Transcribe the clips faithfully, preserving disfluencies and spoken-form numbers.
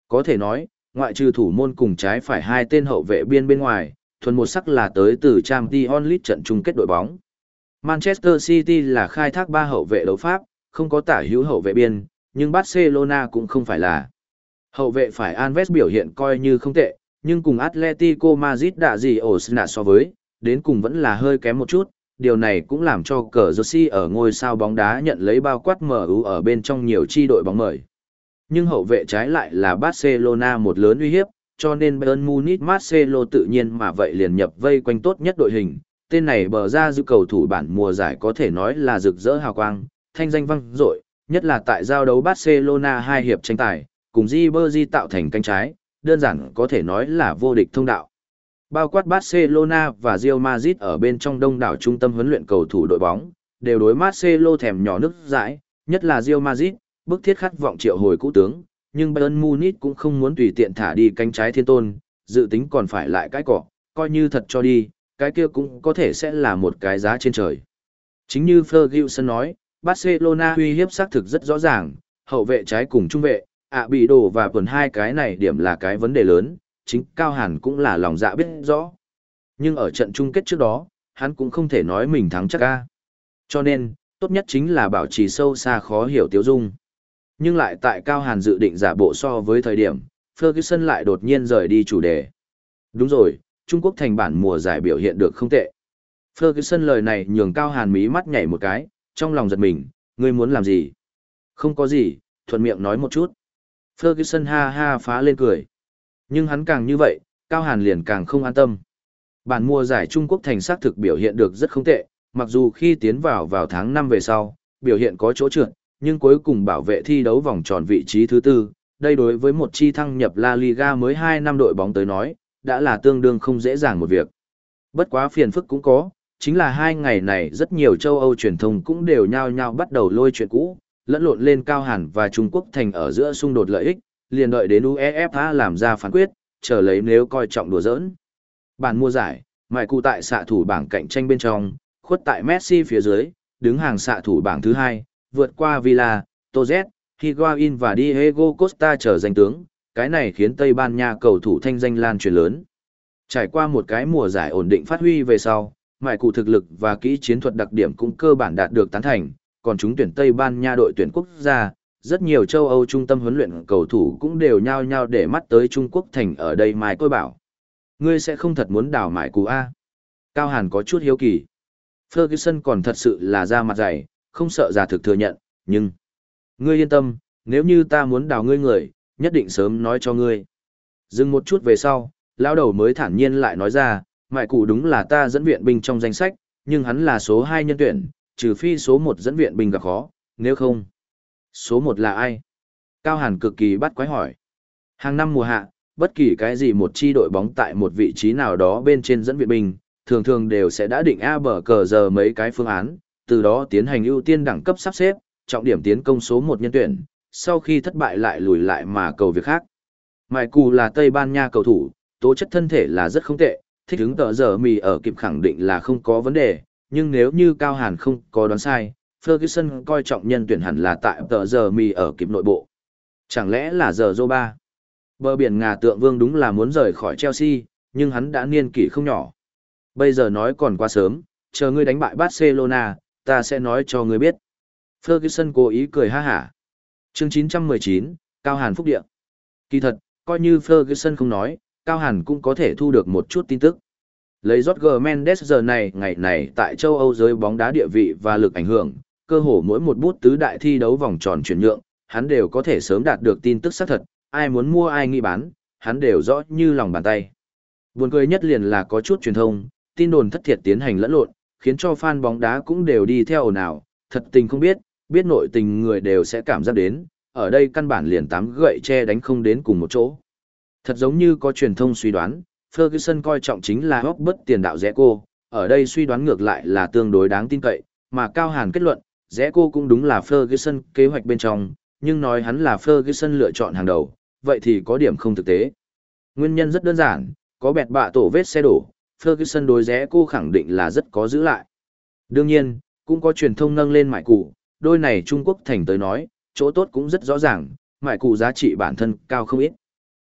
Có thể nói, ngoại trừ thủ môn cùng trái phải hai tên hậu vệ biên bên ngoài, thuần một sắc là tới từ Champions League trận chung kết đội bóng. Manchester City là khai thác ba hậu vệ đấu pháp, không có tả hữu hậu vệ biên, nhưng Barcelona cũng không phải là. Hậu vệ phải Alves biểu hiện coi như không tệ, nhưng cùng Atletico Madrid đã gì ổ sna so với, đến cùng vẫn là hơi kém một chút. Điều này cũng làm cho cờ Jersey ở ngôi sao bóng đá nhận lấy bao quát em u ở bên trong nhiều chi đội bóng mời. Nhưng hậu vệ trái lại là Barcelona một lớn uy hiếp, cho nên Bayern Munich Marcelo tự nhiên mà vậy liền nhập vây quanh tốt nhất đội hình. Tên này bờ ra giữ cầu thủ bản mùa giải có thể nói là rực rỡ hào quang, thanh danh vang dội, nhất là tại giao đấu Barcelona hai hiệp tranh tài, cùng Ribery tạo thành cánh trái, đơn giản có thể nói là vô địch thông đạo. Bao quát Barcelona và Real Madrid ở bên trong đông đảo trung tâm huấn luyện cầu thủ đội bóng, đều đối Marcelo thèm nhỏ nước dãi, nhất là Real Madrid, bức thiết khát vọng triệu hồi cũ tướng, nhưng Bayern Munich cũng không muốn tùy tiện thả đi cánh trái thiên tôn, dự tính còn phải lại cái cỏ, coi như thật cho đi, cái kia cũng có thể sẽ là một cái giá trên trời. Chính như Ferguson nói, Barcelona uy hiếp xác thực rất rõ ràng, hậu vệ trái cùng trung vệ, ạ bị đổ và tuần hai cái này điểm là cái vấn đề lớn, chính Cao Hàn cũng là lòng dạ biết rõ. Nhưng ở trận chung kết trước đó, hắn cũng không thể nói mình thắng chắc ca. Cho nên, tốt nhất chính là bảo trì sâu xa khó hiểu tiêu dung. Nhưng lại tại Cao Hàn dự định giả bộ so với thời điểm, Ferguson lại đột nhiên rời đi chủ đề. Đúng rồi, Trung Quốc thành bản mùa giải biểu hiện được không tệ. Ferguson lời này nhường Cao Hàn mí mắt nhảy một cái, trong lòng giật mình, ngươi muốn làm gì? Không có gì, thuận miệng nói một chút. Ferguson ha ha phá lên cười. Nhưng hắn càng như vậy, Cao Hàn liền càng không an tâm. Bản mùa giải Trung Quốc thành xác thực biểu hiện được rất không tệ, mặc dù khi tiến vào vào tháng năm về sau, biểu hiện có chỗ trượt, nhưng cuối cùng bảo vệ thi đấu vòng tròn vị trí thứ tư. Đây đối với một chi thăng nhập La Liga mới hai năm đội bóng tới nói, đã là tương đương không dễ dàng một việc. Bất quá phiền phức cũng có, chính là hai ngày này rất nhiều châu Âu truyền thông cũng đều nhao nhao bắt đầu lôi chuyện cũ, lẫn lộn lên Cao Hàn và Trung Quốc thành ở giữa xung đột lợi ích, liền đợi đến UEFA làm ra phán quyết, chờ lấy nếu coi trọng đùa giỡn. Bản mua giải, mại cụ tại xạ thủ bảng cạnh tranh bên trong, khuất tại Messi phía dưới, đứng hàng xạ thủ bảng thứ hai, vượt qua Villa, Toz, Higuain và Diego Costa trở danh tướng, cái này khiến Tây Ban Nha cầu thủ thanh danh lan truyền lớn. Trải qua một cái mùa giải ổn định phát huy về sau, mại cụ thực lực và kỹ chiến thuật đặc điểm cũng cơ bản đạt được tán thành, còn chúng tuyển Tây Ban Nha đội tuyển quốc gia, rất nhiều châu Âu trung tâm huấn luyện cầu thủ cũng đều nhao nhao để mắt tới Trung Quốc thành ở đây mai tôi bảo. Ngươi sẽ không thật muốn đào mại cụ A. Cao Hàn có chút hiếu kỳ. Ferguson còn thật sự là ra mặt dày, không sợ giả thực thừa nhận, nhưng... Ngươi yên tâm, nếu như ta muốn đào ngươi người, nhất định sớm nói cho ngươi. Dừng một chút về sau, lão đầu mới thản nhiên lại nói ra, mại cụ đúng là ta dẫn viện binh trong danh sách, nhưng hắn là số hai nhân tuyển, trừ phi số một dẫn viện binh gặp khó, nếu không. Số một là ai? Cao Hàn cực kỳ bắt quái hỏi. Hàng năm mùa hạ, bất kỳ cái gì một chi đội bóng tại một vị trí nào đó bên trên dẫn viện binh, thường thường đều sẽ đã định A bờ cờ giờ mấy cái phương án, từ đó tiến hành ưu tiên đẳng cấp sắp xếp, trọng điểm tiến công số một nhân tuyển, sau khi thất bại lại lùi lại mà cầu việc khác. Mại Cù là Tây Ban Nha cầu thủ, tố chất thân thể là rất không tệ, thích ứng tờ giờ mì ở kịp khẳng định là không có vấn đề, nhưng nếu như Cao Hàn không có đoán sai, Ferguson coi trọng nhân tuyển hẳn là tại tờ giờ mì ở kịp nội bộ. Chẳng lẽ là giờ Zoba? Bờ biển Ngà Tượng Vương đúng là muốn rời khỏi Chelsea, nhưng hắn đã niên kỷ không nhỏ. Bây giờ nói còn quá sớm, chờ ngươi đánh bại Barcelona, ta sẽ nói cho ngươi biết. Ferguson cố ý cười ha hả. Chương chín trăm mười chín, Cao Hàn phúc địa. Kỳ thật, coi như Ferguson không nói, Cao Hàn cũng có thể thu được một chút tin tức. Lấy Jorge Mendes giờ này ngày này tại châu Âu giới bóng đá địa vị và lực ảnh hưởng, cơ hồ mỗi một bút tứ đại thi đấu vòng tròn chuyển nhượng, hắn đều có thể sớm đạt được tin tức xác thật, ai muốn mua ai nghĩ bán, hắn đều rõ như lòng bàn tay. Buồn cười nhất liền là có chút truyền thông, tin đồn thất thiệt tiến hành lẫn lộn, khiến cho fan bóng đá cũng đều đi theo ồn ào, thật tình không biết, biết nội tình người đều sẽ cảm giác đến, ở đây căn bản liền tám gậy che đánh không đến cùng một chỗ. Thật giống như có truyền thông suy đoán, Ferguson coi trọng chính là góp bất tiền đạo Zeko, ở đây suy đoán ngược lại là tương đối đáng tin cậy, mà Cao Hàn kết luận, Zeko cũng đúng là Ferguson kế hoạch bên trong, nhưng nói hắn là Ferguson lựa chọn hàng đầu, vậy thì có điểm không thực tế. Nguyên nhân rất đơn giản, có bẹt bạ tổ vết xe đổ, Ferguson đối Zeko khẳng định là rất có giữ lại. Đương nhiên, cũng có truyền thông nâng lên mại cụ, đôi này Trung Quốc thành tới nói, chỗ tốt cũng rất rõ ràng, mại cụ giá trị bản thân cao không ít.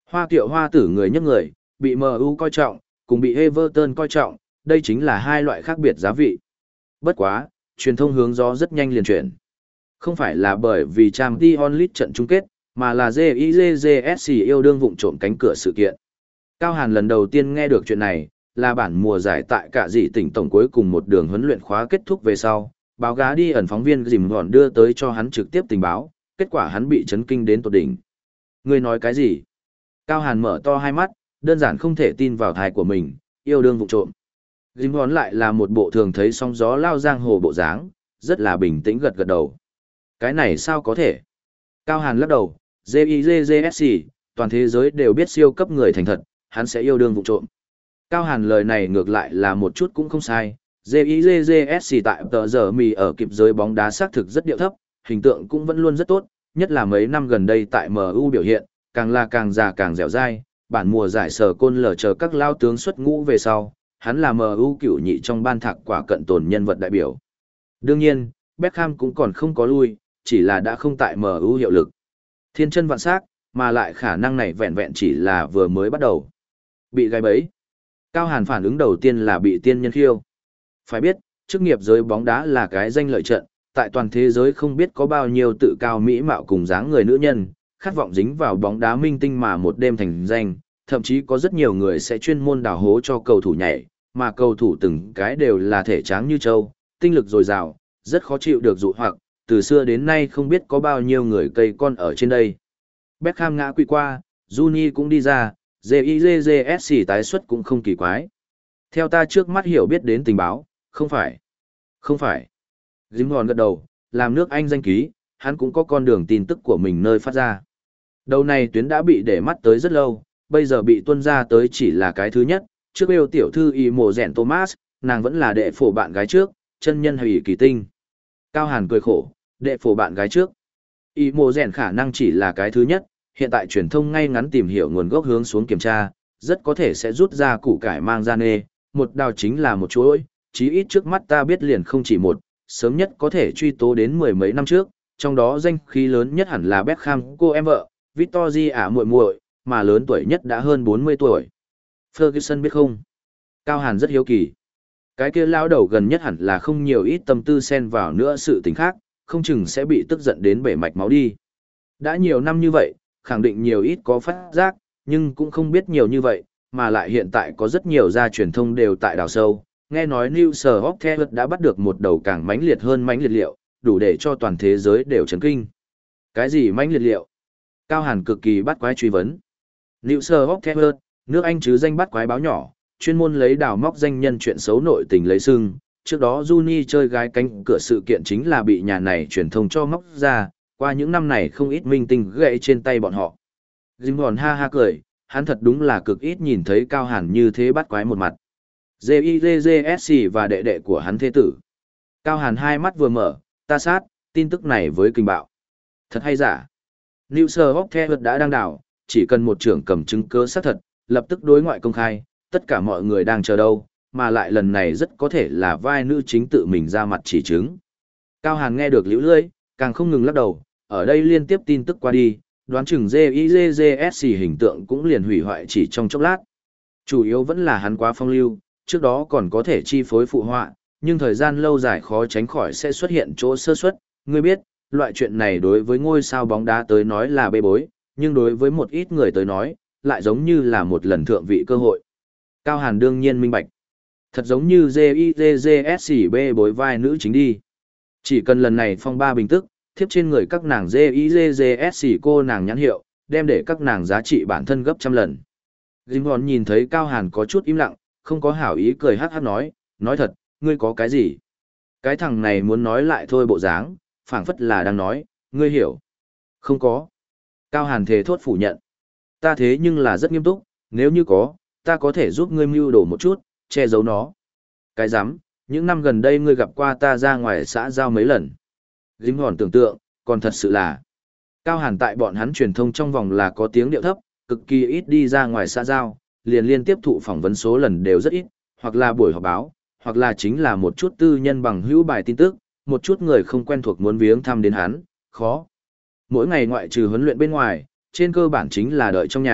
Hoa kiệu hoa tử người nhấc người, bị em u coi trọng, cùng bị Everton coi trọng, đây chính là hai loại khác biệt giá vị. Bất quá, truyền thông hướng gió rất nhanh liền chuyển. Không phải là bởi vì Champions League trận chung kết, mà là gi i gi gi ét xê yêu đương vụng trộm cánh cửa sự kiện. Cao Hàn lần đầu tiên nghe được chuyện này, là bản mùa giải tại cả dị tỉnh tổng cuối cùng một đường huấn luyện khóa kết thúc về sau, báo gá đi ẩn phóng viên dìm gọn đưa tới cho hắn trực tiếp tình báo, kết quả hắn bị chấn kinh đến tột đỉnh. Ngươi nói cái gì? Cao Hàn mở to hai mắt, đơn giản không thể tin vào thai của mình, yêu đương vụng trộm. Dìm gọn lại là một bộ thường thấy sóng gió lao giang hồ bộ dáng, rất là bình tĩnh gật gật đầu. Cái này sao có thể? Cao Hàn lắc đầu, gi i gi gi ét xê, toàn thế giới đều biết siêu cấp người thành thật, hắn sẽ yêu đương vụng trộm. Cao Hàn lời này ngược lại là một chút cũng không sai, gi i gi gi ét xê tại tờ giờ mì ở kịp giới bóng đá xác thực rất điệu thấp, hình tượng cũng vẫn luôn rất tốt, nhất là mấy năm gần đây tại em u biểu hiện, càng là càng già càng dẻo dai, bản mùa giải sở côn lở chờ các lao tướng xuất ngũ về sau, hắn là em u cựu nhị trong ban thạc quả cận tồn nhân vật đại biểu. Đương nhiên, Beckham cũng còn không có lui, chỉ là đã không tại em u hiệu lực. Thiên chân vạn sắc, mà lại khả năng này vẹn vẹn chỉ là vừa mới bắt đầu. Bị gai bẫy. Cao Hàn phản ứng đầu tiên là bị tiên nhân khiêu. Phải biết, chức nghiệp giới bóng đá là cái danh lợi trận, tại toàn thế giới không biết có bao nhiêu tự cao mỹ mạo cùng dáng người nữ nhân, khát vọng dính vào bóng đá minh tinh mà một đêm thành danh, thậm chí có rất nhiều người sẽ chuyên môn đào hố cho cầu thủ nhảy, mà cầu thủ từng cái đều là thể tráng như trâu, tinh lực dồi dào, rất khó chịu được dụ hoặc, từ xưa đến nay không biết có bao nhiêu người cây con ở trên đây. Beckham ngã quỵ qua, Juni cũng đi ra, gi i gi gi ét xê tái xuất cũng không kỳ quái. Theo ta trước mắt hiểu biết đến tình báo, không phải. Không phải. Dím hòn gật đầu, làm nước Anh danh ký, hắn cũng có con đường tin tức của mình nơi phát ra. Đầu này tuyến đã bị để mắt tới rất lâu, bây giờ bị tuân ra tới chỉ là cái thứ nhất, trước yêu tiểu thư y mồ rèn Thomas, nàng vẫn là đệ phổ bạn gái trước, chân nhân hủy kỳ tinh. Cao Hàn cười khổ, đệ phổ bạn gái trước. Y mồ rèn khả năng chỉ là cái thứ nhất, hiện tại truyền thông ngay ngắn tìm hiểu nguồn gốc hướng xuống kiểm tra, rất có thể sẽ rút ra củ cải mang ra nê, một đào chính là một chuỗi, chí ít trước mắt ta biết liền không chỉ một, sớm nhất có thể truy tố đến mười mấy năm trước, trong đó danh khí lớn nhất hẳn là Beckham cô em vợ, Victoria ả muội muội, mà lớn tuổi nhất đã hơn bốn mươi tuổi. Ferguson biết không? Cao Hàn rất hiếu kỳ. Cái kia lao đầu gần nhất hẳn là không nhiều ít tâm tư xen vào nữa sự tình khác, không chừng sẽ bị tức giận đến bể mạch máu đi. Đã nhiều năm như vậy, khẳng định nhiều ít có phát giác, nhưng cũng không biết nhiều như vậy, mà lại hiện tại có rất nhiều gia truyền thông đều tại đào sâu. Nghe nói New York đã bắt được một đầu càng mãnh liệt hơn mãnh liệt liệu, đủ để cho toàn thế giới đều chấn kinh. Cái gì mãnh liệt liệu? Cao Hàn cực kỳ bắt quái truy vấn. New York, nước Anh chứ danh bắt quái báo nhỏ, chuyên môn lấy đào móc danh nhân chuyện xấu nội tình lấy sưng. Trước đó Juni chơi gái cánh cửa sự kiện chính là bị nhà này truyền thông cho móc ra, qua những năm này không ít minh tinh gãy trên tay bọn họ. Jim Hòn ha ha cười, hắn thật đúng là cực ít nhìn thấy Cao Hàn như thế bắt quái một mặt. gi i gi gi ét xê và đệ đệ của hắn thế tử. Cao Hàn hai mắt vừa mở, ta sát, tin tức này với kinh bạo. Thật hay giả? New York đã đăng đảo, chỉ cần một trưởng cầm chứng cứ xác thật, lập tức đối ngoại công khai, tất cả mọi người đang chờ đâu, mà lại lần này rất có thể là vai nữ chính tự mình ra mặt chỉ chứng. Cao Hàn nghe được liễu lưỡi, càng không ngừng lắc đầu, ở đây liên tiếp tin tức qua đi, đoán chừng gi i gi gi ét xê hình tượng cũng liền hủy hoại chỉ trong chốc lát. Chủ yếu vẫn là hắn quá phong lưu, trước đó còn có thể chi phối phụ họa, nhưng thời gian lâu dài khó tránh khỏi sẽ xuất hiện chỗ sơ suất. Ngươi biết, loại chuyện này đối với ngôi sao bóng đá tới nói là bê bối, nhưng đối với một ít người tới nói, lại giống như là một lần thượng vị cơ hội. Cao Hàn đương nhiên minh bạch. Thật giống như gi i gi gi ét xê bê bối vai nữ chính đi. Chỉ cần lần này phong ba bình tức, thiếp trên người các nàng gi i gi gi ét xê cô nàng nhãn hiệu, đem để các nàng giá trị bản thân gấp trăm lần. Jim Hòn nhìn thấy Cao Hàn có chút im lặng, không có hảo ý cười hát hát nói, nói thật, ngươi có cái gì? Cái thằng này muốn nói lại thôi bộ dáng, phảng phất là đang nói, ngươi hiểu. Không có. Cao Hàn thề thốt phủ nhận. Ta thế nhưng là rất nghiêm túc, nếu như có, ta có thể giúp ngươi mưu đồ một chút, che giấu nó. Cái dám, những năm gần đây ngươi gặp qua ta ra ngoài xã giao mấy lần. Jim Hòn tưởng tượng, còn thật sự là. Cao Hàn tại bọn hắn truyền thông trong vòng là có tiếng điệu thấp, cực kỳ ít đi ra ngoài xã giao, liền liên tiếp thụ phỏng vấn số lần đều rất ít, hoặc là buổi họp báo, hoặc là chính là một chút tư nhân bằng hữu bài tin tức, một chút người không quen thuộc muốn viếng thăm đến hắn, khó. Mỗi ngày ngoại trừ huấn luyện bên ngoài, trên cơ bản chính là đợi trong nhà,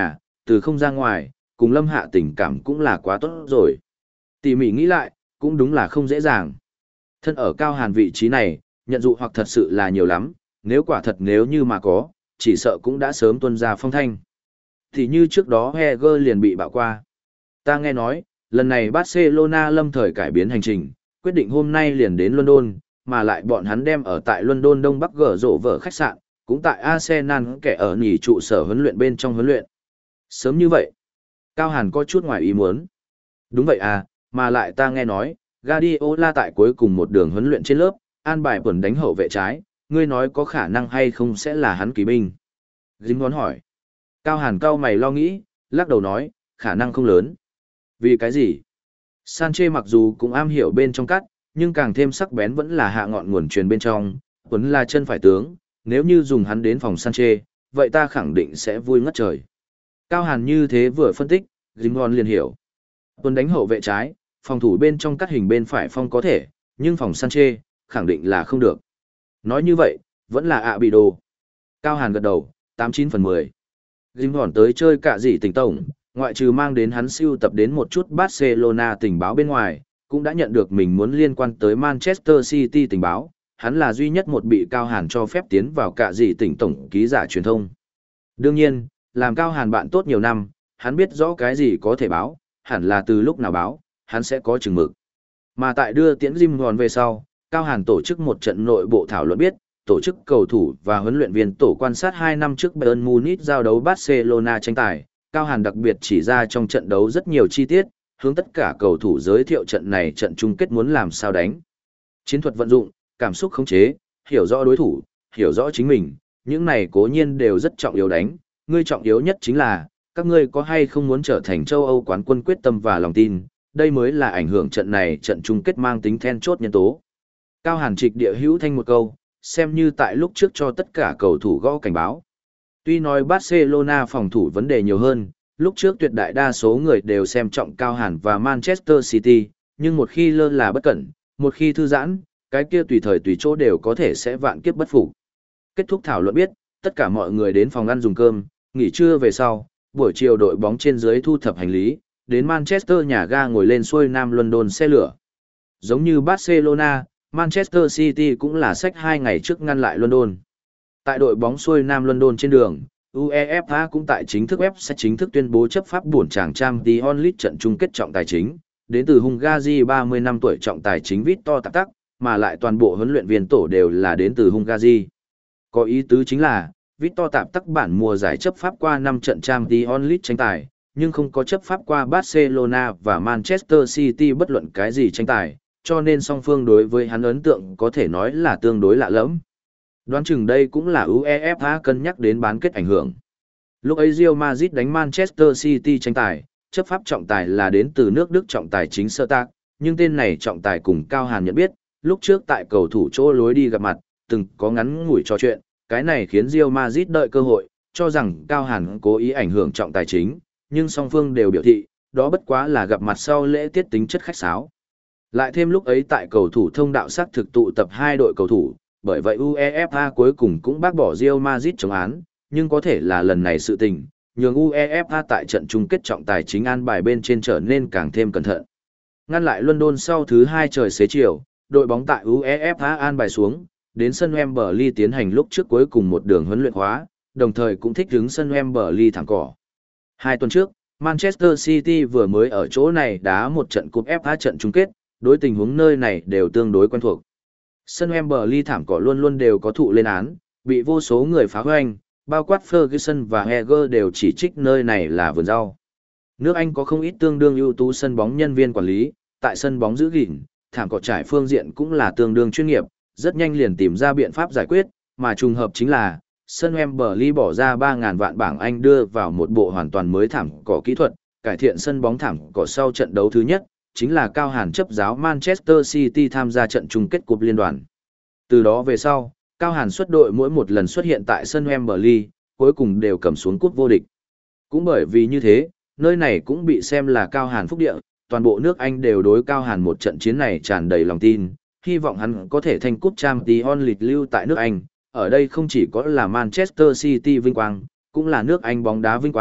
từ không ra ngoài, cùng Lâm Hạ tình cảm cũng là quá tốt rồi. Tỉ mỉ nghĩ lại, cũng đúng là không dễ dàng. Thân ở Cao Hàn vị trí này, nhận dụ hoặc thật sự là nhiều lắm, nếu quả thật nếu như mà có, chỉ sợ cũng đã sớm tuân ra phong thanh. Thì như trước đó Heger liền bị bạo qua. Ta nghe nói, lần này Barcelona lâm thời cải biến hành trình, quyết định hôm nay liền đến London, mà lại bọn hắn đem ở tại London Đông Bắc gở rộ vở khách sạn, cũng tại Arsenal kẻ ở nghỉ trụ sở huấn luyện bên trong huấn luyện. Sớm như vậy, Cao Hàn có chút ngoài ý muốn. Đúng vậy à, mà lại ta nghe nói, Guardiola tại cuối cùng một đường huấn luyện trên lớp, an bài quần đánh hậu vệ trái, ngươi nói có khả năng hay không sẽ là hắn kỳ binh. Dính ngón hỏi. Cao Hàn cao mày lo nghĩ, lắc đầu nói, khả năng không lớn. Vì cái gì? Sanchez mặc dù cũng am hiểu bên trong cắt, nhưng càng thêm sắc bén vẫn là hạ ngọn nguồn truyền bên trong, quấn là chân phải tướng, nếu như dùng hắn đến phòng Sanchez, vậy ta khẳng định sẽ vui ngất trời. Cao Hàn như thế vừa phân tích, Dính ngón liền hiểu. Quấn đánh hậu vệ trái, phòng thủ bên trong cắt hình bên phải phong có thể, nhưng phòng Sanchez, khẳng định là không được. Nói như vậy, vẫn là ạ bị đồ. Cao Hàn gật đầu, tám chín phần mười. Dính ngón tới chơi cả gì tỉnh tổng, ngoại trừ mang đến hắn siêu tập đến một chút Barcelona tình báo bên ngoài, cũng đã nhận được mình muốn liên quan tới Manchester City tình báo, hắn là duy nhất một bị Cao Hàn cho phép tiến vào cả gì tỉnh tổng ký giả truyền thông. Đương nhiên, làm Cao Hàn bạn tốt nhiều năm, hắn biết rõ cái gì có thể báo, hẳn là từ lúc nào báo, hắn sẽ có chừng mực. Mà tại đưa tiễn Jim Hòn về sau, Cao Hàn tổ chức một trận nội bộ thảo luận biết, tổ chức cầu thủ và huấn luyện viên tổ quan sát hai năm trước Bayern Munich giao đấu Barcelona tranh tài. Cao Hàn đặc biệt chỉ ra trong trận đấu rất nhiều chi tiết, hướng tất cả cầu thủ giới thiệu trận này trận chung kết muốn làm sao đánh. Chiến thuật vận dụng, cảm xúc khống chế, hiểu rõ đối thủ, hiểu rõ chính mình, những này cố nhiên đều rất trọng yếu đánh, ngươi trọng yếu nhất chính là, các ngươi có hay không muốn trở thành châu Âu quán quân quyết tâm và lòng tin, đây mới là ảnh hưởng trận này trận chung kết mang tính then chốt nhân tố. Cao Hàn trịch địa hữu thanh một câu, xem như tại lúc trước cho tất cả cầu thủ gõ cảnh báo. Tuy nói Barcelona phòng thủ vấn đề nhiều hơn, lúc trước tuyệt đại đa số người đều xem trọng Cao Hàn và Manchester City, nhưng một khi lơ là bất cẩn, một khi thư giãn, cái kia tùy thời tùy chỗ đều có thể sẽ vạn kiếp bất phục. Kết thúc thảo luận biết, tất cả mọi người đến phòng ăn dùng cơm, nghỉ trưa về sau, buổi chiều đội bóng trên dưới thu thập hành lý, đến Manchester nhà ga ngồi lên xuôi Nam London xe lửa. Giống như Barcelona, Manchester City cũng là sách hai ngày trước ngăn lại London. Tại đội bóng xuôi Nam London trên đường, UEFA cũng tại chính thức web sẽ chính thức tuyên bố chấp pháp buồn chàng Champions League trận chung kết trọng tài chính, đến từ Hungary ba mươi năm tuổi trọng tài chính Victor Tạp Tắc, mà lại toàn bộ huấn luyện viên tổ đều là đến từ Hungary. Có ý tứ chính là, Victor Tạp Tắc bản mùa giải chấp pháp qua năm trận Champions League tranh tài, nhưng không có chấp pháp qua Barcelona và Manchester City bất luận cái gì tranh tài, cho nên song phương đối với hắn ấn tượng có thể nói là tương đối lạ lẫm. Đoán chừng đây cũng là UEFA cân nhắc đến bán kết ảnh hưởng. Lúc ấy Real Madrid đánh Manchester City tranh tài, chấp pháp trọng tài là đến từ nước Đức trọng tài chính Sơ Tạc, nhưng tên này trọng tài cùng Cao Hàn nhận biết, lúc trước tại cầu thủ chỗ lối đi gặp mặt, từng có ngắn ngủi trò chuyện, cái này khiến Real Madrid đợi cơ hội, cho rằng Cao Hàn cố ý ảnh hưởng trọng tài chính, nhưng song phương đều biểu thị, đó bất quá là gặp mặt sau lễ tiết tính chất khách sáo. Lại thêm lúc ấy tại cầu thủ thông đạo xác thực tụ tập hai đội cầu thủ, bởi vậy UEFA cuối cùng cũng bác bỏ Real Madrid chống án, nhưng có thể là lần này sự tình, nhường UEFA tại trận chung kết trọng tài chính an bài bên trên trở nên càng thêm cẩn thận. Ngăn lại London sau thứ hai trời xế chiều, đội bóng tại UEFA an bài xuống, đến sân Wembley tiến hành lúc trước cuối cùng một đường huấn luyện hóa, đồng thời cũng thích ứng sân Wembley thẳng cỏ. Hai tuần trước, Manchester City vừa mới ở chỗ này đá một trận cúp ép a trận chung kết, đối tình huống nơi này đều tương đối quen thuộc. Sân Wembley thảm cỏ luôn luôn đều có thụ lên án, bị vô số người phá hoành, bao quát Ferguson và Heger đều chỉ trích nơi này là vườn rau. Nước Anh có không ít tương đương ưu tú sân bóng nhân viên quản lý, tại sân bóng giữ gìn, thảm cỏ trải phương diện cũng là tương đương chuyên nghiệp, rất nhanh liền tìm ra biện pháp giải quyết, mà trùng hợp chính là, sân Wembley bỏ ra ba nghìn vạn bảng Anh đưa vào một bộ hoàn toàn mới thảm cỏ kỹ thuật, cải thiện sân bóng thảm cỏ sau trận đấu thứ nhất, chính là Cao Hàn chấp giáo Manchester City tham gia trận chung kết cúp liên đoàn. Từ đó về sau, Cao Hàn xuất đội mỗi một lần xuất hiện tại sân Wembley, cuối cùng đều cầm xuống cúp vô địch. Cũng bởi vì như thế, nơi này cũng bị xem là Cao Hàn phúc địa, toàn bộ nước Anh đều đối Cao Hàn một trận chiến này tràn đầy lòng tin, hy vọng hắn có thể thành cúp Champions League lưu tại nước Anh. Ở đây không chỉ có là Manchester City vinh quang, cũng là nước Anh bóng đá vinh quang,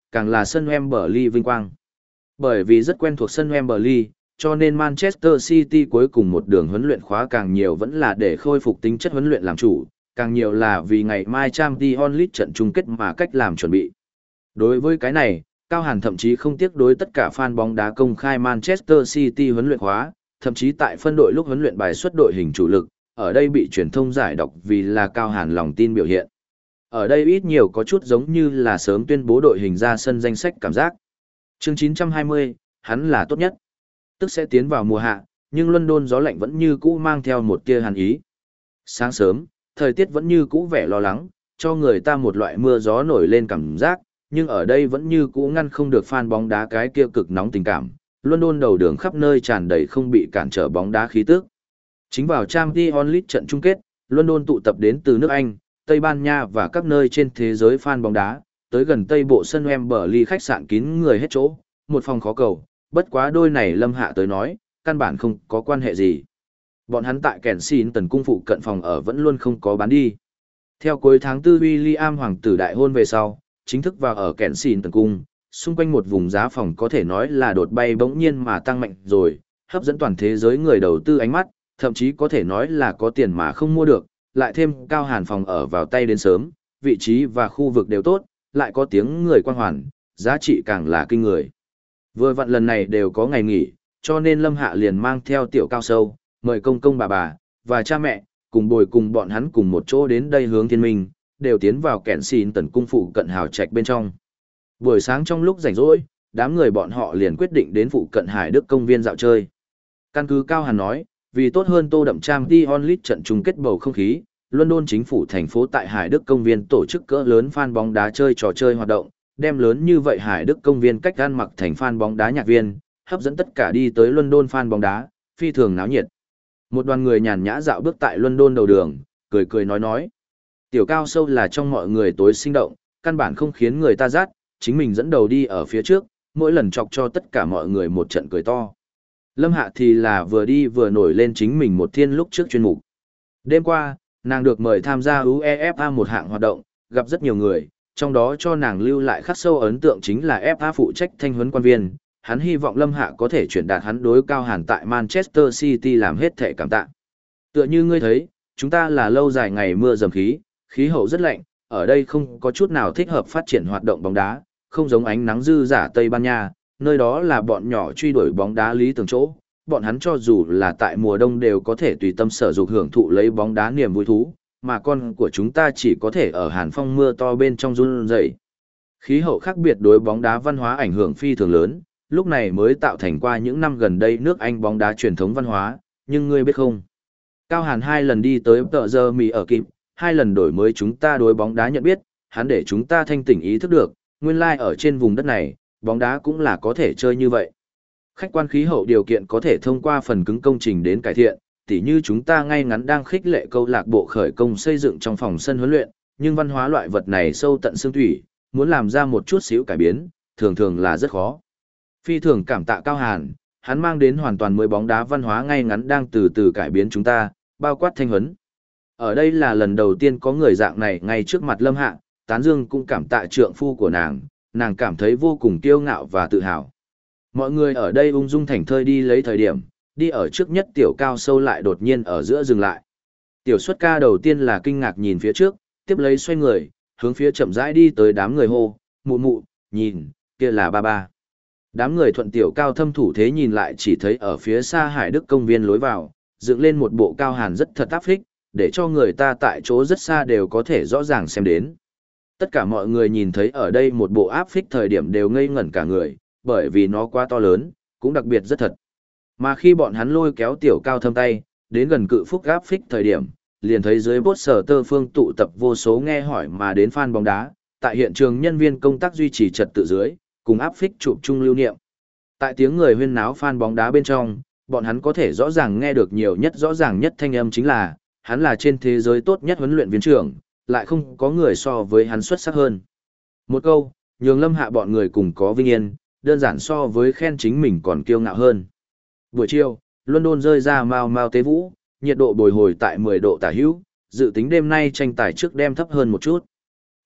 càng là sân Wembley vinh quang. Bởi vì rất quen thuộc sân Wembley, cho nên Manchester City cuối cùng một đường huấn luyện khóa càng nhiều vẫn là để khôi phục tính chất huấn luyện làm chủ, càng nhiều là vì ngày mai Champions League trận chung kết mà cách làm chuẩn bị. Đối với cái này, Cao Hàn thậm chí không tiếc đối tất cả fan bóng đá công khai Manchester City huấn luyện khóa, thậm chí tại phân đội lúc huấn luyện bài xuất đội hình chủ lực, ở đây bị truyền thông giải độc vì là Cao Hàn lòng tin biểu hiện. Ở đây ít nhiều có chút giống như là sớm tuyên bố đội hình ra sân danh sách cảm giác. Chương chín trăm hai mươi, hắn là tốt nhất. Tức sẽ tiến vào mùa hạ, nhưng London gió lạnh vẫn như cũ mang theo một tia hàn ý. Sáng sớm, thời tiết vẫn như cũ vẻ lo lắng, cho người ta một loại mưa gió nổi lên cảm giác, nhưng ở đây vẫn như cũ ngăn không được fan bóng đá cái kia cực nóng tình cảm. London đầu đường khắp nơi tràn đầy không bị cản trở bóng đá khí tức. Chính vào Champions League trận chung kết, London tụ tập đến từ nước Anh, Tây Ban Nha và các nơi trên thế giới fan bóng đá, tới gần tây bộ sân Wembley khách sạn kín người hết chỗ, một phòng khó cầu, bất quá đôi này Lâm Hạ tới nói, căn bản không có quan hệ gì. Bọn hắn tại Kensington cung phụ cận phòng ở vẫn luôn không có bán đi. Theo cuối tháng tư William hoàng tử đại hôn về sau, chính thức vào ở Kensington cung, xung quanh một vùng giá phòng có thể nói là đột bay bỗng nhiên mà tăng mạnh rồi, hấp dẫn toàn thế giới người đầu tư ánh mắt, thậm chí có thể nói là có tiền mà không mua được, lại thêm Cao Hàn phòng ở vào tay đến sớm, vị trí và khu vực đều tốt, lại có tiếng người quan hoàn, giá trị càng là kinh người. Vừa vặn lần này đều có ngày nghỉ, cho nên Lâm Hạ liền mang theo tiểu Cao Sâu, mời công công bà bà, và cha mẹ, cùng bồi cùng bọn hắn cùng một chỗ đến đây hướng thiên minh, đều tiến vào kẹn xìn tần cung phụ cận hào trạch bên trong. Buổi sáng trong lúc rảnh rỗi, đám người bọn họ liền quyết định đến phụ cận Hải Đức công viên dạo chơi. Căn cứ Cao Hàn nói, vì tốt hơn tô đậm Champions League trận chung kết bầu không khí, London chính phủ thành phố tại Hải Đức công viên tổ chức cỡ lớn fan bóng đá chơi trò chơi hoạt động, đem lớn như vậy Hải Đức công viên cách gan mặc thành fan bóng đá nhạc viên, hấp dẫn tất cả đi tới London fan bóng đá, phi thường náo nhiệt. Một đoàn người nhàn nhã dạo bước tại London đầu đường, cười cười nói nói. Tiểu Cao Sâu là trong mọi người tối sinh động, căn bản không khiến người ta rát, chính mình dẫn đầu đi ở phía trước, mỗi lần chọc cho tất cả mọi người một trận cười to. Lâm Hạ thì là vừa đi vừa nổi lên chính mình một thiên lúc trước chuyên mục. Đêm qua, nàng được mời tham gia UEFA một hạng hoạt động, gặp rất nhiều người, trong đó cho nàng lưu lại khắc sâu ấn tượng chính là ép a phụ trách thanh huấn quan viên. Hắn hy vọng Lâm Hạ có thể chuyển đạt hắn đối Cao Hàn tại Manchester City làm hết thể cảm tạ. Tựa như ngươi thấy, chúng ta là lâu dài ngày mưa dầm khí, khí hậu rất lạnh, ở đây không có chút nào thích hợp phát triển hoạt động bóng đá, không giống ánh nắng dư giả Tây Ban Nha, nơi đó là bọn nhỏ truy đuổi bóng đá lý tưởng chỗ, bọn hắn cho dù là tại mùa đông đều có thể tùy tâm sở dục hưởng thụ lấy bóng đá niềm vui thú, mà con của chúng ta chỉ có thể ở hàn phong mưa to bên trong run rẩy. Khí hậu khác biệt đối bóng đá văn hóa ảnh hưởng phi thường lớn, lúc này mới tạo thành qua những năm gần đây nước Anh bóng đá truyền thống văn hóa, nhưng ngươi biết không? Cao Hàn hai lần đi tới tờ giờ mì ở kịp, hai lần đổi mới chúng ta đối bóng đá nhận biết, hắn để chúng ta thanh tỉnh ý thức được, nguyên lai like ở trên vùng đất này, bóng đá cũng là có thể chơi như vậy. Khách quan khí hậu điều kiện có thể thông qua phần cứng công trình đến cải thiện, tỉ như chúng ta ngay ngắn đang khích lệ câu lạc bộ khởi công xây dựng trong phòng sân huấn luyện, nhưng văn hóa loại vật này sâu tận xương thủy, muốn làm ra một chút xíu cải biến, thường thường là rất khó. Phi thường cảm tạ Cao Hàn, hắn mang đến hoàn toàn mới bóng đá văn hóa ngay ngắn đang từ từ cải biến chúng ta, bao quát thanh huấn. Ở đây là lần đầu tiên có người dạng này ngay trước mặt Lâm Hạ, Tán Dương cũng cảm tạ trượng phu của nàng, nàng cảm thấy vô cùng kiêu ngạo và tự hào. Mọi người ở đây ung dung thảnh thơi đi lấy thời điểm, đi ở trước nhất Tiểu Cao Sâu lại đột nhiên ở giữa dừng lại. Tiểu Xuất Ca đầu tiên là kinh ngạc nhìn phía trước, tiếp lấy xoay người, hướng phía chậm rãi đi tới đám người hô, mụ mụ, nhìn, kia là ba ba. Đám người thuận Tiểu Cao thâm thủ thế nhìn lại chỉ thấy ở phía xa Hải Đức công viên lối vào, dựng lên một bộ Cao Hàn rất thật áp phích, để cho người ta tại chỗ rất xa đều có thể rõ ràng xem đến. Tất cả mọi người nhìn thấy ở đây một bộ áp phích thời điểm đều ngây ngẩn cả người, bởi vì nó quá to lớn, cũng đặc biệt rất thật. Mà khi bọn hắn lôi kéo Tiểu Cao thâm tay, đến gần cự phúc áp phích thời điểm, liền thấy dưới bốt sở tơ phương tụ tập vô số nghe hỏi mà đến fan bóng đá, tại hiện trường nhân viên công tác duy trì trật tự dưới, cùng áp phích chụp chung lưu niệm. Tại tiếng người huyên náo fan bóng đá bên trong, bọn hắn có thể rõ ràng nghe được nhiều nhất rõ ràng nhất thanh âm chính là, hắn là trên thế giới tốt nhất huấn luyện viên trưởng, lại không có người so với hắn xuất sắc hơn. Một câu, nhường Lâm Hạ bọn người cùng có vinh yên, đơn giản so với khen chính mình còn kiêu ngạo hơn. Buổi chiều, London rơi ra mau mau tế vũ, nhiệt độ bồi hồi tại mười độ tả hữu, dự tính đêm nay tranh tài trước đêm thấp hơn một chút.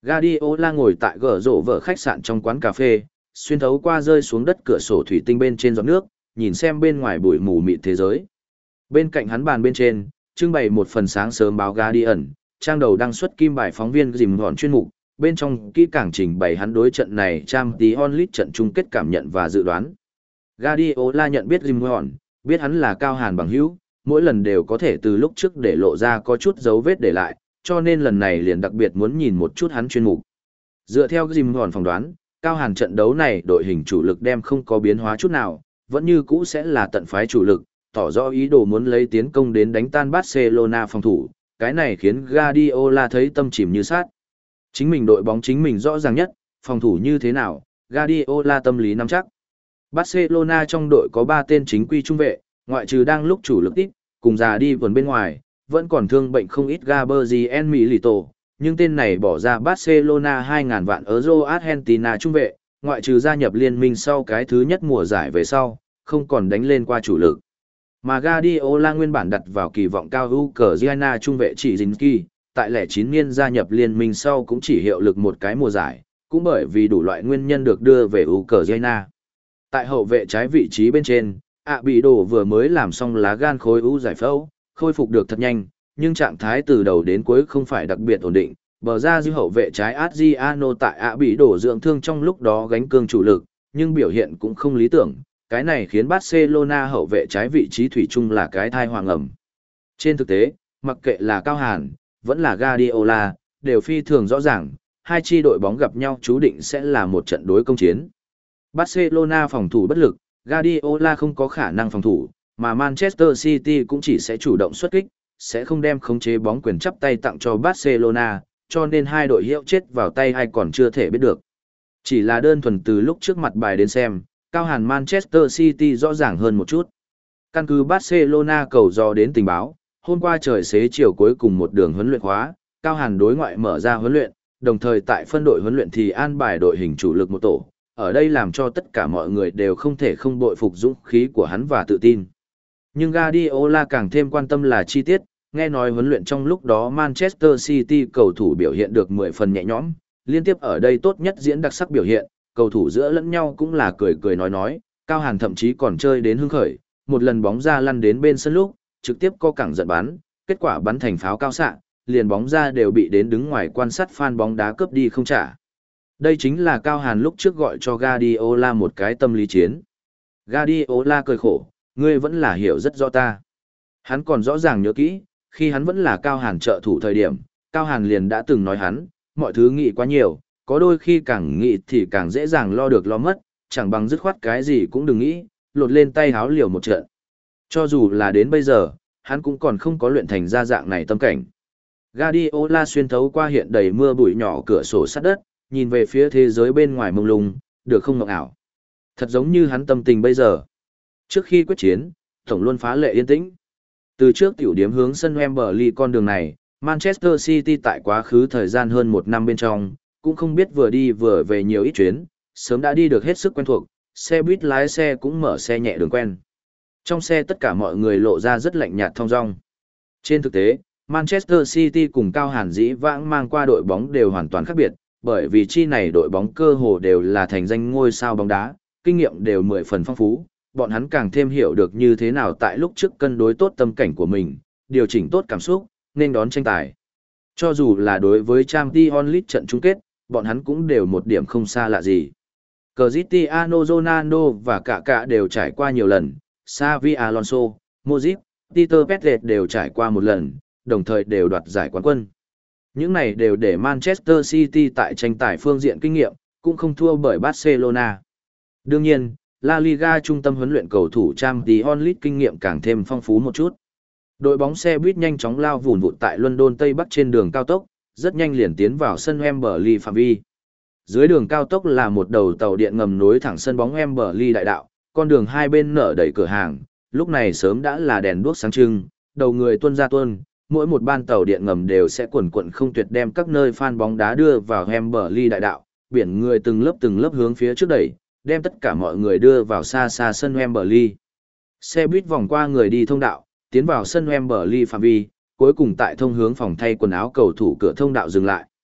Guardiola ngồi tại gở rổ vở khách sạn trong quán cà phê, xuyên thấu qua rơi xuống đất cửa sổ thủy tinh bên trên giọt nước, nhìn xem bên ngoài bụi mù mịt thế giới. Bên cạnh hắn bàn bên trên, trưng bày một phần sáng sớm báo Guardian, trang đầu đăng xuất kim bài phóng viên dìm hòn chuyên mục, bên trong kỹ càng trình bày hắn đối trận này Champions League trận chung kết cảm nhận và dự đoán. Guardiola nhận biết dìm hòn, biết hắn là cao hàn bằng hữu, mỗi lần đều có thể từ lúc trước để lộ ra có chút dấu vết để lại, cho nên lần này liền đặc biệt muốn nhìn một chút hắn chuyên mục. Dựa theo dìm hòn phỏng đoán, cao hàn trận đấu này đội hình chủ lực đem không có biến hóa chút nào, vẫn như cũ sẽ là tận phái chủ lực, tỏ rõ ý đồ muốn lấy tiến công đến đánh tan Barcelona phòng thủ, cái này khiến Guardiola thấy tâm chìm như sát. Chính mình đội bóng chính mình rõ ràng nhất, phòng thủ như thế nào, Guardiola tâm lý nắm chắc. Barcelona trong đội có ba tên chính quy trung vệ, ngoại trừ đang lúc chủ lực ít, cùng già đi vườn bên ngoài, vẫn còn thương bệnh không ít Gabriel Milito, nhưng tên này bỏ ra Barcelona hai nghìn vạn euro Argentina trung vệ, ngoại trừ gia nhập liên minh sau cái thứ nhất mùa giải về sau, không còn đánh lên qua chủ lực. Mà Guardiola nguyên bản đặt vào kỳ vọng cao Ukraine trung vệ chỉ Zinski, tại lẻ chín niên gia nhập liên minh sau cũng chỉ hiệu lực một cái mùa giải, cũng bởi vì đủ loại nguyên nhân được đưa về Ukraine. Tại hậu vệ trái vị trí bên trên, ạ bị đổ vừa mới làm xong lá gan khối u giải phẫu, khôi phục được thật nhanh, nhưng trạng thái từ đầu đến cuối không phải đặc biệt ổn định. Bờ ra dư hậu vệ trái Adriano tại ạ bị đổ dưỡng thương trong lúc đó gánh cương chủ lực, nhưng biểu hiện cũng không lý tưởng. Cái này khiến Barcelona hậu vệ trái vị trí thủy chung là cái thai hoàng ẩm. Trên thực tế, mặc kệ là Cao Hàn, vẫn là Guardiola, đều phi thường rõ ràng, hai chi đội bóng gặp nhau chú định sẽ là một trận đối công chiến. Barcelona phòng thủ bất lực, Guardiola không có khả năng phòng thủ, mà Manchester City cũng chỉ sẽ chủ động xuất kích, sẽ không đem khống chế bóng quyền chắp tay tặng cho Barcelona, cho nên hai đội hiệu chết vào tay ai còn chưa thể biết được. Chỉ là đơn thuần từ lúc trước mặt bài đến xem, Cao Hàn Manchester City rõ ràng hơn một chút. Căn cứ Barcelona cầu dò đến tình báo, hôm qua trời xế chiều cuối cùng một đường huấn luyện khóa, Cao Hàn đối ngoại mở ra huấn luyện, đồng thời tại phân đội huấn luyện thì an bài đội hình chủ lực một tổ. Ở đây làm cho tất cả mọi người đều không thể không bội phục dũng khí của hắn và tự tin. Nhưng Guardiola càng thêm quan tâm là chi tiết, nghe nói huấn luyện trong lúc đó Manchester City cầu thủ biểu hiện được mười phần nhẹ nhõm, liên tiếp ở đây tốt nhất diễn đặc sắc biểu hiện, cầu thủ giữa lẫn nhau cũng là cười cười nói nói, Cao Hàn thậm chí còn chơi đến hưng khởi, một lần bóng ra lăn đến bên sân lúc, trực tiếp co cẳng giận bắn, kết quả bắn thành pháo cao xạ, liền bóng ra đều bị đến đứng ngoài quan sát fan bóng đá cướp đi không trả. Đây chính là Cao Hàn lúc trước gọi cho Guardiola một cái tâm lý chiến. Guardiola cười khổ, ngươi vẫn là hiểu rất rõ ta. Hắn còn rõ ràng nhớ kỹ, khi hắn vẫn là Cao Hàn trợ thủ thời điểm, Cao Hàn liền đã từng nói hắn, mọi thứ nghĩ quá nhiều, có đôi khi càng nghĩ thì càng dễ dàng lo được lo mất, chẳng bằng dứt khoát cái gì cũng đừng nghĩ, lột lên tay háo liều một trận. Cho dù là đến bây giờ, hắn cũng còn không có luyện thành ra dạng này tâm cảnh. Guardiola xuyên thấu qua hiện đầy mưa bụi nhỏ cửa sổ sát đất, nhìn về phía thế giới bên ngoài mông lung, được không ngọc ảo. Thật giống như hắn tâm tình bây giờ. Trước khi quyết chiến, tổng luôn phá lệ yên tĩnh. Từ trước tiểu điểm hướng sân Wembley con đường này, Manchester City tại quá khứ thời gian hơn một năm bên trong, cũng không biết vừa đi vừa về nhiều ít chuyến, sớm đã đi được hết sức quen thuộc, xe buýt lái xe cũng mở xe nhẹ đường quen. Trong xe tất cả mọi người lộ ra rất lạnh nhạt thong dong. Trên thực tế, Manchester City cùng Cao Hàn dĩ vãng mang qua đội bóng đều hoàn toàn khác biệt, bởi vì chi này đội bóng cơ hồ đều là thành danh ngôi sao bóng đá, kinh nghiệm đều mười phần phong phú, bọn hắn càng thêm hiểu được như thế nào tại lúc trước cân đối tốt tâm cảnh của mình, điều chỉnh tốt cảm xúc, nên đón tranh tài. Cho dù là đối với Champions League trận chung kết, bọn hắn cũng đều một điểm không xa lạ gì. Cristiano Ronaldo và cả cả đều trải qua nhiều lần, Xavi Alonso, Modric, Peter Petlet đều trải qua một lần, đồng thời đều đoạt giải quán quân. Những này đều để Manchester City tại tranh tài phương diện kinh nghiệm, cũng không thua bởi Barcelona. Đương nhiên, La Liga trung tâm huấn luyện cầu thủ Champions League kinh nghiệm càng thêm phong phú một chút. Đội bóng xe buýt nhanh chóng lao vùn vụt tại London Tây Bắc trên đường cao tốc, rất nhanh liền tiến vào sân Wembley phạm vi. Dưới đường cao tốc là một đầu tàu điện ngầm nối thẳng sân bóng Wembley đại đạo, con đường hai bên nở đầy cửa hàng, lúc này sớm đã là đèn đuốc sáng trưng, đầu người tuân ra tuân, mỗi một ban tàu điện ngầm đều sẽ quần quận không tuyệt đem các nơi fan bóng đá đưa vào Wembley đại đạo, biển người từng lớp từng lớp hướng phía trước đẩy, đem tất cả mọi người đưa vào xa xa sân Wembley. Xe buýt vòng qua người đi thông đạo, tiến vào sân Wembley phạm vi, cuối cùng tại thông hướng phòng thay quần áo cầu thủ cửa thông đạo dừng lại.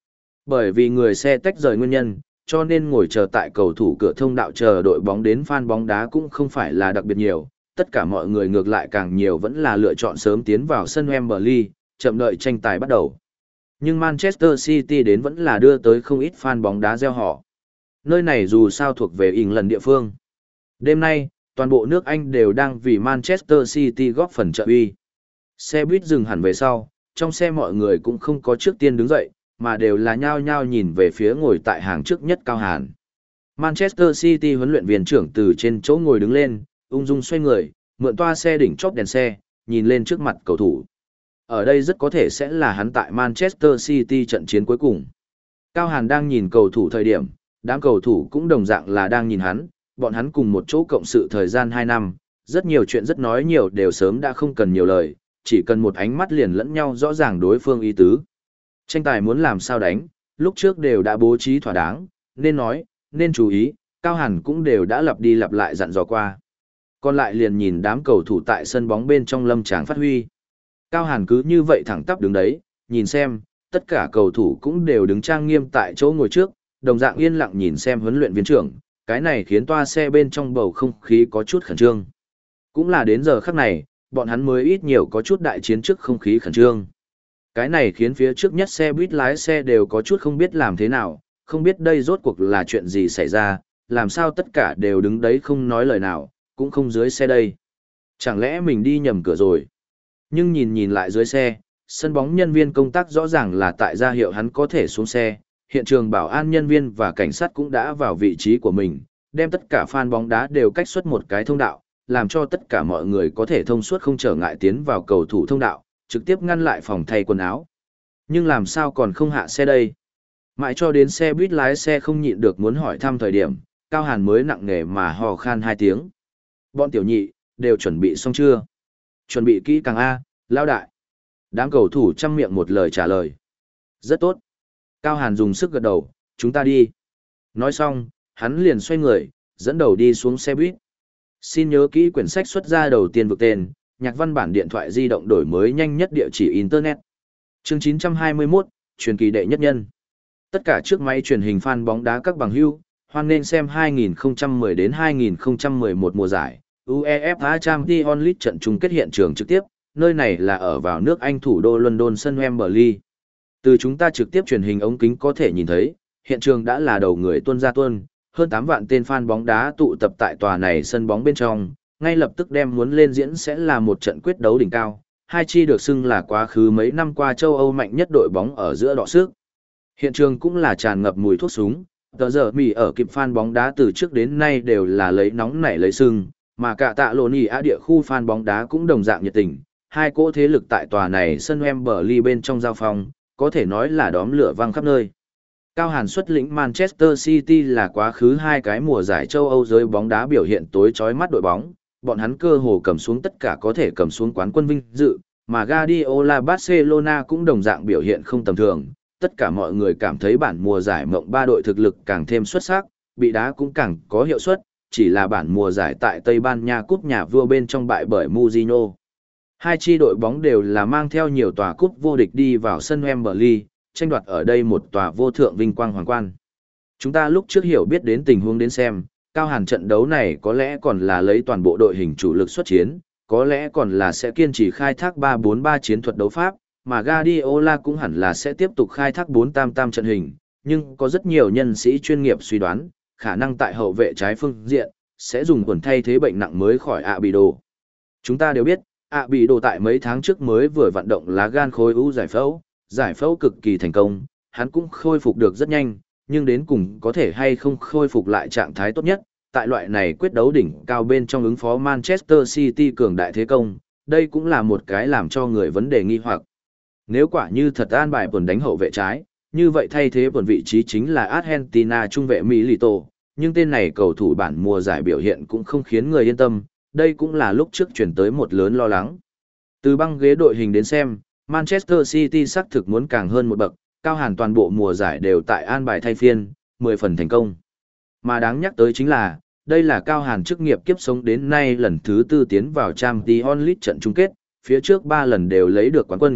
Bởi vì người xe tách rời nguyên nhân, cho nên ngồi chờ tại cầu thủ cửa thông đạo chờ đội bóng đến fan bóng đá cũng không phải là đặc biệt nhiều, tất cả mọi người ngược lại càng nhiều vẫn là lựa chọn sớm tiến vào sân Wembley, chậm đợi tranh tài bắt đầu. Nhưng Manchester City đến vẫn là đưa tới không ít fan bóng đá reo hò. Nơi này dù sao thuộc về England địa phương. Đêm nay, toàn bộ nước Anh đều đang vì Manchester City góp phần trợ uy. Xe buýt dừng hẳn về sau, trong xe mọi người cũng không có trước tiên đứng dậy, mà đều là nhao nhao nhìn về phía ngồi tại hàng trước nhất Cao Hàn. Manchester City huấn luyện viên trưởng từ trên chỗ ngồi đứng lên, ung dung xoay người, mượn toa xe đỉnh chóp đèn xe, nhìn lên trước mặt cầu thủ. Ở đây rất có thể sẽ là hắn tại Manchester City trận chiến cuối cùng. Cao Hàn đang nhìn cầu thủ thời điểm, đám cầu thủ cũng đồng dạng là đang nhìn hắn, bọn hắn cùng một chỗ cộng sự thời gian hai năm, rất nhiều chuyện rất nói nhiều đều sớm đã không cần nhiều lời, chỉ cần một ánh mắt liền lẫn nhau rõ ràng đối phương ý tứ. Tranh tài muốn làm sao đánh, lúc trước đều đã bố trí thỏa đáng, nên nói, nên chú ý, Cao Hàn cũng đều đã lặp đi lặp lại dặn dò qua. Còn lại liền nhìn đám cầu thủ tại sân bóng bên trong lâm tràng phát huy. Cao Hàn cứ như vậy thẳng tắp đứng đấy, nhìn xem, tất cả cầu thủ cũng đều đứng trang nghiêm tại chỗ ngồi trước, đồng dạng yên lặng nhìn xem huấn luyện viên trưởng, cái này khiến toa xe bên trong bầu không khí có chút khẩn trương. Cũng là đến giờ khắc này, bọn hắn mới ít nhiều có chút đại chiến trước không khí khẩn trương. Cái này khiến phía trước nhất xe buýt lái xe đều có chút không biết làm thế nào, không biết đây rốt cuộc là chuyện gì xảy ra, làm sao tất cả đều đứng đấy không nói lời nào, cũng không dưới xe đây. Chẳng lẽ mình đi nhầm cửa rồi? Nhưng nhìn nhìn lại dưới xe, sân bóng nhân viên công tác rõ ràng là tại ra hiệu hắn có thể xuống xe, hiện trường bảo an nhân viên và cảnh sát cũng đã vào vị trí của mình, đem tất cả fan bóng đá đều cách xuất một cái thông đạo, làm cho tất cả mọi người có thể thông suốt không trở ngại tiến vào cầu thủ thông đạo, trực tiếp ngăn lại phòng thay quần áo. Nhưng làm sao còn không hạ xe đây? Mãi cho đến xe buýt lái xe không nhịn được muốn hỏi thăm thời điểm, Cao Hàn mới nặng nề mà hò khan hai tiếng. Bọn tiểu nhị, đều chuẩn bị xong chưa? Chuẩn bị kỹ càng A, lao đại. Đám cầu thủ chăm miệng một lời trả lời. Rất tốt. Cao Hàn dùng sức gật đầu, chúng ta đi. Nói xong, hắn liền xoay người, dẫn đầu đi xuống xe buýt. Xin nhớ kỹ quyển sách xuất ra đầu tiên vực tên, nhạc văn bản điện thoại di động đổi mới nhanh nhất địa chỉ Internet. Chương chín trăm hai mươi mốt, truyền kỳ đệ nhất nhân. Tất cả chiếc máy truyền hình fan bóng đá các bằng hữu, hoan nên xem hai nghìn không trăm mười đến hai nghìn không trăm mười một mùa giải, UEFA Champions League trận chung kết hiện trường trực tiếp, nơi này là ở vào nước Anh thủ đô London sân Wembley. Từ chúng ta trực tiếp truyền hình ống kính có thể nhìn thấy, hiện trường đã là đầu người tuôn ra tuôn, hơn tám vạn tên fan bóng đá tụ tập tại tòa này sân bóng bên trong, ngay lập tức đem muốn lên diễn sẽ là một trận quyết đấu đỉnh cao. Hai chi được xưng là quá khứ mấy năm qua châu Âu mạnh nhất đội bóng ở giữa đọ sức. Hiện trường cũng là tràn ngập mùi thuốc súng, tờ giờ mì ở kịp fan bóng đá từ trước đến nay đều là lấy nóng nảy lấy sưng, mà cả tạ lộn ý á địa khu fan bóng đá cũng đồng dạng nhiệt tình. Hai cỗ thế lực tại tòa này sân Wembley bên trong giao phong, có thể nói là đóm lửa vang khắp nơi. Cao Hàn xuất lĩnh Manchester City là quá khứ hai cái mùa giải châu Âu giới bóng đá biểu hiện tối chói mắt đội bóng, bọn hắn cơ hồ cầm xuống tất cả có thể cầm xuống quán quân vinh dự, mà Guardiola Barcelona cũng đồng dạng biểu hiện không tầm thường, tất cả mọi người cảm thấy bản mùa giải mộng ba đội thực lực càng thêm xuất sắc, bị đá cũng càng có hiệu suất, chỉ là bản mùa giải tại Tây Ban Nha cúp nhà vua bên trong bại bởi Mourinho. Hai chi đội bóng đều là mang theo nhiều tòa cúp vô địch đi vào sân Wembley, tranh đoạt ở đây một tòa vô thượng vinh quang hoàng quan. Chúng ta lúc trước hiểu biết đến tình huống đến xem, Cao Hàn trận đấu này có lẽ còn là lấy toàn bộ đội hình chủ lực xuất chiến, có lẽ còn là sẽ kiên trì khai thác ba bốn ba chiến thuật đấu pháp, mà Guardiola cũng hẳn là sẽ tiếp tục khai thác bốn tam tam trận hình, nhưng có rất nhiều nhân sĩ chuyên nghiệp suy đoán, khả năng tại hậu vệ trái phương diện, sẽ dùng quần thay thế bệnh nặng mới khỏi Abido. Chúng ta đều biết, Abido tại mấy tháng trước mới vừa vận động lá gan khối u giải phẫu, giải phẫu cực kỳ thành công, hắn cũng khôi phục được rất nhanh, nhưng đến cùng có thể hay không khôi phục lại trạng thái tốt nhất, tại loại này quyết đấu đỉnh cao bên trong ứng phó Manchester City cường đại thế công, đây cũng là một cái làm cho người vấn đề nghi hoặc. Nếu quả như thật an bài tuần đánh hậu vệ trái, như vậy thay thế tuần vị trí chính là Argentina trung vệ Milito, nhưng tên này cầu thủ bản mùa giải biểu hiện cũng không khiến người yên tâm, đây cũng là lúc trước chuyển tới một lớn lo lắng. Từ băng ghế đội hình đến xem, Manchester City xác thực muốn càng hơn một bậc, Cao Hàn toàn bộ mùa giải đều tại an bài thay phiên, mười phần thành công. Mà đáng nhắc tới chính là, đây là Cao Hàn chức nghiệp kiếp sống đến nay lần thứ tư tiến vào Champions League trận chung kết, phía trước ba lần đều lấy được quán quân,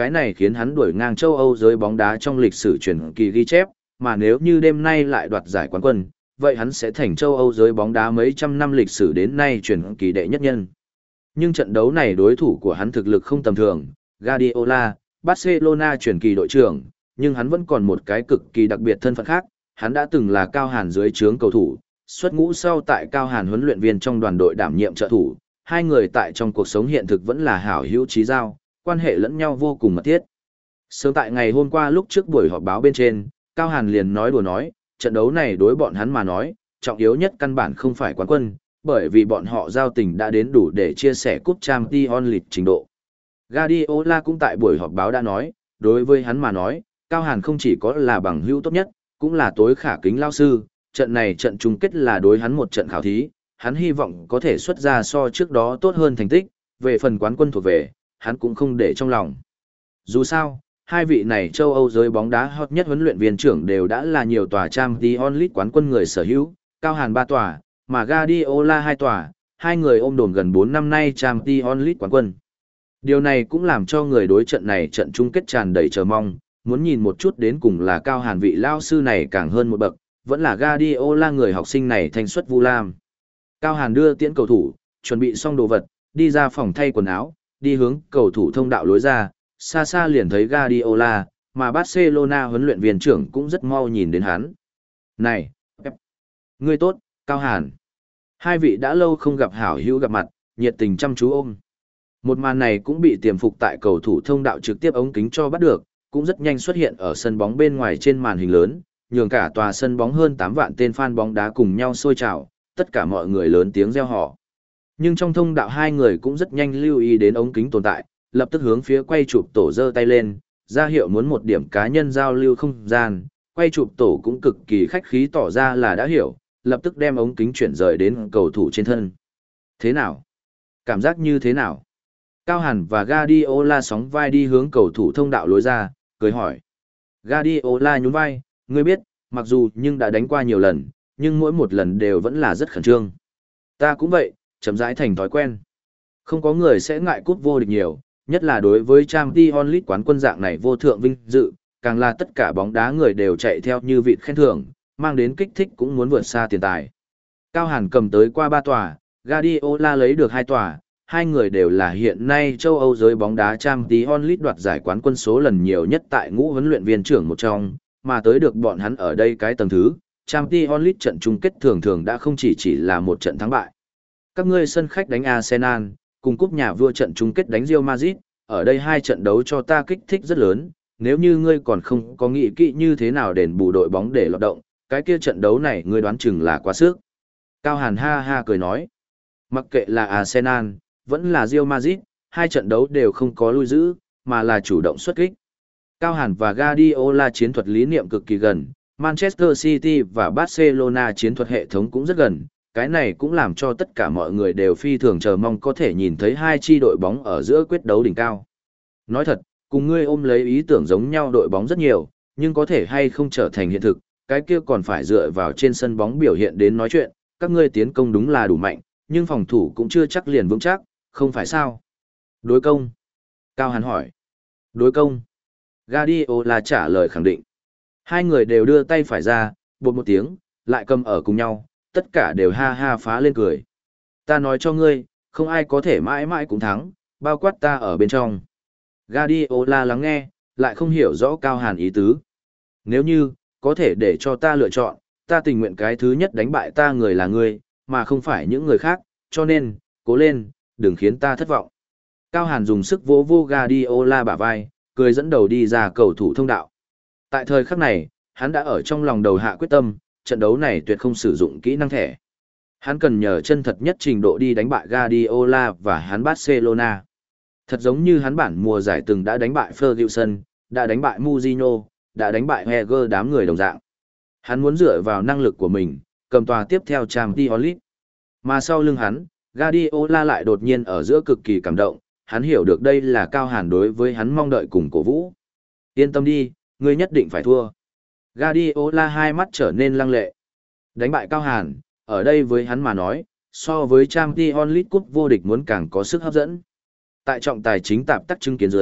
cái này khiến hắn đuổi ngang châu Âu giới bóng đá trong lịch sử truyền kỳ ghi chép, mà nếu như đêm nay lại đoạt giải quán quân, vậy hắn sẽ thành châu Âu giới bóng đá mấy trăm năm lịch sử đến nay truyền kỳ đệ nhất nhân. Nhưng trận đấu này đối thủ của hắn thực lực không tầm thường, Guardiola, Barcelona truyền kỳ đội trưởng, nhưng hắn vẫn còn một cái cực kỳ đặc biệt thân phận khác, hắn đã từng là Cao Hàn dưới trướng cầu thủ, xuất ngũ sau tại Cao Hàn huấn luyện viên trong đoàn đội đảm nhiệm trợ thủ, hai người tại trong cuộc sống hiện thực vẫn là hảo hữu chí giao, quan hệ lẫn nhau vô cùng mật thiết. Sớm tại ngày hôm qua lúc trước buổi họp báo bên trên, Cao Hàn liền nói đùa nói, trận đấu này đối bọn hắn mà nói, trọng yếu nhất căn bản không phải quán quân, bởi vì bọn họ giao tình đã đến đủ để chia sẻ cúp Champions League trình độ. Guardiola cũng tại buổi họp báo đã nói, đối với hắn mà nói, Cao Hàn không chỉ có là bằng hữu tốt nhất, cũng là tối khả kính lao sư, trận này trận chung kết là đối hắn một trận khảo thí, hắn hy vọng có thể xuất ra so trước đó tốt hơn thành tích, về phần quán quân thuộc về, hắn cũng không để trong lòng. Dù sao, hai vị này châu Âu giới bóng đá hot nhất huấn luyện viên trưởng đều đã là nhiều tòa Champions League quán quân người sở hữu, Cao Hàn ba tòa, mà Guardiola hai tòa, hai người ôm đồn gần bốn năm nay Champions League quán quân. Điều này cũng làm cho người đối trận này trận chung kết tràn đầy chờ mong, muốn nhìn một chút đến cùng là Cao Hàn vị lao sư này càng hơn một bậc, vẫn là Guardiola người học sinh này thanh xuất vu lam. Cao Hàn đưa tiễn cầu thủ, chuẩn bị xong đồ vật, đi ra phòng thay quần áo, đi hướng cầu thủ thông đạo lối ra, xa xa liền thấy Guardiola, mà Barcelona huấn luyện viên trưởng cũng rất mau nhìn đến hắn. Này, Pep, ngươi tốt, Cao Hàn. Hai vị đã lâu không gặp hảo hữu gặp mặt, nhiệt tình chăm chú ôm. Một màn này cũng bị tiềm phục tại cầu thủ thông đạo trực tiếp ống kính cho bắt được, cũng rất nhanh xuất hiện ở sân bóng bên ngoài trên màn hình lớn, nhường cả tòa sân bóng hơn tám vạn tên fan bóng đá cùng nhau sôi trào, tất cả mọi người lớn tiếng reo hò. Nhưng trong thông đạo hai người cũng rất nhanh lưu ý đến ống kính tồn tại, lập tức hướng phía quay chụp tổ giơ tay lên, ra hiệu muốn một điểm cá nhân giao lưu không gian, quay chụp tổ cũng cực kỳ khách khí tỏ ra là đã hiểu, lập tức đem ống kính chuyển rời đến cầu thủ trên thân. Thế nào? Cảm giác như thế nào? Cao Hàn và Guardiola sóng vai đi hướng cầu thủ thông đạo lối ra, cười hỏi. Guardiola nhún vai, ngươi biết, mặc dù nhưng đã đánh qua nhiều lần, nhưng mỗi một lần đều vẫn là rất khẩn trương. Ta cũng vậy, chậm rãi thành thói quen. Không có người sẽ ngại cúp vô địch nhiều, nhất là đối với Champions League quán quân dạng này vô thượng vinh dự, càng là tất cả bóng đá người đều chạy theo như vịt khen thưởng, mang đến kích thích cũng muốn vượt xa tiền tài. Cao Hàn cầm tới qua ba tòa, Guardiola lấy được hai tòa, hai người đều là hiện nay châu Âu giới bóng đá Champions League đoạt giải quán quân số lần nhiều nhất tại ngũ huấn luyện viên trưởng một trong, mà tới được bọn hắn ở đây cái tầng thứ, Champions League trận chung kết thường thường đã không chỉ chỉ là một trận thắng bại. Các ngươi sân khách đánh Arsenal, cùng cúp nhà vua trận chung kết đánh Real Madrid, ở đây hai trận đấu cho ta kích thích rất lớn, nếu như ngươi còn không có nghĩ kỹ như thế nào đền bù đội bóng để lọt động, cái kia trận đấu này ngươi đoán chừng là quá sức. Cao Hàn ha ha cười nói, mặc kệ là Arsenal, vẫn là Real Madrid, hai trận đấu đều không có lui giữ, mà là chủ động xuất kích. Cao Hàn và Guardiola chiến thuật lý niệm cực kỳ gần, Manchester City và Barcelona chiến thuật hệ thống cũng rất gần, cái này cũng làm cho tất cả mọi người đều phi thường chờ mong có thể nhìn thấy hai chi đội bóng ở giữa quyết đấu đỉnh cao. Nói thật, cùng ngươi ôm lấy ý tưởng giống nhau đội bóng rất nhiều, nhưng có thể hay không trở thành hiện thực, cái kia còn phải dựa vào trên sân bóng biểu hiện đến nói chuyện, các ngươi tiến công đúng là đủ mạnh, nhưng phòng thủ cũng chưa chắc liền vững chắc, không phải sao? Đối công. Cao Hàn hỏi. Đối công. Guardiola trả lời khẳng định. Hai người đều đưa tay phải ra, bột một tiếng, lại cầm ở cùng nhau, tất cả đều ha ha phá lên cười. Ta nói cho ngươi, không ai có thể mãi mãi cũng thắng, bao quát ta ở bên trong. Guardiola lắng nghe, lại không hiểu rõ Cao Hàn ý tứ. Nếu như, có thể để cho ta lựa chọn, ta tình nguyện cái thứ nhất đánh bại ta người là ngươi, mà không phải những người khác, cho nên, cố lên, đừng khiến ta thất vọng. Cao Hàn dùng sức vỗ vô Guardiola bả vai, cười dẫn đầu đi ra cầu thủ thông đạo. Tại thời khắc này, hắn đã ở trong lòng đầu hạ quyết tâm, trận đấu này tuyệt không sử dụng kỹ năng thẻ. Hắn cần nhờ chân thật nhất trình độ đi đánh bại Guardiola và hắn Barcelona. Thật giống như hắn bản mùa giải từng đã đánh bại Ferguson, đã đánh bại Mourinho, đã đánh bại Wenger đám người đồng dạng. Hắn muốn dựa vào năng lực của mình, cầm tòa tiếp theo Champions League. Mà sau lưng hắn, Guardiola lại đột nhiên ở giữa cực kỳ cảm động, hắn hiểu được đây là Cao Hàn đối với hắn mong đợi cùng cổ vũ. Yên tâm đi, ngươi nhất định phải thua. Guardiola hai mắt trở nên lăng lệ. Đánh bại Cao Hàn, ở đây với hắn mà nói, so với Champions League cúp vô địch muốn càng có sức hấp dẫn. Tại trọng tài chính tạp tắc chứng kiến dưới,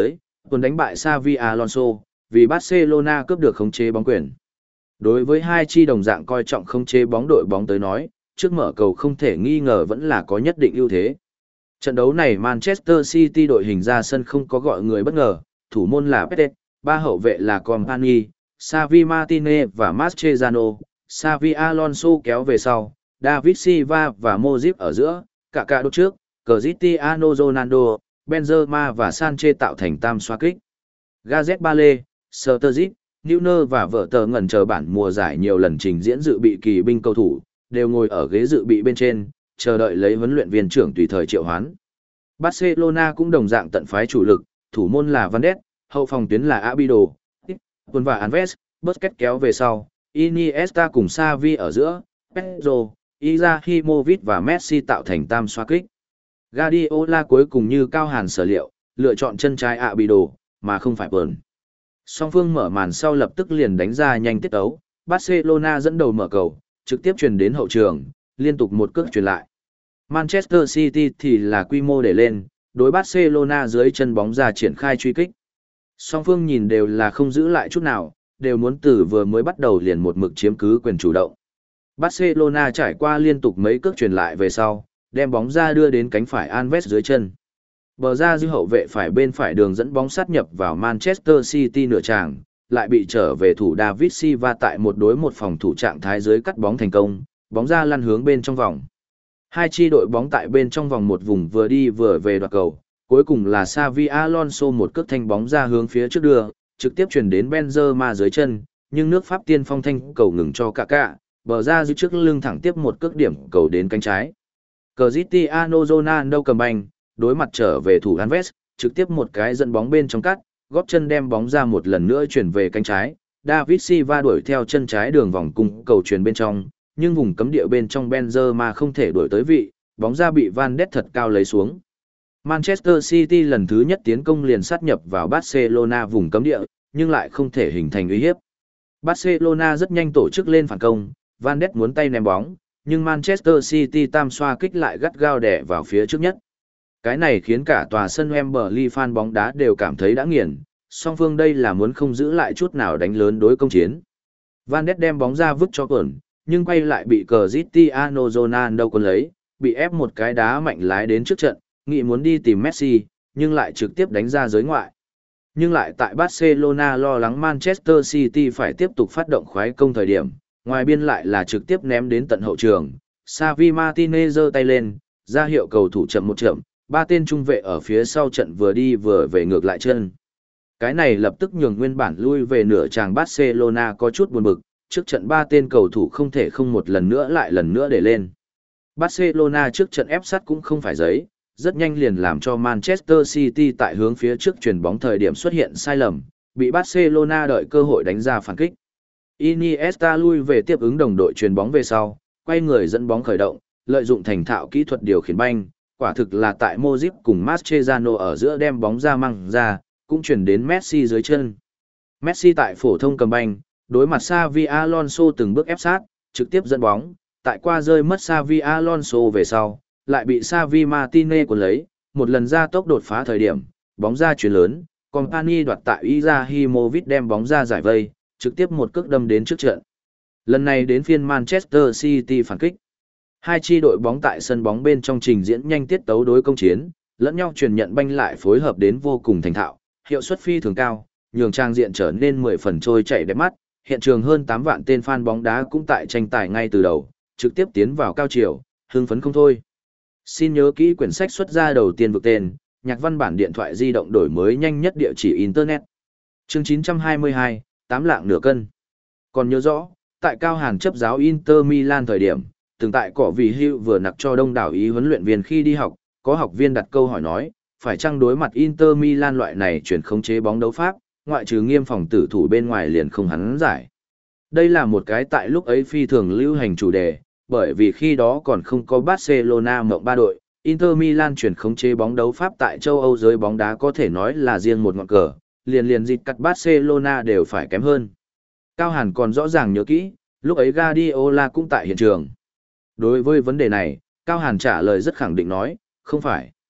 Tuần đánh bại Xavi Alonso, vì Barcelona cướp được khống chế bóng quyền. Đối với hai chi đồng dạng coi trọng khống chế bóng đội bóng tới nói, trước mở cầu không thể nghi ngờ vẫn là có nhất định ưu thế. Trận đấu này Manchester City đội hình ra sân không có gọi người bất ngờ, thủ môn là Pete, ba hậu vệ là Company, Xavi Martinez và Mascherano, Xavi Alonso kéo về sau, David Silva và Modric ở giữa, cả cả đốt trước, Cristiano Ronaldo, Benzema và Sanchez tạo thành tam xoá kích. Gareth Bale, Sturridge, Neuer và vợ tờ ngẩn chờ bản mùa giải nhiều lần trình diễn dự bị kỳ binh cầu thủ, đều ngồi ở ghế dự bị bên trên, chờ đợi lấy huấn luyện viên trưởng tùy thời triệu hoán. Barcelona cũng đồng dạng tận phái chủ lực, thủ môn là Van Ness, hậu phòng tuyến là Abido, Quân và Alves, Busquets kéo về sau, Iniesta cùng Xavi ở giữa, Pedro, Izahimovic và Messi tạo thành tam xoá kích. Guardiola cuối cùng như Cao Hàn sở liệu, lựa chọn chân trái Abido, mà không phải Bern. Song phương mở màn sau lập tức liền đánh ra nhanh tiết tấu, Barcelona dẫn đầu mở cầu, trực tiếp truyền đến hậu trường, liên tục một cước truyền lại. Manchester City thì là quy mô để lên, đối Barcelona dưới chân bóng ra triển khai truy kích. Song phương nhìn đều là không giữ lại chút nào, đều muốn từ vừa mới bắt đầu liền một mực chiếm cứ quyền chủ động. Barcelona trải qua liên tục mấy cước truyền lại về sau, đem bóng ra đưa đến cánh phải Alves dưới chân. Bờ ra dư hậu vệ phải bên phải đường dẫn bóng sát nhập vào Manchester City nửa tràng, lại bị trở về thủ David Silva tại một đối một phòng thủ trạng thái dưới cắt bóng thành công, bóng ra lăn hướng bên trong vòng. Hai chi đội bóng tại bên trong vòng một vùng vừa đi vừa về đoạt cầu, cuối cùng là Xavi Alonso một cước thanh bóng ra hướng phía trước đưa, trực tiếp chuyển đến Benzema dưới chân, nhưng nước Pháp tiên phong thanh cầu ngừng cho Kaká, bờ ra dư trước lưng thẳng tiếp một cước điểm cầu đến cánh trái. Cristiano Ronaldo cầm banh, đối mặt trở về thủ Alves, trực tiếp một cái dẫn bóng bên trong cắt, góp chân đem bóng ra một lần nữa chuyển về cánh trái. David Silva đuổi theo chân trái đường vòng cung cầu truyền bên trong, nhưng vùng cấm địa bên trong Benzema không thể đuổi tới vị, bóng ra bị Van Ness thật cao lấy xuống. Manchester City lần thứ nhất tiến công liền sát nhập vào Barcelona vùng cấm địa, nhưng lại không thể hình thành uy hiếp. Barcelona rất nhanh tổ chức lên phản công, Van Ness muốn tay ném bóng, nhưng Manchester City tam xoa kích lại gắt gao đè vào phía trước nhất. Cái này khiến cả tòa sân Wembley fan bóng đá đều cảm thấy đã nghiền, song phương đây là muốn không giữ lại chút nào đánh lớn đối công chiến. Van Ness đem bóng ra vứt cho quần, nhưng quay lại bị Cristiano Ronaldo cuốn lấy, bị ép một cái đá mạnh lái đến trước trận, nghĩ muốn đi tìm Messi, nhưng lại trực tiếp đánh ra giới ngoại. Nhưng lại tại Barcelona lo lắng Manchester City phải tiếp tục phát động khoái công thời điểm, ngoài biên lại là trực tiếp ném đến tận hậu trường. Xavi Martinez giơ tay lên, ra hiệu cầu thủ chậm một chậm, ba tên trung vệ ở phía sau trận vừa đi vừa về ngược lại chân. Cái này lập tức nhường nguyên bản lui về nửa tràng Barcelona có chút buồn bực, trước trận ba tên cầu thủ không thể không một lần nữa lại lần nữa để lên. Barcelona trước trận ép sát cũng không phải giấy, rất nhanh liền làm cho Manchester City tại hướng phía trước chuyền bóng thời điểm xuất hiện sai lầm, bị Barcelona đợi cơ hội đánh ra phản kích. Iniesta lui về tiếp ứng đồng đội chuyền bóng về sau, quay người dẫn bóng khởi động, lợi dụng thành thạo kỹ thuật điều khiển banh, quả thực là tại Modric cùng Mascherano ở giữa đem bóng ra măng ra, cũng chuyển đến Messi dưới chân. Messi tại phổ thông cầm banh, đối mặt Xavi Alonso từng bước ép sát, trực tiếp dẫn bóng, tại qua rơi mất Xavi Alonso về sau, lại bị Xavi Martinez cuốn lấy, một lần ra tốc đột phá thời điểm, bóng ra chuyền lớn, Company đoạt tại Izahimovic đem bóng ra giải vây, trực tiếp một cước đâm đến trước trận. Lần này đến phiên Manchester City phản kích. Hai chi đội bóng tại sân bóng bên trong trình diễn nhanh tiết tấu đối công chiến, lẫn nhau truyền nhận banh lại phối hợp đến vô cùng thành thạo, hiệu suất phi thường cao, nhường trang diện trở nên mười phần trôi chảy đẹp mắt, hiện trường hơn tám vạn tên fan bóng đá cũng tại tranh tài ngay từ đầu, trực tiếp tiến vào cao chiều, hưng phấn không thôi. Xin nhớ kỹ quyển sách xuất ra đầu tiên vực tên, nhạc văn bản điện thoại di động đổi mới nhanh nhất địa chỉ Internet. Chương chín trăm hai mươi hai, tám lạng nửa cân. Còn nhớ rõ, tại Cao Hàn chấp giáo Inter Milan thời điểm, từng tại cỏ vì hưu vừa nặc cho đông đảo ý huấn luyện viên khi đi học, có học viên đặt câu hỏi nói, phải chăng đối mặt Inter Milan loại này chuyển khống chế bóng đấu pháp, ngoại trừ nghiêm phòng tử thủ bên ngoài liền không hắn giải. Đây là một cái tại lúc ấy phi thường lưu hành chủ đề, bởi vì khi đó còn không có Barcelona mộng ba đội, Inter Milan chuyển khống chế bóng đấu pháp tại châu Âu giới bóng đá có thể nói là riêng một ngọn cờ, liền liền dịch cắt Barcelona đều phải kém hơn. Cao Hàn còn rõ ràng nhớ kỹ, lúc ấy Guardiola cũng tại hiện trường. Đối với vấn đề này, Cao Hàn trả lời rất khẳng định nói, không phải.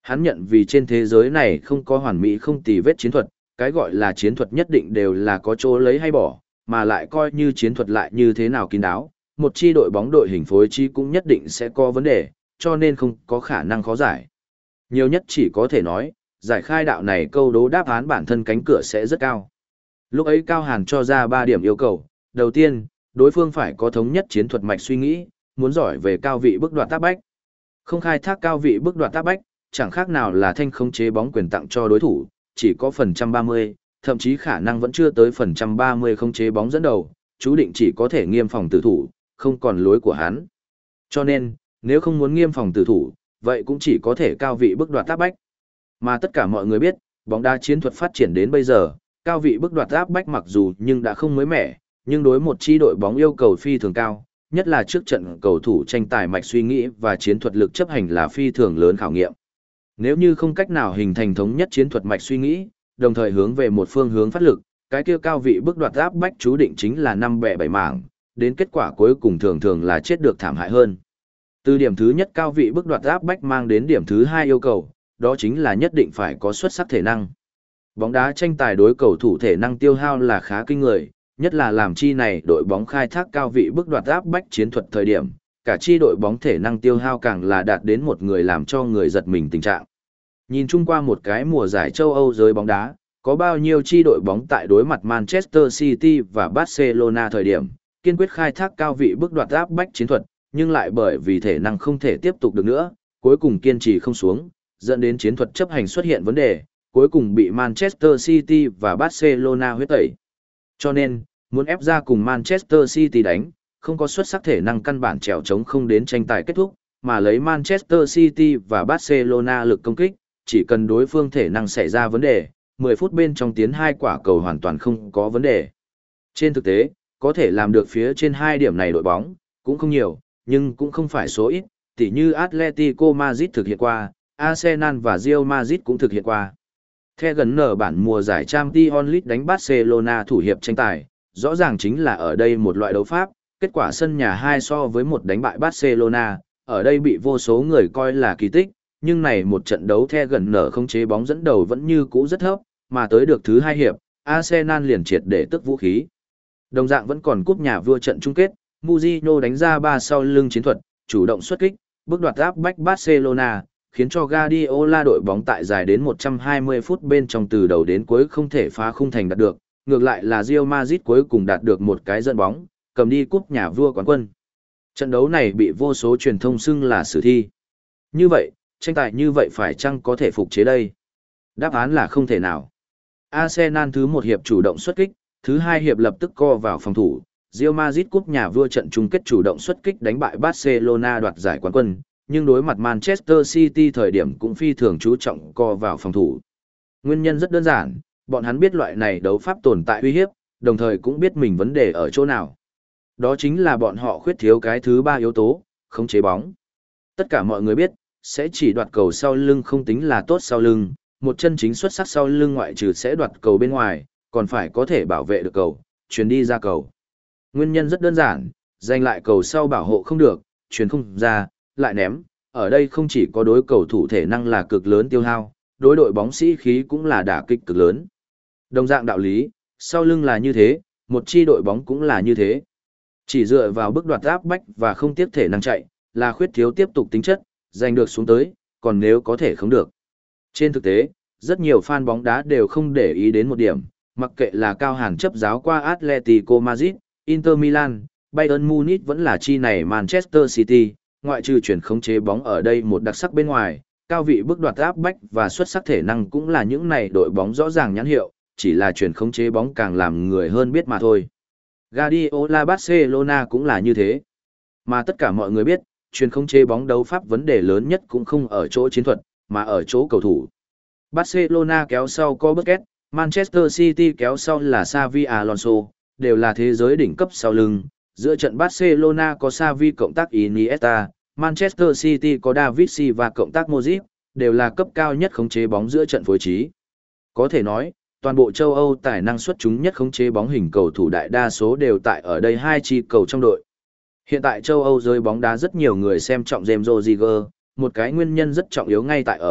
Hắn nhận vì trên thế giới này không có hoàn mỹ không tì vết chiến thuật, cái gọi là chiến thuật nhất định đều là có chỗ lấy hay bỏ, mà lại coi như chiến thuật lại như thế nào kín đáo, một chi đội bóng đội hình phối trí cũng nhất định sẽ có vấn đề, cho nên không có khả năng khó giải. Nhiều nhất chỉ có thể nói, giải khai đạo này câu đố đáp án bản thân cánh cửa sẽ rất cao. Lúc ấy Cao Hàn cho ra ba điểm yêu cầu, đầu tiên, đối phương phải có thống nhất chiến thuật mạch suy nghĩ, muốn giỏi về cao vị bước đoạt tác bách. Không khai thác cao vị bước đoạt tác bách, chẳng khác nào là thanh khống chế bóng quyền tặng cho đối thủ, chỉ có phần trăm ba mươi, thậm chí khả năng vẫn chưa tới phần trăm ba mươi khống chế bóng dẫn đầu, chú định chỉ có thể nghiêm phòng tử thủ, không còn lối của hắn. Cho nên, nếu không muốn nghiêm phòng tử thủ, vậy cũng chỉ có thể cao vị bước đoạt tác bách. Mà tất cả mọi người biết, bóng đá chiến thuật phát triển đến bây giờ, cao vị bước đoạt áp bách mặc dù nhưng đã không mới mẻ, nhưng đối một chi đội bóng yêu cầu phi thường cao, nhất là trước trận cầu thủ tranh tài mạch suy nghĩ và chiến thuật lực chấp hành là phi thường lớn khảo nghiệm. Nếu như không cách nào hình thành thống nhất chiến thuật mạch suy nghĩ, đồng thời hướng về một phương hướng phát lực, cái kia cao vị bước đoạt áp bách chú định chính là năm bẻ bảy mảng, đến kết quả cuối cùng thường thường là chết được thảm hại hơn. Từ điểm thứ nhất cao vị bước đoạt áp bách mang đến điểm thứ hai yêu cầu, đó chính là nhất định phải có xuất sắc thể năng. Bóng đá tranh tài đối cầu thủ thể năng tiêu hao là khá kinh người, nhất là làm chi này đội bóng khai thác cao vị bước đoạt áp bách chiến thuật thời điểm, cả chi đội bóng thể năng tiêu hao càng là đạt đến một người làm cho người giật mình tình trạng. Nhìn chung qua một cái mùa giải châu Âu giới bóng đá, có bao nhiêu chi đội bóng tại đối mặt Manchester City và Barcelona thời điểm, kiên quyết khai thác cao vị bước đoạt áp bách chiến thuật, nhưng lại bởi vì thể năng không thể tiếp tục được nữa, cuối cùng kiên trì không xuống, dẫn đến chiến thuật chấp hành xuất hiện vấn đề, cuối cùng bị Manchester City và Barcelona huyết tẩy. Cho nên, muốn ép ra cùng Manchester City đánh, không có xuất sắc thể năng căn bản trèo chống không đến tranh tài kết thúc, mà lấy Manchester City và Barcelona lực công kích, chỉ cần đối phương thể năng xảy ra vấn đề, mười phút bên trong tiến hai quả cầu hoàn toàn không có vấn đề. Trên thực tế, có thể làm được phía trên hai điểm này đội bóng, cũng không nhiều, nhưng cũng không phải số ít, tỉ như Atletico Madrid thực hiện qua, Arsenal và Real Madrid cũng thực hiện qua. Theo gần nở bản mùa giải Champions League đánh Barcelona thủ hiệp tranh tài, rõ ràng chính là ở đây một loại đấu pháp, kết quả sân nhà hai so với một đánh bại Barcelona, ở đây bị vô số người coi là kỳ tích, nhưng này một trận đấu theo gần nở không chế bóng dẫn đầu vẫn như cũ rất thấp, mà tới được thứ hai hiệp, Arsenal liền triệt để tức vũ khí. Đồng dạng vẫn còn cúp nhà vua trận chung kết, Mourinho đánh ra ba sau lưng chiến thuật, chủ động xuất kích, bước đoạt áp bách Barcelona, khiến cho Guardiola đội bóng tại dài đến một trăm hai mươi phút bên trong từ đầu đến cuối không thể phá khung thành đạt được, ngược lại là Real Madrid cuối cùng đạt được một cái dẫn bóng, cầm đi cúp nhà vua quán quân. Trận đấu này bị vô số truyền thông xưng là sử thi. Như vậy, tranh tài như vậy phải chăng có thể phục chế đây? Đáp án là không thể nào. Arsenal thứ một hiệp chủ động xuất kích, thứ hai hiệp lập tức co vào phòng thủ, Real Madrid cúp nhà vua trận chung kết chủ động xuất kích đánh bại Barcelona đoạt giải quán quân, nhưng đối mặt Manchester City thời điểm cũng phi thường chú trọng co vào phòng thủ. Nguyên nhân rất đơn giản, bọn hắn biết loại này đấu pháp tồn tại uy hiếp, đồng thời cũng biết mình vấn đề ở chỗ nào. Đó chính là bọn họ khuyết thiếu cái thứ ba yếu tố, khống chế bóng. Tất cả mọi người biết, sẽ chỉ đoạt cầu sau lưng không tính là tốt sau lưng, một chân chính xuất sắc sau lưng ngoại trừ sẽ đoạt cầu bên ngoài, còn phải có thể bảo vệ được cầu, chuyển đi ra cầu. Nguyên nhân rất đơn giản, giành lại cầu sau bảo hộ không được, chuyển không ra, lại ném, ở đây không chỉ có đối cầu thủ thể năng là cực lớn tiêu hao, đối đội bóng sĩ khí cũng là đả kích cực lớn. Đồng dạng đạo lý, sau lưng là như thế, một chi đội bóng cũng là như thế. Chỉ dựa vào bước đoạt áp bách và không tiếp thể năng chạy, là khuyết thiếu tiếp tục tính chất, giành được xuống tới, còn nếu có thể không được. Trên thực tế, rất nhiều fan bóng đá đều không để ý đến một điểm, mặc kệ là Cao Hàn chấp giáo qua Atletico Madrid, Inter Milan, Bayern Munich vẫn là chi này Manchester City, ngoại trừ chuyển khống chế bóng ở đây một đặc sắc bên ngoài, cao vị bước đoạt áp bách và xuất sắc thể năng cũng là những này đội bóng rõ ràng nhãn hiệu, chỉ là chuyển khống chế bóng càng làm người hơn biết mà thôi. Guardiola Barcelona cũng là như thế. Mà tất cả mọi người biết, chuyển khống chế bóng đấu pháp vấn đề lớn nhất cũng không ở chỗ chiến thuật, mà ở chỗ cầu thủ. Barcelona kéo sau có Busquets, Manchester City kéo sau là Xavi Alonso, đều là thế giới đỉnh cấp sau lưng. Giữa trận Barcelona có Xavi cộng tác Iniesta, Manchester City có David Silva cộng tác Modric, đều là cấp cao nhất khống chế bóng giữa trận phối trí. Có thể nói, toàn bộ châu Âu tài năng xuất chúng nhất khống chế bóng hình cầu thủ đại đa số đều tại ở đây hai chi cầu trong đội. Hiện tại châu Âu giới bóng đá rất nhiều người xem trọng James Rodriguez, một cái nguyên nhân rất trọng yếu ngay tại ở,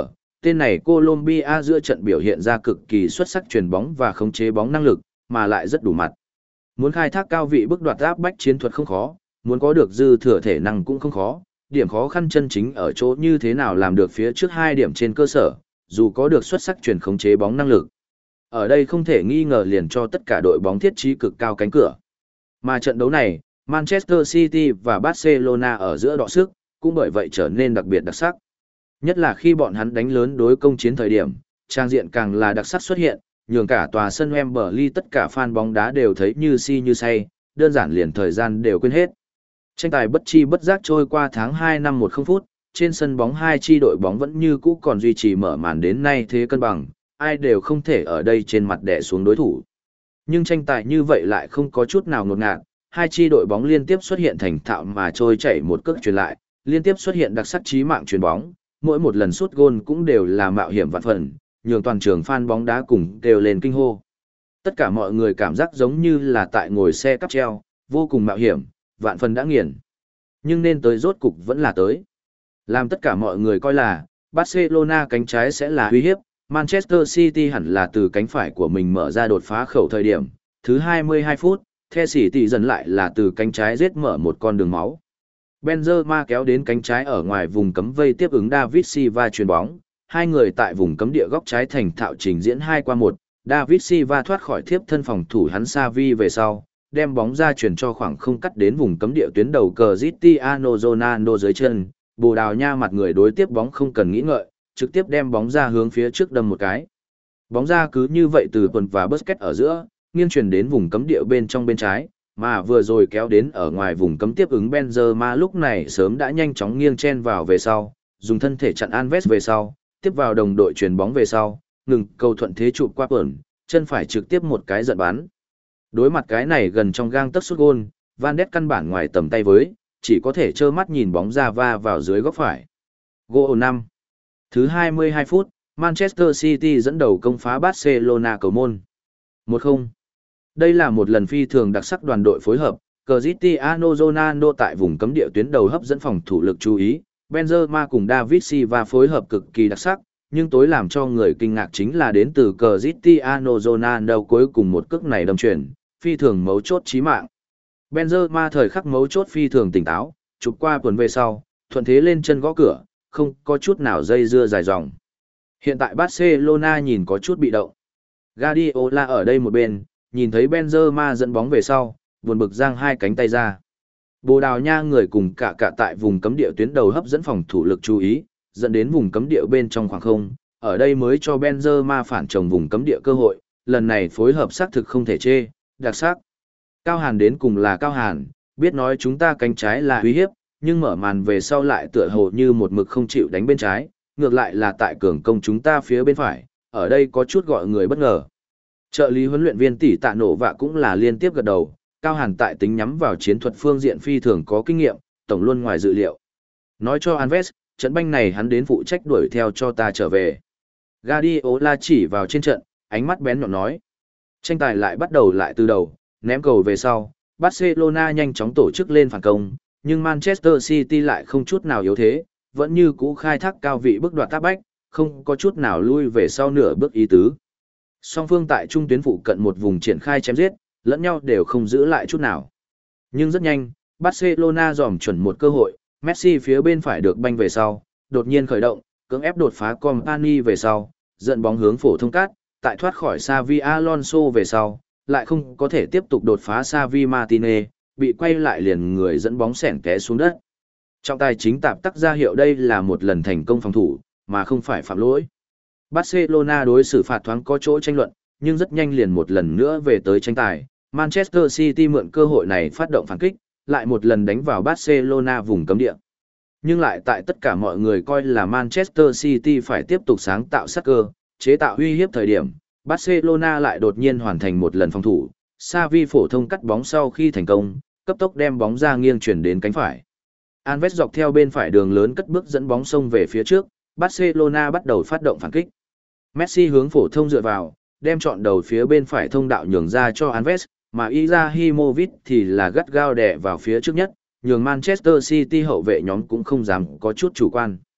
Tên này Colombia giữa trận biểu hiện ra cực kỳ xuất sắc chuyền bóng và khống chế bóng năng lực, mà lại rất đủ mặt. Muốn khai thác cao vị bước đoạt áp bách chiến thuật không khó, muốn có được dư thừa thể năng cũng không khó, điểm khó khăn chân chính ở chỗ như thế nào làm được phía trước hai điểm trên cơ sở, dù có được xuất sắc truyền khống chế bóng năng lực. Ở đây không thể nghi ngờ liền cho tất cả đội bóng thiết trí cực cao cánh cửa. Mà trận đấu này, Manchester City và Barcelona ở giữa đọ sức, cũng bởi vậy trở nên đặc biệt đặc sắc. Nhất là khi bọn hắn đánh lớn đối công chiến thời điểm, trang diện càng là đặc sắc xuất hiện, nhường cả tòa sân Wembley tất cả fan bóng đá đều thấy như si như say, đơn giản liền thời gian đều quên hết. Tranh tài bất chi bất giác trôi qua tháng hai năm một không phút, trên sân bóng hai chi đội bóng vẫn như cũ còn duy trì mở màn đến nay thế cân bằng, ai đều không thể ở đây trên mặt đè xuống đối thủ. Nhưng tranh tài như vậy lại không có chút nào ngột ngạt, hai chi đội bóng liên tiếp xuất hiện thành thạo mà trôi chảy một cước truyền lại, liên tiếp xuất hiện đặc sắc chí mạng chuyền bóng, mỗi một lần sút gôn cũng đều là mạo hiểm vạn phần, nhường toàn trường fan bóng đá cùng đều lên kinh hô. Tất cả mọi người cảm giác giống như là tại ngồi xe cắp treo, vô cùng mạo hiểm, vạn phần đã nghiền. Nhưng nên tới rốt cục vẫn là tới. Làm tất cả mọi người coi là, Barcelona cánh trái sẽ là uy hiếp, Manchester City hẳn là từ cánh phải của mình mở ra đột phá khẩu thời điểm. Thứ hai mươi hai phút, The City dần lại là từ cánh trái giết mở một con đường máu. Benzema kéo đến cánh trái ở ngoài vùng cấm vây tiếp ứng David Silva chuyền bóng. Hai người tại vùng cấm địa góc trái thành thạo trình diễn hai qua một. David Silva thoát khỏi thiếp thân phòng thủ hắn Xavi về sau, đem bóng ra chuyển cho khoảng không cắt đến vùng cấm địa tuyến đầu Cristiano Ronaldo dưới chân, Bồ Đào Nha mặt người đối tiếp bóng không cần nghĩ ngợi, trực tiếp đem bóng ra hướng phía trước đâm một cái. Bóng ra cứ như vậy từ tuần và Busquets ở giữa, nghiêng chuyển đến vùng cấm địa bên trong bên trái, mà vừa rồi kéo đến ở ngoài vùng cấm tiếp ứng Benzema lúc này sớm đã nhanh chóng nghiêng chen vào về sau, dùng thân thể chặn Alves về sau, tiếp vào đồng đội chuyền bóng về sau, ngừng cầu thuận thế chụp qua tuần, chân phải trực tiếp một cái giật bắn. Đối mặt cái này gần trong gang tấc sút gôn, Van Ness căn bản ngoài tầm tay với, chỉ có thể trơ mắt nhìn bóng ra va vào dưới góc phải. Goal năm. Thứ hai mươi hai phút, Manchester City dẫn đầu công phá Barcelona cầu môn. một không. Đây là một lần phi thường đặc sắc đoàn đội phối hợp, Cristiano Ronaldo tại vùng cấm địa tuyến đầu hấp dẫn phòng thủ lực chú ý, Benzema cùng David Silva phối hợp cực kỳ đặc sắc, nhưng tối làm cho người kinh ngạc chính là đến từ Cristiano Ronaldo cuối cùng một cước này đâm chuyển, phi thường mấu chốt chí mạng. Benzema thời khắc mấu chốt phi thường tỉnh táo, chụp qua tuần về sau, thuận thế lên chân gõ cửa, không có chút nào dây dưa dài dòng. Hiện tại Barcelona nhìn có chút bị động. Guardiola ở đây một bên, nhìn thấy Benzema dẫn bóng về sau, buồn bực giang hai cánh tay ra. Bồ Đào Nha người cùng cả cả tại vùng cấm địa tuyến đầu hấp dẫn phòng thủ lực chú ý, dẫn đến vùng cấm địa bên trong khoảng không, ở đây mới cho Benzema phản trồng vùng cấm địa cơ hội, lần này phối hợp xác thực không thể chê, đặc sắc. Cao Hàn đến cùng là Cao Hàn, biết nói chúng ta cánh trái là uy hiếp, nhưng mở màn về sau lại tựa hồ như một mực không chịu đánh bên trái, ngược lại là tại cường công chúng ta phía bên phải, ở đây có chút gọi người bất ngờ. Trợ lý huấn luyện viên tỷ tạ nổ vạ cũng là liên tiếp gật đầu, Cao Hàn tại tính nhắm vào chiến thuật phương diện phi thường có kinh nghiệm, tổng luôn ngoài dự liệu. Nói cho Alves, trận banh này hắn đến phụ trách đuổi theo cho ta trở về. Guardiola chỉ vào trên trận, ánh mắt bén nhọn nói. Tranh tài lại bắt đầu lại từ đầu, ném cầu về sau, Barcelona nhanh chóng tổ chức lên phản công, nhưng Manchester City lại không chút nào yếu thế, vẫn như cũ khai thác cao vị bước đoạt áp bách, không có chút nào lui về sau nửa bước ý tứ. Song phương tại trung tuyến phụ cận một vùng triển khai chém giết, lẫn nhau đều không giữ lại chút nào. Nhưng rất nhanh, Barcelona dòm chuẩn một cơ hội, Messi phía bên phải được banh về sau, đột nhiên khởi động, cưỡng ép đột phá Company về sau, dẫn bóng hướng phổ thông cát, tại thoát khỏi Xavi Alonso về sau, lại không có thể tiếp tục đột phá Xavi Martinez, bị quay lại liền người dẫn bóng xẻng té xuống đất. Trọng tài chính tạp tắc ra hiệu đây là một lần thành công phòng thủ, mà không phải phạm lỗi. Barcelona đối xử phạt thoáng có chỗ tranh luận, nhưng rất nhanh liền một lần nữa về tới tranh tài. Manchester City mượn cơ hội này phát động phản kích, lại một lần đánh vào Barcelona vùng cấm địa. Nhưng lại tại tất cả mọi người coi là Manchester City phải tiếp tục sáng tạo sắc cơ, chế tạo uy hiếp thời điểm, Barcelona lại đột nhiên hoàn thành một lần phòng thủ. Xavi phổ thông cắt bóng sau khi thành công, cấp tốc đem bóng ra nghiêng chuyển đến cánh phải. Alves dọc theo bên phải đường lớn cất bước dẫn bóng xông về phía trước, Barcelona bắt đầu phát động phản kích. Messi hướng phổ thông dựa vào, đem chọn đầu phía bên phải thông đạo nhường ra cho Alves, mà Izahimovic thì là gắt gao đè vào phía trước nhất, nhường Manchester City hậu vệ nhóm cũng không dám có chút chủ quan.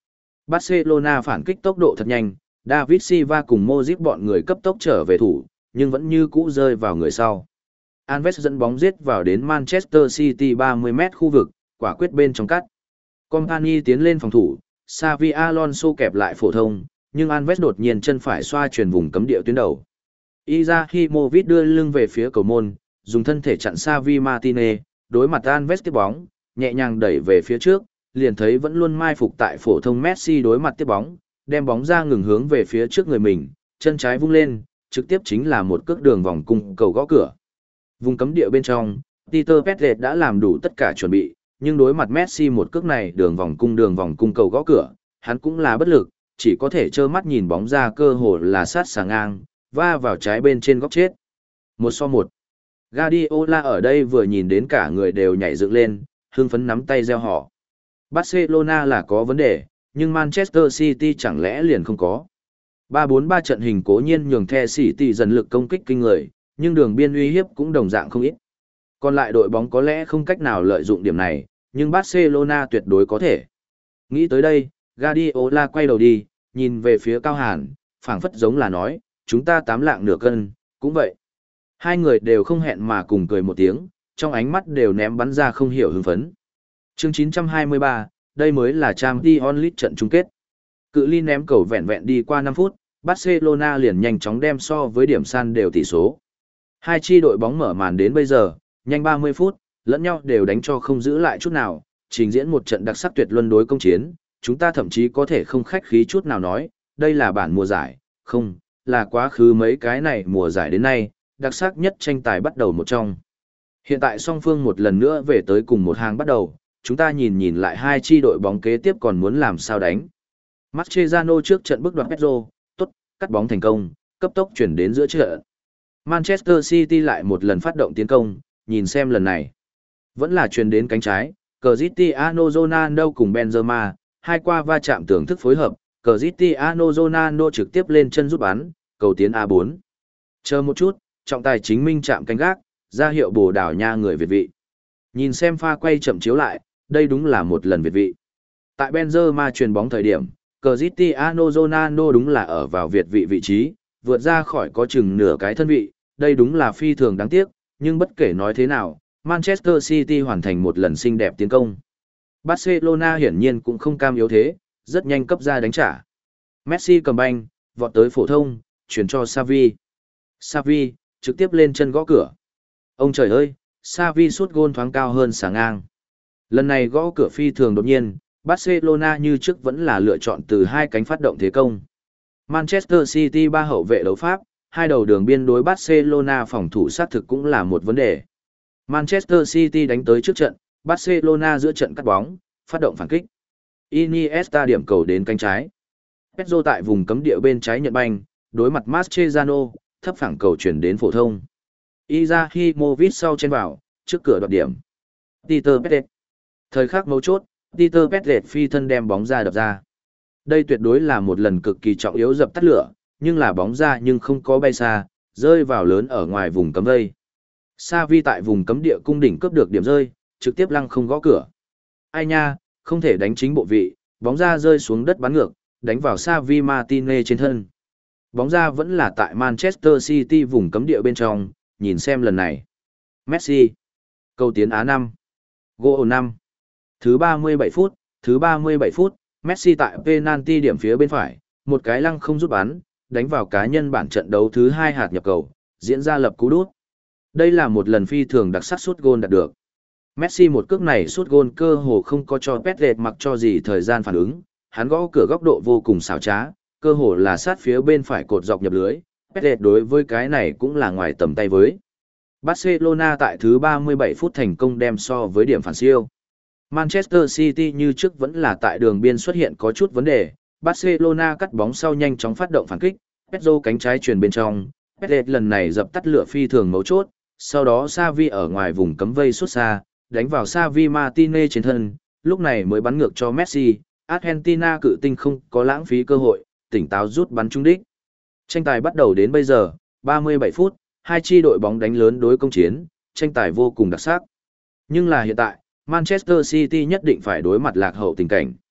Barcelona phản kích tốc độ thật nhanh, David Silva cùng Modric bọn người cấp tốc trở về thủ, nhưng vẫn như cũ rơi vào người sau. Alves dẫn bóng giết vào đến Manchester City ba mươi mét khu vực, quả quyết bên trong cắt. Company tiến lên phòng thủ, Xavi Alonso kẹp lại phổ thông, nhưng Alves đột nhiên chân phải xoa chuyển vùng cấm địa tuyến đầu. Izahimovic đưa lưng về phía cầu môn, dùng thân thể chặn Xavi Martinez, đối mặt Alves tiếp bóng, nhẹ nhàng đẩy về phía trước, liền thấy vẫn luôn mai phục tại phổ thông Messi đối mặt tiếp bóng, đem bóng ra ngừng hướng về phía trước người mình, chân trái vung lên, trực tiếp chính là một cước đường vòng cung cầu gõ cửa. Vùng cấm địa bên trong, Peter Petret đã làm đủ tất cả chuẩn bị, nhưng đối mặt Messi một cước này đường vòng cung đường vòng cung cầu gõ cửa, hắn cũng là bất lực, chỉ có thể trơ mắt nhìn bóng ra cơ hồ là sát sà ngang, va vào trái bên trên góc chết. Một so một. Guardiola ở đây vừa nhìn đến cả người đều nhảy dựng lên, hưng phấn nắm tay reo hò. Barcelona là có vấn đề, nhưng Manchester City chẳng lẽ liền không có. ba bốn ba trận hình cố nhiên nhường The City dần lực công kích kinh người, nhưng đường biên uy hiếp cũng đồng dạng không ít. Còn lại đội bóng có lẽ không cách nào lợi dụng điểm này, nhưng Barcelona tuyệt đối có thể. Nghĩ tới đây, Guardiola quay đầu đi, nhìn về phía Cao Hàn, phảng phất giống là nói, chúng ta tám lạng nửa cân, cũng vậy. Hai người đều không hẹn mà cùng cười một tiếng, trong ánh mắt đều ném bắn ra không hiểu hưng phấn. Chương chín trăm hai mươi ba, đây mới là Champions League trận chung kết. Cự ly ném cầu vẹn vẹn đi qua năm phút, Barcelona liền nhanh chóng đem so với điểm san đều tỷ số. Hai chi đội bóng mở màn đến bây giờ, nhanh ba mươi phút, lẫn nhau đều đánh cho không giữ lại chút nào, trình diễn một trận đặc sắc tuyệt luân đối công chiến, chúng ta thậm chí có thể không khách khí chút nào nói, đây là bản mùa giải, không, là quá khứ mấy cái này mùa giải đến nay, đặc sắc nhất tranh tài bắt đầu một trong. Hiện tại song phương một lần nữa về tới cùng một hàng bắt đầu, chúng ta nhìn nhìn lại hai chi đội bóng kế tiếp còn muốn làm sao đánh. Mascherano trước trận bước đoạt Pedro, tốt, cắt bóng thành công, cấp tốc chuyển đến giữa trận. Manchester City lại một lần phát động tiến công, nhìn xem lần này. Vẫn là truyền đến cánh trái, Cristiano Ronaldo cùng Benzema, hai qua va chạm tưởng thức phối hợp, Cristiano Ronaldo trực tiếp lên chân rút bắn, cầu tiến a bốn. Chờ một chút, trọng tài chính minh chạm cánh gác, ra hiệu Bồ Đào Nha người Việt vị. Nhìn xem pha quay chậm chiếu lại, đây đúng là một lần Việt vị. Tại Benzema truyền bóng thời điểm, Cristiano Ronaldo đúng là ở vào Việt vị vị trí, vượt ra khỏi có chừng nửa cái thân vị, đây đúng là phi thường đáng tiếc, nhưng bất kể nói thế nào, Manchester City hoàn thành một lần xinh đẹp tiến công. Barcelona hiển nhiên cũng không cam yếu thế, rất nhanh cấp ra đánh trả. Messi cầm banh, vọt tới phổ thông, chuyển cho Xavi. Xavi, trực tiếp lên chân gõ cửa. Ông trời ơi, Xavi sút gôn thoáng cao hơn sáng ngang. Lần này gõ cửa phi thường đột nhiên, Barcelona như trước vẫn là lựa chọn từ hai cánh phát động thế công. Manchester City ba hậu vệ đấu pháp, hai đầu đường biên đối Barcelona phòng thủ sát thực cũng là một vấn đề. Manchester City đánh tới trước trận, Barcelona giữa trận cắt bóng, phát động phản kích. Iniesta điểm cầu đến cánh trái. Pedro tại vùng cấm địa bên trái nhận banh, đối mặt Mascherano, thấp phẳng cầu chuyển đến phổ thông. Izahimovic sau chen vào, trước cửa đoạt điểm. Peter Petret. Thời khắc mấu chốt, Peter Petret phi thân đem bóng ra đập ra. Đây tuyệt đối là một lần cực kỳ trọng yếu dập tắt lửa, nhưng là bóng ra nhưng không có bay xa, rơi vào lớn ở ngoài vùng cấm vây. Xavi tại vùng cấm địa cung đỉnh cướp được điểm rơi, trực tiếp lăng không gõ cửa. Ai nha, không thể đánh chính bộ vị, bóng ra rơi xuống đất bắn ngược, đánh vào Xavi Martinez trên thân. Bóng ra vẫn là tại Manchester City vùng cấm địa bên trong, nhìn xem lần này. Messi. Cầu tiến Á năm. Goal năm. Thứ ba mươi bảy phút, thứ ba mươi bảy phút, Messi tại penalty điểm phía bên phải, một cái lăng không rút bắn, đánh vào cá nhân bản trận đấu thứ hai hạt nhập cầu, diễn ra lập cú đút. Đây là một lần phi thường đặc sắc sút gôn đạt được. Messi một cước này sút gôn cơ hồ không có cho Petret mặc cho gì thời gian phản ứng, hắn gõ cửa góc độ vô cùng xảo trá, cơ hồ là sát phía bên phải cột dọc nhập lưới. Petret đối với cái này cũng là ngoài tầm tay với. Barcelona tại thứ ba mươi bảy phút thành công đem so với điểm phản siêu. Manchester City như trước vẫn là tại đường biên xuất hiện có chút vấn đề, Barcelona cắt bóng sau nhanh chóng phát động phản kích, Pedro cánh trái truyền bên trong, Petret lần này dập tắt lửa phi thường mấu chốt, sau đó Xavi ở ngoài vùng cấm vây xuất xa, đánh vào Xavi Martinez trên thân, lúc này mới bắn ngược cho Messi, Argentina cự tinh không có lãng phí cơ hội, tỉnh táo rút bắn trúng đích. Tranh tài bắt đầu đến bây giờ, ba mươi bảy phút, hai chi đội bóng đánh lớn đối công chiến, tranh tài vô cùng đặc sắc. Nhưng là hiện tại, Manchester City nhất định phải đối mặt lạc hậu tình cảnh.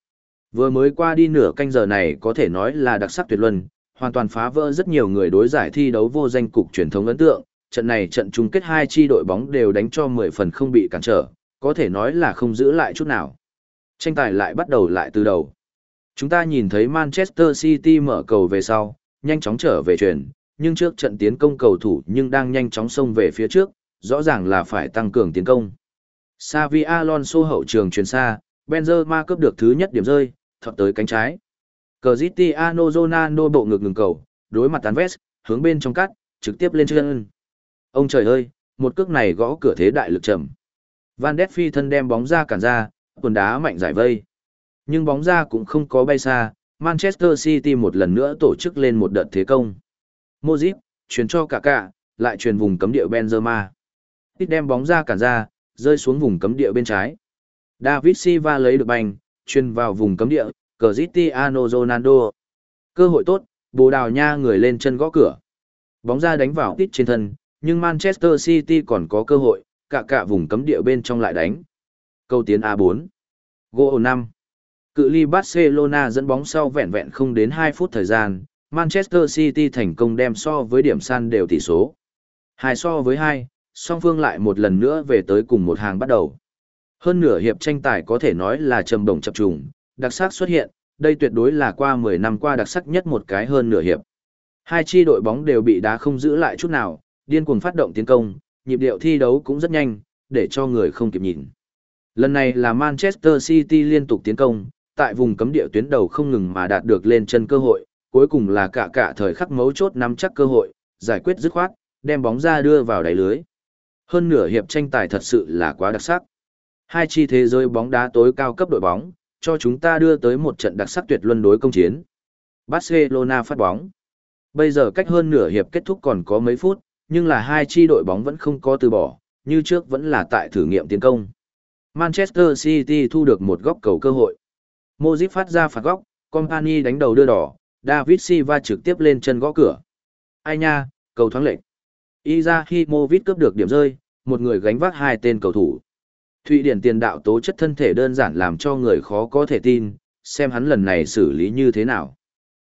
Vừa mới qua đi nửa canh giờ này có thể nói là đặc sắc tuyệt luân, hoàn toàn phá vỡ rất nhiều người đối giải thi đấu vô danh cục truyền thống ấn tượng. Trận này trận chung kết hai chi đội bóng đều đánh cho mười phần không bị cản trở, có thể nói là không giữ lại chút nào. Tranh tài lại bắt đầu lại từ đầu. Chúng ta nhìn thấy Manchester City mở cầu về sau, nhanh chóng trở về chuyển, nhưng trước trận tiến công cầu thủ nhưng đang nhanh chóng xông về phía trước, rõ ràng là phải tăng cường tiến công. Xavi Alonso hậu trường chuyển xa, Benzema cướp được thứ nhất điểm rơi, thọt tới cánh trái. Cristiano Ronaldo bộ ngực ngừng cầu, đối mặt Tán hướng bên trong cắt, trực tiếp lên chân. Ông trời ơi, một cước này gõ cửa thế đại lực trầm. Van Ness phi thân đem bóng ra cản ra, quần đá mạnh giải vây. Nhưng bóng ra cũng không có bay xa, Manchester City một lần nữa tổ chức lên một đợt thế công. Modric, chuyển cho Kaká, lại truyền vùng cấm địa Benzema. Ít đem bóng ra cản ra, rơi xuống vùng cấm địa bên trái. David Silva lấy được banh, truyền vào vùng cấm địa, Cristiano Ronaldo. Cơ hội tốt, Bồ Đào Nha người lên chân gõ cửa. Bóng ra đánh vào ít trên thân, nhưng Manchester City còn có cơ hội, cả cả vùng cấm địa bên trong lại đánh. Câu tiến a bốn. Goal năm. Cự ly Barcelona dẫn bóng sau vẹn vẹn không đến hai phút thời gian, Manchester City thành công đem so với điểm san đều tỷ số. Hai so với hai, song phương lại một lần nữa về tới cùng một hàng bắt đầu. Hơn nửa hiệp tranh tài có thể nói là trầm đồng chập trùng, đặc sắc xuất hiện, đây tuyệt đối là qua mười năm qua đặc sắc nhất một cái hơn nửa hiệp. Hai chi đội bóng đều bị đá không giữ lại chút nào, điên cuồng phát động tiến công, nhịp điệu thi đấu cũng rất nhanh, để cho người không kịp nhìn. Lần này là Manchester City liên tục tiến công, tại vùng cấm địa tuyến đầu không ngừng mà đạt được lên chân cơ hội, cuối cùng là cả cả thời khắc mấu chốt nắm chắc cơ hội, giải quyết dứt khoát, đem bóng ra đưa vào đáy lưới. Hơn nửa hiệp tranh tài thật sự là quá đặc sắc. Hai chi thế giới bóng đá tối cao cấp đội bóng, cho chúng ta đưa tới một trận đặc sắc tuyệt luân đối công chiến. Barcelona phát bóng. Bây giờ cách hơn nửa hiệp kết thúc còn có mấy phút, nhưng là hai chi đội bóng vẫn không có từ bỏ, như trước vẫn là tại thử nghiệm tiến công. Manchester City thu được một góc cầu cơ hội. Modric phát ra phạt góc, Company đánh đầu đưa đỏ, David Silva trực tiếp lên chân gõ cửa. Ai nha, cầu thoáng lệch. Izahimovic cướp được điểm rơi, một người gánh vác hai tên cầu thủ. Thụy Điển tiền đạo tố chất thân thể đơn giản làm cho người khó có thể tin, xem hắn lần này xử lý như thế nào.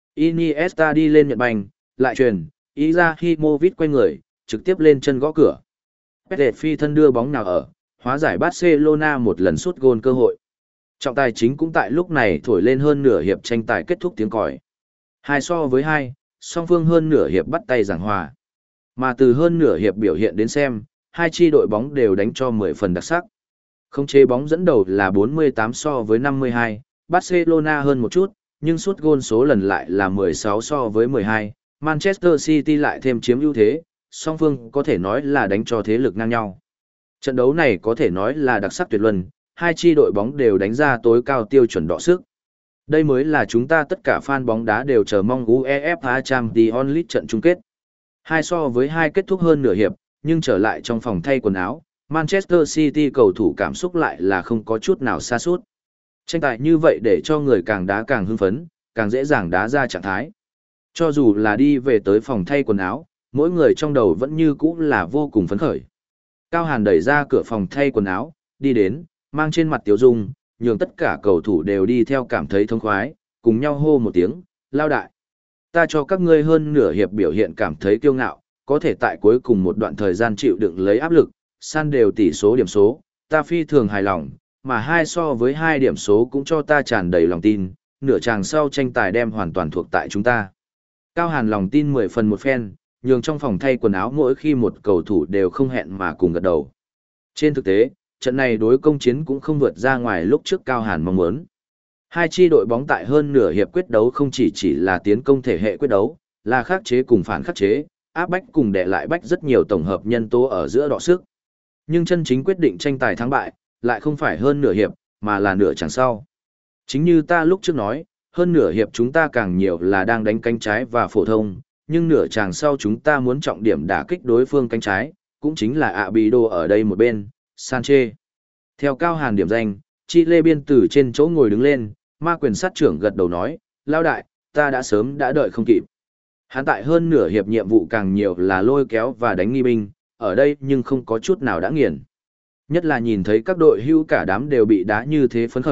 Iniesta đi lên nhận banh, lại truyền, Izahimovic quay người, trực tiếp lên chân gõ cửa. Pedro phi thân đưa bóng nào ở, hóa giải Barcelona một lần sút gôn cơ hội. Trọng tài chính cũng tại lúc này thổi lên hơn nửa hiệp tranh tài kết thúc tiếng còi. Hai so với hai, song phương hơn nửa hiệp bắt tay giảng hòa. Mà từ hơn nửa hiệp biểu hiện đến xem, hai chi đội bóng đều đánh cho mười phần đặc sắc. Không chế bóng dẫn đầu là bốn mươi tám so với năm mươi hai, Barcelona hơn một chút, nhưng sút gôn số lần lại là mười sáu so với mười hai, Manchester City lại thêm chiếm ưu thế, song phương có thể nói là đánh cho thế lực ngang nhau. Trận đấu này có thể nói là đặc sắc tuyệt luân, hai chi đội bóng đều đánh ra tối cao tiêu chuẩn đọ sức. Đây mới là chúng ta tất cả fan bóng đá đều chờ mong UEFA Champions League trận chung kết. Hai so với hai kết thúc hơn nửa hiệp, nhưng trở lại trong phòng thay quần áo, Manchester City cầu thủ cảm xúc lại là không có chút nào sa sút. Tranh tài như vậy để cho người càng đá càng hưng phấn, càng dễ dàng đá ra trạng thái. Cho dù là đi về tới phòng thay quần áo, mỗi người trong đầu vẫn như cũ là vô cùng phấn khởi. Cao Hàn đẩy ra cửa phòng thay quần áo, đi đến, mang trên mặt tiếu dung, nhường tất cả cầu thủ đều đi theo cảm thấy thông khoái, cùng nhau hô một tiếng, lao đại. Ta cho các ngươi hơn nửa hiệp biểu hiện cảm thấy kiêu ngạo, có thể tại cuối cùng một đoạn thời gian chịu đựng lấy áp lực, san đều tỷ số điểm số, ta phi thường hài lòng, mà hai so với hai điểm số cũng cho ta tràn đầy lòng tin, nửa chàng sau tranh tài đem hoàn toàn thuộc tại chúng ta. Cao Hàn lòng tin mười phần một phen, nhường trong phòng thay quần áo mỗi khi một cầu thủ đều không hẹn mà cùng gật đầu. Trên thực tế, trận này đối công chiến cũng không vượt ra ngoài lúc trước Cao Hàn mong muốn. Hai chi đội bóng tại hơn nửa hiệp quyết đấu không chỉ chỉ là tiến công thể hệ quyết đấu, là khắc chế cùng phản khắc chế, áp bách cùng đè lại bách rất nhiều tổng hợp nhân tố ở giữa đọ sức. Nhưng chân chính quyết định tranh tài thắng bại, lại không phải hơn nửa hiệp, mà là nửa chặng sau. Chính như ta lúc trước nói, hơn nửa hiệp chúng ta càng nhiều là đang đánh cánh trái và phổ thông, nhưng nửa chàng sau chúng ta muốn trọng điểm đả kích đối phương cánh trái, cũng chính là Abido ở đây một bên, Sanchez. Theo Cao Hàn điểm danh, Chile biên từ trên chỗ ngồi đứng lên, ma quyền sát trưởng gật đầu nói, lao đại, ta đã sớm đã đợi không kịp. Hắn tại hơn nửa hiệp nhiệm vụ càng nhiều là lôi kéo và đánh nghi binh, ở đây nhưng không có chút nào đã nghiền. Nhất là nhìn thấy các đội hưu cả đám đều bị đá như thế phấn khởi,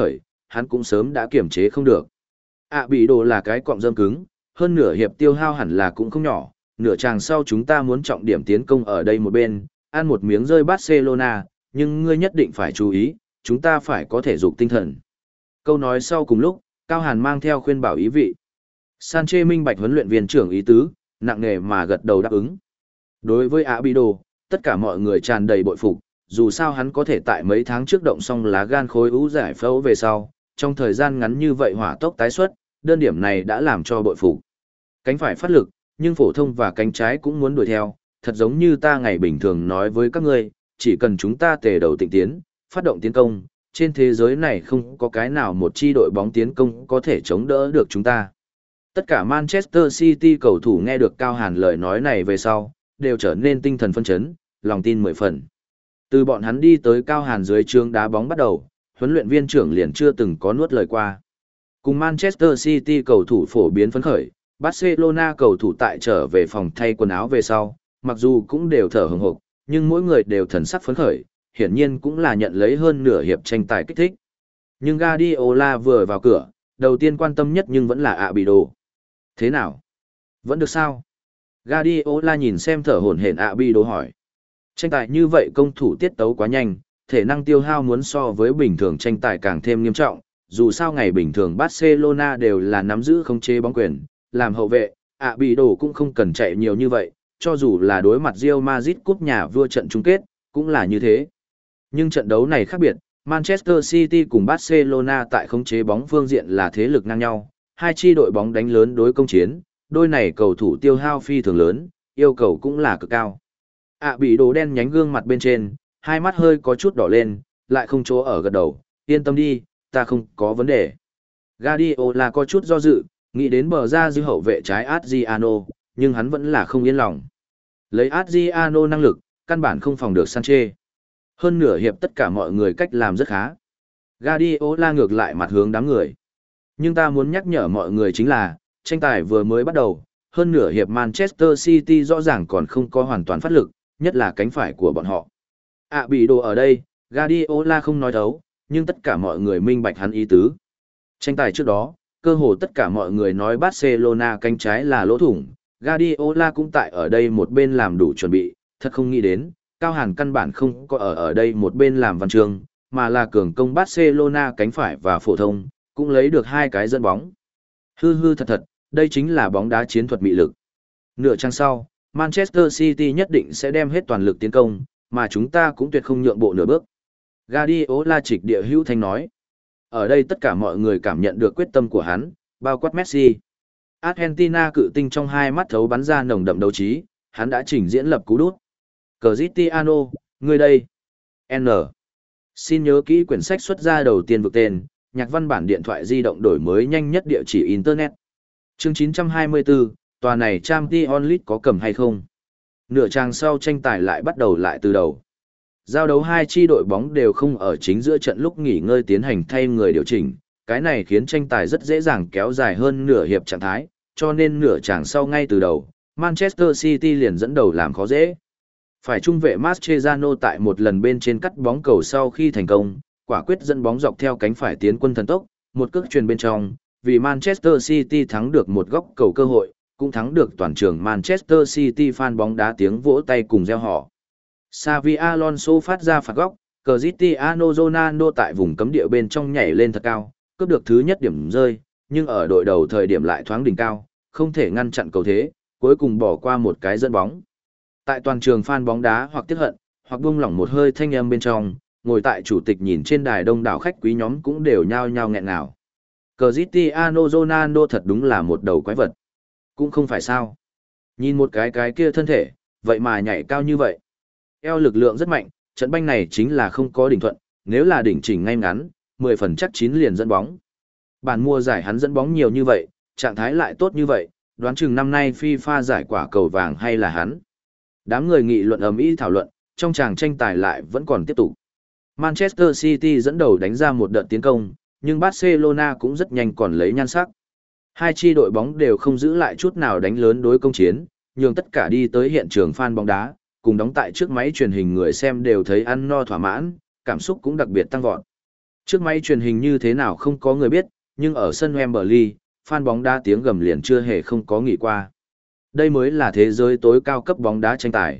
hắn cũng sớm đã kiểm chế không được. ạ bị đồ là cái cọng rơm cứng, hơn nửa hiệp tiêu hao hẳn là cũng không nhỏ, nửa chàng sau chúng ta muốn trọng điểm tiến công ở đây một bên, ăn một miếng rơi Barcelona, nhưng ngươi nhất định phải chú ý, chúng ta phải có thể dục tinh thần. Câu nói sau cùng lúc, Cao Hàn mang theo khuyên bảo ý vị. Sanchez minh bạch huấn luyện viên trưởng ý tứ, nặng nề mà gật đầu đáp ứng. Đối với Abido, tất cả mọi người tràn đầy bội phục, dù sao hắn có thể tại mấy tháng trước động xong lá gan khối ú giải phẫu về sau, trong thời gian ngắn như vậy hỏa tốc tái xuất, đơn điểm này đã làm cho bội phục. Cánh phải phát lực, nhưng phổ thông và cánh trái cũng muốn đuổi theo, thật giống như ta ngày bình thường nói với các ngươi, chỉ cần chúng ta tề đầu tịnh tiến, phát động tiến công, trên thế giới này không có cái nào một chi đội bóng tiến công có thể chống đỡ được chúng ta. Tất cả Manchester City cầu thủ nghe được Cao Hàn lời nói này về sau, đều trở nên tinh thần phân chấn, lòng tin mười phần. Từ bọn hắn đi tới Cao Hàn dưới trường đá bóng bắt đầu, huấn luyện viên trưởng liền chưa từng có nuốt lời qua. Cùng Manchester City cầu thủ phổ biến phấn khởi, Barcelona cầu thủ tại trở về phòng thay quần áo về sau, mặc dù cũng đều thở hừng hực, nhưng mỗi người đều thần sắc phấn khởi, hiển nhiên cũng là nhận lấy hơn nửa hiệp tranh tài kích thích. Nhưng Guardiola vừa vào cửa, đầu tiên quan tâm nhất nhưng vẫn là Abido. Thế nào? Vẫn được sao? Guardiola nhìn xem thở hổn hển Abido hỏi. Tranh tài như vậy công thủ tiết tấu quá nhanh, thể năng tiêu hao muốn so với bình thường tranh tài càng thêm nghiêm trọng, dù sao ngày bình thường Barcelona đều là nắm giữ khống chế bóng quyền, làm hậu vệ, Abido cũng không cần chạy nhiều như vậy, cho dù là đối mặt Real Madrid cúp nhà vua trận chung kết, cũng là như thế. Nhưng trận đấu này khác biệt, Manchester City cùng Barcelona tại khống chế bóng phương diện là thế lực ngang nhau, hai chi đội bóng đánh lớn đối công chiến, đôi này cầu thủ tiêu hao phi thường lớn, yêu cầu cũng là cực cao. ạ bị đồ đen nhánh gương mặt bên trên, hai mắt hơi có chút đỏ lên, lại không chỗ ở gật đầu, yên tâm đi, ta không có vấn đề. Guardiola có chút do dự, nghĩ đến bờ ra dư hậu vệ trái Adriano, nhưng hắn vẫn là không yên lòng. Lấy Adriano năng lực, căn bản không phòng được Sanchez. Hơn nửa hiệp tất cả mọi người cách làm rất khá. Guardiola ngược lại mặt hướng đám người. Nhưng ta muốn nhắc nhở mọi người chính là, tranh tài vừa mới bắt đầu, hơn nửa hiệp Manchester City rõ ràng còn không có hoàn toàn phát lực, nhất là cánh phải của bọn họ. À bị đồ ở đây, Guardiola không nói thấu, nhưng tất cả mọi người minh bạch hắn ý tứ. Tranh tài trước đó, cơ hồ tất cả mọi người nói Barcelona cánh trái là lỗ thủng, Guardiola cũng tại ở đây một bên làm đủ chuẩn bị, thật không nghĩ đến, Cao Hàn căn bản không có ở ở đây một bên làm văn chương, mà là cường công Barcelona cánh phải và phổ thông, cũng lấy được hai cái dẫn bóng. Hư hư thật thật, đây chính là bóng đá chiến thuật mị lực. Nửa trang sau, Manchester City nhất định sẽ đem hết toàn lực tiến công, mà chúng ta cũng tuyệt không nhượng bộ nửa bước. Guardiola trịch địa hữu thanh nói. Ở đây tất cả mọi người cảm nhận được quyết tâm của hắn, bao quát Messi. Argentina cự tinh trong hai mắt thấu bắn ra nồng đậm đấu trí, hắn đã trình diễn lập cú đút. Cristiano, ngươi đây. N. Xin nhớ kỹ quyển sách xuất ra đầu tiên vực tên, nhạc văn bản điện thoại di động đổi mới nhanh nhất địa chỉ Internet. Chương chín trăm hai mươi tư, tòa này Champions League có cầm hay không? Nửa trang sau tranh tài lại bắt đầu lại từ đầu. Giao đấu hai chi đội bóng đều không ở chính giữa trận lúc nghỉ ngơi tiến hành thay người điều chỉnh, cái này khiến tranh tài rất dễ dàng kéo dài hơn nửa hiệp trạng thái, cho nên nửa trang sau ngay từ đầu, Manchester City liền dẫn đầu làm khó dễ. Phải trung vệ Mascherano tại một lần bên trên cắt bóng cầu sau khi thành công, quả quyết dẫn bóng dọc theo cánh phải tiến quân thần tốc, một cước truyền bên trong, vì Manchester City thắng được một góc cầu cơ hội, cũng thắng được toàn trường Manchester City fan bóng đá tiếng vỗ tay cùng reo hò. Xavi Alonso phát ra phạt góc, Cristiano Ronaldo tại vùng cấm địa bên trong nhảy lên thật cao, cướp được thứ nhất điểm rơi, nhưng ở đội đầu thời điểm lại thoáng đỉnh cao, không thể ngăn chặn cầu thế, cuối cùng bỏ qua một cái dẫn bóng. Tại toàn trường fan bóng đá hoặc tiếc hận, hoặc buông lỏng một hơi thanh âm bên trong, ngồi tại chủ tịch nhìn trên đài đông đảo khách quý nhóm cũng đều nhao nhao nghẹn ngào. Cristiano Ronaldo thật đúng là một đầu quái vật. Cũng không phải sao. Nhìn một cái cái kia thân thể, vậy mà nhảy cao như vậy. Eo lực lượng rất mạnh, trận banh này chính là không có đỉnh thuận, nếu là đỉnh chỉnh ngay ngắn, mười phần chắc chín liền dẫn bóng. Bản mua giải hắn dẫn bóng nhiều như vậy, trạng thái lại tốt như vậy, đoán chừng năm nay FIFA giải quả cầu vàng hay là hắn. Đám người nghị luận ầm ĩ thảo luận, trong tràng tranh tài lại vẫn còn tiếp tục. Manchester City dẫn đầu đánh ra một đợt tiến công, nhưng Barcelona cũng rất nhanh còn lấy nhan sắc. Hai chi đội bóng đều không giữ lại chút nào đánh lớn đối công chiến, nhưng tất cả đi tới hiện trường fan bóng đá, cùng đóng tại trước máy truyền hình người xem đều thấy ăn no thỏa mãn, cảm xúc cũng đặc biệt tăng vọt. Trước máy truyền hình như thế nào không có người biết, nhưng ở sân Wembley, fan bóng đá tiếng gầm liền chưa hề không có nghỉ qua. Đây mới là thế giới tối cao cấp bóng đá tranh tài.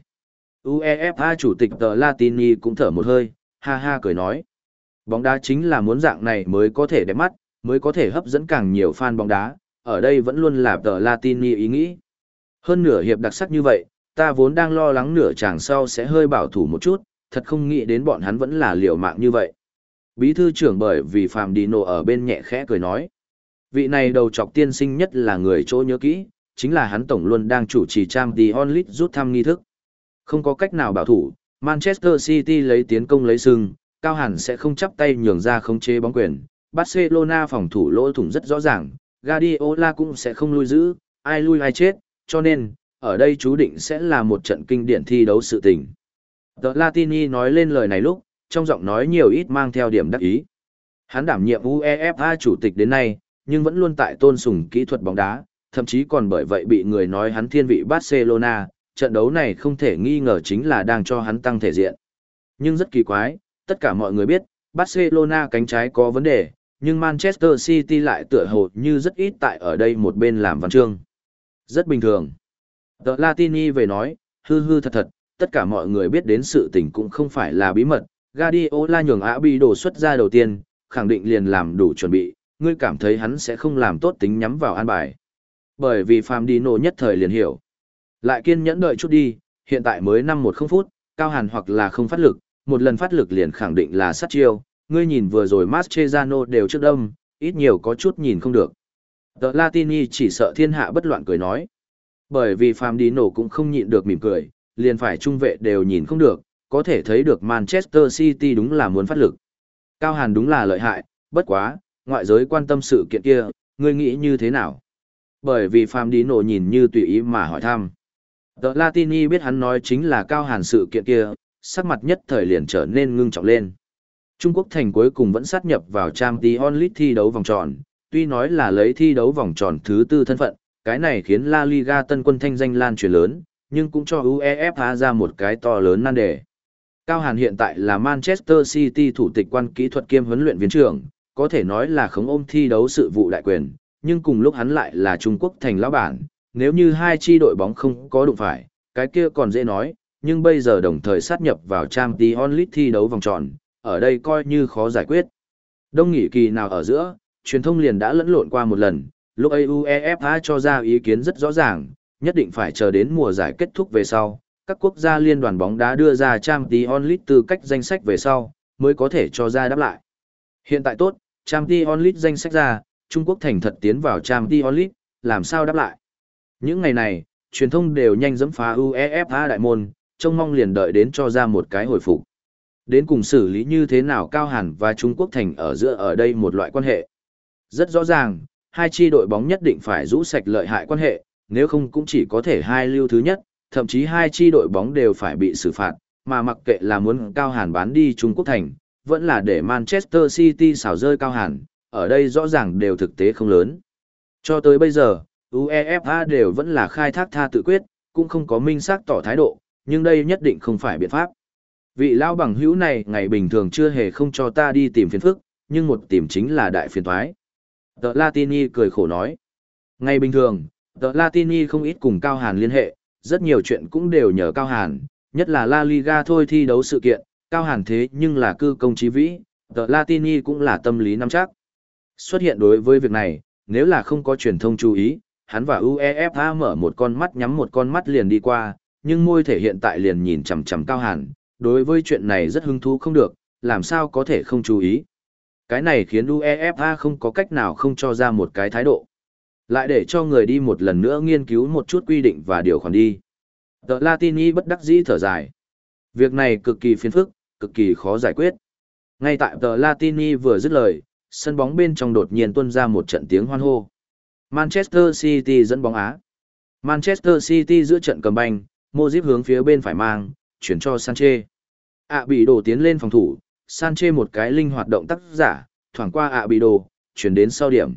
UEFA chủ tịch tờ Latini cũng thở một hơi, ha ha cười nói. Bóng đá chính là muốn dạng này mới có thể đẹp mắt, mới có thể hấp dẫn càng nhiều fan bóng đá, ở đây vẫn luôn là tờ Latini ý nghĩ. Hơn nửa hiệp đặc sắc như vậy, ta vốn đang lo lắng nửa chàng sau sẽ hơi bảo thủ một chút, thật không nghĩ đến bọn hắn vẫn là liều mạng như vậy. Bí thư trưởng bởi vì Phạm Dino ở bên nhẹ khẽ cười nói. Vị này đầu chọc tiên sinh nhất là người chỗ nhớ kỹ, chính là hắn tổng luôn đang chủ trì Champions League rút thăm nghi thức. Không có cách nào bảo thủ, Manchester City lấy tiến công lấy sừng, Cao Hàn sẽ không chắp tay nhường ra khống chế bóng quyền. Barcelona phòng thủ lỗ thủng rất rõ ràng, Guardiola cũng sẽ không lui giữ, ai lui ai chết, cho nên, ở đây chú định sẽ là một trận kinh điển thi đấu sự tình. The Latini nói lên lời này lúc, trong giọng nói nhiều ít mang theo điểm đắc ý. Hắn đảm nhiệm UEFA chủ tịch đến nay, nhưng vẫn luôn tại tôn sùng kỹ thuật bóng đá, thậm chí còn bởi vậy bị người nói hắn thiên vị Barcelona, trận đấu này không thể nghi ngờ chính là đang cho hắn tăng thể diện. Nhưng rất kỳ quái, tất cả mọi người biết, Barcelona cánh trái có vấn đề, nhưng Manchester City lại tựa hồ như rất ít tại ở đây một bên làm văn chương. Rất bình thường. The Latini về nói, hư hư thật thật, tất cả mọi người biết đến sự tình cũng không phải là bí mật. Guardiola nhường Á Bi đổ xuất ra đầu tiên, khẳng định liền làm đủ chuẩn bị, ngươi cảm thấy hắn sẽ không làm tốt tính nhắm vào an bài. Bởi vì Phạm Dino nhất thời liền hiểu. Lại kiên nhẫn đợi chút đi, hiện tại mới năm một không phút, Cao Hàn hoặc là không phát lực, một lần phát lực liền khẳng định là sát chiêu, ngươi nhìn vừa rồi Mascherano đều trước đâm, ít nhiều có chút nhìn không được. The Latini chỉ sợ thiên hạ bất loạn cười nói. Bởi vì Phạm Dino cũng không nhịn được mỉm cười, liền phải trung vệ đều nhìn không được, có thể thấy được Manchester City đúng là muốn phát lực. Cao Hàn đúng là lợi hại, bất quá, ngoại giới quan tâm sự kiện kia, ngươi nghĩ như thế nào? Bởi vì Phạm Dino nhìn như tùy ý mà hỏi thăm. The Latini biết hắn nói chính là Cao Hàn sự kiện kia, sắc mặt nhất thời liền trở nên ngưng trọng lên. Trung Quốc thành cuối cùng vẫn sát nhập vào Champions League thi đấu vòng tròn, tuy nói là lấy thi đấu vòng tròn thứ tư thân phận, cái này khiến La Liga tân quân thanh danh lan truyền lớn, nhưng cũng cho UEFA ra một cái to lớn nan đề. Cao Hàn hiện tại là Manchester City thủ tịch quan kỹ thuật kiêm huấn luyện viên trưởng, có thể nói là khống ôm thi đấu sự vụ đại quyền, nhưng cùng lúc hắn lại là Trung Quốc thành lão bản, nếu như hai chi đội bóng không có đụng phải, cái kia còn dễ nói, nhưng bây giờ đồng thời sát nhập vào Champions League thi đấu vòng tròn, ở đây coi như khó giải quyết. Đông nghỉ kỳ nào ở giữa, truyền thông liền đã lẫn lộn qua một lần, lúc ấy UEFA cho ra ý kiến rất rõ ràng, nhất định phải chờ đến mùa giải kết thúc về sau, các quốc gia liên đoàn bóng đá đưa ra Champions League tư cách danh sách về sau, mới có thể cho ra đáp lại. Hiện tại tốt, Champions League danh sách ra, Trung Quốc thành thật tiến vào Champions League, làm sao đáp lại? Những ngày này, truyền thông đều nhanh dẫm phá UEFA đại môn, trông mong liền đợi đến cho ra một cái hồi phục. Đến cùng xử lý như thế nào Cao Hàn và Trung Quốc thành ở giữa ở đây một loại quan hệ. Rất rõ ràng, hai chi đội bóng nhất định phải rũ sạch lợi hại quan hệ, nếu không cũng chỉ có thể hai lưu thứ nhất, thậm chí hai chi đội bóng đều phải bị xử phạt, mà mặc kệ là muốn Cao Hàn bán đi Trung Quốc thành, vẫn là để Manchester City xảo rơi Cao Hàn, ở đây rõ ràng đều thực tế không lớn. Cho tới bây giờ, UEFA đều vẫn là khai thác tha tự quyết, cũng không có minh xác tỏ thái độ, nhưng đây nhất định không phải biện pháp. Vị lao bằng hữu này ngày bình thường chưa hề không cho ta đi tìm phiền phức, nhưng một tìm chính là đại phiền toái. The Latini cười khổ nói. Ngày bình thường, The Latini không ít cùng Cao Hàn liên hệ, rất nhiều chuyện cũng đều nhờ Cao Hàn, nhất là La Liga thôi thi đấu sự kiện, Cao Hàn thế nhưng là cư công chí vĩ, The Latini cũng là tâm lý nắm chắc. Xuất hiện đối với việc này, nếu là không có truyền thông chú ý, hắn và UEFA mở một con mắt nhắm một con mắt liền đi qua, nhưng môi thể hiện tại liền nhìn chằm chằm Cao Hàn, đối với chuyện này rất hứng thú không được, làm sao có thể không chú ý. Cái này khiến UEFA không có cách nào không cho ra một cái thái độ. Lại để cho người đi một lần nữa nghiên cứu một chút quy định và điều khoản đi. The Latini bất đắc dĩ thở dài. Việc này cực kỳ phiền phức, cực kỳ khó giải quyết. Ngay tại The Latini vừa dứt lời, sân bóng bên trong đột nhiên tuôn ra một trận tiếng hoan hô. Manchester City dẫn bóng Á. Manchester City giữa trận cầm banh, Modric hướng phía bên phải mang, chuyển cho Sanchez. ạ bị đổ tiến lên phòng thủ, Sanchez một cái linh hoạt động tác giả, thoảng qua ạ bị đổ, chuyển đến sau điểm.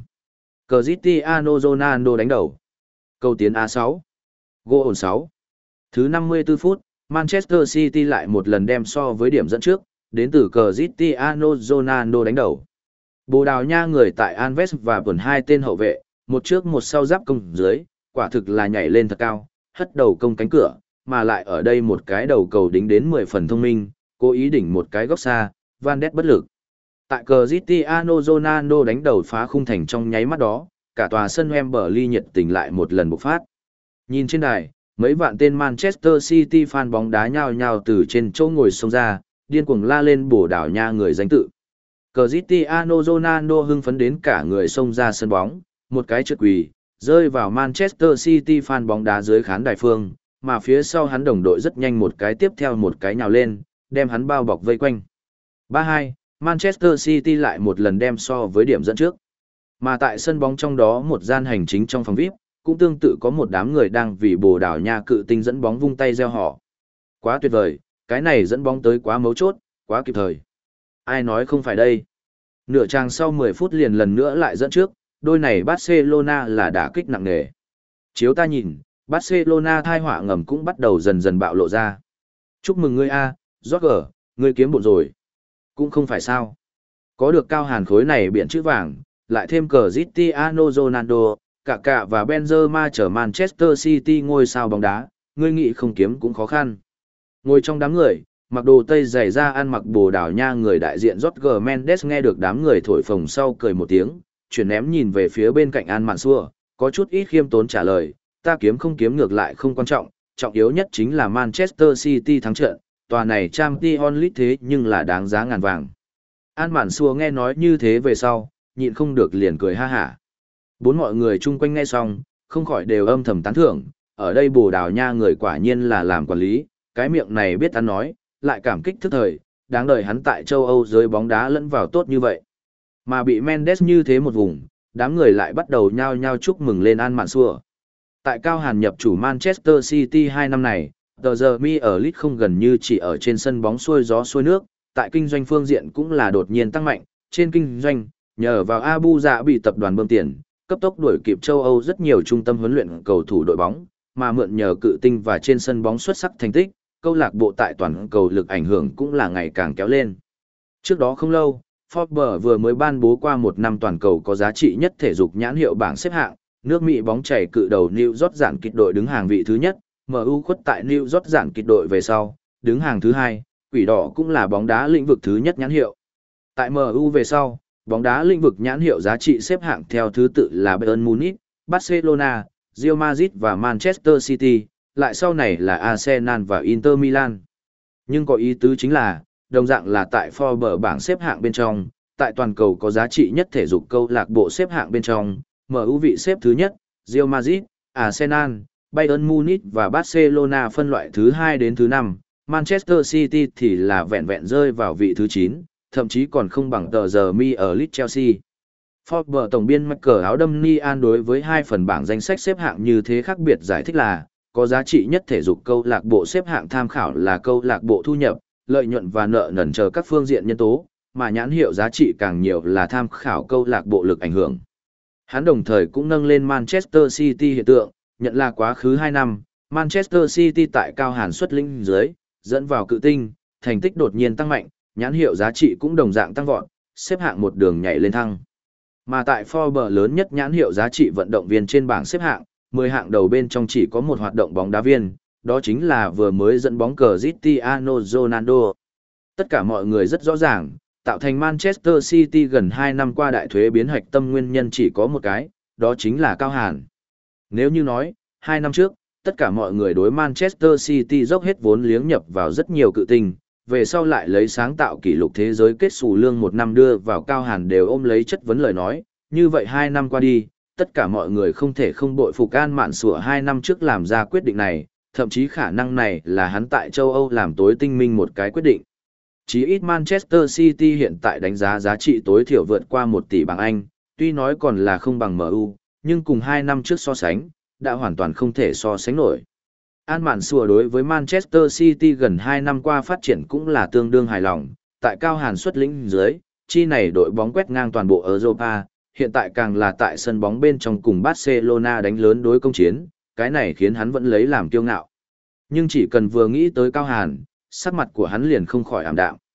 Cristiano Ronaldo đánh đầu. Cầu tiến A sáu. Gol ổn sáu. Thứ năm mươi tư phút, Manchester City lại một lần đem so với điểm dẫn trước, đến từ Cristiano Ronaldo đánh đầu. Bồ Đào Nha người tại Alves và Bẩn hai tên hậu vệ, một trước một sau giáp công dưới, quả thực là nhảy lên thật cao, hất đầu công cánh cửa, mà lại ở đây một cái đầu cầu đính đến mười phần thông minh, cố ý đỉnh một cái góc xa, Van Ness bất lực. Tại Cristiano Ronaldo đánh đầu phá khung thành trong nháy mắt đó, cả tòa sân Wembley nhiệt tình lại một lần bộc phát. Nhìn trên đài, mấy vạn tên Manchester City fan bóng đá nhao nhao từ trên chỗ ngồi xông ra, điên cuồng la lên Bồ Đào Nha người danh tự. Cristiano Ronaldo hưng phấn đến cả người xông ra sân bóng, một cái trượt quỳ, rơi vào Manchester City fan bóng đá dưới khán đài phương, mà phía sau hắn đồng đội rất nhanh một cái tiếp theo một cái nhào lên, đem hắn bao bọc vây quanh. ba hai, Manchester City lại một lần đem so với điểm dẫn trước. Mà tại sân bóng trong đó một gian hành chính trong phòng vi ai pi, cũng tương tự có một đám người đang vì Bồ Đào Nha cự tinh dẫn bóng vung tay reo hò. Quá tuyệt vời, cái này dẫn bóng tới quá mấu chốt, quá kịp thời. Ai nói không phải đây? Nửa trang sau mười phút liền lần nữa lại dẫn trước, đôi này Barcelona là đả kích nặng nề. Chiếu ta nhìn, Barcelona thai họa ngầm cũng bắt đầu dần dần bạo lộ ra. Chúc mừng ngươi a, Roger, ngươi kiếm bộn rồi. Cũng không phải sao. Có được Cao Hàn khối này biển chữ vàng, lại thêm Cristiano Ronaldo, Kaká và Benzema chở Manchester City ngôi sao bóng đá, ngươi nghĩ không kiếm cũng khó khăn. Ngồi trong đám người, mặc đồ tây dày da ăn mặc Bồ Đào Nha người đại diện Jorge Mendes nghe được đám người thổi phồng sau cười một tiếng, chuyển ném nhìn về phía bên cạnh An Mạn Xua, có chút ít khiêm tốn trả lời, ta kiếm không kiếm ngược lại không quan trọng, trọng yếu nhất chính là Manchester City thắng trận, tòa này Champions League thế nhưng là đáng giá ngàn vàng. An Mạn Xua nghe nói như thế về sau, nhịn không được liền cười ha hả. Bốn mọi người chung quanh nghe xong, không khỏi đều âm thầm tán thưởng, ở đây Bồ Đào Nha người quả nhiên là làm quản lý, cái miệng này biết ăn nói, lại cảm kích thức thời, đáng đời hắn tại châu Âu giới bóng đá lẫn vào tốt như vậy. Mà bị Mendes như thế một vùng, đám người lại bắt đầu nhao nhao chúc mừng lên An Mạn Xua. Tại Cao Hàn nhập chủ Manchester City hai năm này, tờ giờ mi ở Leeds không gần như chỉ ở trên sân bóng xuôi gió xuôi nước, tại kinh doanh phương diện cũng là đột nhiên tăng mạnh, trên kinh doanh, nhờ vào Abu Dhabi tập đoàn bơm tiền, cấp tốc đuổi kịp châu Âu rất nhiều trung tâm huấn luyện cầu thủ đội bóng, mà mượn nhờ cự tinh và trên sân bóng xuất sắc thành tích, câu lạc bộ tại toàn cầu lực ảnh hưởng cũng là ngày càng kéo lên. Trước đó không lâu, Forbes vừa mới ban bố qua một năm toàn cầu có giá trị nhất thể dục nhãn hiệu bảng xếp hạng, nước Mỹ bóng chảy cự đầu New York giản kịch đội đứng hàng vị thứ nhất, em u khuất tại New York giản kịch đội về sau, đứng hàng thứ hai, quỷ đỏ cũng là bóng đá lĩnh vực thứ nhất nhãn hiệu. Tại em u về sau, bóng đá lĩnh vực nhãn hiệu giá trị xếp hạng theo thứ tự là Bayern Munich, Barcelona, Real Madrid và Manchester City, lại sau này là Arsenal và Inter Milan. Nhưng có ý tứ chính là, đồng dạng là tại Forbes bảng xếp hạng bên trong, tại toàn cầu có giá trị nhất thể dục câu lạc bộ xếp hạng bên trong, em u vị xếp thứ nhất, Real Madrid, Arsenal, Bayern Munich và Barcelona phân loại thứ hai đến thứ năm, Manchester City thì là vẹn vẹn rơi vào vị thứ chín, thậm chí còn không bằng tờ giờ mi ở Leeds Chelsea. Forbes tổng biên mạch cờ áo đâm Nian đối với hai phần bảng danh sách xếp hạng như thế khác biệt giải thích là, có giá trị nhất thể dục câu lạc bộ xếp hạng tham khảo là câu lạc bộ thu nhập, lợi nhuận và nợ nần chờ các phương diện nhân tố, mà nhãn hiệu giá trị càng nhiều là tham khảo câu lạc bộ lực ảnh hưởng. Hắn đồng thời cũng nâng lên Manchester City hiện tượng, nhận là quá khứ hai năm, Manchester City tại Cao Hàn xuất lĩnh dưới, dẫn vào cự tinh, thành tích đột nhiên tăng mạnh, nhãn hiệu giá trị cũng đồng dạng tăng vọt, xếp hạng một đường nhảy lên thăng. Mà tại Forbes lớn nhất nhãn hiệu giá trị vận động viên trên bảng xếp hạng, mười hạng đầu bên trong chỉ có một hoạt động bóng đá viên, đó chính là vừa mới dẫn bóng cờ Cristiano Ronaldo. Tất cả mọi người rất rõ ràng, tạo thành Manchester City gần hai năm qua đại thuế biến hạch tâm nguyên nhân chỉ có một cái, đó chính là Cao Hàn. Nếu như nói, hai năm trước, tất cả mọi người đối Manchester City dốc hết vốn liếng nhập vào rất nhiều cự tinh, về sau lại lấy sáng tạo kỷ lục thế giới kết xù lương một năm đưa vào Cao Hàn đều ôm lấy chất vấn lời nói, như vậy hai năm qua đi, tất cả mọi người không thể không bội phục An Mạn Sủa hai năm trước làm ra quyết định này, thậm chí khả năng này là hắn tại châu Âu làm tối tinh minh một cái quyết định. Chí ít Manchester City hiện tại đánh giá giá trị tối thiểu vượt qua một tỷ bảng Anh, tuy nói còn là không bằng em u, nhưng cùng hai năm trước so sánh, đã hoàn toàn không thể so sánh nổi. An Mạn Sủa đối với Manchester City gần hai năm qua phát triển cũng là tương đương hài lòng, tại Cao Hàn xuất lĩnh dưới, chi này đội bóng quét ngang toàn bộ Europa, hiện tại càng là tại sân bóng bên trong cùng Barcelona đánh lớn đối công chiến, cái này khiến hắn vẫn lấy làm kiêu ngạo. Nhưng chỉ cần vừa nghĩ tới Cao Hàn, sắc mặt của hắn liền không khỏi ảm đạm.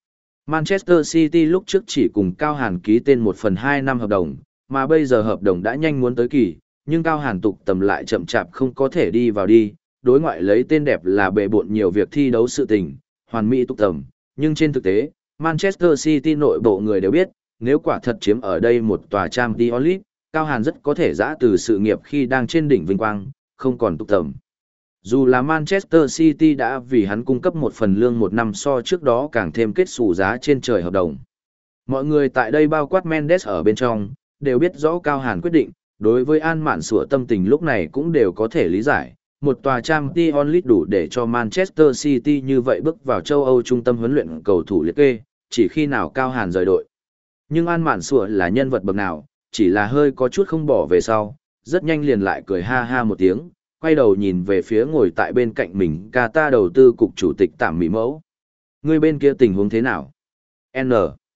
Manchester City lúc trước chỉ cùng Cao Hàn ký tên một phần hai năm hợp đồng, mà bây giờ hợp đồng đã nhanh muốn tới kỳ, nhưng Cao Hàn tục tầm lại chậm chạp không có thể đi vào đi, đối ngoại lấy tên đẹp là bề bộn nhiều việc thi đấu sự tình, hoàn mỹ tục tầm, nhưng trên thực tế, Manchester City nội bộ người đều biết, nếu quả thật chiếm ở đây một tòa Champions League, Cao Hàn rất có thể giã từ sự nghiệp khi đang trên đỉnh vinh quang, không còn tục tầm. Dù là Manchester City đã vì hắn cung cấp một phần lương một năm so trước đó càng thêm kết xù giá trên trời hợp đồng. Mọi người tại đây bao quát Mendes ở bên trong, đều biết rõ Cao Hàn quyết định, đối với An Mạn Sủa tâm tình lúc này cũng đều có thể lý giải. Một tòa Champions League đủ để cho Manchester City như vậy bước vào châu Âu trung tâm huấn luyện cầu thủ liệt kê, chỉ khi nào Cao Hàn rời đội. Nhưng An Mạn Sủa là nhân vật bậc nào, chỉ là hơi có chút không bỏ về sau, rất nhanh liền lại cười ha ha một tiếng, quay đầu nhìn về phía ngồi tại bên cạnh mình Qatar đầu tư cục chủ tịch Tạm Mỹ Mẫu. Người bên kia tình huống thế nào? N.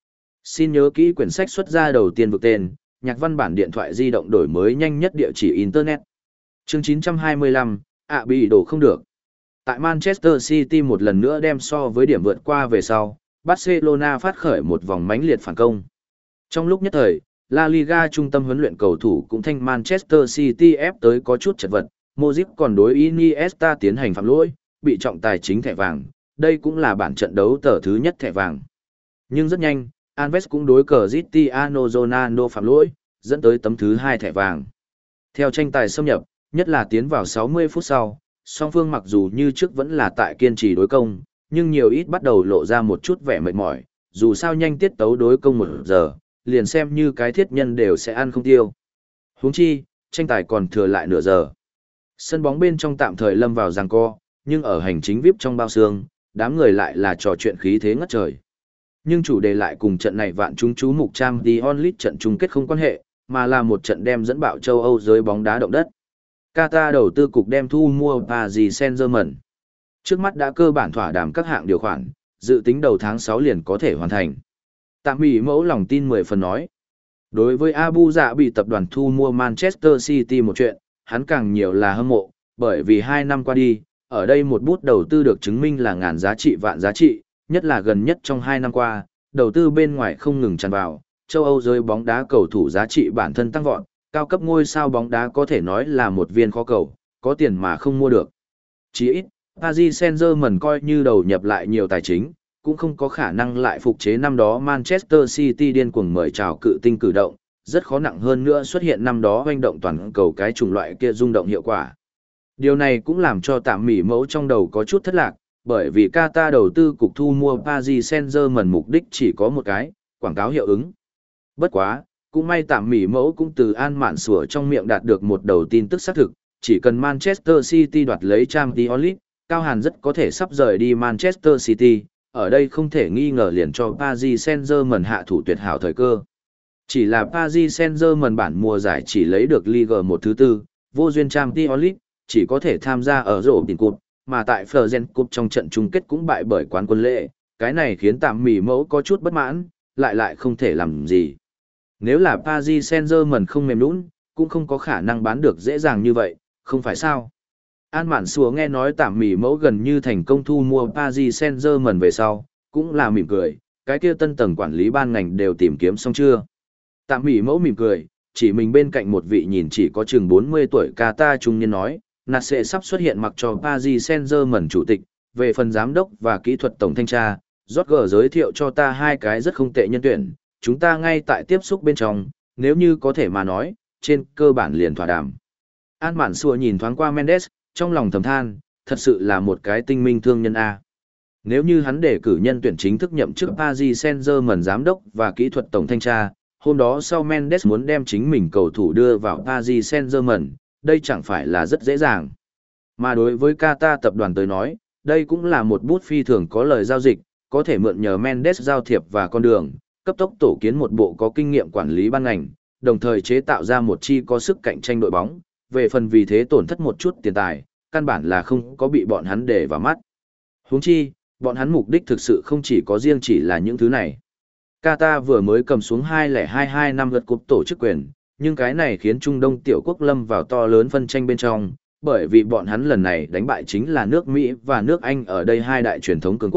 Xin nhớ kỹ quyển sách xuất ra đầu tiên vực tên, nhạc văn bản điện thoại di động đổi mới nhanh nhất địa chỉ Internet. Chương chín trăm hai mươi lăm, ạ bị đổ không được. Tại Manchester City một lần nữa đem so với điểm vượt qua về sau, Barcelona phát khởi một vòng mãnh liệt phản công. Trong lúc nhất thời, La Liga trung tâm huấn luyện cầu thủ cũng thanh Manchester City ép tới có chút chật vật, Modric còn đối Iniesta tiến hành phạm lỗi, bị trọng tài chính thẻ vàng, đây cũng là bản trận đấu tờ thứ nhất thẻ vàng. Nhưng rất nhanh, Alves cũng đối Cristiano Ronaldo phạm lỗi, dẫn tới tấm thứ hai thẻ vàng. Theo tranh tài xâm nhập, nhất là tiến vào sáu mươi phút sau, song phương mặc dù như trước vẫn là tại kiên trì đối công, nhưng nhiều ít bắt đầu lộ ra một chút vẻ mệt mỏi, dù sao nhanh tiết tấu đối công một giờ, liền xem như cái thiết nhân đều sẽ ăn không tiêu. Huống chi, tranh tài còn thừa lại nửa giờ. Sân bóng bên trong tạm thời lâm vào giằng co, nhưng ở hành chính vi ai pi trong bao xương, đám người lại là trò chuyện khí thế ngất trời. Nhưng chủ đề lại cùng trận này vạn chúng chú mục Champions League trận chung kết không quan hệ, mà là một trận đem dẫn bạo châu Âu giới bóng đá động đất. Qatar đầu tư cục đem thu mua Paris Saint-Germain. Trước mắt đã cơ bản thỏa đàm các hạng điều khoản, dự tính đầu tháng sáu liền có thể hoàn thành. Tạm Mỹ Mẫu lòng tin mười phần nói. Đối với Abu Dạ bị tập đoàn thu mua Manchester City một chuyện, hắn càng nhiều là hâm mộ, bởi vì hai năm qua đi, ở đây một bút đầu tư được chứng minh là ngàn giá trị vạn giá trị, nhất là gần nhất trong hai năm qua, đầu tư bên ngoài không ngừng tràn vào, châu Âu giới bóng đá cầu thủ giá trị bản thân tăng vọt, cao cấp ngôi sao bóng đá có thể nói là một viên khó cầu, có tiền mà không mua được. Chỉ ít, Paris Saint-Germain coi như đầu nhập lại nhiều tài chính, cũng không có khả năng lại phục chế năm đó Manchester City điên cuồng mời chào cự tinh cử động, rất khó nặng hơn nữa xuất hiện năm đó hoành động toàn cầu cái chủng loại kia rung động hiệu quả. Điều này cũng làm cho Tạm Mỹ Mẫu trong đầu có chút thất lạc, bởi vì Qatar đầu tư cục thu mua Paris Saint-Germain mục đích chỉ có một cái, quảng cáo hiệu ứng. Bất quá, cũng may Tạm Mỹ Mẫu cũng từ An Mạn Sủa trong miệng đạt được một đầu tin tức xác thực, chỉ cần Manchester City đoạt lấy Champions League, Cao Hàn rất có thể sắp rời đi Manchester City, ở đây không thể nghi ngờ liền cho Paris Saint-Germain hạ thủ tuyệt hảo thời cơ. Chỉ là Paris Saint-Germain bản mùa giải chỉ lấy được Ligue một thứ tư, vô duyên Champions League, chỉ có thể tham gia ở rổ tiền cột, mà tại Fleuren Cup trong trận chung kết cũng bại bởi quán quân lệ, cái này khiến Tạm Mỹ Mẫu có chút bất mãn, lại lại không thể làm gì. Nếu là Paris Saint-Germain không mềm nũng, cũng không có khả năng bán được dễ dàng như vậy, không phải sao? An Mạn Sủa nghe nói Tạm Mỹ Mẫu gần như thành công thu mua Paris Saint-Germain về sau, cũng là mỉm cười, cái kia tân tầng quản lý ban ngành đều tìm kiếm xong chưa? Tạm Mỹ Mẫu mỉm cười, chỉ mình bên cạnh một vị nhìn chỉ có chừng bốn mươi tuổi Qatar trung niên nói, nạt sẽ sắp xuất hiện mặc cho Paris Saint-Germain chủ tịch, về phần giám đốc và kỹ thuật tổng thanh tra, Jorge giới thiệu cho ta hai cái rất không tệ nhân tuyển, chúng ta ngay tại tiếp xúc bên trong, nếu như có thể mà nói, trên cơ bản liền thỏa đàm. An Mạn Sủa nhìn thoáng qua Mendes, trong lòng thầm than, thật sự là một cái tinh minh thương nhân A. Nếu như hắn để cử nhân tuyển chính thức nhậm chức Paris Saint-Germain giám đốc và kỹ thuật tổng thanh tra, hôm đó sau Mendes muốn đem chính mình cầu thủ đưa vào Paris Saint-Germain, đây chẳng phải là rất dễ dàng. Mà đối với Qatar tập đoàn tới nói, đây cũng là một bút phi thường có lời giao dịch, có thể mượn nhờ Mendes giao thiệp và con đường, cấp tốc tổ kiến một bộ có kinh nghiệm quản lý ban ngành, đồng thời chế tạo ra một chi có sức cạnh tranh đội bóng, về phần vì thế tổn thất một chút tiền tài, căn bản là không có bị bọn hắn để vào mắt. Huống chi, bọn hắn mục đích thực sự không chỉ có riêng chỉ là những thứ này. Qatar vừa mới cầm xuống hai không hai hai năm lượt cúp tổ chức quyền, nhưng cái này khiến Trung Đông tiểu quốc lâm vào to lớn phân tranh bên trong, bởi vì bọn hắn lần này đánh bại chính là nước Mỹ và nước Anh ở đây hai đại truyền thống cường quốc,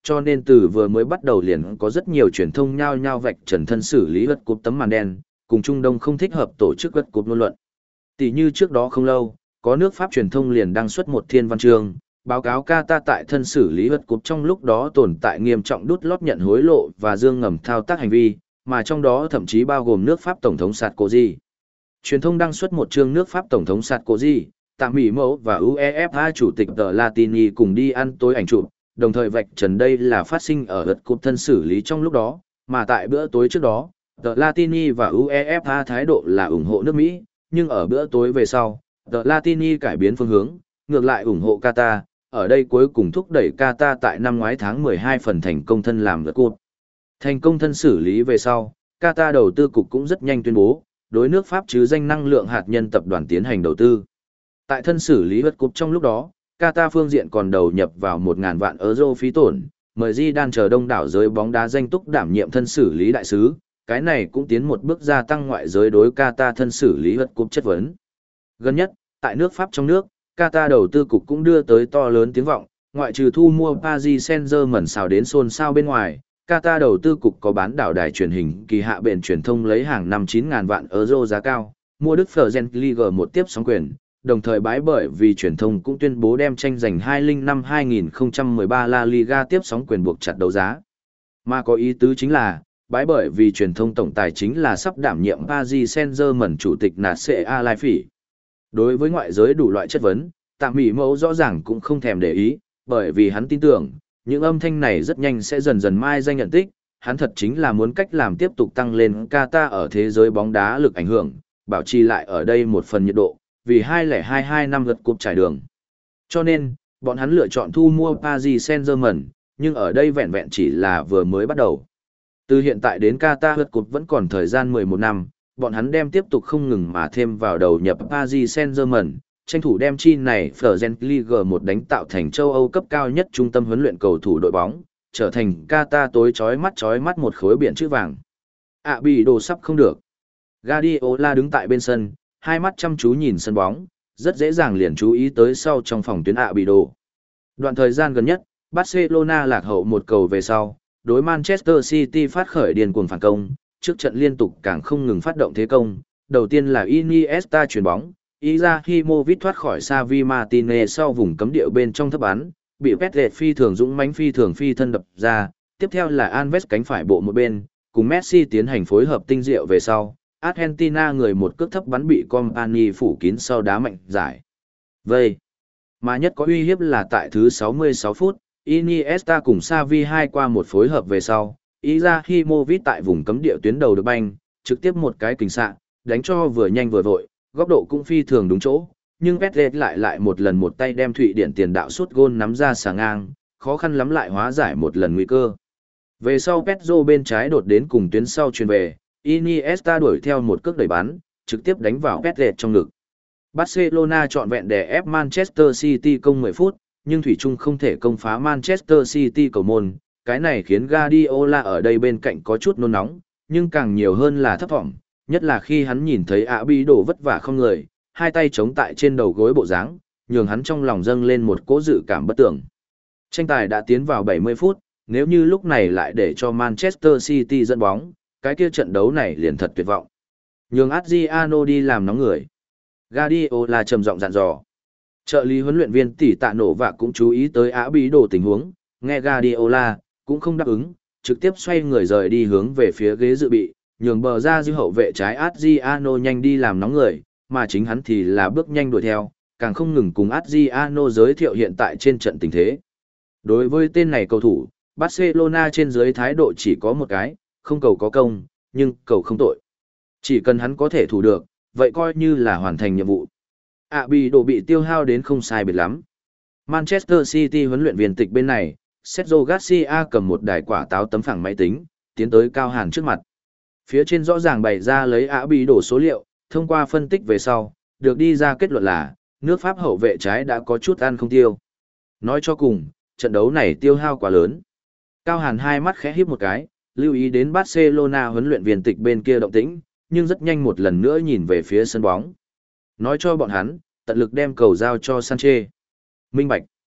Cho nên từ vừa mới bắt đầu liền có rất nhiều truyền thông nhao nhao vạch trần thân xử lý vật cúp tấm màn đen, cùng Trung Đông không thích hợp tổ chức vật cúp ngôn luận. Tỷ như trước đó không lâu, có nước Pháp truyền thông liền đăng xuất một thiên văn chương, báo cáo Qatar tại thân xử lý vật cúp trong lúc đó tồn tại nghiêm trọng đút lót nhận hối lộ và dương ngầm thao tác hành vi, mà trong đó thậm chí bao gồm nước Pháp Tổng thống Sarkozy. Truyền thông đăng xuất một chương nước Pháp Tổng thống Sarkozy, tạm Mỹ mẫu và UEFA chủ tịch tờ Latini cùng đi ăn tối ảnh chụp, đồng thời vạch trần đây là phát sinh ở vật cúp thân xử lý trong lúc đó, mà tại bữa tối trước đó, tờ Latini và UEFA thái độ là ủng hộ nước Mỹ, nhưng ở bữa tối về sau, tờ Latini cải biến phương hướng, ngược lại ủng hộ Qatar, ở đây cuối cùng thúc đẩy Qatar tại năm ngoái tháng mười hai phần thành công thân làm vật cúp. Thành công thân xử lý về sau, Qatar đầu tư cục cũng rất nhanh tuyên bố, đối nước Pháp chứ danh năng lượng hạt nhân tập đoàn tiến hành đầu tư. Tại thân xử lý vật cúp trong lúc đó, Qatar phương diện còn đầu nhập vào một nghìn vạn euro phí tổn, mời Zidane chờ đông đảo giới bóng đá danh túc đảm nhiệm thân xử lý đại sứ, cái này cũng tiến một bước gia tăng ngoại giới đối Qatar thân xử lý vật cúp chất vấn. Gần nhất, tại nước Pháp trong nước, Qatar đầu tư cục cũng đưa tới to lớn tiếng vọng, ngoại trừ thu mua Paris Saint-Germain xào đến xôn xao bên ngoài, Qatar đầu tư cục có bán đảo đài truyền hình kỳ hạ bền truyền thông lấy hàng năm chín nghìn vạn euro giá cao, mua Đức Fergen Liga một tiếp sóng quyền, đồng thời bái bởi vì truyền thông cũng tuyên bố đem tranh giành hai không năm hai không một ba La Liga tiếp sóng quyền buộc chặt đấu giá. Mà có ý tứ chính là, bái bởi vì truyền thông tổng tài chính là sắp đảm nhiệm Paris Saint-Germain chủ tịch Nasser Al-Khelaifi. Đối với ngoại giới đủ loại chất vấn, Tạm Mỹ mẫu rõ ràng cũng không thèm để ý, bởi vì hắn tin tưởng, những âm thanh này rất nhanh sẽ dần dần mai danh nhận tích, hắn thật chính là muốn cách làm tiếp tục tăng lên Qatar ở thế giới bóng đá lực ảnh hưởng, bảo trì lại ở đây một phần nhiệt độ, vì hai không hai hai năm vượt cúp trải đường. Cho nên, bọn hắn lựa chọn thu mua Paris Saint-Germain, nhưng ở đây vẹn vẹn chỉ là vừa mới bắt đầu. Từ hiện tại đến Qatar vượt cúp vẫn còn thời gian mười một năm, bọn hắn đem tiếp tục không ngừng mà thêm vào đầu nhập Paris Saint-Germain, tranh thủ đem chi này Fergen Liga một đánh tạo thành châu Âu cấp cao nhất trung tâm huấn luyện cầu thủ đội bóng, trở thành Qatar tối chói mắt chói mắt một khối biển chữ vàng. À bị đồ sắp không được. Guardiola đứng tại bên sân, hai mắt chăm chú nhìn sân bóng, rất dễ dàng liền chú ý tới sau trong phòng tuyến ạ bị đồ. Đoạn thời gian gần nhất, Barcelona lạc hậu một cầu về sau, đối Manchester City phát khởi điên cuồng phản công, trước trận liên tục càng không ngừng phát động thế công, đầu tiên là Iniesta chuyền bóng, Izahimovic thoát khỏi Xavi Martinez sau vùng cấm địa bên trong thấp bắn, bị Pedro phi thường dũng mãnh phi thường phi thân đập ra, tiếp theo là Alves cánh phải bộ một bên, cùng Messi tiến hành phối hợp tinh diệu về sau, Argentina người một cước thấp bắn bị Company phủ kín sau đá mạnh giải. Vây. Mà nhất có uy hiếp là tại thứ sáu mươi sáu phút, Iniesta cùng Xavi hai qua một phối hợp về sau, Izahimovic tại vùng cấm địa tuyến đầu được banh, trực tiếp một cái kình xạ, đánh cho vừa nhanh vừa vội, góc độ cũng phi thường đúng chỗ, nhưng Pedro lại lại một lần một tay đem Thụy Điển tiền đạo sút gôn nắm ra xà ngang, khó khăn lắm lại hóa giải một lần nguy cơ. Về sau Pedro bên trái đột đến cùng tuyến sau chuyền về, Iniesta đuổi theo một cước đẩy bắn, trực tiếp đánh vào Pedro trong ngực. Barcelona trọn vẹn đè ép Manchester City công mười phút, nhưng thủy chung không thể công phá Manchester City cầu môn, cái này khiến Guardiola ở đây bên cạnh có chút nôn nóng, nhưng càng nhiều hơn là thấp vọng, nhất là khi hắn nhìn thấy ạ bí đổ vất vả không người, hai tay chống tại trên đầu gối bộ dáng, nhường hắn trong lòng dâng lên một cỗ dự cảm bất tưởng. Tranh tài đã tiến vào bảy mươi phút, nếu như lúc này lại để cho Manchester City dẫn bóng, cái kia trận đấu này liền thật tuyệt vọng. Nhường Adriano đi làm nóng người. Guardiola trầm giọng dặn dò. Trợ lý huấn luyện viên tỷ tạ nổ và cũng chú ý tới ạ bí đổ tình huống, nghe Guardiola, cũng không đáp ứng, trực tiếp xoay người rời đi hướng về phía ghế dự bị, nhường bờ ra dư hậu vệ trái Adriano nhanh đi làm nóng người, mà chính hắn thì là bước nhanh đuổi theo, càng không ngừng cùng Adriano giới thiệu hiện tại trên trận tình thế. Đối với tên này cầu thủ, Barcelona trên dưới thái độ chỉ có một cái, không cầu có công, nhưng cầu không tội. Chỉ cần hắn có thể thủ được, vậy coi như là hoàn thành nhiệm vụ. À bị đồ bị tiêu hao đến không sai biệt lắm. Manchester City huấn luyện viên tịch bên này, Sergio Garcia cầm một đài quả táo tấm phẳng máy tính, tiến tới Cao Hàn trước mặt. Phía trên rõ ràng bày ra lấy ạ bị đổ số liệu, thông qua phân tích về sau, được đi ra kết luận là, nước Pháp hậu vệ trái đã có chút ăn không tiêu. Nói cho cùng, trận đấu này tiêu hao quá lớn. Cao Hàn hai mắt khẽ híp một cái, lưu ý đến Barcelona huấn luyện viên tịch bên kia động tĩnh, nhưng rất nhanh một lần nữa nhìn về phía sân bóng. Nói cho bọn hắn, tận lực đem cầu giao cho Sanchez. Minh bạch.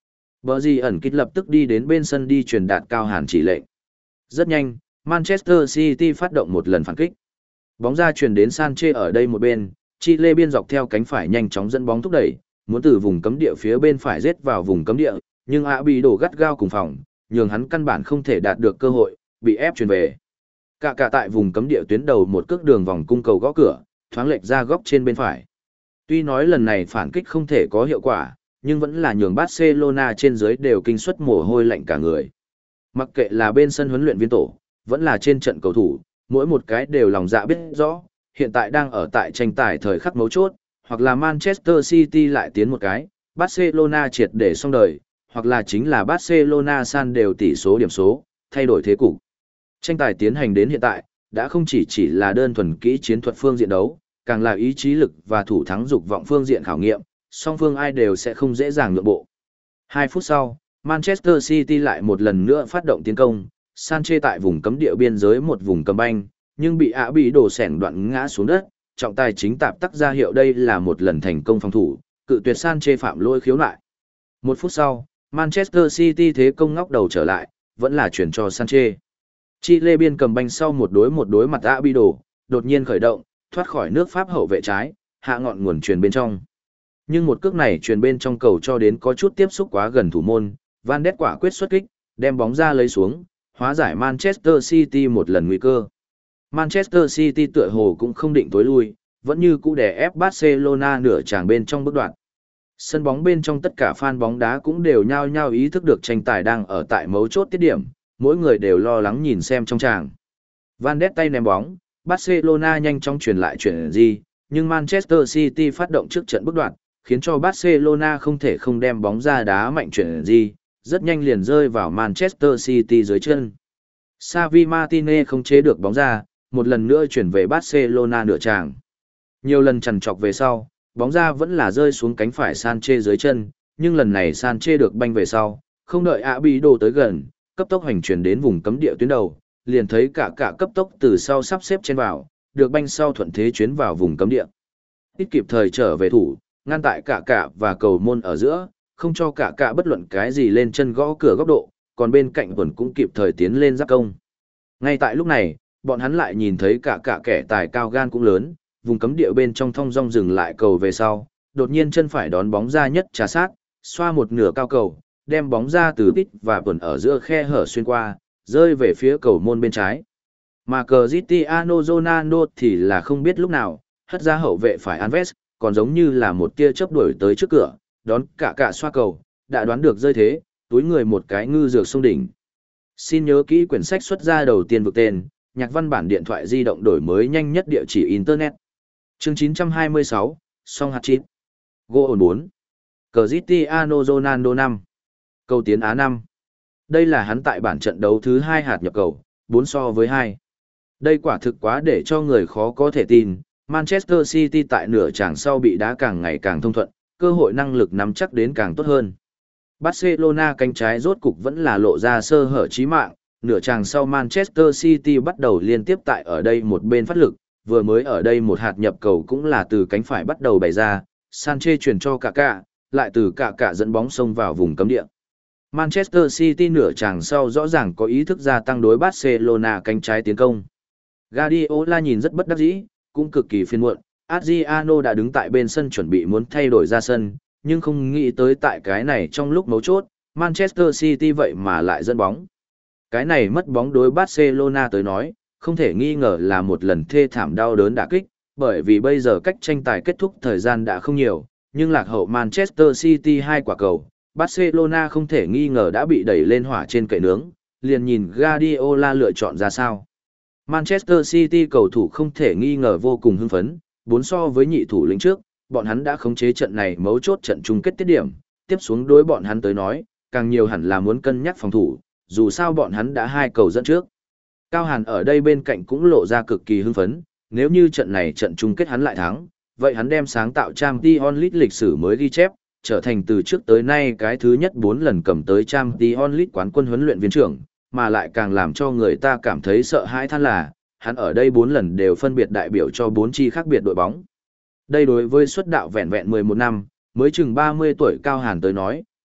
Bờ gì ẩn kích lập tức đi đến bên sân đi truyền đạt Cao Hàn chỉ lệnh. Rất nhanh, Manchester City phát động một lần phản kích. Bóng ra truyền đến Sanchez ở đây một bên, Chile biên dọc theo cánh phải nhanh chóng dẫn bóng thúc đẩy, muốn từ vùng cấm địa phía bên phải giết vào vùng cấm địa, nhưng ạ bị đổ gắt gao cùng phòng, nhường hắn căn bản không thể đạt được cơ hội, bị ép truyền về. Cả cả tại vùng cấm địa tuyến đầu một cước đường vòng cung cầu gõ cửa, thoáng lệch ra góc trên bên phải. Tuy nói lần này phản kích không thể có hiệu quả, nhưng vẫn là nhường Barcelona trên dưới đều kinh suất mồ hôi lạnh cả người. Mặc kệ là bên sân huấn luyện viên tổ, vẫn là trên trận cầu thủ, mỗi một cái đều lòng dạ biết rõ, hiện tại đang ở tại tranh tài thời khắc mấu chốt, hoặc là Manchester City lại tiến một cái, Barcelona triệt để xong đời, hoặc là chính là Barcelona san đều tỷ số điểm số, thay đổi thế cục. Tranh tài tiến hành đến hiện tại, đã không chỉ chỉ là đơn thuần kỹ chiến thuật phương diện đấu, càng là ý chí lực và thủ thắng dục vọng phương diện khảo nghiệm, song phương ai đều sẽ không dễ dàng nhượng bộ. Hai phút sau, Manchester City lại một lần nữa phát động tiến công, Sanchez tại vùng cấm địa biên giới một vùng cầm banh, nhưng bị ạ bị đổ sẻn đoạn ngã xuống đất, trọng tài chính tạp tắc ra hiệu đây là một lần thành công phòng thủ, cự tuyệt Sanchez phạm lỗi khiếu nại. Một phút sau, Manchester City thế công ngóc đầu trở lại, vẫn là chuyển cho Sanchez. Chile biên cầm banh sau một đối một đối mặt ạ bị đổ, đột nhiên khởi động, thoát khỏi nước Pháp hậu vệ trái, hạ ngọn nguồn truyền bên trong. Nhưng một cước này truyền bên trong cầu cho đến có chút tiếp xúc quá gần thủ môn, Van Ness quả quyết xuất kích, đem bóng ra lấy xuống, hóa giải Manchester City một lần nguy cơ. Manchester City tựa hồ cũng không định tối lui, vẫn như cũ đè ép Barcelona nửa tràng bên trong bước đoạn. Sân bóng bên trong tất cả fan bóng đá cũng đều nhao nhao ý thức được tranh tài đang ở tại mấu chốt tiết điểm, mỗi người đều lo lắng nhìn xem trong tràng. Van Ness tay ném bóng, Barcelona nhanh chóng truyền lại chuyển gì, nhưng Manchester City phát động trước trận bước đoạn, khiến cho Barcelona không thể không đem bóng ra đá mạnh chuyển gì, rất nhanh liền rơi vào Manchester City dưới chân. Xavi Martinez không chế được bóng ra, một lần nữa chuyển về Barcelona nửa tràng. Nhiều lần chằn chọc về sau, bóng ra vẫn là rơi xuống cánh phải Sanchez dưới chân, nhưng lần này Sanchez được banh về sau, không đợi ạ bị đồ tới gần, cấp tốc hành chuyển đến vùng cấm địa tuyến đầu, liền thấy cả cả cấp tốc từ sau sắp xếp trên vào, được banh sau thuận thế chuyến vào vùng cấm địa. Ít kịp thời trở về thủ, ngăn tại cả cả và cầu môn ở giữa, không cho cả cả bất luận cái gì lên chân gõ cửa góc độ, còn bên cạnh quần cũng kịp thời tiến lên giáp công. Ngay tại lúc này, bọn hắn lại nhìn thấy cả cả kẻ tài cao gan cũng lớn, vùng cấm địa bên trong thong dong dừng lại cầu về sau, đột nhiên chân phải đón bóng ra nhất trà sát, xoa một nửa cao cầu, đem bóng ra từ tít và quần ở giữa khe hở xuyên qua, rơi về phía cầu môn bên trái. Mà Cristiano Ronaldo thì là không biết lúc nào, hất ra hậu vệ phải Alves, còn giống như là một tia chớp đuổi tới trước cửa, đón cả cả xoa cầu, đã đoán được rơi thế, túi người một cái ngư dược sông đỉnh. Xin nhớ kỹ quyển sách xuất ra đầu tiên vực tên, nhạc văn bản điện thoại di động đổi mới nhanh nhất địa chỉ Internet. Chương chín trăm hai mươi sáu, song hạt chít. Goal bốn. Cristiano Ronaldo năm. Cầu tiến Á năm. Đây là hắn tại bản trận đấu thứ hai hạt nhập cầu, bốn so với hai. Đây quả thực quá để cho người khó có thể tin, Manchester City tại nửa chàng sau bị đá càng ngày càng thông thuận, cơ hội năng lực nắm chắc đến càng tốt hơn. Barcelona cánh trái rốt cục vẫn là lộ ra sơ hở chí mạng, nửa chàng sau Manchester City bắt đầu liên tiếp tại ở đây một bên phát lực, vừa mới ở đây một hạt nhập cầu cũng là từ cánh phải bắt đầu bày ra, Sanchez chuyển cho Kaká, lại từ Kaká dẫn bóng xông vào vùng cấm địa. Manchester City nửa chàng sau rõ ràng có ý thức gia tăng đối Barcelona cánh trái tiến công. Guardiola nhìn rất bất đắc dĩ, cũng cực kỳ phiền muộn, Adriano đã đứng tại bên sân chuẩn bị muốn thay đổi ra sân, nhưng không nghĩ tới tại cái này trong lúc mấu chốt, Manchester City vậy mà lại dẫn bóng. Cái này mất bóng đối Barcelona tới nói, không thể nghi ngờ là một lần thê thảm đau đớn đả kích, bởi vì bây giờ cách tranh tài kết thúc thời gian đã không nhiều, nhưng lạc hậu Manchester City hai quả cầu, Barcelona không thể nghi ngờ đã bị đẩy lên hỏa trên cậy nướng, liền nhìn Guardiola lựa chọn ra sao. Manchester City cầu thủ không thể nghi ngờ vô cùng hưng phấn, bốn so với nhị thủ lĩnh trước, bọn hắn đã khống chế trận này mấu chốt trận chung kết tiết điểm, tiếp xuống đối bọn hắn tới nói, càng nhiều hẳn là muốn cân nhắc phòng thủ, dù sao bọn hắn đã hai cầu dẫn trước. Cao Hàn ở đây bên cạnh cũng lộ ra cực kỳ hưng phấn, nếu như trận này trận chung kết hắn lại thắng, vậy hắn đem sáng tạo Champions League lịch sử mới ghi chép, trở thành từ trước tới nay cái thứ nhất bốn lần cầm tới Champions League quán quân huấn luyện viên trưởng, mà lại càng làm cho người ta cảm thấy sợ hãi than là, hắn ở đây bốn lần đều phân biệt đại biểu cho bốn chi khác biệt đội bóng. Đây đối với xuất đạo vẹn vẹn mười một năm, mới chừng ba mươi tuổi Cao Hàn tới nói,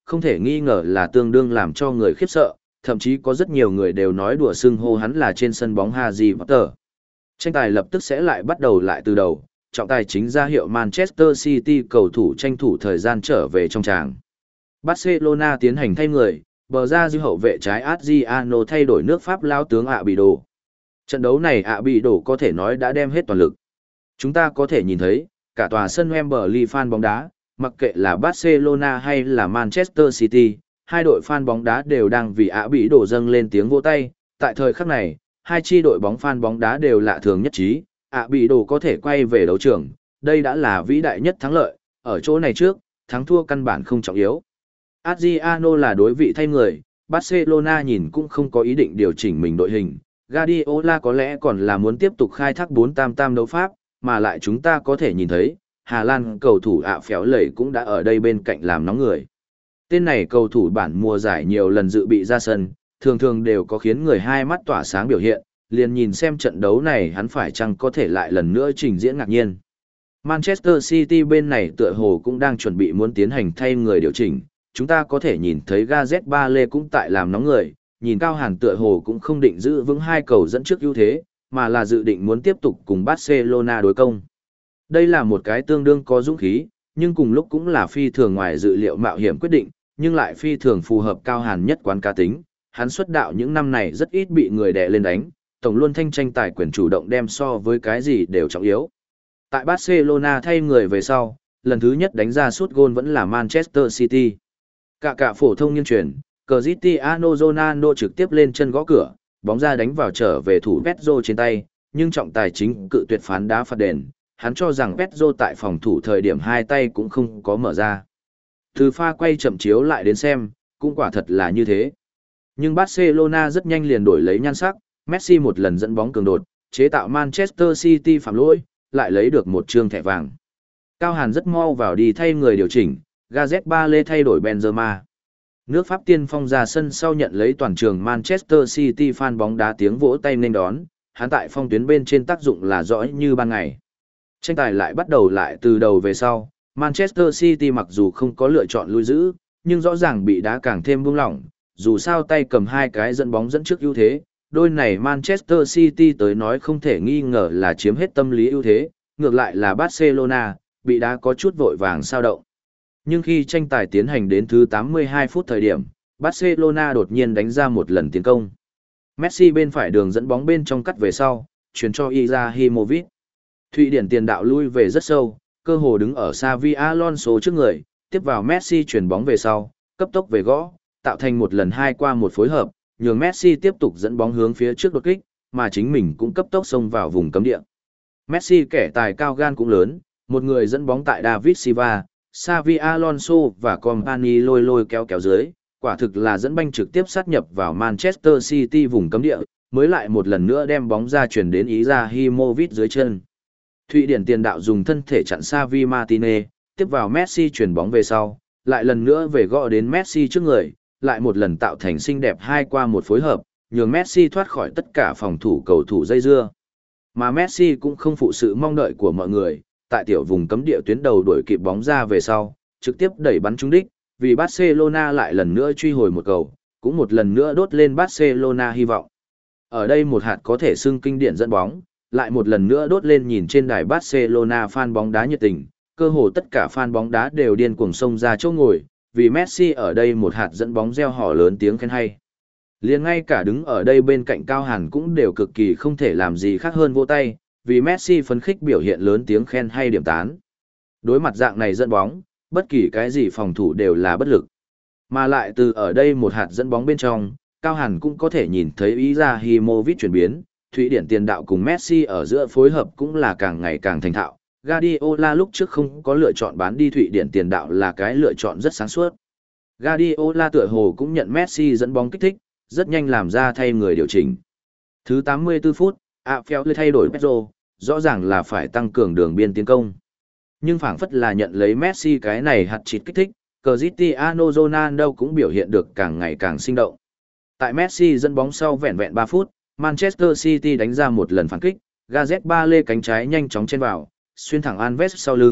không thể nghi ngờ là tương đương làm cho người khiếp sợ, thậm chí có rất nhiều người đều nói đùa xưng hô hắn là trên sân bóng Harry Potter. Tranh tài lập tức sẽ lại bắt đầu lại từ đầu, trọng tài chính ra hiệu Manchester City cầu thủ tranh thủ thời gian trở về trong tràng. Barcelona tiến hành thay người, bờ ra dư hậu vệ trái Adriano thay đổi nước Pháp lao tướng ạ bị đổ. Trận đấu này ạ bị đổ có thể nói đã đem hết toàn lực. Chúng ta có thể nhìn thấy, cả tòa sân Wembley fan bóng đá, mặc kệ là Barcelona hay là Manchester City, hai đội fan bóng đá đều đang vì ạ bị đổ dâng lên tiếng vỗ tay. Tại thời khắc này, hai chi đội bóng fan bóng đá đều lạ thường nhất trí, ạ bị đổ có thể quay về đấu trường, đây đã là vĩ đại nhất thắng lợi, ở chỗ này trước, thắng thua căn bản không trọng yếu. Adriano là đối vị thay người, Barcelona nhìn cũng không có ý định điều chỉnh mình đội hình, Guardiola có lẽ còn là muốn tiếp tục khai thác bốn tam tam đấu pháp, mà lại chúng ta có thể nhìn thấy, Hà Lan cầu thủ ạ phéo lẩy cũng đã ở đây bên cạnh làm nóng người. Tên này cầu thủ bản mùa giải nhiều lần dự bị ra sân, thường thường đều có khiến người hai mắt tỏa sáng biểu hiện, liền nhìn xem trận đấu này hắn phải chăng có thể lại lần nữa trình diễn ngạc nhiên. Manchester City bên này tựa hồ cũng đang chuẩn bị muốn tiến hành thay người điều chỉnh, chúng ta có thể nhìn thấy Gareth Bale cũng tại làm nóng người, nhìn Cao Hàn tựa hồ cũng không định giữ vững hai cầu dẫn trước ưu thế, mà là dự định muốn tiếp tục cùng Barcelona đối công. Đây là một cái tương đương có dũng khí, nhưng cùng lúc cũng là phi thường ngoài dự liệu mạo hiểm quyết định, nhưng lại phi thường phù hợp Cao Hàn nhất quán cá tính. Hắn xuất đạo những năm này rất ít bị người đè lên đánh, tổng luôn thanh tranh tài quyền chủ động đem so với cái gì đều trọng yếu. Tại Barcelona thay người về sau, lần thứ nhất đánh ra sút gôn vẫn là Manchester City. Cả cả phổ thông nghiên truyền, Cristiano Ronaldo trực tiếp lên chân gõ cửa, bóng ra đánh vào trở về thủ Pedro trên tay, nhưng trọng tài chính cự tuyệt phán đá phạt đền, hắn cho rằng Pedro tại phòng thủ thời điểm hai tay cũng không có mở ra. Từ pha quay chậm chiếu lại đến xem, cũng quả thật là như thế. Nhưng Barcelona rất nhanh liền đổi lấy nhan sắc, Messi một lần dẫn bóng cường đột, chế tạo Manchester City phạm lỗi, lại lấy được một trương thẻ vàng. Cao Hàn rất mau vào đi thay người điều chỉnh, Gareth Bale thay đổi Benzema. Nước Pháp tiên phong ra sân sau nhận lấy toàn trường Manchester City fan bóng đá tiếng vỗ tay nên đón, hắn tại phong tuyến bên trên tác dụng là rõ như ban ngày. Tranh tài lại bắt đầu lại từ đầu về sau, Manchester City mặc dù không có lựa chọn lui giữ, nhưng rõ ràng bị đá càng thêm buông lỏng, dù sao tay cầm hai cái dẫn bóng dẫn trước ưu thế, đôi này Manchester City tới nói không thể nghi ngờ là chiếm hết tâm lý ưu thế, ngược lại là Barcelona, bị đá có chút vội vàng sao động. Nhưng khi tranh tài tiến hành đến thứ tám mươi hai phút thời điểm, Barcelona đột nhiên đánh ra một lần tiến công. Messi bên phải đường dẫn bóng bên trong cắt về sau, chuyển cho Izahimovic. Thụy Điển tiền đạo lui về rất sâu, cơ hồ đứng ở Xavi Alonso trước người, tiếp vào Messi chuyển bóng về sau, cấp tốc về gõ, tạo thành một lần hai qua một phối hợp, nhường Messi tiếp tục dẫn bóng hướng phía trước đột kích, mà chính mình cũng cấp tốc xông vào vùng cấm địa. Messi kẻ tài cao gan cũng lớn, một người dẫn bóng tại David Silva, Xavi Alonso và Company lôi lôi kéo kéo dưới, quả thực là dẫn banh trực tiếp sát nhập vào Manchester City vùng cấm địa, mới lại một lần nữa đem bóng ra chuyển đến Izahimovic dưới chân. Thụy Điển tiền đạo dùng thân thể chặn Xavi Martinez, tiếp vào Messi chuyển bóng về sau, lại lần nữa về gõ đến Messi trước người, lại một lần tạo thành xinh đẹp hai qua một phối hợp, nhường Messi thoát khỏi tất cả phòng thủ cầu thủ dây dưa. Mà Messi cũng không phụ sự mong đợi của mọi người, tại tiểu vùng cấm địa tuyến đầu đuổi kịp bóng ra về sau, trực tiếp đẩy bắn trúng đích, vì Barcelona lại lần nữa truy hồi một cầu, cũng một lần nữa đốt lên Barcelona hy vọng. Ở đây một hạt có thể xưng kinh điển dẫn bóng, lại một lần nữa đốt lên nhìn trên đài Barcelona fan bóng đá nhiệt tình, cơ hồ tất cả fan bóng đá đều điên cuồng xông ra chỗ ngồi, vì Messi ở đây một hạt dẫn bóng reo hò lớn tiếng khen hay. Liền ngay cả đứng ở đây bên cạnh Cao Hàn cũng đều cực kỳ không thể làm gì khác hơn vỗ tay, vì Messi phấn khích biểu hiện lớn tiếng khen hay điểm tán. Đối mặt dạng này dẫn bóng, bất kỳ cái gì phòng thủ đều là bất lực. Mà lại từ ở đây một hạt dẫn bóng bên trong, Cao Hàn cũng có thể nhìn thấy Izahimovic chuyển biến, Thụy Điển tiền đạo cùng Messi ở giữa phối hợp cũng là càng ngày càng thành thạo. Guardiola lúc trước không có lựa chọn bán đi Thụy Điển tiền đạo là cái lựa chọn rất sáng suốt. Guardiola tựa hồ cũng nhận Messi dẫn bóng kích thích, rất nhanh làm ra thay người điều chỉnh. Thứ tám mươi tư phút, Apfel thay đổi Pedro, rõ ràng là phải tăng cường đường biên tiến công. Nhưng phảng phất là nhận lấy Messi cái này hạt chít kích thích, Cristiano Ronaldo cũng biểu hiện được càng ngày càng sinh động. Tại Messi dẫn bóng sau vẹn vẹn ba phút, Manchester City đánh ra một lần phản kích, Gareth Bale cánh trái nhanh chóng chen vào, xuyên thẳng Alves sau lưng,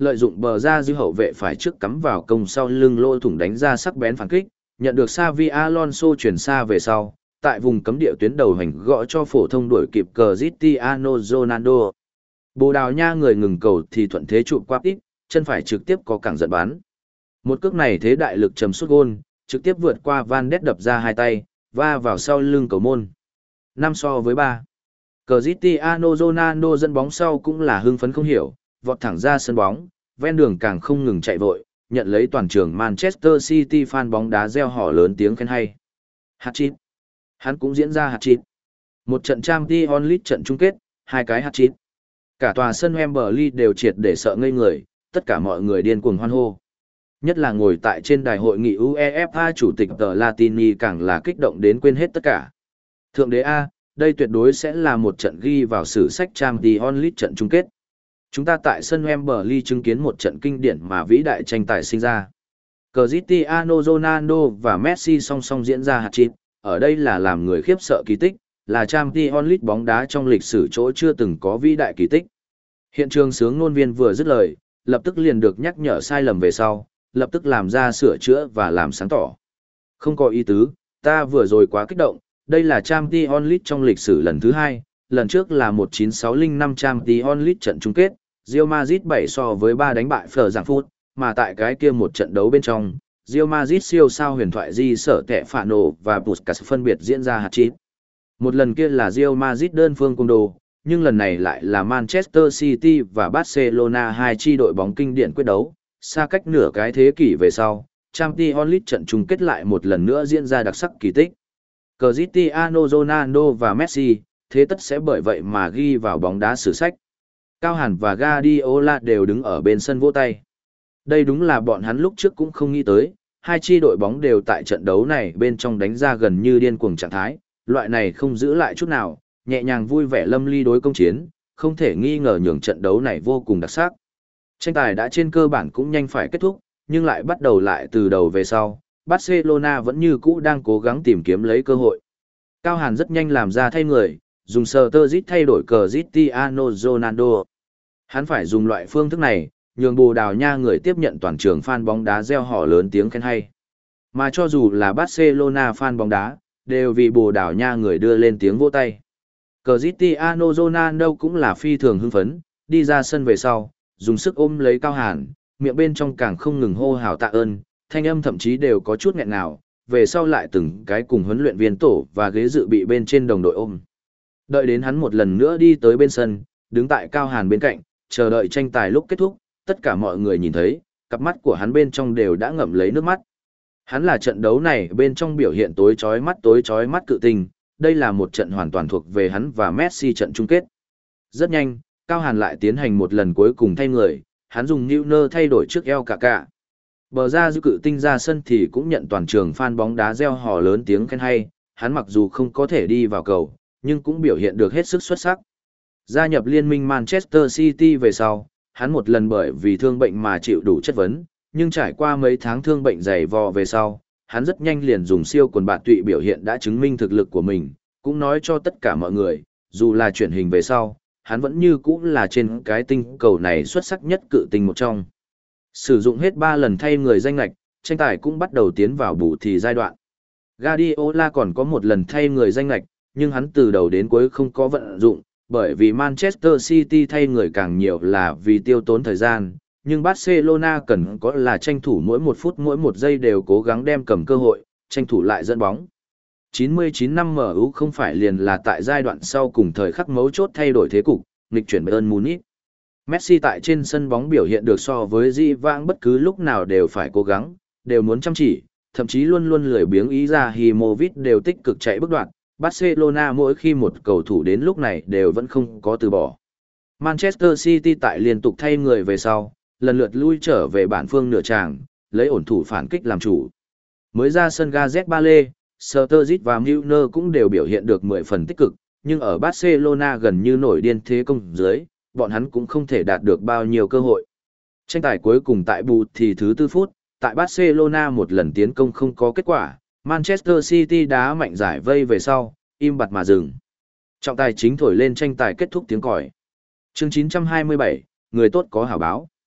lợi dụng bờ ra dư hậu vệ phải trước cắm vào công sau lưng lỗ thủng đánh ra sắc bén phản kích, nhận được Xavi Alonso chuyển xa về sau, tại vùng cấm địa tuyến đầu hành gõ cho phổ thông đuổi kịp Cristiano Ronaldo. Bồ Đào Nha người ngừng cầu thì thuận thế chụp qua ít, chân phải trực tiếp có cẳng giật bắn. Một cước này thế đại lực trầm sút gôn, trực tiếp vượt qua Van Ness đập ra hai tay, va vào sau lưng cầu môn. Năm so với ba. Cristiano Ronaldo dẫn bóng sau cũng là hưng phấn không hiểu, vọt thẳng ra sân bóng, ven đường càng không ngừng chạy vội, nhận lấy toàn trường Manchester City fan bóng đá reo hò lớn tiếng khen hay. Hat-trick. Hắn cũng diễn ra hat-trick. Một trận Champions League trận chung kết, hai cái hat-trick. Cả tòa sân Wembley đều triệt để sợ ngây người, tất cả mọi người điên cuồng hoan hô. Nhất là ngồi tại trên đài hội nghị UEFA chủ tịch tờ Latini càng là kích động đến quên hết tất cả. Thượng đế A, đây tuyệt đối sẽ là một trận ghi vào sử sách Champions League trận chung kết. Chúng ta tại sân Wembley chứng kiến một trận kinh điển mà vĩ đại tranh tài sinh ra. Cristiano Ronaldo và Messi song song diễn ra hat-trick, ở đây là làm người khiếp sợ kỳ tích, là Champions League bóng đá trong lịch sử chỗ chưa từng có vĩ đại kỳ tích. Hiện trường sướng ngôn viên vừa dứt lời, lập tức liền được nhắc nhở sai lầm về sau, lập tức làm ra sửa chữa và làm sáng tỏ. Không có ý tứ, ta vừa rồi quá kích động, đây là Champions League trong lịch sử lần thứ hai, lần trước là một chín sáu không năm Champions League trận chung kết, Real Madrid bảy so với ba đánh bại Phở Giảng Phút, mà tại cái kia một trận đấu bên trong, Real Madrid siêu sao huyền thoại Di Sở Tẹ Phạ Nổ và Busquets phân biệt diễn ra hat-trick. Một lần kia là Real Madrid đơn phương công đồ, nhưng lần này lại là Manchester City và Barcelona hai chi đội bóng kinh điển quyết đấu, xa cách nửa cái thế kỷ về sau, Champions League trận chung kết lại một lần nữa diễn ra đặc sắc kỳ tích. Cristiano Ronaldo và Messi, thế tất sẽ bởi vậy mà ghi vào bóng đá sử sách. Cao Hàn và Guardiola đều đứng ở bên sân vỗ tay. Đây đúng là bọn hắn lúc trước cũng không nghĩ tới, hai chi đội bóng đều tại trận đấu này bên trong đánh ra gần như điên cuồng trạng thái, loại này không giữ lại chút nào, nhẹ nhàng vui vẻ lâm ly đối công chiến, không thể nghi ngờ nhường trận đấu này vô cùng đặc sắc. Tranh tài đã trên cơ bản cũng nhanh phải kết thúc, nhưng lại bắt đầu lại từ đầu về sau, Barcelona vẫn như cũ đang cố gắng tìm kiếm lấy cơ hội. Cao Hàn rất nhanh làm ra thay người, dùng sờ tơ dít thay đổi Cristiano Ronaldo. Hắn phải dùng loại phương thức này, nhường Bồ Đào Nha người tiếp nhận toàn trường fan bóng đá reo hò lớn tiếng khen hay. Mà cho dù là Barcelona fan bóng đá, đều vì Bồ Đào Nha người đưa lên tiếng vỗ tay. Cristiano Ronaldo cũng là phi thường hưng phấn, đi ra sân về sau, dùng sức ôm lấy Cao Hàn, miệng bên trong càng không ngừng hô hào tạ ơn, thanh âm thậm chí đều có chút nghẹn ngào, về sau lại từng cái cùng huấn luyện viên tổ và ghế dự bị bên trên đồng đội ôm. Đợi đến hắn một lần nữa đi tới bên sân, đứng tại Cao Hàn bên cạnh, chờ đợi tranh tài lúc kết thúc, tất cả mọi người nhìn thấy, cặp mắt của hắn bên trong đều đã ngậm lấy nước mắt. Hắn là trận đấu này bên trong biểu hiện tối chói mắt tối chói mắt cự tinh, đây là một trận hoàn toàn thuộc về hắn và Messi trận chung kết. Rất nhanh, Cao Hàn lại tiến hành một lần cuối cùng thay người, hắn dùng Neuer thay đổi trước eo cả cả. Bờ ra dư cự tinh ra sân thì cũng nhận toàn trường fan bóng đá reo hò lớn tiếng khen hay, hắn mặc dù không có thể đi vào cầu, nhưng cũng biểu hiện được hết sức xuất sắc. Gia nhập liên minh Manchester City về sau, hắn một lần bởi vì thương bệnh mà chịu đủ chất vấn, nhưng trải qua mấy tháng thương bệnh dày vò về sau, hắn rất nhanh liền dùng siêu quần bạt tụy biểu hiện đã chứng minh thực lực của mình, cũng nói cho tất cả mọi người, dù là chuyển hình về sau, hắn vẫn như cũ là trên cái tinh cầu này xuất sắc nhất cự tinh một trong. Sử dụng hết ba lần thay người danh lệch, tranh tài cũng bắt đầu tiến vào bù thì giai đoạn. Guardiola còn có một lần thay người danh lệch, nhưng hắn từ đầu đến cuối không có vận dụng, bởi vì Manchester City thay người càng nhiều là vì tiêu tốn thời gian, nhưng Barcelona cần có là tranh thủ mỗi một phút mỗi một giây đều cố gắng đem cầm cơ hội, tranh thủ lại dẫn bóng. chín mươi chín năm em u không phải liền là tại giai đoạn sau cùng thời khắc mấu chốt thay đổi thế cục, nghịch chuyển Bayern Munich. Messi tại trên sân bóng biểu hiện được so với di vãng bất cứ lúc nào đều phải cố gắng, đều muốn chăm chỉ, thậm chí luôn luôn lười biếng ý ra Himovic đều tích cực chạy bước đoạn. Barcelona mỗi khi một cầu thủ đến lúc này đều vẫn không có từ bỏ. Manchester City tại liên tục thay người về sau, lần lượt lui trở về bản phương nửa tràng, lấy ổn thủ phản kích làm chủ. Mới ra sân Gareth Bale, Sturridge và Milner cũng đều biểu hiện được mười phần tích cực, nhưng ở Barcelona gần như nổi điên thế công dưới, bọn hắn cũng không thể đạt được bao nhiêu cơ hội. Tranh tài cuối cùng tại bù thì thứ tư phút, tại Barcelona một lần tiến công không có kết quả, Manchester City đá mạnh giải vây về sau, im bặt mà dừng. Trọng tài chính thổi lên tranh tài kết thúc tiếng còi. Chương chín trăm hai mươi bảy, người tốt có hảo báo.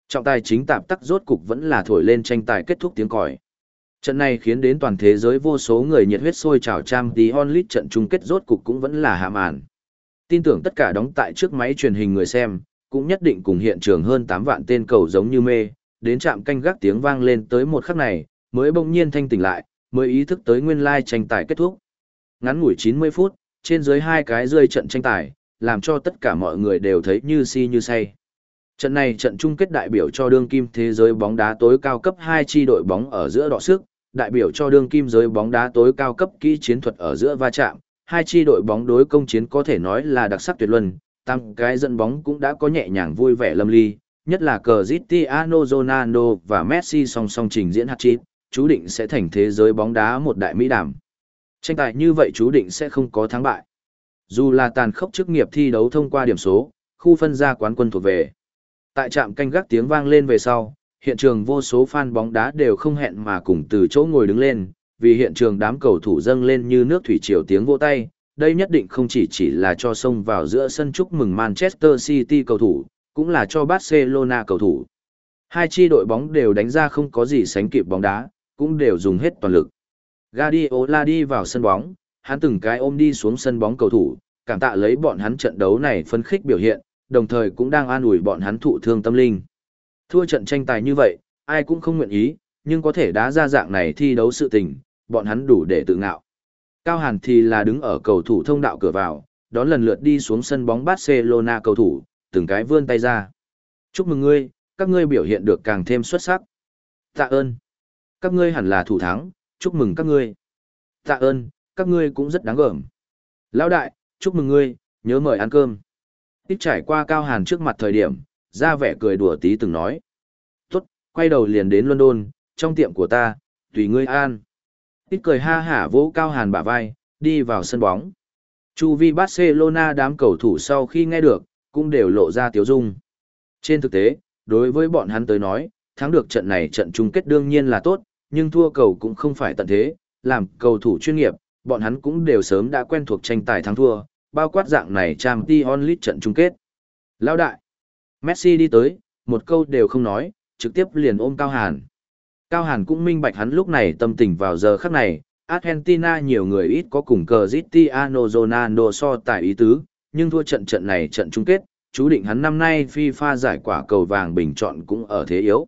Trọng tài chính tạp tắc rốt cục vẫn là thổi lên tranh tài kết thúc tiếng còi. Trận này khiến đến toàn thế giới vô số người nhiệt huyết sôi trào Champions League trận chung kết rốt cục cũng vẫn là hạ màn. Tin tưởng tất cả đóng tại trước máy truyền hình người xem, cũng nhất định cùng hiện trường hơn tám vạn tên cầu giống như mê, đến trạm canh gác tiếng vang lên tới một khắc này, mới bỗng nhiên thanh tỉnh lại, mới ý thức tới nguyên lai tranh tài kết thúc. Ngắn ngủi chín mươi phút, trên dưới hai cái rơi trận tranh tài, làm cho tất cả mọi người đều thấy như si như say. Trận này trận chung kết đại biểu cho đương kim thế giới bóng đá tối cao cấp hai chi đội bóng ở giữa đọ sức, đại biểu cho đương kim giới bóng đá tối cao cấp kỹ chiến thuật ở giữa va chạm, hai chi đội bóng đối công chiến có thể nói là đặc sắc tuyệt luân, tăng cái dẫn bóng cũng đã có nhẹ nhàng vui vẻ lâm ly, nhất là Cristiano Ronaldo và Messi song song trình diễn hat-trick, chú định sẽ thành thế giới bóng đá một đại mỹ đàm. Tranh tài như vậy chú định sẽ không có thắng bại. Dù là tàn khốc chức nghiệp thi đấu thông qua điểm số, khu phân ra quán quân thuộc về. Tại trạm canh gác tiếng vang lên về sau, hiện trường vô số fan bóng đá đều không hẹn mà cùng từ chỗ ngồi đứng lên, vì hiện trường đám cầu thủ dâng lên như nước thủy triều tiếng vỗ tay, đây nhất định không chỉ chỉ là cho xông vào giữa sân chúc mừng Manchester City cầu thủ, cũng là cho Barcelona cầu thủ. Hai chi đội bóng đều đánh ra không có gì sánh kịp bóng đá, cũng đều dùng hết toàn lực. Guardiola đi vào sân bóng, hắn từng cái ôm đi xuống sân bóng cầu thủ, cảm tạ lấy bọn hắn trận đấu này phấn khích biểu hiện, đồng thời cũng đang an ủi bọn hắn thụ thương tâm linh. Thua trận tranh tài như vậy, ai cũng không nguyện ý, nhưng có thể đá ra dạng này thi đấu sự tình, bọn hắn đủ để tự ngạo. Cao Hàn thì là đứng ở cầu thủ thông đạo cửa vào, đón lần lượt đi xuống sân bóng Barcelona cầu thủ, từng cái vươn tay ra. Chúc mừng ngươi, các ngươi biểu hiện được càng thêm xuất sắc. Tạ ơn. Các ngươi hẳn là thủ thắng, chúc mừng các ngươi. Tạ ơn, các ngươi cũng rất đáng gờm. Lão đại, chúc mừng ngươi, nhớ mời ăn cơm. Ít trải qua Cao Hàn trước mặt thời điểm, ra vẻ cười đùa tí từng nói. Tốt, quay đầu liền đến London, trong tiệm của ta, tùy ngươi an. Ít cười ha hả vỗ Cao Hàn bả vai, đi vào sân bóng. Chu vi Barcelona đám cầu thủ sau khi nghe được, cũng đều lộ ra tiếu dung. Trên thực tế, đối với bọn hắn tới nói, thắng được trận này trận chung kết đương nhiên là tốt, nhưng thua cầu cũng không phải tận thế, làm cầu thủ chuyên nghiệp, bọn hắn cũng đều sớm đã quen thuộc tranh tài thắng thua, bao quát dạng này Champions League trận chung kết. Lão đại, Messi đi tới, một câu đều không nói, trực tiếp liền ôm Cao Hàn. Cao Hàn cũng minh bạch hắn lúc này tâm tình vào giờ khắc này, Argentina nhiều người ít có cùng Cristiano Ronaldo so tài ý tứ, nhưng thua trận trận này trận chung kết, chú định hắn năm nay FIFA giải quả cầu vàng bình chọn cũng ở thế yếu.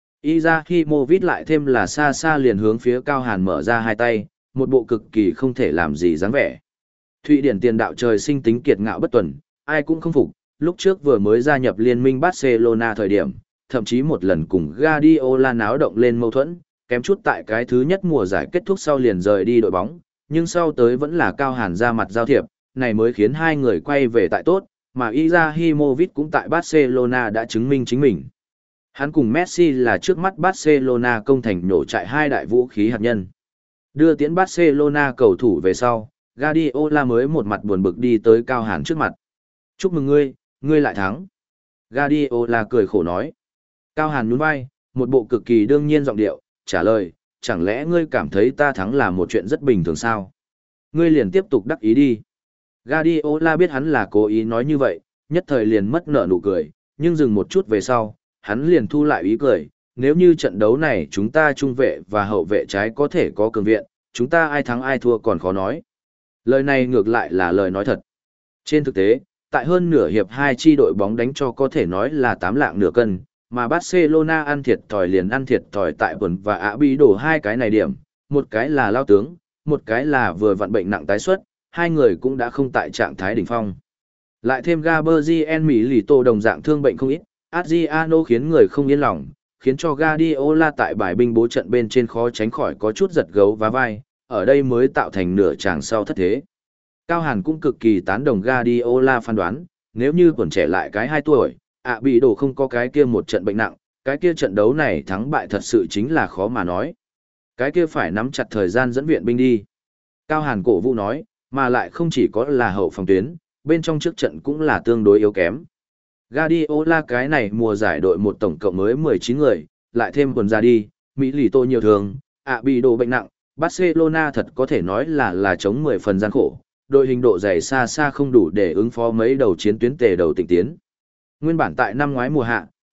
Izahimovic lại thêm là xa xa liền hướng phía Cao Hàn mở ra hai tay, một bộ cực kỳ không thể làm gì dáng vẻ. Thụy Điển tiền đạo trời sinh tính kiệt ngạo bất tuần, ai cũng không phục, lúc trước vừa mới gia nhập liên minh Barcelona thời điểm, thậm chí một lần cùng Guardiola náo động lên mâu thuẫn, kém chút tại cái thứ nhất mùa giải kết thúc sau liền rời đi đội bóng, nhưng sau tới vẫn là Cao Hàn ra mặt giao thiệp, này mới khiến hai người quay về tại tốt, mà Izahimovic cũng tại Barcelona đã chứng minh chính mình. Hắn cùng Messi là trước mắt Barcelona công thành nổ trại hai đại vũ khí hạt nhân. Đưa tiễn Barcelona cầu thủ về sau, Guardiola mới một mặt buồn bực đi tới Cao Hàn trước mặt. Chúc mừng ngươi, ngươi lại thắng. Guardiola cười khổ nói. Cao Hàn nhún vai, một bộ cực kỳ đương nhiên giọng điệu, trả lời, chẳng lẽ ngươi cảm thấy ta thắng là một chuyện rất bình thường sao? Ngươi liền tiếp tục đắc ý đi. Guardiola biết hắn là cố ý nói như vậy, nhất thời liền mất nở nụ cười, nhưng dừng một chút về sau, hắn liền thu lại ý cười, nếu như trận đấu này chúng ta trung vệ và hậu vệ trái có thể có cường viện, chúng ta ai thắng ai thua còn khó nói. Lời này ngược lại là lời nói thật. Trên thực tế, tại hơn nửa hiệp hai chi đội bóng đánh cho có thể nói là tám lạng nửa cân, mà Barcelona ăn thiệt thòi liền ăn thiệt thòi tại Bẩn và Ả Bí đổ hai cái này điểm, một cái là lao tướng, một cái là vừa vặn bệnh nặng tái xuất, hai người cũng đã không tại trạng thái đỉnh phong. Lại thêm Gabriel Milito đồng dạng thương bệnh không ít, Adriano khiến người không yên lòng, khiến cho Guardiola tại bài binh bố trận bên trên khó tránh khỏi có chút giật gấu vá vai, ở đây mới tạo thành nửa chàng sau thất thế. Cao Hàn cũng cực kỳ tán đồng Guardiola phán đoán, nếu như còn trẻ lại cái hai tuổi, ạ bị đổ không có cái kia một trận bệnh nặng, cái kia trận đấu này thắng bại thật sự chính là khó mà nói. Cái kia phải nắm chặt thời gian dẫn viện binh đi. Cao Hàn cổ vũ nói, mà lại không chỉ có là hậu phòng tuyến, bên trong trước trận cũng là tương đối yếu kém. Guardiola cái này mùa giải đội một tổng cộng mới mười chín người, lại thêm quần ra đi, Mỹ lì tô nhiều thường, ạ bị đổ bệnh nặng, Barcelona thật có thể nói là là chống mười phần gian khổ, đội hình độ dày xa xa không đủ để ứng phó mấy đầu chiến tuyến tề đầu tịnh tiến. Nguyên bản tại năm ngoái mùa hạ,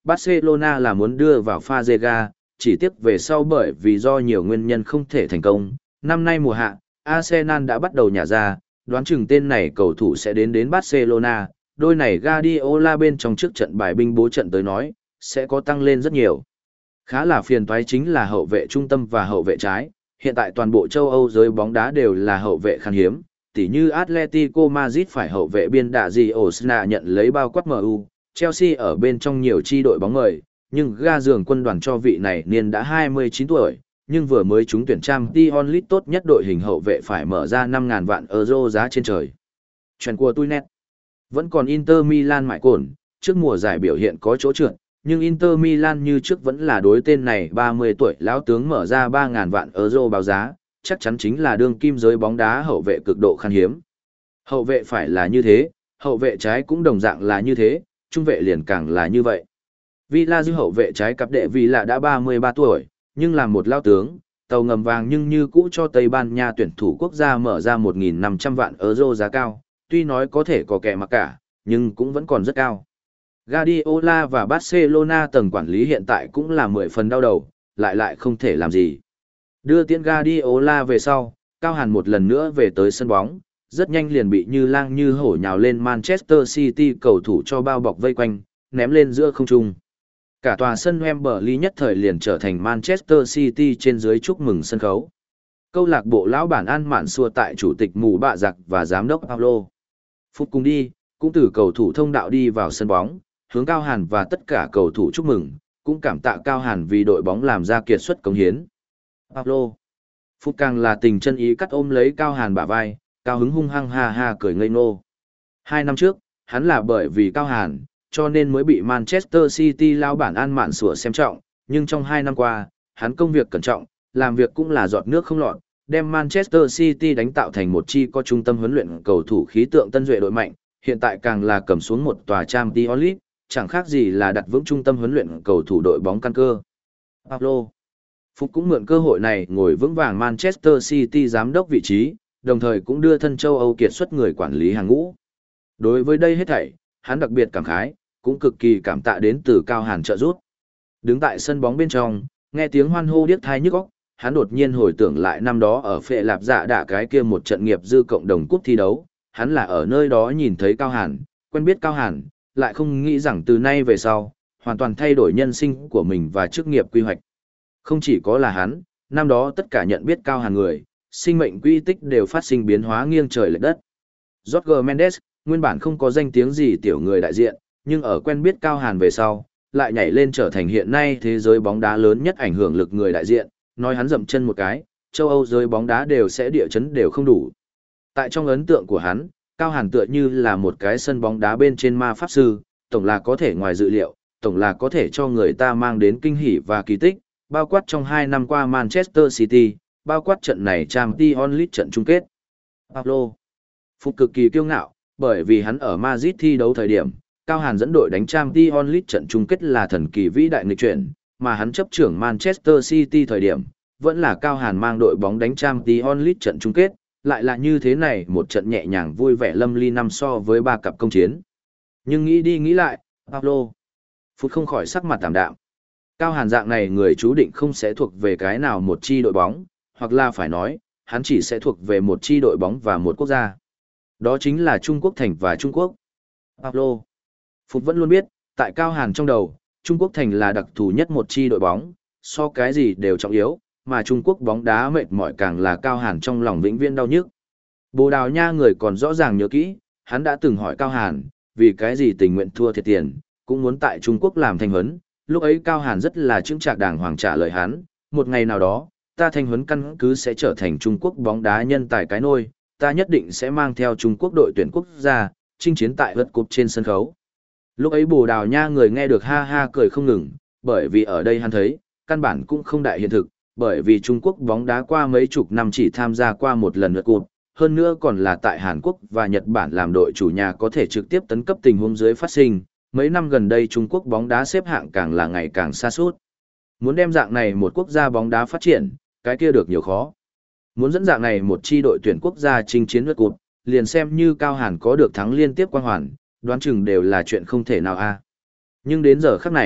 Barcelona là muốn đưa vào Fazega, chỉ tiếc về sau bởi vì do nhiều nguyên nhân không thể thành công. Năm nay mùa hạ, Arsenal đã bắt đầu nhả ra, đoán chừng tên này cầu thủ sẽ đến đến Barcelona, đôi này Guardiola bên trong trước trận bài binh bố trận tới nói, sẽ có tăng lên rất nhiều. Khá là phiền toái chính là hậu vệ trung tâm và hậu vệ trái, hiện tại toàn bộ châu Âu giới bóng đá đều là hậu vệ khan hiếm, tỉ như Atletico Madrid phải hậu vệ biên đạ gì Osna nhận lấy bao quát em u, Chelsea ở bên trong nhiều chi đội bóng mời, nhưng ga giường quân đoàn cho vị này niên đã hai mươi chín tuổi, nhưng vừa mới trúng tuyển Champions League tốt nhất đội hình hậu vệ phải mở ra năm ngàn vạn euro giá trên trời. Chuyện của tôi nét. Vẫn còn Inter Milan mãi cồn, trước mùa giải biểu hiện có chỗ trượt, nhưng Inter Milan như trước vẫn là đối tên này ba mươi tuổi lão tướng mở ra ba ngàn vạn euro báo giá, chắc chắn chính là đương kim giới bóng đá hậu vệ cực độ khan hiếm. Hậu vệ phải là như thế, hậu vệ trái cũng đồng dạng là như thế, trung vệ liền càng là như vậy. Villa dư hậu vệ trái cặp đệ Villa đã ba mươi ba tuổi, nhưng là một lao tướng, tàu ngầm vàng nhưng như cũ cho Tây Ban Nha tuyển thủ quốc gia mở ra một nghìn năm trăm vạn euro giá cao, tuy nói có thể có kẻ mặc cả, nhưng cũng vẫn còn rất cao. Guardiola và Barcelona tầng quản lý hiện tại cũng là mười phần đau đầu, lại lại không thể làm gì. Đưa tiễn Guardiola về sau, Cao Hàn một lần nữa về tới sân bóng, rất nhanh liền bị như lang như hổ nhào lên Manchester City cầu thủ cho bao bọc vây quanh, ném lên giữa không trung. Cả tòa sân Wembley nhất thời liền trở thành Manchester City trên dưới chúc mừng sân khấu. Câu lạc bộ lão bản An Mạn xua tại chủ tịch mù bạ giặc và giám đốc Paulo. Phút cùng đi, cũng từ cầu thủ thông đạo đi vào sân bóng, hướng Cao Hàn và tất cả cầu thủ chúc mừng, cũng cảm tạ Cao Hàn vì đội bóng làm ra kiệt xuất cống hiến. Paulo. Phút càng là tình chân ý cắt ôm lấy Cao Hàn bả vai, cao hứng hung hăng ha ha cười ngây ngô. Hai năm trước, hắn là bởi vì Cao Hàn, cho nên mới bị Manchester City lao bản An Mạn sủa xem trọng, nhưng trong hai năm qua, hắn công việc cẩn trọng, làm việc cũng là giọt nước không lọt, đem Manchester City đánh tạo thành một chi có trung tâm huấn luyện cầu thủ khí tượng tân duệ đội mạnh, hiện tại càng là cầm xuống một tòa Champions League, chẳng khác gì là đặt vững trung tâm huấn luyện cầu thủ đội bóng căn cơ. Paulo Phúc cũng mượn cơ hội này ngồi vững vàng Manchester City giám đốc vị trí, đồng thời cũng đưa thân châu Âu kiệt xuất người quản lý hàng ngũ. Đối với đây hết thảy, hắn đặc biệt cảm khái, cũng cực kỳ cảm tạ đến từ Cao Hàn trợ giúp. Đứng tại sân bóng bên trong, nghe tiếng hoan hô điếc tai nhức óc, hắn đột nhiên hồi tưởng lại năm đó ở Phệ Lạp Dạ Đạ cái kia một trận nghiệp dư cộng đồng cúp thi đấu, hắn là ở nơi đó nhìn thấy Cao Hàn, quen biết Cao Hàn, lại không nghĩ rằng từ nay về sau, hoàn toàn thay đổi nhân sinh của mình và chức nghiệp quy hoạch. Không chỉ có là hắn, năm đó tất cả nhận biết Cao Hàn người, sinh mệnh quy tích đều phát sinh biến hóa nghiêng trời lệch đất. Jorge Mendes, nguyên bản không có danh tiếng gì tiểu người đại diện, nhưng ở quen biết Cao Hàn về sau, lại nhảy lên trở thành hiện nay thế giới bóng đá lớn nhất ảnh hưởng lực người đại diện, nói hắn dậm chân một cái, châu Âu giới bóng đá đều sẽ địa chấn đều không đủ. Tại trong ấn tượng của hắn, Cao Hàn tựa như là một cái sân bóng đá bên trên ma pháp sư, tổng là có thể ngoài dự liệu, tổng là có thể cho người ta mang đến kinh hỉ và kỳ tích, bao quát trong hai năm qua Manchester City, bao quát trận này Champions League trận chung kết. Paulo Phục cực kỳ kiêu ngạo, bởi vì hắn ở Madrid thi đấu thời điểm, Cao Hàn dẫn đội đánh Champions League trận chung kết là thần kỳ vĩ đại nghịch chuyển, mà hắn chấp trưởng Manchester City thời điểm, vẫn là Cao Hàn mang đội bóng đánh Champions League trận chung kết, lại là như thế này một trận nhẹ nhàng vui vẻ lâm ly năm so với ba cặp công chiến. Nhưng nghĩ đi nghĩ lại, Paulo Phút không khỏi sắc mặt tạm đạm. Cao Hàn dạng này người chú định không sẽ thuộc về cái nào một chi đội bóng, hoặc là phải nói, hắn chỉ sẽ thuộc về một chi đội bóng và một quốc gia. Đó chính là Trung Quốc Thành và Trung Quốc. Paulo Phút vẫn luôn biết, tại Cao Hàn trong đầu, Trung Quốc Thành là đặc thù nhất một chi đội bóng, so cái gì đều trọng yếu, mà Trung Quốc bóng đá mệt mỏi càng là Cao Hàn trong lòng vĩnh viễn đau nhức. Bồ Đào Nha người còn rõ ràng nhớ kỹ, hắn đã từng hỏi Cao Hàn, vì cái gì tình nguyện thua thiệt tiền, cũng muốn tại Trung Quốc làm thanh huấn. Lúc ấy Cao Hàn rất là chững chạc đàng hoàng trả lời hắn, một ngày nào đó, ta thanh huấn căn cứ sẽ trở thành Trung Quốc bóng đá nhân tài cái nôi, ta nhất định sẽ mang theo Trung Quốc đội tuyển quốc gia, chinh chiến tại World Cup trên sân khấu. Lúc ấy Bồ Đào Nha người nghe được ha ha cười không ngừng, bởi vì ở đây hắn thấy, căn bản cũng không đại hiện thực, bởi vì Trung Quốc bóng đá qua mấy chục năm chỉ tham gia qua một lần World Cup, hơn nữa còn là tại Hàn Quốc và Nhật Bản làm đội chủ nhà có thể trực tiếp tấn cấp tình huống dưới phát sinh. Mấy năm gần đây Trung Quốc bóng đá xếp hạng càng là ngày càng xa suốt. Muốn đem dạng này một quốc gia bóng đá phát triển, cái kia được nhiều khó. Muốn dẫn dạng này một chi đội tuyển quốc gia chinh chiến World Cup, liền xem như Cao Hàn có được thắng liên tiếp quang hoàn, đoán chừng đều là chuyện không thể nào a. Nhưng đến giờ khắc này,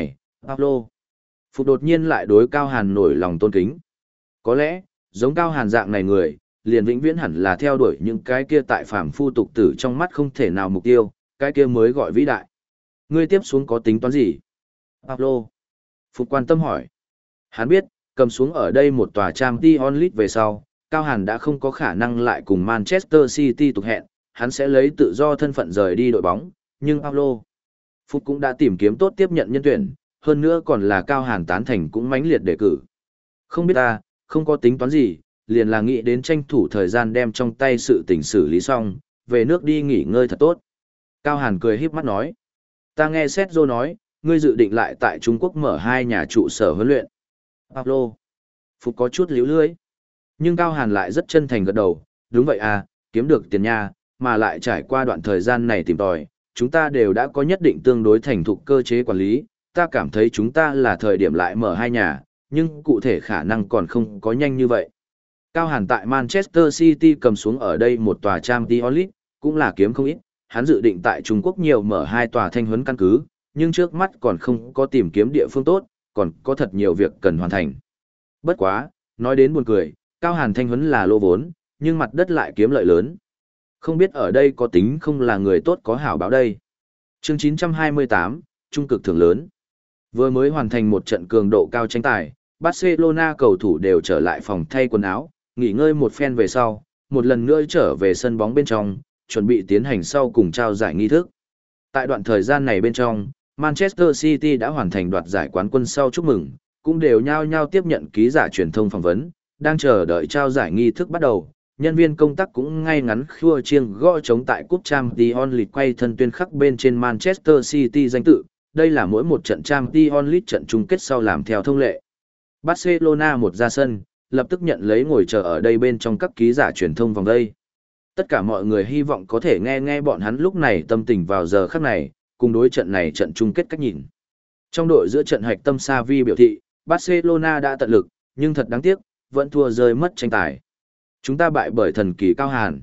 Pablo. Phục đột nhiên lại đối Cao Hàn nổi lòng tôn kính. Có lẽ, giống Cao Hàn dạng này người, liền vĩnh viễn hẳn là theo đuổi những cái kia tại phàm phu tục tử trong mắt không thể nào mục tiêu, cái kia mới gọi vĩ đại. Ngươi tiếp xuống có tính toán gì? Pablo. Phục quan tâm hỏi. Hắn biết, cầm xuống ở đây một tòa Champions League về sau, Cao Hàn đã không có khả năng lại cùng Manchester City tục hẹn, hắn sẽ lấy tự do thân phận rời đi đội bóng, nhưng Pablo. Phục cũng đã tìm kiếm tốt tiếp nhận nhân tuyển, hơn nữa còn là Cao Hàn tán thành cũng mãnh liệt đề cử. Không biết ta, không có tính toán gì, liền là nghĩ đến tranh thủ thời gian đem trong tay sự tình xử lý xong, về nước đi nghỉ ngơi thật tốt. Cao Hàn cười híp mắt nói. Ta nghe Sergio nói, ngươi dự định lại tại Trung Quốc mở hai nhà trụ sở huấn luyện. Pablo. Phục có chút líu lưới. Nhưng Cao Hàn lại rất chân thành gật đầu, đúng vậy à, kiếm được tiền nha, mà lại trải qua đoạn thời gian này tìm tòi, chúng ta đều đã có nhất định tương đối thành thục cơ chế quản lý, ta cảm thấy chúng ta là thời điểm lại mở hai nhà, nhưng cụ thể khả năng còn không có nhanh như vậy. Cao Hàn tại Manchester City cầm xuống ở đây một tòa Champions League, cũng là kiếm không ít, hắn dự định tại Trung Quốc nhiều mở hai tòa thanh huấn căn cứ, nhưng trước mắt còn không có tìm kiếm địa phương tốt, còn có thật nhiều việc cần hoàn thành. Bất quá, nói đến buồn cười, Cao Hàn thanh huấn là lô vốn, nhưng mặt đất lại kiếm lợi lớn. Không biết ở đây có tính không là người tốt có hảo báo đây. Chương chín trăm hai mươi tám, Trung cực thưởng lớn. Vừa mới hoàn thành một trận cường độ cao tranh tài, Barcelona cầu thủ đều trở lại phòng thay quần áo, nghỉ ngơi một phen về sau, một lần nữa trở về sân bóng bên trong, chuẩn bị tiến hành sau cùng trao giải nghi thức. Tại đoạn thời gian này bên trong, Manchester City đã hoàn thành đoạt giải quán quân sau chúc mừng, cũng đều nhao nhao tiếp nhận ký giả truyền thông phỏng vấn, đang chờ đợi trao giải nghi thức bắt đầu. Nhân viên công tác cũng ngay ngắn khua chiêng gõ trống tại cúp Champions League quay thân tuyên khắc bên trên Manchester City danh tự. Đây là mỗi một trận Champions League trận chung kết sau làm theo thông lệ. Barcelona một ra sân, lập tức nhận lấy ngồi chờ ở đây bên trong các ký giả truyền thông vòng đây. Tất cả mọi người hy vọng có thể nghe nghe bọn hắn lúc này tâm tình vào giờ khắc này, cùng đối trận này trận chung kết cách nhìn. Trong đội giữa trận hạch tâm Xavi biểu thị, Barcelona đã tận lực, nhưng thật đáng tiếc, vẫn thua rơi mất tranh tài. Chúng ta bại bởi thần kỳ Cao Hàn.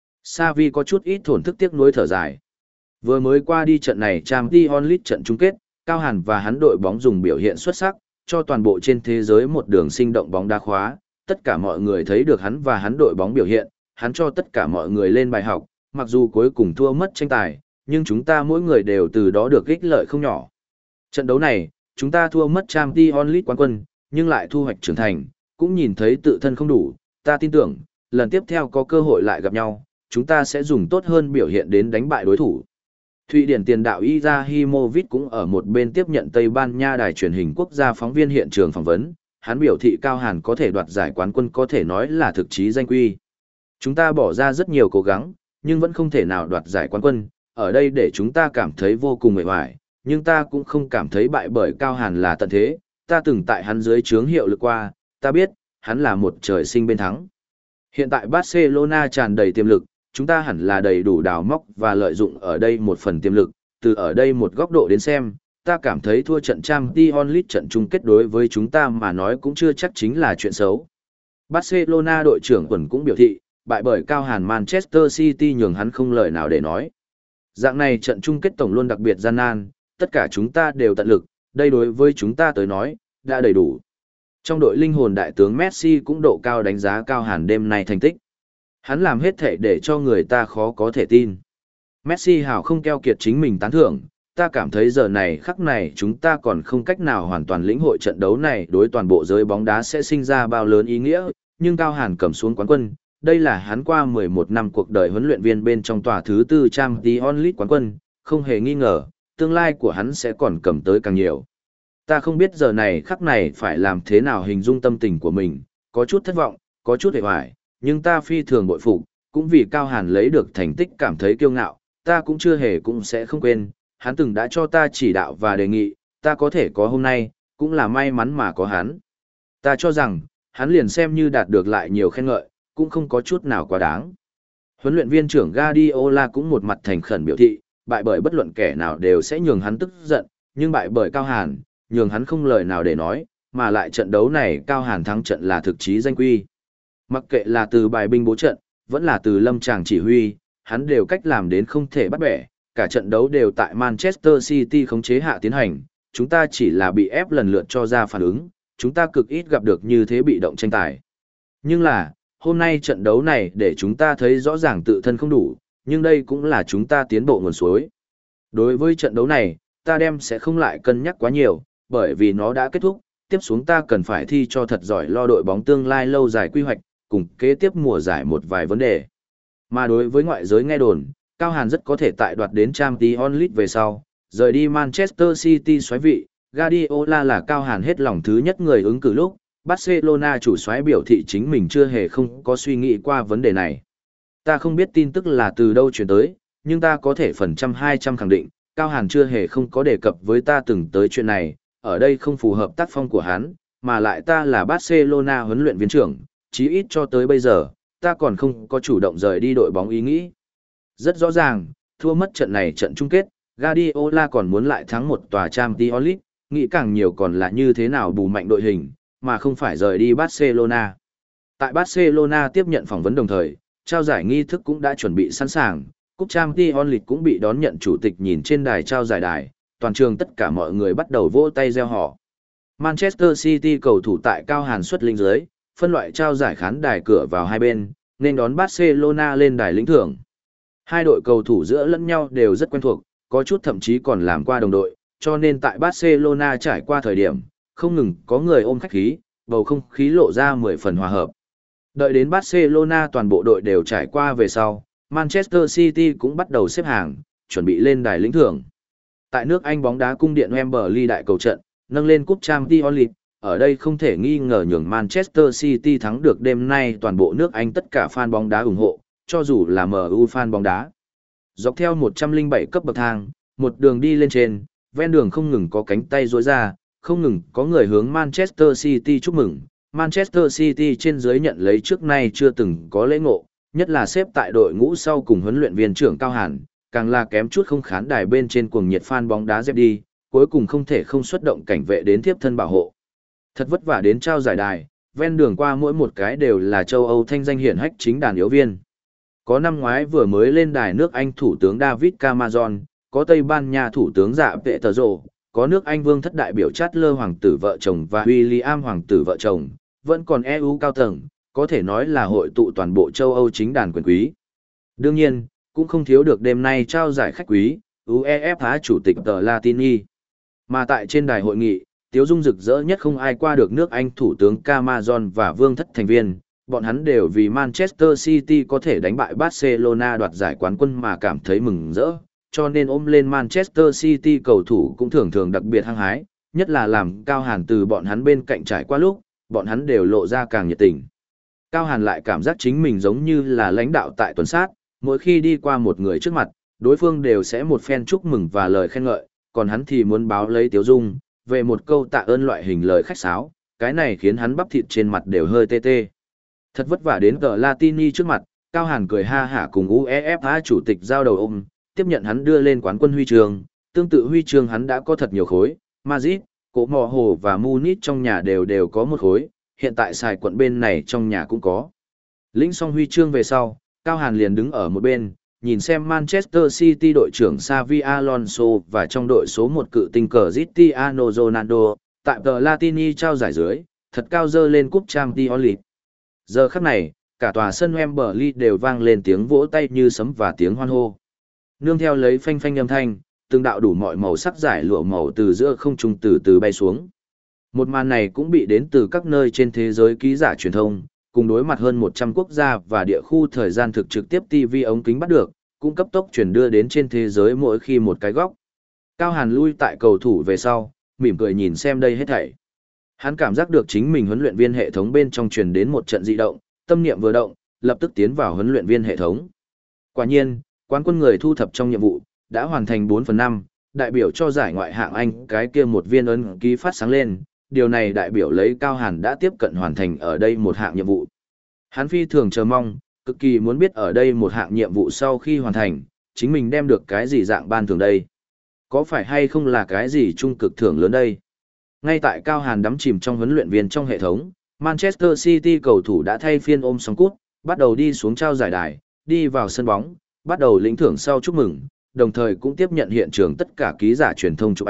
Xavi có chút ít thổn thức tiếc nuối thở dài. Vừa mới qua đi trận này Champions League trận chung kết, Cao Hàn và hắn đội bóng dùng biểu hiện xuất sắc, cho toàn bộ trên thế giới một đường sinh động bóng đá khóa, tất cả mọi người thấy được hắn và hắn đội bóng biểu hiện, hắn cho tất cả mọi người lên bài học, mặc dù cuối cùng thua mất tranh tài, nhưng chúng ta mỗi người đều từ đó được ích lợi không nhỏ. Trận đấu này, chúng ta thua mất Champions League quán quân, nhưng lại thu hoạch trưởng thành, cũng nhìn thấy tự thân không đủ, ta tin tưởng, lần tiếp theo có cơ hội lại gặp nhau, chúng ta sẽ dùng tốt hơn biểu hiện đến đánh bại đối thủ. Thụy Điển tiền đạo Izahimovic cũng ở một bên tiếp nhận Tây Ban Nha đài truyền hình quốc gia phóng viên hiện trường phỏng vấn, hắn biểu thị Cao Hàn có thể đoạt giải quán quân có thể nói là thực chí danh quy. Chúng ta bỏ ra rất nhiều cố gắng, nhưng vẫn không thể nào đoạt giải quán quân, ở đây để chúng ta cảm thấy vô cùng mệt mỏi, nhưng ta cũng không cảm thấy bại bởi Cao Hàn là tận thế, ta từng tại hắn dưới trướng hiệu lực qua, ta biết, hắn là một trời sinh bên thắng. Hiện tại Barcelona tràn đầy tiềm lực, chúng ta hẳn là đầy đủ đào móc và lợi dụng ở đây một phần tiềm lực, từ ở đây một góc độ đến xem, ta cảm thấy thua trận Champions League trận chung kết đối với chúng ta mà nói cũng chưa chắc chính là chuyện xấu. Barcelona đội trưởng quần cũng biểu thị, bại bởi Cao Hàn Manchester City nhường hắn không lời nào để nói. Dạng này trận chung kết tổng luôn đặc biệt gian nan, tất cả chúng ta đều tận lực, đây đối với chúng ta tới nói, đã đầy đủ. Trong đội linh hồn đại tướng Messi cũng độ cao đánh giá Cao Hàn đêm nay thành tích. Hắn làm hết thể để cho người ta khó có thể tin. Messi hào không keo kiệt chính mình tán thưởng, ta cảm thấy giờ này khắc này chúng ta còn không cách nào hoàn toàn lĩnh hội trận đấu này đối toàn bộ giới bóng đá sẽ sinh ra bao lớn ý nghĩa, nhưng Cao Hàn cầm xuống quán quân, đây là hắn qua mười một năm cuộc đời huấn luyện viên bên trong tòa thứ tư Champions League quán quân, không hề nghi ngờ, tương lai của hắn sẽ còn cầm tới càng nhiều. Ta không biết giờ này khắc này phải làm thế nào hình dung tâm tình của mình, có chút thất vọng, có chút hề hoài, nhưng ta phi thường bội phục, cũng vì Cao Hàn lấy được thành tích cảm thấy kiêu ngạo, ta cũng chưa hề cũng sẽ không quên, hắn từng đã cho ta chỉ đạo và đề nghị, ta có thể có hôm nay, cũng là may mắn mà có hắn. Ta cho rằng, hắn liền xem như đạt được lại nhiều khen ngợi, cũng không có chút nào quá đáng. Huấn luyện viên trưởng Guardiola cũng một mặt thành khẩn biểu thị, bại bởi bất luận kẻ nào đều sẽ nhường hắn tức giận, nhưng bại bởi Cao Hàn, nhường hắn không lời nào để nói, mà lại trận đấu này Cao Hàn thắng trận là thực chí danh quy. Mặc kệ là từ bài binh bố trận, vẫn là từ lâm tràng chỉ huy, hắn đều cách làm đến không thể bắt bẻ, cả trận đấu đều tại Manchester City khống chế hạ tiến hành, chúng ta chỉ là bị ép lần lượt cho ra phản ứng, chúng ta cực ít gặp được như thế bị động tranh tài. Nhưng là, hôm nay trận đấu này để chúng ta thấy rõ ràng tự thân không đủ, nhưng đây cũng là chúng ta tiến bộ nguồn suối. Đối với trận đấu này, ta đem sẽ không lại cân nhắc quá nhiều, bởi vì nó đã kết thúc, tiếp xuống ta cần phải thi cho thật giỏi lo đội bóng tương lai lâu dài quy hoạch, cùng kế tiếp mùa giải một vài vấn đề. Mà đối với ngoại giới nghe đồn, Cao Hàn rất có thể tại đoạt đến Champions League về sau, rời đi Manchester City soái vị, Guardiola là Cao Hàn hết lòng thứ nhất người ứng cử lúc, Barcelona chủ soái biểu thị chính mình chưa hề không có suy nghĩ qua vấn đề này. Ta không biết tin tức là từ đâu truyền tới, nhưng ta có thể phần trăm hai trăm khẳng định, Cao Hàn chưa hề không có đề cập với ta từng tới chuyện này, ở đây không phù hợp tác phong của hắn, mà lại ta là Barcelona huấn luyện viên trưởng, chí ít cho tới bây giờ, ta còn không có chủ động rời đi đội bóng ý nghĩ. Rất rõ ràng, thua mất trận này trận chung kết, Guardiola còn muốn lại thắng một tòa Champions League, nghĩ càng nhiều còn là như thế nào bù mạnh đội hình, mà không phải rời đi Barcelona. Tại Barcelona tiếp nhận phỏng vấn đồng thời, trao giải nghi thức cũng đã chuẩn bị sẵn sàng, cúp Champions League cũng bị đón nhận chủ tịch nhìn trên đài trao giải đài, toàn trường tất cả mọi người bắt đầu vỗ tay reo hò. Manchester City cầu thủ tại Cao Hàn xuất lĩnh dưới, phân loại trao giải khán đài cửa vào hai bên, nên đón Barcelona lên đài lĩnh thưởng. Hai đội cầu thủ giữa lẫn nhau đều rất quen thuộc, có chút thậm chí còn làm qua đồng đội, cho nên tại Barcelona trải qua thời điểm, không ngừng có người ôm khách khí, bầu không khí lộ ra mười phần hòa hợp. Đợi đến Barcelona toàn bộ đội đều trải qua về sau, Manchester City cũng bắt đầu xếp hàng, chuẩn bị lên đài lĩnh thưởng. Tại nước Anh bóng đá cung điện Wembley đại cầu trận, nâng lên cúp Champions League, ở đây không thể nghi ngờ nhường Manchester City thắng được đêm nay toàn bộ nước Anh tất cả fan bóng đá ủng hộ, cho dù là em u fan bóng đá. Dọc theo một trăm lẻ bảy cấp bậc thang, một đường đi lên trên, ven đường không ngừng có cánh tay duỗi ra, không ngừng có người hướng Manchester City chúc mừng. Manchester City trên dưới nhận lấy trước nay chưa từng có lễ ngộ, nhất là xếp tại đội ngũ sau cùng huấn luyện viên trưởng Cao Hàn, càng là kém chút không khán đài bên trên cuồng nhiệt fan bóng đá dẹp đi, cuối cùng không thể không xuất động cảnh vệ đến tiếp thân bảo hộ. Thật vất vả đến trao giải đài, ven đường qua mỗi một cái đều là châu Âu thanh danh hiển hách chính đàn yếu viên. Có năm ngoái vừa mới lên đài nước Anh thủ tướng David Cameron, có Tây Ban Nha thủ tướng Dạ Vệ Tờ Rồ, có nước Anh vương thất đại biểu Charles hoàng tử vợ chồng và William hoàng tử vợ chồng, vẫn còn e u cao tầng, có thể nói là hội tụ toàn bộ châu Âu chính đàn quyền quý. Đương nhiên, cũng không thiếu được đêm nay trao giải khách quý, UEFA chủ tịch tờ Latini. Mà tại trên đài hội nghị, tiếu dung rực rỡ nhất không ai qua được nước Anh thủ tướng Cameron và vương thất thành viên, bọn hắn đều vì Manchester City có thể đánh bại Barcelona đoạt giải quán quân mà cảm thấy mừng rỡ, cho nên ôm lên Manchester City cầu thủ cũng thường thường đặc biệt hăng hái, nhất là làm Cao Hàn từ bọn hắn bên cạnh trải qua lúc, bọn hắn đều lộ ra càng nhiệt tình. Cao Hàn lại cảm giác chính mình giống như là lãnh đạo tại tuần sát, mỗi khi đi qua một người trước mặt, đối phương đều sẽ một phen chúc mừng và lời khen ngợi, còn hắn thì muốn báo lấy tiếu dung, về một câu tạ ơn loại hình lời khách sáo, cái này khiến hắn bắp thịt trên mặt đều hơi tê tê. Thật vất vả đến cờ Latini trước mặt, Cao Hàn cười ha hả cùng UEFA chủ tịch giao đầu ôm, tiếp nhận hắn đưa lên quán quân huy chương, tương tự huy chương hắn đã có thật nhiều khối, Madrid, Cổ Mò Hồ và Munich trong nhà đều đều có một khối, hiện tại xài quận bên này trong nhà cũng có. Lĩnh xong huy chương về sau, Cao Hàn liền đứng ở một bên, nhìn xem Manchester City đội trưởng Xavi Alonso và trong đội số một cự tinh cờ Cristiano Ronaldo, tại tờ Latini trao giải dưới, thật cao dơ lên cúp Champions League. Giờ khắc này, cả tòa sân Wembley đều vang lên tiếng vỗ tay như sấm và tiếng hoan hô. Nương theo lấy phanh phanh âm thanh, từng đạo đủ mọi màu sắc giải lụa màu từ giữa không trung từ từ bay xuống. Một màn này cũng bị đến từ các nơi trên thế giới ký giả truyền thông, cùng đối mặt hơn một trăm quốc gia và địa khu thời gian thực trực tiếp ti vi ống kính bắt được, cũng cấp tốc truyền đưa đến trên thế giới mỗi khi một cái góc. Cao Hàn lui tại cầu thủ về sau, mỉm cười nhìn xem đây hết thảy. Hắn cảm giác được chính mình huấn luyện viên hệ thống bên trong truyền đến một trận dị động, tâm niệm vừa động, lập tức tiến vào huấn luyện viên hệ thống. Quả nhiên, quán quân người thu thập trong nhiệm vụ đã hoàn thành bốn phần năm, đại biểu cho giải ngoại hạng Anh cái kia một viên ấn ký phát sáng lên, điều này đại biểu lấy Cao Hàn đã tiếp cận hoàn thành ở đây một hạng nhiệm vụ. Hắn phi thường chờ mong, cực kỳ muốn biết ở đây một hạng nhiệm vụ sau khi hoàn thành, chính mình đem được cái gì dạng ban thưởng đây. Có phải hay không là cái gì trung cực thưởng lớn đây? Ngay tại Cao Hàn đắm chìm trong huấn luyện viên trong hệ thống, Manchester City cầu thủ đã thay phiên ôm sóng cút, bắt đầu đi xuống trao giải đài, đi vào sân bóng, bắt đầu lĩnh thưởng sau chúc mừng, đồng thời cũng tiếp nhận hiện trường tất cả ký giả truyền thông chụp ảnh,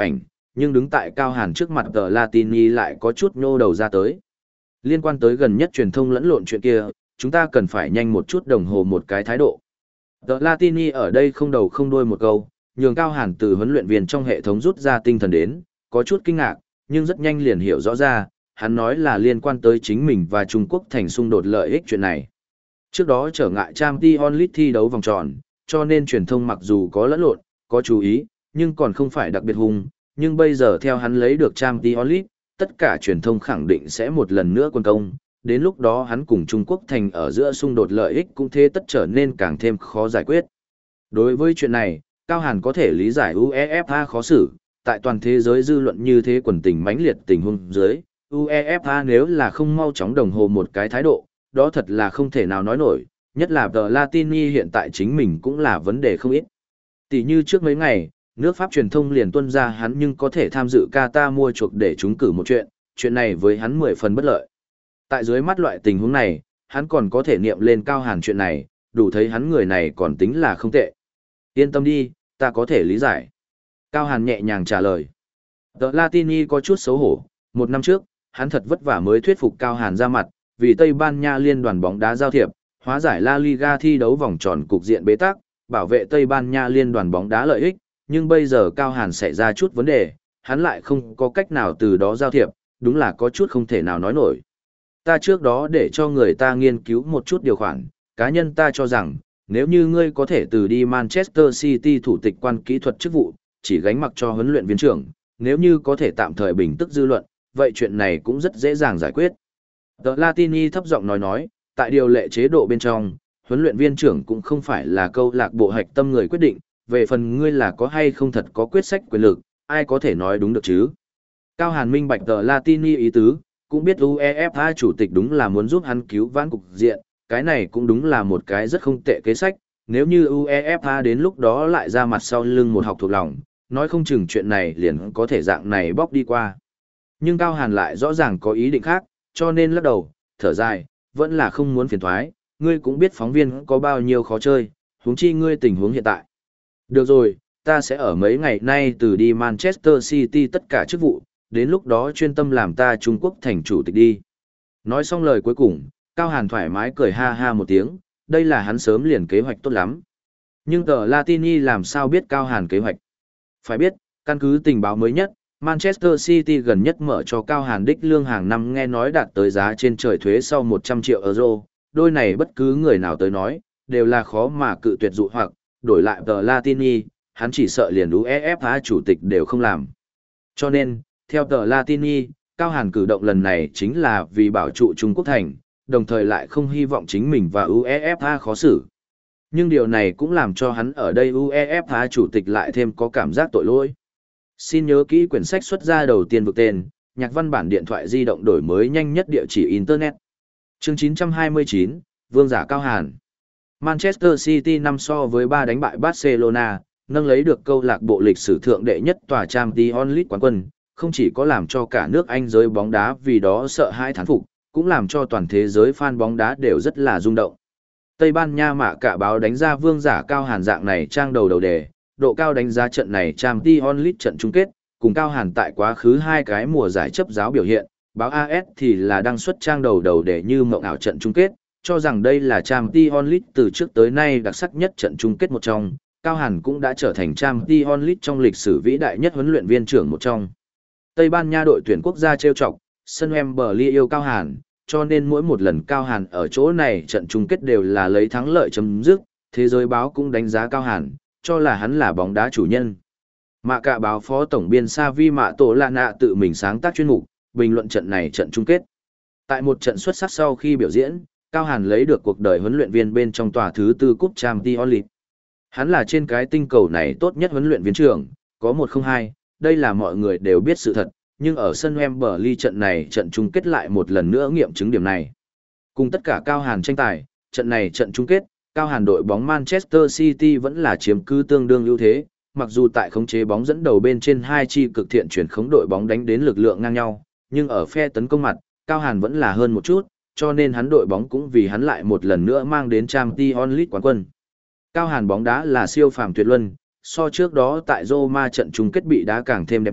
nhưng đứng tại Cao Hàn trước mặt tờ Latini lại có chút nhô đầu ra tới. Liên quan tới gần nhất truyền thông lẫn lộn chuyện kia, chúng ta cần phải nhanh một chút đồng hồ một cái thái độ. Tờ Latini ở đây không đầu không đuôi một câu, nhường Cao Hàn từ huấn luyện viên trong hệ thống rút ra tinh thần đến, có chút kinh ngạc, nhưng rất nhanh liền hiểu rõ ra, hắn nói là liên quan tới chính mình và Trung Quốc thành xung đột lợi ích chuyện này. Trước đó trở ngại Champions League thi đấu vòng tròn, cho nên truyền thông mặc dù có lẫn lộn, có chú ý, nhưng còn không phải đặc biệt hung, nhưng bây giờ theo hắn lấy được Champions League, tất cả truyền thông khẳng định sẽ một lần nữa quân công, đến lúc đó hắn cùng Trung Quốc thành ở giữa xung đột lợi ích cũng thế tất trở nên càng thêm khó giải quyết. Đối với chuyện này, Cao Hàn có thể lý giải UEFA khó xử, tại toàn thế giới dư luận như thế quần tình mãnh liệt tình huống dưới, UEFA nếu là không mau chóng đồng hồ một cái thái độ, đó thật là không thể nào nói nổi, nhất là tờ Latini hiện tại chính mình cũng là vấn đề không ít. Tỷ như trước mấy ngày, nước Pháp truyền thông liền tuân ra hắn nhưng có thể tham dự Qatar mua chuộc để trúng cử một chuyện, chuyện này với hắn mười phần bất lợi. Tại dưới mắt loại tình huống này, hắn còn có thể niệm lên Cao Hàn chuyện này, đủ thấy hắn người này còn tính là không tệ. Yên tâm đi, ta có thể lý giải. Cao Hàn nhẹ nhàng trả lời. The Latini có chút xấu hổ, một năm trước, hắn thật vất vả mới thuyết phục Cao Hàn ra mặt, vì Tây Ban Nha liên đoàn bóng đá giao thiệp, hóa giải La Liga thi đấu vòng tròn cục diện bế tắc, bảo vệ Tây Ban Nha liên đoàn bóng đá lợi ích, nhưng bây giờ Cao Hàn xảy ra chút vấn đề, hắn lại không có cách nào từ đó giao thiệp, đúng là có chút không thể nào nói nổi. Ta trước đó để cho người ta nghiên cứu một chút điều khoản, cá nhân ta cho rằng, nếu như ngươi có thể từ đi Manchester City thủ tịch quan kỹ thuật chức vụ, chỉ gánh mặc cho huấn luyện viên trưởng, nếu như có thể tạm thời bình tức dư luận, vậy chuyện này cũng rất dễ dàng giải quyết. The Latini thấp giọng nói nói, tại điều lệ chế độ bên trong, huấn luyện viên trưởng cũng không phải là câu lạc bộ hạch tâm người quyết định, về phần ngươi là có hay không thật có quyết sách quyền lực, ai có thể nói đúng được chứ. Cao Hàn minh bạch The Latini ý tứ, cũng biết UEFA chủ tịch đúng là muốn giúp hắn cứu vãn cục diện, cái này cũng đúng là một cái rất không tệ kế sách, nếu như UEFA đến lúc đó lại ra mặt sau lưng một học thuộc lòng, nói không chừng chuyện này liền có thể dạng này bóc đi qua. Nhưng Cao Hàn lại rõ ràng có ý định khác, cho nên lắc đầu, thở dài, vẫn là không muốn phiền thoái, ngươi cũng biết phóng viên có bao nhiêu khó chơi, huống chi ngươi tình huống hiện tại. Được rồi, ta sẽ ở mấy ngày nay từ đi Manchester City tất cả chức vụ, đến lúc đó chuyên tâm làm ta Trung Quốc thành chủ tịch đi. Nói xong lời cuối cùng, Cao Hàn thoải mái cười ha ha một tiếng, đây là hắn sớm liền kế hoạch tốt lắm. Nhưng tờ Latini làm sao biết Cao Hàn kế hoạch? Phải biết, căn cứ tình báo mới nhất, Manchester City gần nhất mở cho Cao Hàn đích lương hàng năm nghe nói đạt tới giá trên trời thuế sau một trăm triệu euro, đôi này bất cứ người nào tới nói, đều là khó mà cự tuyệt dụ hoặc, đổi lại tờ Latini, hắn chỉ sợ liền UEFA chủ tịch đều không làm. Cho nên, theo tờ Latini, Cao Hàn cử động lần này chính là vì bảo trụ Trung Quốc thành, đồng thời lại không hy vọng chính mình và UEFA khó xử. Nhưng điều này cũng làm cho hắn ở đây UEFA chủ tịch lại thêm có cảm giác tội lỗi. Xin nhớ kỹ quyển sách xuất ra đầu tiên vực tên, nhạc văn bản điện thoại di động đổi mới nhanh nhất địa chỉ Internet. Chương chín trăm hai mươi chín, Vương giả Cao Hàn. Manchester City năm so với ba đánh bại Barcelona, nâng lấy được câu lạc bộ lịch sử thượng đệ nhất tòa Champions League quán quân, không chỉ có làm cho cả nước Anh giới bóng đá vì đó sợ hãi thán phục, cũng làm cho toàn thế giới fan bóng đá đều rất là rung động. Tây Ban Nha mạ cả báo đánh ra vương giả Cao Hàn dạng này trang đầu đầu đề, độ cao đánh giá trận này Champions League trận chung kết, cùng Cao Hàn tại quá khứ hai cái mùa giải chấp giáo biểu hiện, báo a ét thì là đăng xuất trang đầu đầu đề như mộng ảo trận chung kết, cho rằng đây là Champions League từ trước tới nay đặc sắc nhất trận chung kết một trong, Cao Hàn cũng đã trở thành Champions League trong lịch sử vĩ đại nhất huấn luyện viên trưởng một trong. Tây Ban Nha đội tuyển quốc gia trêu chọc, sân Wembley yêu Cao Hàn, cho nên mỗi một lần Cao Hàn ở chỗ này trận chung kết đều là lấy thắng lợi chấm dứt, thế giới báo cũng đánh giá Cao Hàn, cho là hắn là bóng đá chủ nhân. Mạ cả báo phó tổng biên Savi Mạ Tổ Lạ Nạ tự mình sáng tác chuyên mục, bình luận trận này trận chung kết. Tại một trận xuất sắc sau khi biểu diễn, Cao Hàn lấy được cuộc đời huấn luyện viên bên trong tòa thứ tư cúp Champions League. Hắn là trên cái tinh cầu này tốt nhất huấn luyện viên trưởng, có một không hai, đây là mọi người đều biết sự thật, nhưng ở sân Wembley trận này trận chung kết lại một lần nữa nghiệm chứng điểm này. Cùng tất cả Cao Hàn tranh tài, trận này trận chung kết, Cao Hàn đội bóng Manchester City vẫn là chiếm cứ tương đương ưu thế, mặc dù tại khống chế bóng dẫn đầu bên trên hai chi cực thiện chuyển khống đội bóng đánh đến lực lượng ngang nhau, nhưng ở phe tấn công mặt, Cao Hàn vẫn là hơn một chút, cho nên hắn đội bóng cũng vì hắn lại một lần nữa mang đến Champions League quán quân. Cao Hàn bóng đá là siêu phàm tuyệt luân, so trước đó tại Roma trận chung kết bị đá càng thêm đẹp mắt,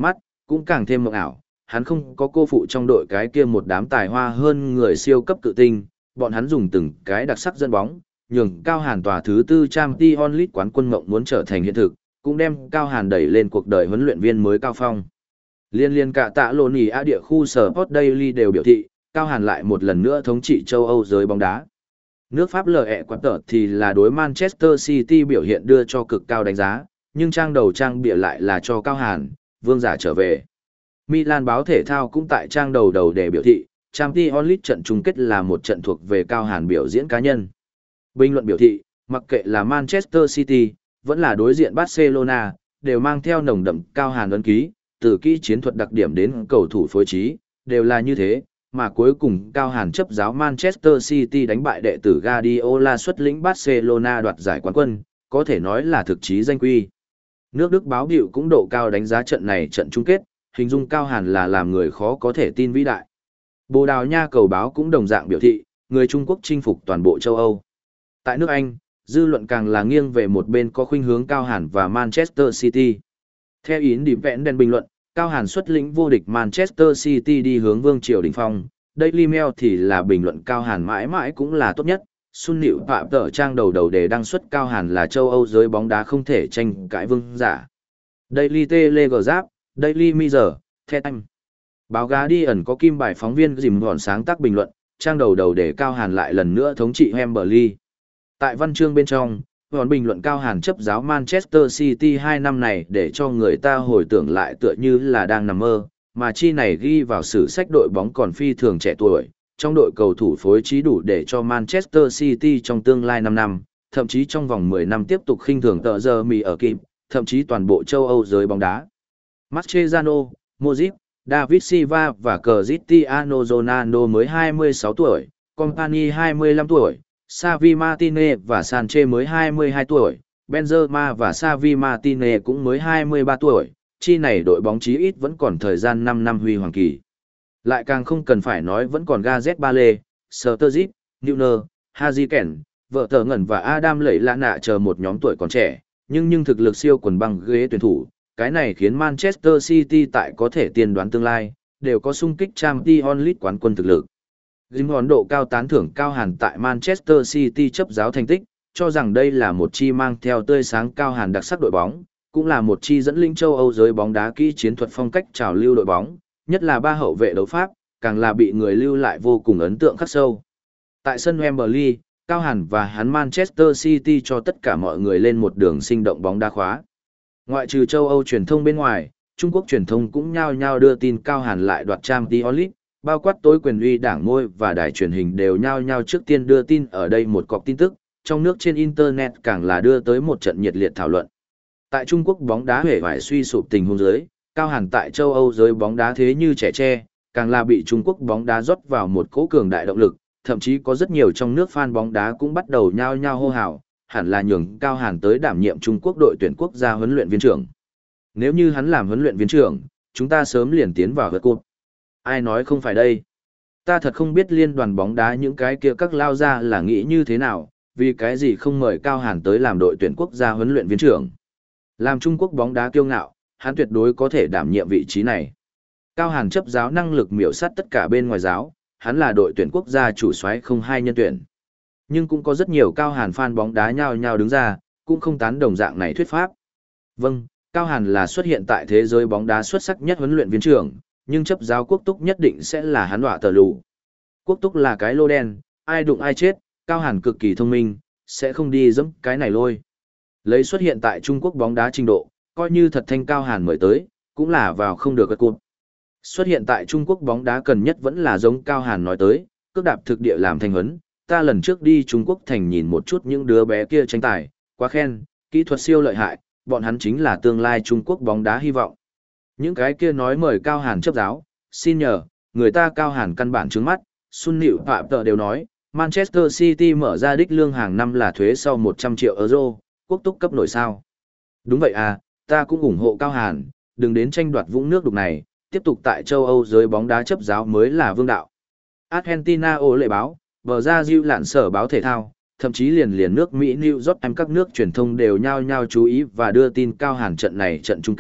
cũng càng thêm mộng ảo, hắn không có cô phụ trong đội cái kia một đám tài hoa hơn người siêu cấp cự tinh, bọn hắn dùng từng cái đặc sắc dẫn bóng, nhường Cao Hàn tòa thứ tư Champions League quán quân mộng muốn trở thành hiện thực, cũng đem Cao Hàn đẩy lên cuộc đời huấn luyện viên mới cao phong. Liên liên cả tạ lộn nhì A địa khu Sport Daily đều biểu thị, Cao Hàn lại một lần nữa thống trị châu Âu giới bóng đá. Nước Pháp lờ ẹ quạt tở thì là đối Manchester City biểu hiện đưa cho cực cao đánh giá, nhưng trang đầu trang bịa lại là cho Cao Hàn, vương giả trở về. Milan báo thể thao cũng tại trang đầu đầu để biểu thị, Champions League trận chung kết là một trận thuộc về Cao Hàn biểu diễn cá nhân. Bình luận biểu thị, mặc kệ là Manchester City, vẫn là đối diện Barcelona, đều mang theo nồng đậm Cao Hàn ấn ký, từ kỹ chiến thuật đặc điểm đến cầu thủ phối trí, đều là như thế, mà cuối cùng Cao Hàn chấp giáo Manchester City đánh bại đệ tử Guardiola xuất lĩnh Barcelona đoạt giải quán quân, có thể nói là thực chí danh quy. Nước Đức báo hiệu cũng độ cao đánh giá trận này trận chung kết, hình dung Cao Hàn là làm người khó có thể tin vĩ đại. Bồ Đào Nha cầu báo cũng đồng dạng biểu thị, người Trung Quốc chinh phục toàn bộ châu Âu. Tại nước Anh, dư luận càng là nghiêng về một bên có khuynh hướng Cao Hàn và Manchester City. Theo Independent bình luận, Cao Hàn xuất lĩnh vô địch Manchester City đi hướng vương triều đỉnh phong. Daily Mail thì là bình luận Cao Hàn mãi mãi cũng là tốt nhất. Sun Nịu Phạm tờ trang đầu đầu để đăng xuất Cao Hàn là châu Âu giới bóng đá không thể tranh cãi vương giả. Daily Telegraph, Daily Mirror, The Times. Báo Guardian có kim bài phóng viên dìm gọn sáng tác bình luận, trang đầu đầu để Cao Hàn lại lần nữa thống trị Wembley. Tại văn chương bên trong, còn bình luận Cao Hàn chấp giáo Manchester City hai năm này để cho người ta hồi tưởng lại tựa như là đang nằm mơ, mà chi này ghi vào sử sách đội bóng còn phi thường trẻ tuổi, trong đội cầu thủ phối trí đủ để cho Manchester City trong tương lai năm năm, thậm chí trong vòng mười năm tiếp tục khinh thường tờ giờ mì ở kịp, thậm chí toàn bộ châu Âu giới bóng đá. Mascherano, Modric, David Silva và Cristiano Ronaldo mới hai mươi sáu tuổi, Company hai mươi lăm tuổi, Xavi Martinez và Sanchez mới hai mươi hai tuổi, Benzema và Xavi Martinez cũng mới hai mươi ba tuổi, chi này đội bóng chí ít vẫn còn thời gian năm năm huy hoàng kỳ. Lại càng không cần phải nói vẫn còn Gareth Bale, Sturridge, Neuer, Harry Kane, vợ tờ ngẩn và Adam lẩy lạ nạ chờ một nhóm tuổi còn trẻ, nhưng nhưng thực lực siêu quần băng ghế tuyển thủ, cái này khiến Manchester City tại có thể tiên đoán tương lai, đều có xung kích Champions League quán quân thực lực. Dìm hòn độ cao tán thưởng Cao Hàn tại Manchester City chấp giáo thành tích, cho rằng đây là một chi mang theo tươi sáng Cao Hàn đặc sắc đội bóng, cũng là một chi dẫn lĩnh châu Âu giới bóng đá kỹ chiến thuật phong cách trào lưu đội bóng, nhất là ba hậu vệ đấu pháp, càng là bị người lưu lại vô cùng ấn tượng khắc sâu. Tại sân Wembley, Cao Hàn và hắn Manchester City cho tất cả mọi người lên một đường sinh động bóng đá khóa. Ngoại trừ châu Âu truyền thông bên ngoài, Trung Quốc truyền thông cũng nhao nhao đưa tin Cao Hàn lại đoạt Champions League, bao quát tối quyền uy đảng môi và đài truyền hình đều nhao nhao trước tiên đưa tin ở đây một cọc tin tức, trong nước trên Internet càng là đưa tới một trận nhiệt liệt thảo luận. Tại Trung Quốc bóng đá hề vải suy sụp tình huống dưới, Cao Hàn tại châu Âu giới bóng đá thế như trẻ tre, càng là bị Trung Quốc bóng đá rót vào một cỗ cường đại động lực, thậm chí có rất nhiều trong nước fan bóng đá cũng bắt đầu nhao nhao hô hào, hẳn là nhường Cao Hàn tới đảm nhiệm Trung Quốc đội tuyển quốc gia huấn luyện viên trưởng. Nếu như hắn làm huấn luyện viên trưởng, chúng ta sớm liền tiến vào World Cup. Ai nói không phải đây? Ta thật không biết liên đoàn bóng đá những cái kia các lao ra là nghĩ như thế nào, vì cái gì không mời Cao Hàn tới làm đội tuyển quốc gia huấn luyện viên trưởng. Làm Trung Quốc bóng đá kiêu ngạo, hắn tuyệt đối có thể đảm nhiệm vị trí này. Cao Hàn chấp giáo năng lực miểu sát tất cả bên ngoài giáo, hắn là đội tuyển quốc gia chủ soái không hai nhân tuyển. Nhưng cũng có rất nhiều Cao Hàn fan bóng đá nhao nhao đứng ra, cũng không tán đồng dạng này thuyết pháp. Vâng, Cao Hàn là xuất hiện tại thế giới bóng đá xuất sắc nhất huấn luyện viên trưởng, nhưng chấp giáo Quốc Túc nhất định sẽ là hắn đọa tờ lù. Quốc Túc là cái lô đen, ai đụng ai chết, Cao Hàn cực kỳ thông minh, sẽ không đi dẫm cái này lôi. Lấy xuất hiện tại Trung Quốc bóng đá trình độ, coi như thật thanh Cao Hàn mời tới, cũng là vào không được cái cụt. Xuất hiện tại Trung Quốc bóng đá cần nhất vẫn là giống Cao Hàn nói tới, cước đạp thực địa làm thành huấn. Ta lần trước đi Trung Quốc thành nhìn một chút những đứa bé kia tranh tài, quá khen, kỹ thuật siêu lợi hại, bọn hắn chính là tương lai Trung Quốc bóng đá hy vọng. Những cái kia nói mời Cao Hàn chấp giáo, xin nhờ, người ta Cao Hàn căn bản trướng mắt, Sun Nịu Phạm tờ đều nói, Manchester City mở ra đích lương hàng năm là thuế sau một trăm triệu euro, Quốc Túc cấp nổi sao. Đúng vậy à, ta cũng ủng hộ Cao Hàn, đừng đến tranh đoạt vũng nước đục này, tiếp tục tại châu Âu giới bóng đá chấp giáo mới là vương đạo. Argentina ô lệ báo, bờ ra diêu lạn sở báo thể thao, thậm chí liền liền nước Mỹ New York Times các nước truyền thông đều nhao nhao chú ý và đưa tin Cao Hàn trận này trận chung kết,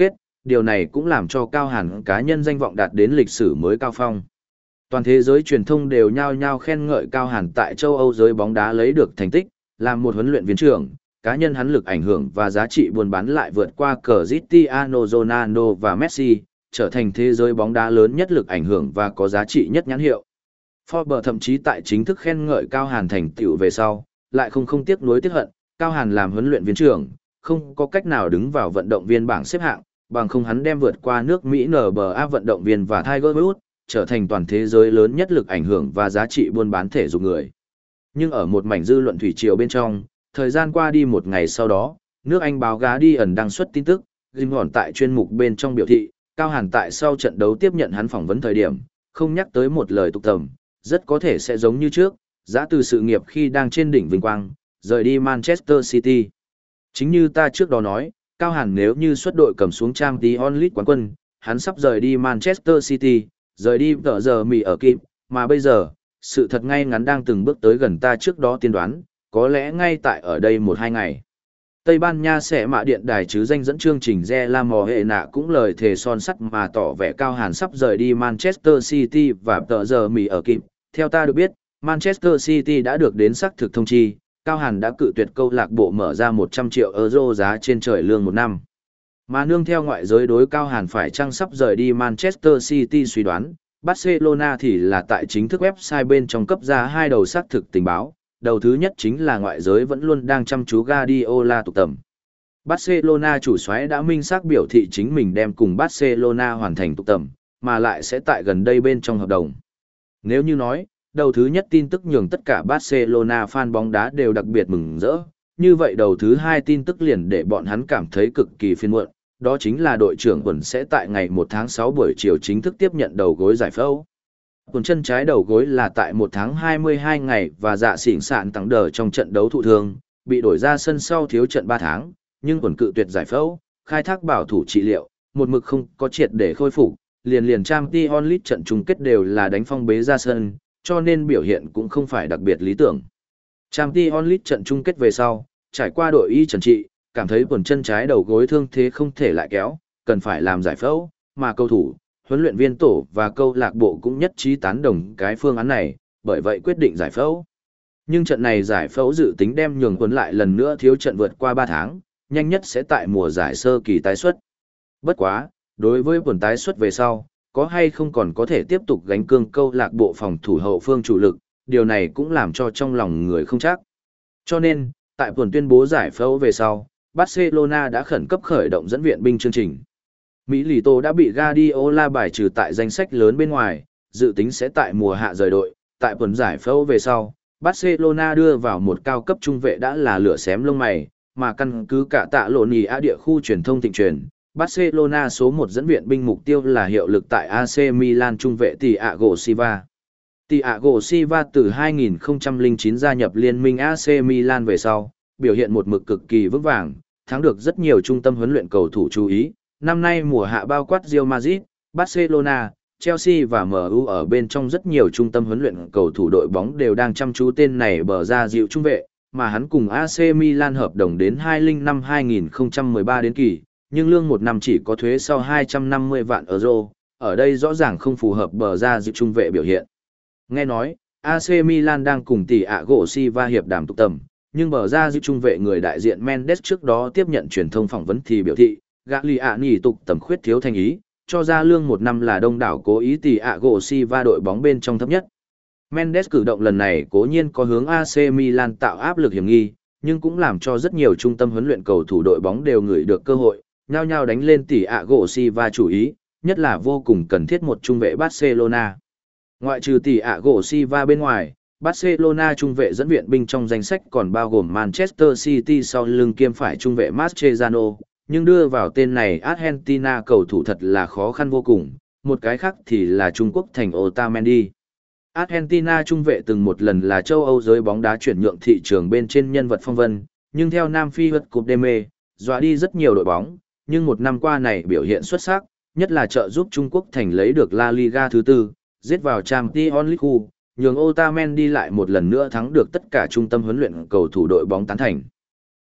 điều này cũng làm cho Cao Hàn cá nhân danh vọng đạt đến lịch sử mới cao phong. Toàn thế giới truyền thông đều nhao nhao khen ngợi Cao Hàn tại châu Âu giới bóng đá lấy được thành tích, làm một huấn luyện viên trưởng, cá nhân hắn lực ảnh hưởng và giá trị buôn bán lại vượt qua Cristiano Ronaldo và Messi, trở thành thế giới bóng đá lớn nhất lực ảnh hưởng và có giá trị nhất nhãn hiệu. Forbes thậm chí tại chính thức khen ngợi Cao Hàn thành tựu về sau, lại không không tiếc nuối tiếc hận, Cao Hàn làm huấn luyện viên trưởng, không có cách nào đứng vào vận động viên bảng xếp hạng, bằng không hắn đem vượt qua nước Mỹ en bê a vận động viên và Tiger Woods, trở thành toàn thế giới lớn nhất lực ảnh hưởng và giá trị buôn bán thể dục người. Nhưng ở một mảnh dư luận thủy triều bên trong, thời gian qua đi một ngày sau đó, nước Anh báo Guardian đăng xuất tin tức, Jim Horn tại chuyên mục bên trong biểu thị, Cao Hàn tại sau trận đấu tiếp nhận hắn phỏng vấn thời điểm, không nhắc tới một lời tục tầm, rất có thể sẽ giống như trước, giã từ sự nghiệp khi đang trên đỉnh vinh quang, rời đi Manchester City. Chính như ta trước đó nói, Cao Hàn nếu như xuất đội cầm xuống Champions League quán quân, hắn sắp rời đi Manchester City, rời đi tờ giờ mì ở kịp, mà bây giờ, sự thật ngay ngắn đang từng bước tới gần ta trước đó tiên đoán, có lẽ ngay tại ở đây một hai ngày. Tây Ban Nha sẽ mạ điện đài chứ danh dẫn chương trình Re La Mò Hệ Nạ cũng lời thề son sắt mà tỏ vẻ Cao Hàn sắp rời đi Manchester City và tờ giờ mì ở kịp. Theo ta được biết, Manchester City đã được đến xác thực thông chi, Cao Hàn đã cự tuyệt câu lạc bộ mở ra một trăm triệu euro giá trên trời lương một năm. Mà nương theo ngoại giới đối Cao Hàn phải chăng sắp rời đi Manchester City suy đoán, Barcelona thì là tại chính thức website bên trong cấp ra hai đầu xác thực tình báo. Đầu thứ nhất chính là ngoại giới vẫn luôn đang chăm chú Guardiola tục tầm. Barcelona chủ soái đã minh xác biểu thị chính mình đem cùng Barcelona hoàn thành tục tầm, mà lại sẽ tại gần đây bên trong hợp đồng. Nếu như nói, đầu thứ nhất tin tức nhường tất cả Barcelona fan bóng đá đều đặc biệt mừng rỡ, như vậy đầu thứ hai tin tức liền để bọn hắn cảm thấy cực kỳ phiền muộn, đó chính là đội trưởng quần sẽ tại ngày một tháng sáu buổi chiều chính thức tiếp nhận đầu gối giải phẫu. Quần chân trái đầu gối là tại một tháng hai mươi hai ngày và dạ xỉn sạn tăng đờ trong trận đấu thụ thương, bị đổi ra sân sau thiếu trận ba tháng, nhưng quần cự tuyệt giải phẫu, khai thác bảo thủ trị liệu, một mực không có triệt để khôi phục, liền liền Champions League trận chung kết đều là đánh phong bế ra sân, cho nên biểu hiện cũng không phải đặc biệt lý tưởng. Champions League trận chung kết về sau, trải qua đội y trần trị, cảm thấy quần chân trái đầu gối thương thế không thể lại kéo, cần phải làm giải phẫu, mà cầu thủ, huấn luyện viên tổ và câu lạc bộ cũng nhất trí tán đồng cái phương án này, bởi vậy quyết định giải phẫu. Nhưng trận này giải phẫu dự tính đem nhường quần lại lần nữa thiếu trận vượt qua ba tháng, nhanh nhất sẽ tại mùa giải sơ kỳ tái xuất. Bất quá, đối với quần tái xuất về sau, có hay không còn có thể tiếp tục gánh cương câu lạc bộ phòng thủ hậu phương chủ lực, điều này cũng làm cho trong lòng người không chắc. Cho nên, tại quần tuyên bố giải phẫu về sau, Barcelona đã khẩn cấp khởi động dẫn viện binh chương trình. Mỹ Lì Tô đã bị Guardiola bài trừ tại danh sách lớn bên ngoài, dự tính sẽ tại mùa hạ rời đội. Tại quần giải phẫu về sau, Barcelona đưa vào một cao cấp trung vệ đã là lửa xém lông mày, mà căn cứ cả tạ lộ nì á địa khu truyền thông thịnh truyền, Barcelona số một dẫn viện binh mục tiêu là hiệu lực tại a xê Milan trung vệ Thiago Silva. Thiago Silva từ hai nghìn không trăm lẻ chín gia nhập liên minh a xê Milan về sau, biểu hiện một mực cực kỳ vững vàng, thắng được rất nhiều trung tâm huấn luyện cầu thủ chú ý. Năm nay mùa hạ bao quát Real Madrid, Barcelona, Chelsea và em u ở bên trong rất nhiều trung tâm huấn luyện cầu thủ đội bóng đều đang chăm chú tên này bờ ra dịu trung vệ, mà hắn cùng a xê Milan hợp đồng đến hai mươi năm hai nghìn không trăm mười ba đến kỳ, nhưng lương một năm chỉ có thuế sau hai trăm năm mươi vạn euro, ở đây rõ ràng không phù hợp bờ ra dịu trung vệ biểu hiện. Nghe nói, a xê Milan đang cùng Thiago Silva hiệp đàm tục tầm, nhưng bờ ra dịu trung vệ người đại diện Mendes trước đó tiếp nhận truyền thông phỏng vấn thì biểu thị, Gagliani tục tầm khuyết thiếu thành ý, cho ra lương một năm là đông đảo cố ý Thiago Silva đội bóng bên trong thấp nhất. Mendes cử động lần này cố nhiên có hướng a xê Milan tạo áp lực hiểm nghi, nhưng cũng làm cho rất nhiều trung tâm huấn luyện cầu thủ đội bóng đều ngửi được cơ hội, nhao nhao đánh lên Thiago Silva chủ ý, nhất là vô cùng cần thiết một trung vệ Barcelona. Ngoại trừ Thiago Silva bên ngoài, Barcelona trung vệ dẫn viện binh trong danh sách còn bao gồm Manchester City sau lưng kiêm phải trung vệ Mascherano, nhưng đưa vào tên này Argentina cầu thủ thật là khó khăn vô cùng, một cái khác thì là Trung Quốc thành Otamendi. Argentina trung vệ từng một lần là châu Âu giới bóng đá chuyển nhượng thị trường bên trên nhân vật phong vân, nhưng theo Nam Phi World Cup đê mê, dọa đi rất nhiều đội bóng, nhưng một năm qua này biểu hiện xuất sắc, nhất là trợ giúp Trung Quốc thành lấy được La Liga thứ tư, giết vào Champions League, nhường Otamendi lại một lần nữa thắng được tất cả trung tâm huấn luyện cầu thủ đội bóng tán thành.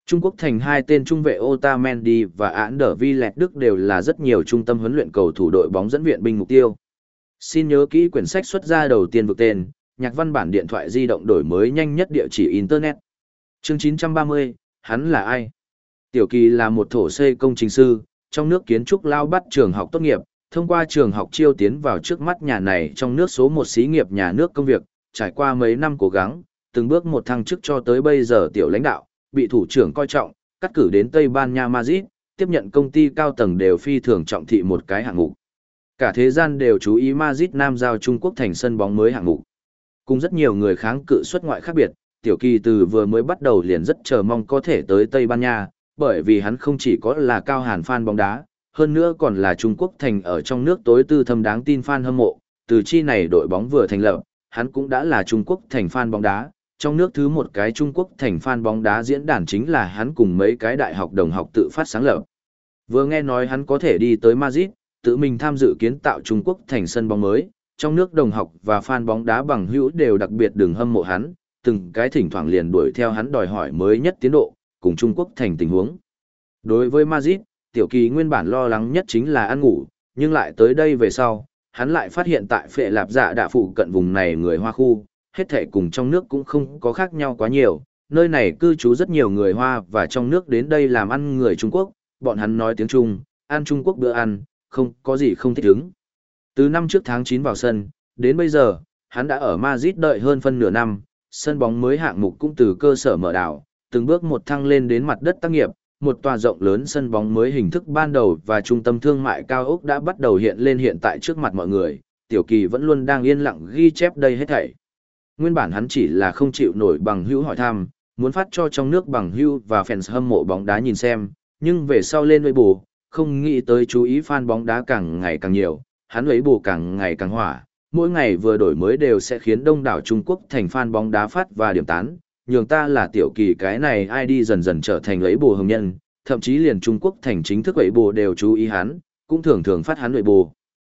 Trung Quốc thành hai tên trung vệ Otamendi và Anderlecht Đức đều là rất nhiều trung tâm huấn luyện cầu thủ đội bóng dẫn viện binh mục tiêu. Xin nhớ kỹ quyển sách xuất ra đầu tiên vực tên, nhạc văn bản điện thoại di động đổi mới nhanh nhất địa chỉ Internet. Chương chín trăm ba mươi, hắn là ai? Tiểu Kỳ là một thổ xây công trình sư, trong nước kiến trúc lao bắt trường học tốt nghiệp, thông qua trường học chiêu tiến vào trước mắt nhà này trong nước số một xí nghiệp nhà nước công việc, trải qua mấy năm cố gắng, từng bước một thăng chức cho tới bây giờ tiểu lãnh đạo, bị thủ trưởng coi trọng, cắt cử đến Tây Ban Nha Madrid, tiếp nhận công ty cao tầng đều phi thường trọng thị một cái hạng mục. Cả thế gian đều chú ý Madrid Nam giao Trung Quốc thành sân bóng mới hạng mục. Cùng rất nhiều người kháng cự xuất ngoại khác biệt, Tiểu Kỳ từ vừa mới bắt đầu liền rất chờ mong có thể tới Tây Ban Nha, bởi vì hắn không chỉ có là cao hàn fan bóng đá, hơn nữa còn là Trung Quốc thành ở trong nước tối tư thâm đáng tin fan hâm mộ, từ chi này đội bóng vừa thành lập, hắn cũng đã là Trung Quốc thành fan bóng đá, trong nước thứ một cái Trung Quốc thành fan bóng đá diễn đàn chính là hắn cùng mấy cái đại học đồng học tự phát sáng lập. Vừa nghe nói hắn có thể đi tới Madrid, tự mình tham dự kiến tạo Trung Quốc thành sân bóng mới, trong nước đồng học và fan bóng đá bằng hữu đều đặc biệt đừng hâm mộ hắn, từng cái thỉnh thoảng liền đuổi theo hắn đòi hỏi mới nhất tiến độ, cùng Trung Quốc thành tình huống. Đối với Madrid, Tiểu Kỳ nguyên bản lo lắng nhất chính là ăn ngủ, nhưng lại tới đây về sau, hắn lại phát hiện tại Phệ Lạp Dạ Đạ phụ cận vùng này người Hoa khu, hết thể cùng trong nước cũng không có khác nhau quá nhiều, nơi này cư trú rất nhiều người Hoa và trong nước đến đây làm ăn người Trung Quốc, bọn hắn nói tiếng Trung, ăn Trung Quốc bữa ăn, không có gì không thích ứng. Từ năm trước tháng chín vào sân, đến bây giờ, hắn đã ở Madrid đợi hơn phân nửa năm, sân bóng mới hạng mục cũng từ cơ sở mở đảo, từng bước một thăng lên đến mặt đất tác nghiệp, một tòa rộng lớn sân bóng mới hình thức ban đầu và trung tâm thương mại cao ốc đã bắt đầu hiện lên hiện tại trước mặt mọi người, Tiểu Kỳ vẫn luôn đang yên lặng ghi chép đây hết thảy. Nguyên bản hắn chỉ là không chịu nổi bằng hữu hỏi thăm, muốn phát cho trong nước bằng hữu và fans hâm mộ bóng đá nhìn xem, nhưng về sau lên Weibo, không nghĩ tới chú ý fan bóng đá càng ngày càng nhiều, hắn Weibo càng ngày càng hỏa, mỗi ngày vừa đổi mới đều sẽ khiến đông đảo Trung Quốc thành fan bóng đá phát và điểm tán, nhường ta là Tiểu Kỳ cái này ai đi dần dần trở thành Weibo hồng nhân, thậm chí liền Trung Quốc thành chính thức Weibo đều chú ý hắn, cũng thường thường phát hắn Weibo.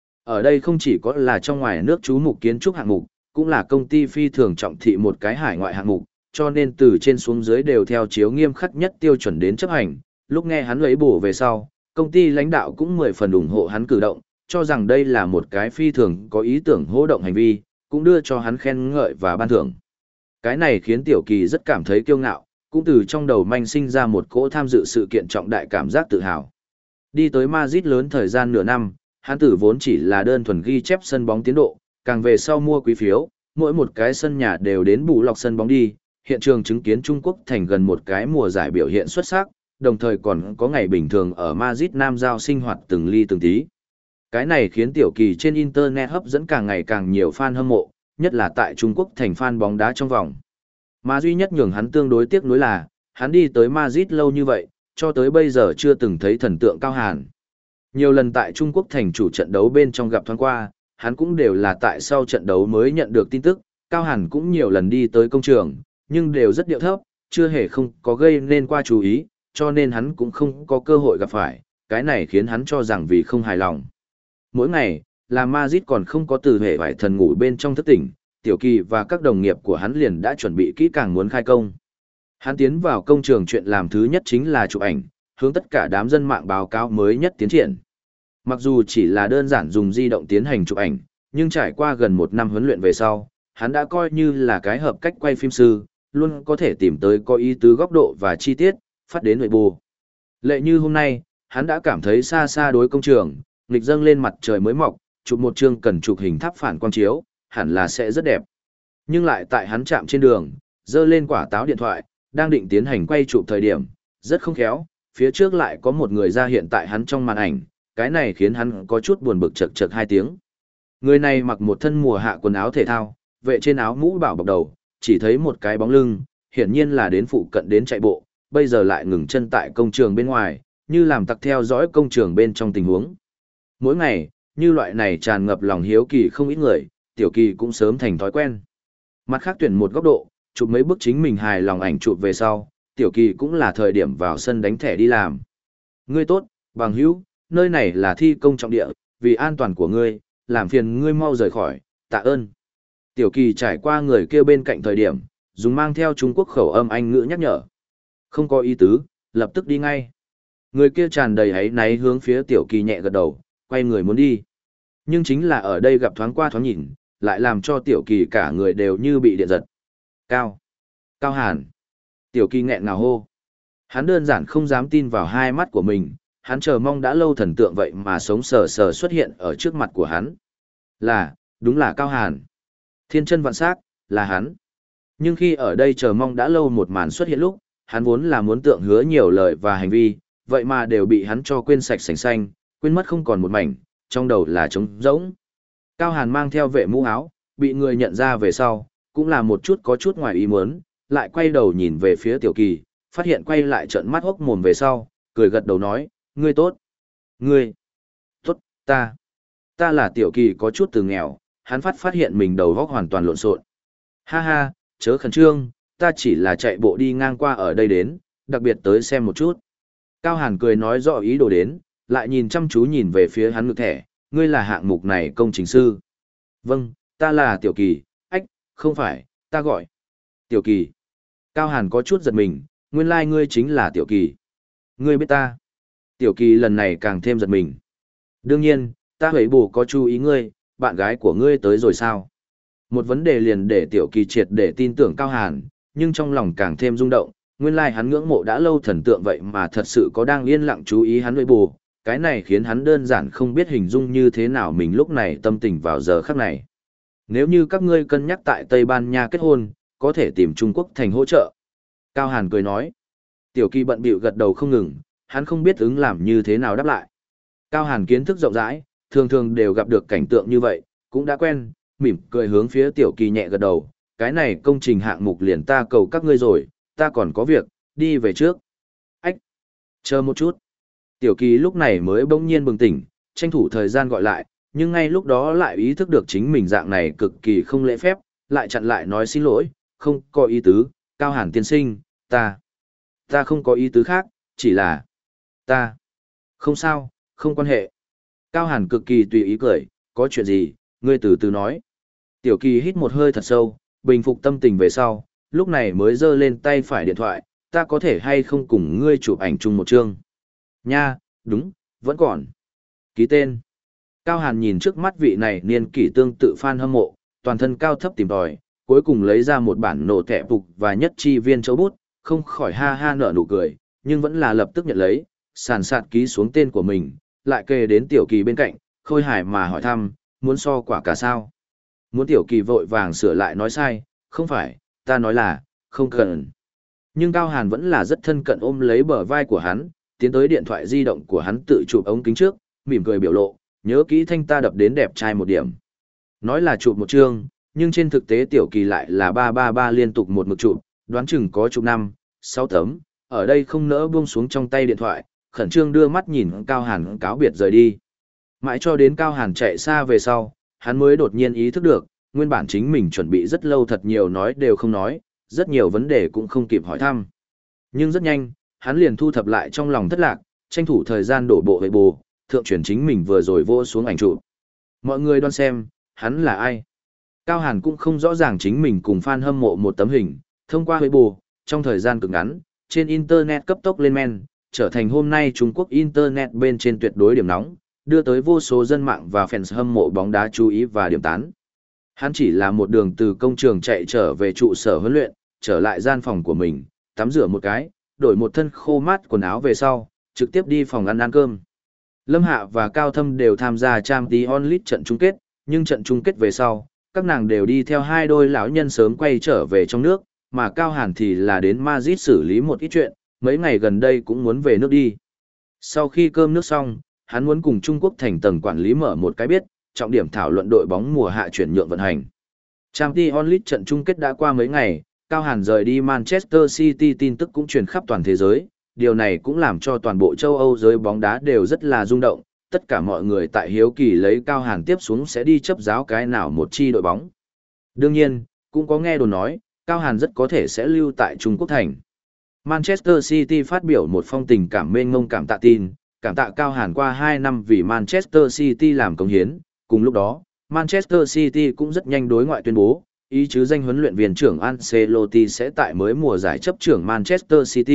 Ở đây không chỉ có là trong ngoài nước chú mục kiến trúc hạng mục, cũng là công ty phi thường trọng thị một cái hải ngoại hạng mục, cho nên từ trên xuống dưới đều theo chiếu nghiêm khắc nhất tiêu chuẩn đến chấp hành. Lúc nghe hắn Weibo về sau, công ty lãnh đạo cũng mười phần ủng hộ hắn cử động, cho rằng đây là một cái phi thường có ý tưởng hô động hành vi, cũng đưa cho hắn khen ngợi và ban thưởng. Cái này khiến Tiểu Kỳ rất cảm thấy kiêu ngạo, cũng từ trong đầu manh sinh ra một cỗ tham dự sự kiện trọng đại cảm giác tự hào. Đi tới Madrid lớn thời gian nửa năm, hắn tử vốn chỉ là đơn thuần ghi chép sân bóng tiến độ, càng về sau mua quý phiếu, mỗi một cái sân nhà đều đến bù lọc sân bóng đi, hiện trường chứng kiến Trung Quốc thành gần một cái mùa giải biểu hiện xuất sắc, đồng thời còn có ngày bình thường ở Madrid Nam giao sinh hoạt từng ly từng tí. Cái này khiến Tiểu Kỳ trên Internet hấp dẫn càng ngày càng nhiều fan hâm mộ, nhất là tại Trung Quốc thành fan bóng đá trong vòng. Mà duy nhất nhường hắn tương đối tiếc nuối là, hắn đi tới Madrid lâu như vậy, cho tới bây giờ chưa từng thấy thần tượng Cao Hàn. Nhiều lần tại Trung Quốc thành chủ trận đấu bên trong gặp thoáng qua, hắn cũng đều là tại sau trận đấu mới nhận được tin tức, Cao Hàn cũng nhiều lần đi tới công trường, nhưng đều rất điệu thấp, chưa hề không có gây nên qua chú ý, cho nên hắn cũng không có cơ hội gặp phải, cái này khiến hắn cho rằng vì không hài lòng. Mỗi ngày, là Madrid còn không có từ hệ vải thần ngủ bên trong thức tỉnh, Tiểu Kỳ và các đồng nghiệp của hắn liền đã chuẩn bị kỹ càng muốn khai công. Hắn tiến vào công trường chuyện làm thứ nhất chính là chụp ảnh, hướng tất cả đám dân mạng báo cáo mới nhất tiến triển. Mặc dù chỉ là đơn giản dùng di động tiến hành chụp ảnh, nhưng trải qua gần một năm huấn luyện về sau, hắn đã coi như là cái hợp cách quay phim sư, luôn có thể tìm tới có ý tứ góc độ và chi tiết, phát đến nội bộ. Lệ như hôm nay, hắn đã cảm thấy xa xa đối công trường, nghịch dâng lên mặt trời mới mọc, chụp một chương cần chụp hình tháp phản quang chiếu, hẳn là sẽ rất đẹp. Nhưng lại tại hắn chạm trên đường, dơ lên quả táo điện thoại, đang định tiến hành quay chụp thời điểm, rất không khéo, phía trước lại có một người ra hiện tại hắn trong màn ảnh, cái này khiến hắn có chút buồn bực chật chật hai tiếng. Người này mặc một thân mùa hạ quần áo thể thao, vệ trên áo mũ bảo bọc đầu, chỉ thấy một cái bóng lưng, hiển nhiên là đến phụ cận đến chạy bộ, bây giờ lại ngừng chân tại công trường bên ngoài, như làm tặc theo dõi công trường bên trong tình huống. Mỗi ngày, như loại này tràn ngập lòng hiếu kỳ không ít người, Tiểu Kỳ cũng sớm thành thói quen. Mặt khác tuyển một góc độ, chụp mấy bức chính mình hài lòng ảnh chụp về sau, Tiểu Kỳ cũng là thời điểm vào sân đánh thẻ đi làm. Ngươi tốt, bằng hữu, nơi này là thi công trọng địa, vì an toàn của ngươi, làm phiền ngươi mau rời khỏi, tạ ơn. Tiểu Kỳ trải qua người kia bên cạnh thời điểm, dùng mang theo Trung Quốc khẩu âm Anh ngữ nhắc nhở. Không có ý tứ, lập tức đi ngay. Người kia tràn đầy áy náy hướng phía Tiểu Kỳ nhẹ gật đầu, quay người muốn đi. Nhưng chính là ở đây gặp thoáng qua thoáng nhìn, lại làm cho Tiểu Kỳ cả người đều như bị điện giật. Cao! Cao Hàn! Tiểu Kỳ nghẹn ngào hô. Hắn đơn giản không dám tin vào hai mắt của mình, hắn chờ mong đã lâu thần tượng vậy mà sống sờ sờ xuất hiện ở trước mặt của hắn. Là, đúng là Cao Hàn. Thiên chân vạn sắc, là hắn. Nhưng khi ở đây chờ mong đã lâu một màn xuất hiện lúc, hắn vốn là muốn tượng hứa nhiều lời và hành vi, vậy mà đều bị hắn cho quên sạch sành xanh, quên mất không còn một mảnh, trong đầu là trống rỗng. Cao Hàn mang theo vệ mũ áo, bị người nhận ra về sau, cũng là một chút có chút ngoài ý muốn, lại quay đầu nhìn về phía Tiểu Kỳ, phát hiện quay lại trợn mắt hốc mồm về sau, cười gật đầu nói, ngươi tốt. Ngươi. Tốt, ta. Ta là Tiểu Kỳ có chút từ nghèo, hắn phát phát hiện mình đầu góc hoàn toàn lộn xộn. Ha ha, chớ khẩn trương, ta chỉ là chạy bộ đi ngang qua ở đây đến, đặc biệt tới xem một chút. Cao Hàn cười nói rõ ý đồ đến, lại nhìn chăm chú nhìn về phía hắn ngực thẻ, ngươi là hạng mục này công trình sư. Vâng, ta là Tiểu Kỳ, ách, không phải, ta gọi. Tiểu Kỳ. Cao Hàn có chút giật mình, nguyên lai like ngươi chính là Tiểu Kỳ. Ngươi biết ta. Tiểu Kỳ lần này càng thêm giật mình. Đương nhiên, ta hủy bổ có chú ý ngươi, bạn gái của ngươi tới rồi sao? Một vấn đề liền để Tiểu Kỳ triệt để tin tưởng Cao Hàn, nhưng trong lòng càng thêm rung động, nguyên lai like hắn ngưỡng mộ đã lâu thần tượng vậy mà thật sự có đang yên lặng chú ý hắn hủy bổ, cái này khiến hắn đơn giản không biết hình dung như thế nào mình lúc này tâm tình vào giờ khắc này. Nếu như các ngươi cân nhắc tại Tây Ban Nha kết hôn, có thể tìm Trung Quốc thành hỗ trợ. Cao Hàn cười nói. Tiểu Kỳ bận bịu gật đầu không ngừng, hắn không biết ứng làm như thế nào đáp lại. Cao Hàn kiến thức rộng rãi, thường thường đều gặp được cảnh tượng như vậy, cũng đã quen, mỉm cười hướng phía Tiểu Kỳ nhẹ gật đầu. Cái này công trình hạng mục liền ta cầu các ngươi rồi, ta còn có việc, đi về trước. Ách! Chờ một chút. Tiểu Kỳ lúc này mới bỗng nhiên bừng tỉnh, tranh thủ thời gian gọi lại, nhưng ngay lúc đó lại ý thức được chính mình dạng này cực kỳ không lễ phép, lại chặn lại nói xin lỗi, không có ý tứ, Cao Hàn tiên sinh, ta, ta không có ý tứ khác, chỉ là, ta, không sao, không quan hệ. Cao Hàn cực kỳ tùy ý cười, có chuyện gì, ngươi từ từ nói. Tiểu Kỳ hít một hơi thật sâu, bình phục tâm tình về sau, lúc này mới giơ lên tay phải điện thoại, ta có thể hay không cùng ngươi chụp ảnh chung một chương. Nha, đúng, vẫn còn. Ký tên. Cao Hàn nhìn trước mắt vị này niên kỷ tương tự fan hâm mộ, toàn thân cao thấp tìm tòi, cuối cùng lấy ra một bản nổ thẻ phục và nhất chi viên châu bút, không khỏi ha ha nở nụ cười, nhưng vẫn là lập tức nhận lấy, sàn sạt ký xuống tên của mình, lại kề đến Tiểu Kỳ bên cạnh, khôi hài mà hỏi thăm, muốn so quả cả sao? Muốn Tiểu Kỳ vội vàng sửa lại nói sai, không phải, ta nói là, không cần. Nhưng Cao Hàn vẫn là rất thân cận ôm lấy bờ vai của hắn, tiến tới điện thoại di động của hắn tự chụp ống kính trước, mỉm cười biểu lộ, nhớ kỹ thanh ta đập đến đẹp trai một điểm. Nói là chụp một chương, nhưng trên thực tế Tiểu Kỳ lại là ba ba ba liên tục một mực chụp, đoán chừng có chục năm, sáu tấm, ở đây không nỡ buông xuống trong tay điện thoại, khẩn trương đưa mắt nhìn Cao Hàn cáo biệt rời đi. Mãi cho đến Cao Hàn chạy xa về sau, hắn mới đột nhiên ý thức được, nguyên bản chính mình chuẩn bị rất lâu thật nhiều nói đều không nói, rất nhiều vấn đề cũng không kịp hỏi thăm. Nhưng rất nhanh, hắn liền thu thập lại trong lòng thất lạc, tranh thủ thời gian đổ bộ về bù, thượng truyền chính mình vừa rồi vô xuống ảnh chụp. Mọi người đoán xem, hắn là ai? Cao Hàn cũng không rõ ràng chính mình cùng fan hâm mộ một tấm hình, thông qua Weibo, trong thời gian cực ngắn, trên Internet cấp tốc lên men, trở thành hôm nay Trung Quốc Internet bên trên tuyệt đối điểm nóng, đưa tới vô số dân mạng và fans hâm mộ bóng đá chú ý và điểm tán. Hắn chỉ là một đường từ công trường chạy trở về trụ sở huấn luyện, trở lại gian phòng của mình, tắm rửa một cái, đổi một thân khô mát quần áo về sau, trực tiếp đi phòng ăn ăn cơm. Lâm Hạ và Cao Thâm đều tham gia Champions League trận chung kết, nhưng trận chung kết về sau, các nàng đều đi theo hai đôi lão nhân sớm quay trở về trong nước, mà Cao Hàn thì là đến Madrid xử lý một ít chuyện, mấy ngày gần đây cũng muốn về nước đi. Sau khi cơm nước xong, hắn muốn cùng Trung Quốc thành tầng quản lý mở một cái biết, trọng điểm thảo luận đội bóng mùa hạ chuyển nhượng vận hành. Champions League trận chung kết đã qua mấy ngày, Cao Hàn rời đi Manchester City tin tức cũng truyền khắp toàn thế giới, điều này cũng làm cho toàn bộ châu Âu giới bóng đá đều rất là rung động, tất cả mọi người tại hiếu kỳ lấy Cao Hàn tiếp xuống sẽ đi chấp giáo cái nào một chi đội bóng. Đương nhiên, cũng có nghe đồn nói, Cao Hàn rất có thể sẽ lưu tại Trung Quốc thành. Manchester City phát biểu một phong tình cảm mênh mông cảm tạ tin, cảm tạ Cao Hàn qua hai năm vì Manchester City làm công hiến, cùng lúc đó, Manchester City cũng rất nhanh đối ngoại tuyên bố, ý chứ danh huấn luyện viên trưởng Ancelotti sẽ tại mới mùa giải chấp trưởng Manchester City,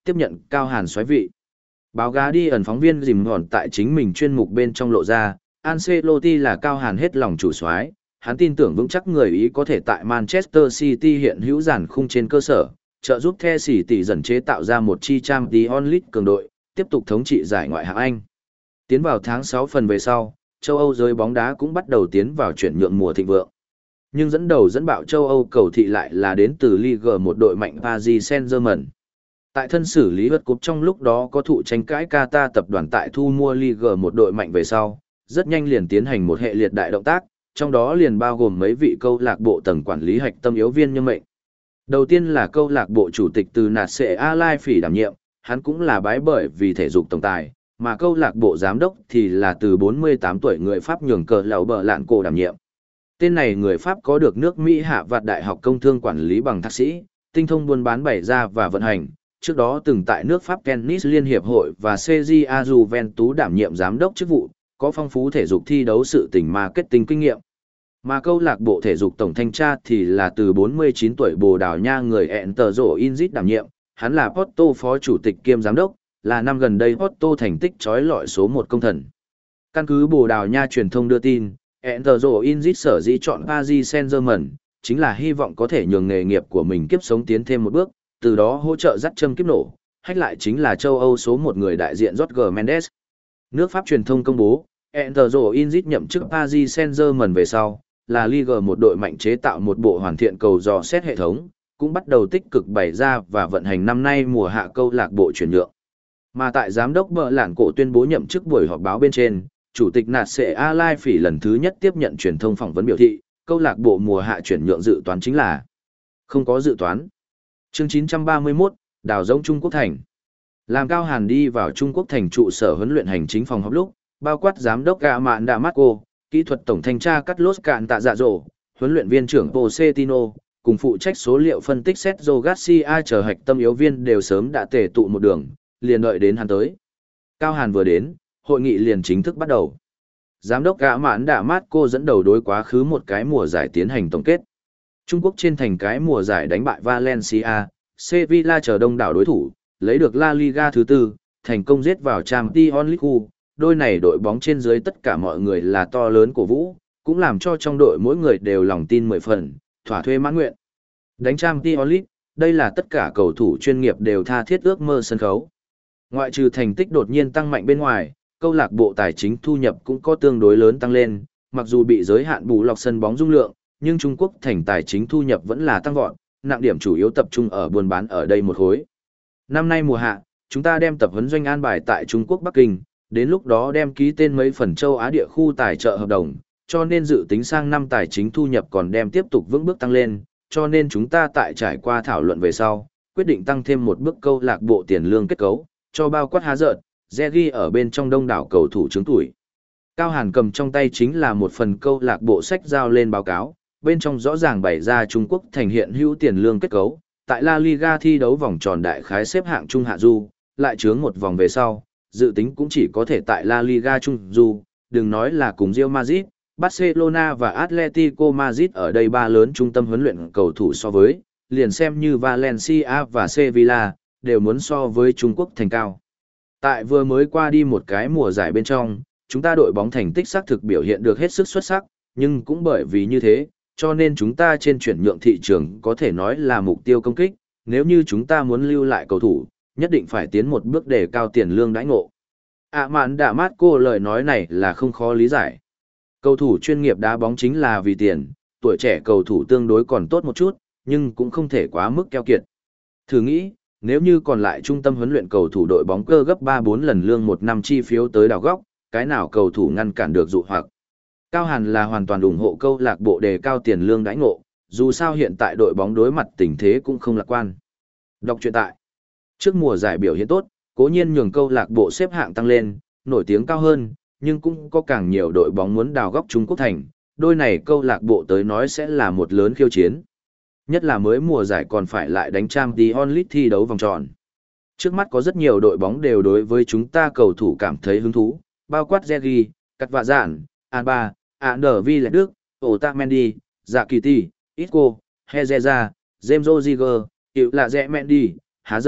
tiếp nhận Cao Hàn soái vị. Báo gá đi ẩn phóng viên dìm ngọn tại chính mình chuyên mục bên trong lộ ra, Ancelotti là Cao Hàn hết lòng chủ soái, hắn tin tưởng vững chắc người Ý có thể tại Manchester City hiện hữu giản khung trên cơ sở, trợ giúp The City dần chế tạo ra một chi Champions League cường đội, tiếp tục thống trị giải ngoại hạng Anh. Tiến vào tháng sáu phần về sau, châu Âu giới bóng đá cũng bắt đầu tiến vào chuyển nhượng mùa thịnh vượng. Nhưng dẫn đầu dẫn bạo châu Âu cầu thị lại là đến từ Ligue một đội mạnh Paris Saint-Germain. Tại thân xử lý vật cúp trong lúc đó có thụ tranh cãi Qatar tập đoàn tại thu mua Ligue một đội mạnh về sau, rất nhanh liền tiến hành một hệ liệt đại động tác, trong đó liền bao gồm mấy vị câu lạc bộ tầng quản lý hạch tâm yếu viên nhân mệnh. Đầu tiên là câu lạc bộ chủ tịch từ nạt sệ A Lai Phỉ đảm nhiệm, hắn cũng là bái bởi vì thể dục tổng tài, mà câu lạc bộ giám đốc thì là từ bốn mươi tám tuổi người Pháp nhường cờ lầu bờ lạn cổ đảm nhiệm. Tên này người Pháp có được nước Mỹ hạ vạt đại học công thương quản lý bằng thạc sĩ, tinh thông buôn bán bày ra và vận hành, trước đó từng tại nước Pháp Tennis Liên Hiệp hội và xê giê a Juventus đảm nhiệm giám đốc chức vụ, có phong phú thể dục thi đấu sự tình marketing kinh nghiệm. Mà câu lạc bộ thể dục tổng thanh tra thì là từ bốn mươi chín tuổi Bồ Đào Nha người Enter Inzit đảm nhiệm, hắn là Porto phó chủ tịch kiêm giám đốc, là năm gần đây Porto thành tích chói lọi số một công thần. Căn cứ Bồ Đào Nha truyền thông đưa tin, Enter Inzit sở dĩ chọn Paris Saint-Germain, chính là hy vọng có thể nhường nghề nghiệp của mình kiếp sống tiến thêm một bước, từ đó hỗ trợ dắt châm kiếp nổ, hách lại chính là châu Âu số một người đại diện Jorge Mendes. Nước Pháp truyền thông công bố, Enter Inzit nhậm chức Paris Saint-Germain về sau, là Ligue một đội mạnh chế tạo một bộ hoàn thiện cầu dò xét hệ thống, cũng bắt đầu tích cực bày ra và vận hành năm nay mùa hạ câu lạc bộ chuyển nhượng. Mà tại giám đốc bờ lạn cổ tuyên bố nhậm chức buổi họp báo bên trên, chủ tịch nạt sệ A Lai Phỉ lần thứ nhất tiếp nhận truyền thông phỏng vấn biểu thị, câu lạc bộ mùa hạ chuyển nhượng dự toán chính là không có dự toán. Chương chín trăm ba mươi mốt, đào rỗng Trung Quốc thành. Làm Cao Hàn đi vào Trung Quốc thành trụ sở huấn luyện hành chính phòng họp lúc, bao quát giám đốc Gà Mạn Đà Marco, kỹ thuật tổng thanh tra Carlos Cạn Tạ Dạ Dỗ, huấn luyện viên trưởng Pochettino, cùng phụ trách số liệu phân tích Sergio Garcia chờ hạch tâm yếu viên đều sớm đã tề tụ một đường, liền đợi đến hắn tới. Cao Hàn vừa đến, hội nghị liền chính thức bắt đầu. Giám đốc Gã Mãn Đạ Marco dẫn đầu đối quá khứ một cái mùa giải tiến hành tổng kết. Trung Quốc trên thành cái mùa giải đánh bại Valencia, Sevilla chờ đông đảo đối thủ, lấy được La Liga thứ tư, thành công giết vào Champions League. Đôi này đội bóng trên dưới tất cả mọi người là to lớn cổ vũ, cũng làm cho trong đội mỗi người đều lòng tin mười phần, thỏa thuê mãn nguyện. Đánh Champions League, đây là tất cả cầu thủ chuyên nghiệp đều tha thiết ước mơ sân khấu. Ngoại trừ thành tích đột nhiên tăng mạnh bên ngoài, câu lạc bộ tài chính thu nhập cũng có tương đối lớn tăng lên, mặc dù bị giới hạn bù lọc sân bóng dung lượng, nhưng Trung Quốc thành tài chính thu nhập vẫn là tăng vọt, nặng điểm chủ yếu tập trung ở buôn bán ở đây một khối. Năm nay mùa hạ, chúng ta đem tập huấn doanh an bài tại Trung Quốc Bắc Kinh, đến lúc đó đem ký tên mấy phần châu Á địa khu tài trợ hợp đồng, cho nên dự tính sang năm tài chính thu nhập còn đem tiếp tục vững bước tăng lên, cho nên chúng ta tại trải qua thảo luận về sau, quyết định tăng thêm một bước câu lạc bộ tiền lương kết cấu, cho bao quát há dợn, Zegi ở bên trong đông đảo cầu thủ chứng tuổi. Cao Hàn cầm trong tay chính là một phần câu lạc bộ sách giao lên báo cáo, bên trong rõ ràng bày ra Trung Quốc thành hiện hữu tiền lương kết cấu, tại La Liga thi đấu vòng tròn đại khái xếp hạng trung hạ du, lại chướng một vòng về sau, dự tính cũng chỉ có thể tại La Liga trung du, đừng nói là cùng Real Madrid, Barcelona và Atletico Madrid ở đây ba lớn trung tâm huấn luyện cầu thủ so với, liền xem như Valencia và Sevilla, đều muốn so với Trung Quốc thành cao. Tại vừa mới qua đi một cái mùa giải bên trong, chúng ta đội bóng thành tích xác thực biểu hiện được hết sức xuất sắc, nhưng cũng bởi vì như thế, cho nên chúng ta trên chuyển nhượng thị trường có thể nói là mục tiêu công kích, nếu như chúng ta muốn lưu lại cầu thủ, nhất định phải tiến một bước để cao tiền lương đãi ngộ. À mạn đã mát cô lời nói này là không khó lý giải. Cầu thủ chuyên nghiệp đá bóng chính là vì tiền, tuổi trẻ cầu thủ tương đối còn tốt một chút, nhưng cũng không thể quá mức keo kiệt. Thử nghĩ, nếu như còn lại trung tâm huấn luyện cầu thủ đội bóng cơ gấp ba bốn lần lương một năm chi phiếu tới đào góc, cái nào cầu thủ ngăn cản được dụ hoặc. Cao Hàn là hoàn toàn ủng hộ câu lạc bộ đề cao tiền lương đãi ngộ, dù sao hiện tại đội bóng đối mặt tình thế cũng không lạc quan. Đọc truyện tại. Trước mùa giải biểu hiện tốt, cố nhiên nhường câu lạc bộ xếp hạng tăng lên, nổi tiếng cao hơn, nhưng cũng có càng nhiều đội bóng muốn đào góc Trung Quốc thành, đôi này câu lạc bộ tới nói sẽ là một lớn khiêu chiến. Nhất là mới mùa giải còn phải lại đánh Champions League thi đấu vòng tròn. Trước mắt có rất nhiều đội bóng đều đối với chúng ta cầu thủ cảm thấy hứng thú, bao quát Zegi, Cắt Vạ Giản, Alba, Andervi Lệ Đức, Otamendi, Dạ Kỳ Tỷ, Isco, Hezeza, James Rodriguez, Hiệu Lạ Rẽ Mendy, Há Giợt,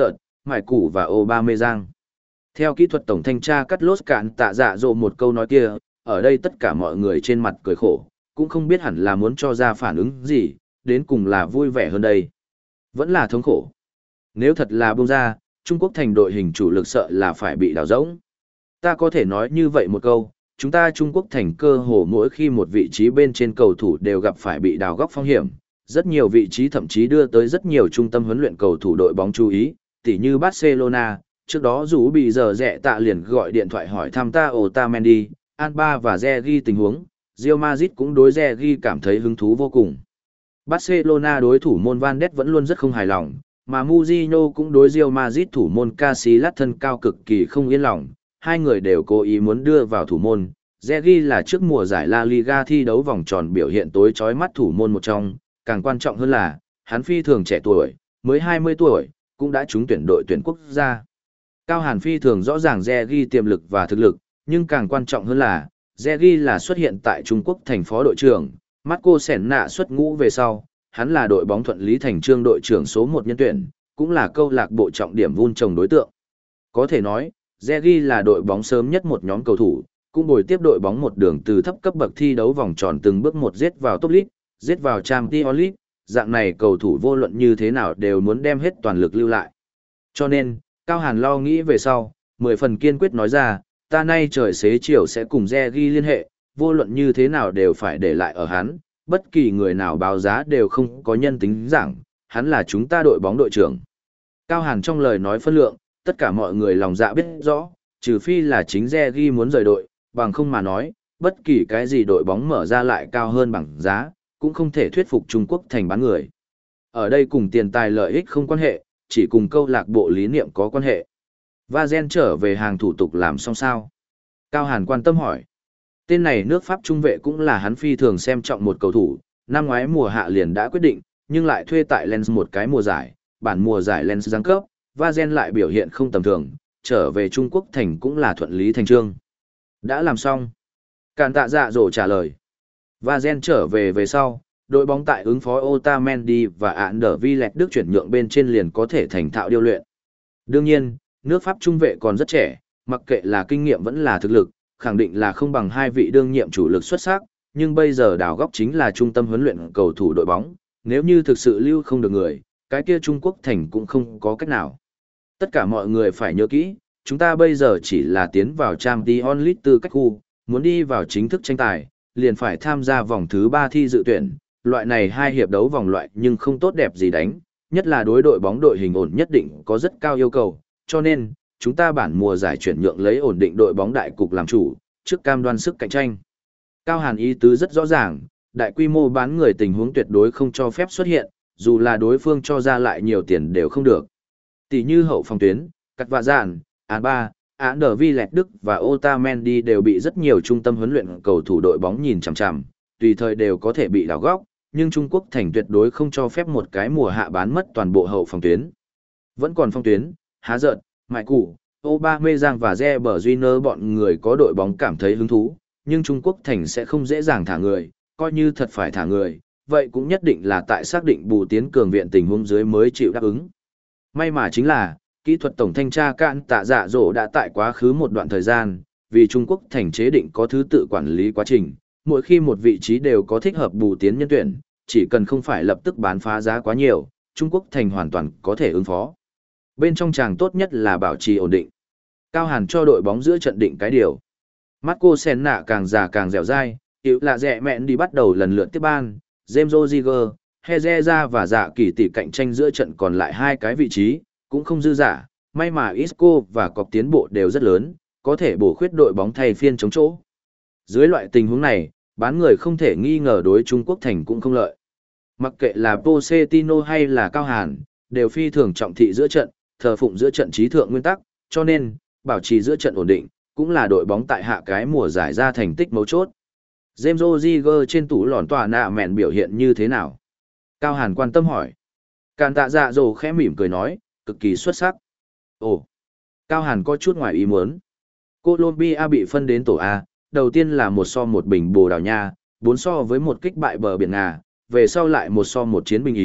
Mại Củ và Aubameyang. Theo kỹ thuật tổng thanh tra Carlos Cạn tạ dạ dỗ một câu nói kia, ở đây tất cả mọi người trên mặt cười khổ, cũng không biết hẳn là muốn cho ra phản ứng gì, đến cùng là vui vẻ hơn đây. Vẫn là thống khổ. Nếu thật là buông ra, Trung Quốc thành đội hình chủ lực sợ là phải bị đào rỗng. Ta có thể nói như vậy một câu, chúng ta Trung Quốc thành cơ hồ mỗi khi một vị trí bên trên cầu thủ đều gặp phải bị đào góc phong hiểm. Rất nhiều vị trí thậm chí đưa tới rất nhiều trung tâm huấn luyện cầu thủ đội bóng chú ý, tỉ như Barcelona, trước đó dù bị giờ rẻ tạ liền gọi điện thoại hỏi thăm ta Otamendi, Alba và Zergi tình huống, Real Madrid cũng đối Zergi cảm thấy hứng thú vô cùng. Barcelona đối thủ môn Van Ness vẫn luôn rất không hài lòng, mà Mourinho cũng đối Real Madrid thủ môn Casillas thân cao cực kỳ không yên lòng, hai người đều cố ý muốn đưa vào thủ môn. Zergi là trước mùa giải La Liga thi đấu vòng tròn biểu hiện tối chói mắt thủ môn một trong, càng quan trọng hơn là, hắn phi thường trẻ tuổi, mới hai mươi tuổi, cũng đã trúng tuyển đội tuyển quốc gia. Cao Hàn phi thường rõ ràng Zergi tiềm lực và thực lực, nhưng càng quan trọng hơn là, Zergi là xuất hiện tại Trung Quốc thành phó đội trưởng, Marco Senna xuất ngũ về sau, hắn là đội bóng thuận lý thành trương đội trưởng số một nhân tuyển, cũng là câu lạc bộ trọng điểm vun trồng đối tượng. Có thể nói, Zergi là đội bóng sớm nhất một nhóm cầu thủ, cũng bồi tiếp đội bóng một đường từ thấp cấp bậc thi đấu vòng tròn từng bước một giết vào top league, giết vào Champions League, dạng này cầu thủ vô luận như thế nào đều muốn đem hết toàn lực lưu lại. Cho nên, Cao Hàn lo nghĩ về sau, mười phần kiên quyết nói ra, ta nay trời xế chiều sẽ cùng Zergi liên hệ, vô luận như thế nào đều phải để lại ở hắn, bất kỳ người nào báo giá đều không có nhân tính rằng, hắn là chúng ta đội bóng đội trưởng. Cao Hàn trong lời nói phân lượng, tất cả mọi người lòng dạ biết rõ, trừ phi là chính Zergi muốn rời đội, bằng không mà nói, bất kỳ cái gì đội bóng mở ra lại cao hơn bằng giá, cũng không thể thuyết phục Trung Quốc thành bán người. Ở đây cùng tiền tài lợi ích không quan hệ, chỉ cùng câu lạc bộ lý niệm có quan hệ. Vazen trở về hàng thủ tục làm xong sao? Cao Hàn quan tâm hỏi. Tên này nước Pháp trung vệ cũng là hắn phi thường xem trọng một cầu thủ, năm ngoái mùa hạ liền đã quyết định, nhưng lại thuê tại Lens một cái mùa giải, bản mùa giải Lens giáng cấp, Vazen lại biểu hiện không tầm thường, trở về Trung Quốc thành cũng là thuận lý thành trương. Đã làm xong. Càn tạ dạ dỗ trả lời. Vazen trở về về sau, đội bóng tại ứng phó Otamendi và Anderlecht Đức chuyển nhượng bên trên liền có thể thành thạo điêu luyện. Đương nhiên, nước Pháp trung vệ còn rất trẻ, mặc kệ là kinh nghiệm vẫn là thực lực, khẳng định là không bằng hai vị đương nhiệm chủ lực xuất sắc, nhưng bây giờ đào góc chính là trung tâm huấn luyện cầu thủ đội bóng, nếu như thực sự lưu không được người, cái kia Trung Quốc thành cũng không có cách nào. Tất cả mọi người phải nhớ kỹ, chúng ta bây giờ chỉ là tiến vào Champions League tư cách khu, muốn đi vào chính thức tranh tài, liền phải tham gia vòng thứ ba thi dự tuyển, loại này hai hiệp đấu vòng loại nhưng không tốt đẹp gì đánh, nhất là đối đội bóng đội hình ổn nhất định có rất cao yêu cầu, cho nên, chúng ta bản mùa giải chuyển nhượng lấy ổn định đội bóng đại cục làm chủ, trước cam đoan sức cạnh tranh. Cao Hàn ý tứ rất rõ ràng, đại quy mô bán người tình huống tuyệt đối không cho phép xuất hiện, dù là đối phương cho ra lại nhiều tiền đều không được. Tỷ như hậu phòng tuyến, Cắt Vạ Dạn, Alba, Anderlecht Đức và Otamendi đều bị rất nhiều trung tâm huấn luyện cầu thủ đội bóng nhìn chằm chằm, tùy thời đều có thể bị đào góc, nhưng Trung Quốc thành tuyệt đối không cho phép một cái mùa hạ bán mất toàn bộ hậu phòng tuyến. Vẫn còn phong tuyến, há giận, Mại Củ, Aubameyang và Reber Júnior bọn người có đội bóng cảm thấy hứng thú, nhưng Trung Quốc thành sẽ không dễ dàng thả người, coi như thật phải thả người, vậy cũng nhất định là tại xác định bù tiến cường viện tình huống dưới mới chịu đáp ứng. May mà chính là, kỹ thuật tổng thanh tra Cạn tạ dạ dỗ đã tại quá khứ một đoạn thời gian, vì Trung Quốc thành chế định có thứ tự quản lý quá trình, mỗi khi một vị trí đều có thích hợp bù tiến nhân tuyển, chỉ cần không phải lập tức bán phá giá quá nhiều, Trung Quốc thành hoàn toàn có thể ứng phó. Bên trong chàng tốt nhất là bảo trì ổn định. Cao Hàn cho đội bóng giữa trận định cái điều. Marco Senna càng già càng dẻo dai, yếu là rẻ mẹn đi bắt đầu lần lượt tiếp ban, James Rodriguez, Herrera và dạ kỳ tỷ cạnh tranh giữa trận còn lại hai cái vị trí, cũng không dư giả, may mà Isco và Cọc tiến bộ đều rất lớn, có thể bổ khuyết đội bóng thay phiên chống chỗ. Dưới loại tình huống này, bán người không thể nghi ngờ đối Trung Quốc thành cũng không lợi. Mặc kệ là Pochettino hay là Cao Hàn, đều phi thường trọng thị giữa trận, thờ phụng giữa trận trí thượng nguyên tắc, cho nên, bảo trì giữa trận ổn định, cũng là đội bóng tại hạ cái mùa giải ra thành tích mấu chốt. James Rodriguez trên tủ lòn tòa nạ mẹn biểu hiện như thế nào? Cao Hàn quan tâm hỏi. Càn tạ dạ dỗ khẽ mỉm cười nói, cực kỳ xuất sắc. Ồ! Cao Hàn có chút ngoài ý muốn. Colombia bị phân đến tổ A, đầu tiên là một so một bình Bồ Đào Nha, bốn so với một kích bại bờ biển Nga, về sau lại một so một chiến binh Ý,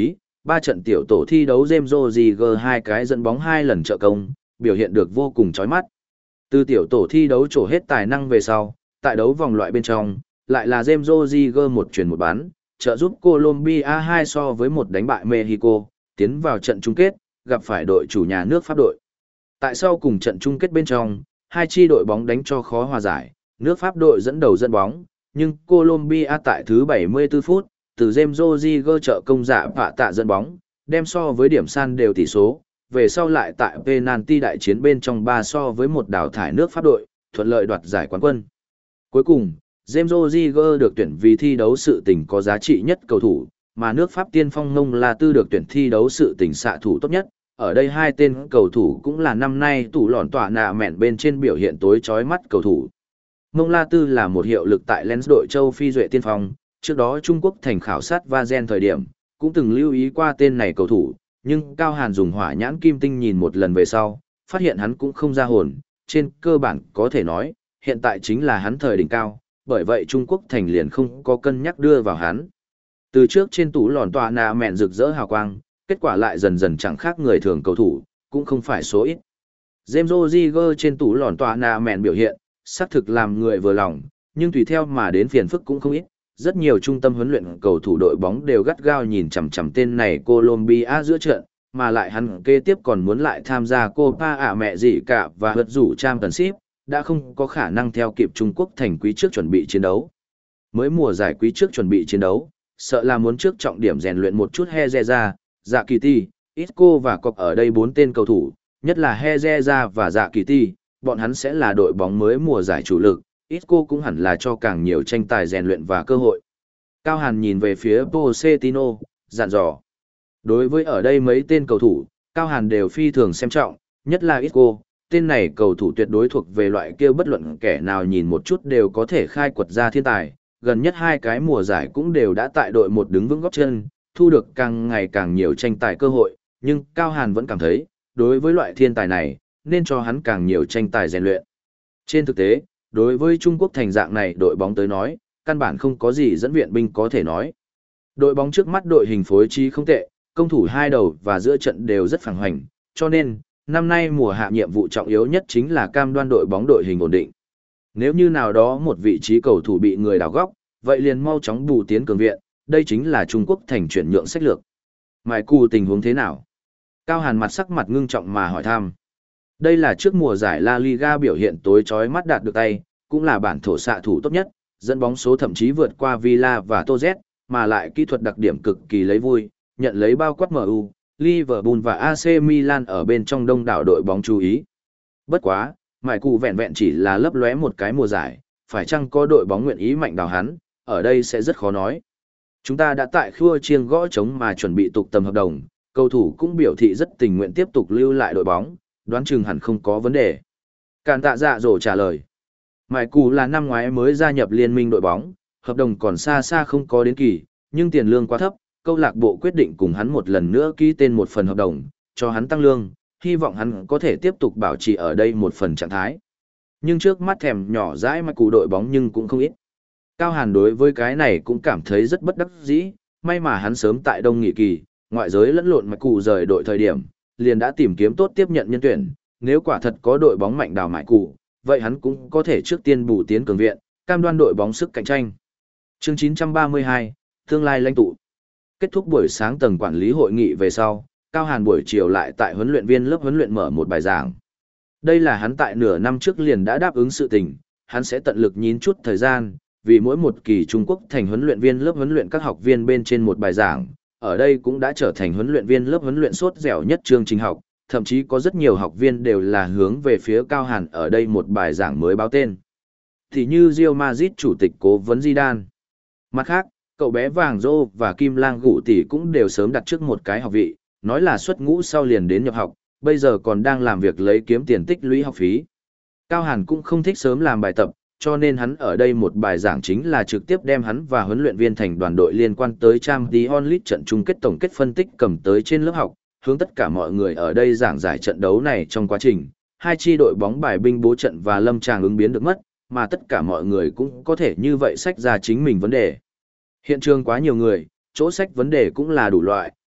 ba trận tiểu tổ thi đấu James Rodriguez hai cái dẫn bóng hai lần trợ công, biểu hiện được vô cùng chói mắt. Từ tiểu tổ thi đấu trổ hết tài năng về sau, tại đấu vòng loại bên trong, lại là James Rodriguez một chuyển một bán, trợ giúp Colombia hai so với một đánh bại Mexico, tiến vào trận chung kết, gặp phải đội chủ nhà nước Pháp đội. Tại sau cùng trận chung kết bên trong, hai chi đội bóng đánh cho khó hòa giải, nước Pháp đội dẫn đầu dẫn bóng, nhưng Colombia tại thứ bảy mươi tư phút, từ James Rodriguez trợ công giả vạ tạ dẫn bóng, đem so với điểm san đều tỷ số, về sau lại tại penalty đại chiến bên trong ba so với một đào thải nước Pháp đội, thuận lợi đoạt giải quán quân. Cuối cùng, James Rodriguez được tuyển vì thi đấu sự tình có giá trị nhất cầu thủ, mà nước Pháp tiên phong Ngông La Tư được tuyển thi đấu sự tình xạ thủ tốt nhất. Ở đây hai tên cầu thủ cũng là năm nay tủ lòn tỏa nạ mẹn bên trên biểu hiện tối chói mắt cầu thủ. Ngông La Tư là một hiệu lực tại Lens đội châu Phi duệ tiên phong, trước đó Trung Quốc thành khảo sát Vazen thời điểm, cũng từng lưu ý qua tên này cầu thủ, nhưng Cao Hàn dùng hỏa nhãn kim tinh nhìn một lần về sau, phát hiện hắn cũng không ra hồn, trên cơ bản có thể nói, hiện tại chính là hắn thời đỉnh cao, bởi vậy Trung Quốc thành liền không có cân nhắc đưa vào hắn. Từ trước trên tủ lòn tòa nạ mẹn rực rỡ hào quang, kết quả lại dần dần chẳng khác người thường cầu thủ, cũng không phải số ít. James Rodriguez trên tủ lòn tòa nạ mẹn biểu hiện, xác thực làm người vừa lòng, nhưng tùy theo mà đến phiền phức cũng không ít. Rất nhiều trung tâm huấn luyện cầu thủ đội bóng đều gắt gao nhìn chằm chằm tên này Colombia giữa trận, mà lại hắn kế tiếp còn muốn lại tham gia Copa ả mẹ gì cả và hất rủ Championship, đã không có khả năng theo kịp Trung Quốc thành quý trước chuẩn bị chiến đấu. Mới mùa giải quý trước chuẩn bị chiến đấu, sợ là muốn trước trọng điểm rèn luyện một chút Hezeza, Dạ Kỳ Ti, Isco và Cọc ở đây bốn tên cầu thủ, nhất là Hezeza và Dạ Kỳ Ti, bọn hắn sẽ là đội bóng mới mùa giải chủ lực, Isco cũng hẳn là cho càng nhiều tranh tài rèn luyện và cơ hội. Cao Hàn nhìn về phía Pochettino, dặn dò. Đối với ở đây mấy tên cầu thủ, Cao Hàn đều phi thường xem trọng, nhất là Isco, tên này cầu thủ tuyệt đối thuộc về loại kia bất luận kẻ nào nhìn một chút đều có thể khai quật ra thiên tài, gần nhất hai cái mùa giải cũng đều đã tại đội một đứng vững gót chân, thu được càng ngày càng nhiều tranh tài cơ hội, nhưng Cao Hàn vẫn cảm thấy, đối với loại thiên tài này, nên cho hắn càng nhiều tranh tài rèn luyện. Trên thực tế, đối với Trung Quốc thành dạng này đội bóng tới nói, căn bản không có gì dẫn viện binh có thể nói. Đội bóng trước mắt đội hình phối trí không tệ, công thủ hai đầu và giữa trận đều rất phẳng hoành, cho nên, năm nay mùa hạ nhiệm vụ trọng yếu nhất chính là cam đoan đội bóng đội hình ổn định. Nếu như nào đó một vị trí cầu thủ bị người đào góc, vậy liền mau chóng bù tiến cường viện, đây chính là Trung Quốc thành chuyển nhượng sách lược. Mại cù tình huống thế nào? Cao Hàn mặt sắc mặt ngưng trọng mà hỏi thăm. Đây là trước mùa giải La Liga biểu hiện tối chói mắt đạt được tay, cũng là bản thổ xạ thủ tốt nhất, dẫn bóng số thậm chí vượt qua Villa và Toz, mà lại kỹ thuật đặc điểm cực kỳ lấy vui, nhận lấy bao quát em u, Liverpool và a xê Milan ở bên trong đông đảo đội bóng chú ý. Bất quá, mải cụ vẹn vẹn chỉ là lấp lóe một cái mùa giải, phải chăng có đội bóng nguyện ý mạnh đào hắn, ở đây sẽ rất khó nói. Chúng ta đã tại khua chiêng gõ trống mà chuẩn bị tục tầm hợp đồng, cầu thủ cũng biểu thị rất tình nguyện tiếp tục lưu lại đội bóng, đoán chừng hẳn không có vấn đề. Càn tạ dạ dỗ trả lời. Mải cụ là năm ngoái mới gia nhập liên minh đội bóng, hợp đồng còn xa xa không có đến kỳ, nhưng tiền lương quá thấp, câu lạc bộ quyết định cùng hắn một lần nữa ký tên một phần hợp đồng, cho hắn tăng lương, hy vọng hắn có thể tiếp tục bảo trì ở đây một phần trạng thái. Nhưng trước mắt thèm nhỏ dãi mà cụ đội bóng nhưng cũng không ít. Cao Hàn đối với cái này cũng cảm thấy rất bất đắc dĩ, may mà hắn sớm tại đông nghị kỳ, ngoại giới lẫn lộn mà cụ rời đội thời điểm, liền đã tìm kiếm tốt tiếp nhận nhân tuyển, nếu quả thật có đội bóng mạnh đào mại cụ, vậy hắn cũng có thể trước tiên bù tiến cường viện, cam đoan đội bóng sức cạnh tranh. Chương chín trăm ba mươi hai, tương lai lãnh tụ. Kết thúc buổi sáng tầng quản lý hội nghị về sau, Cao Hàn buổi chiều lại tại huấn luyện viên lớp huấn luyện mở một bài giảng. Đây là hắn tại nửa năm trước liền đã đáp ứng sự tình, hắn sẽ tận lực nhín chút thời gian, vì mỗi một kỳ Trung Quốc thành huấn luyện viên lớp huấn luyện các học viên bên trên một bài giảng, ở đây cũng đã trở thành huấn luyện viên lớp huấn luyện sốt dẻo nhất chương trình học, thậm chí có rất nhiều học viên đều là hướng về phía Cao Hàn ở đây một bài giảng mới báo tên. Thì như Real Madrid chủ tịch cố vấn Zidane. Mặt khác, cậu bé vàng rô và kim lang gụ tỷ cũng đều sớm đặt trước một cái học vị, nói là xuất ngũ sau liền đến nhập học, bây giờ còn đang làm việc lấy kiếm tiền tích lũy học phí. Cao Hàn cũng không thích sớm làm bài tập, cho nên hắn ở đây một bài giảng chính là trực tiếp đem hắn và huấn luyện viên thành đoàn đội liên quan tới Champions League trận chung kết tổng kết phân tích cầm tới trên lớp học, hướng tất cả mọi người ở đây giảng giải trận đấu này trong quá trình, hai chi đội bóng bài binh bố trận và lâm tràng ứng biến được mất, mà tất cả mọi người cũng có thể như vậy sách ra chính mình vấn đề. Hiện trường quá nhiều người, chỗ sách vấn đề cũng là đủ loại,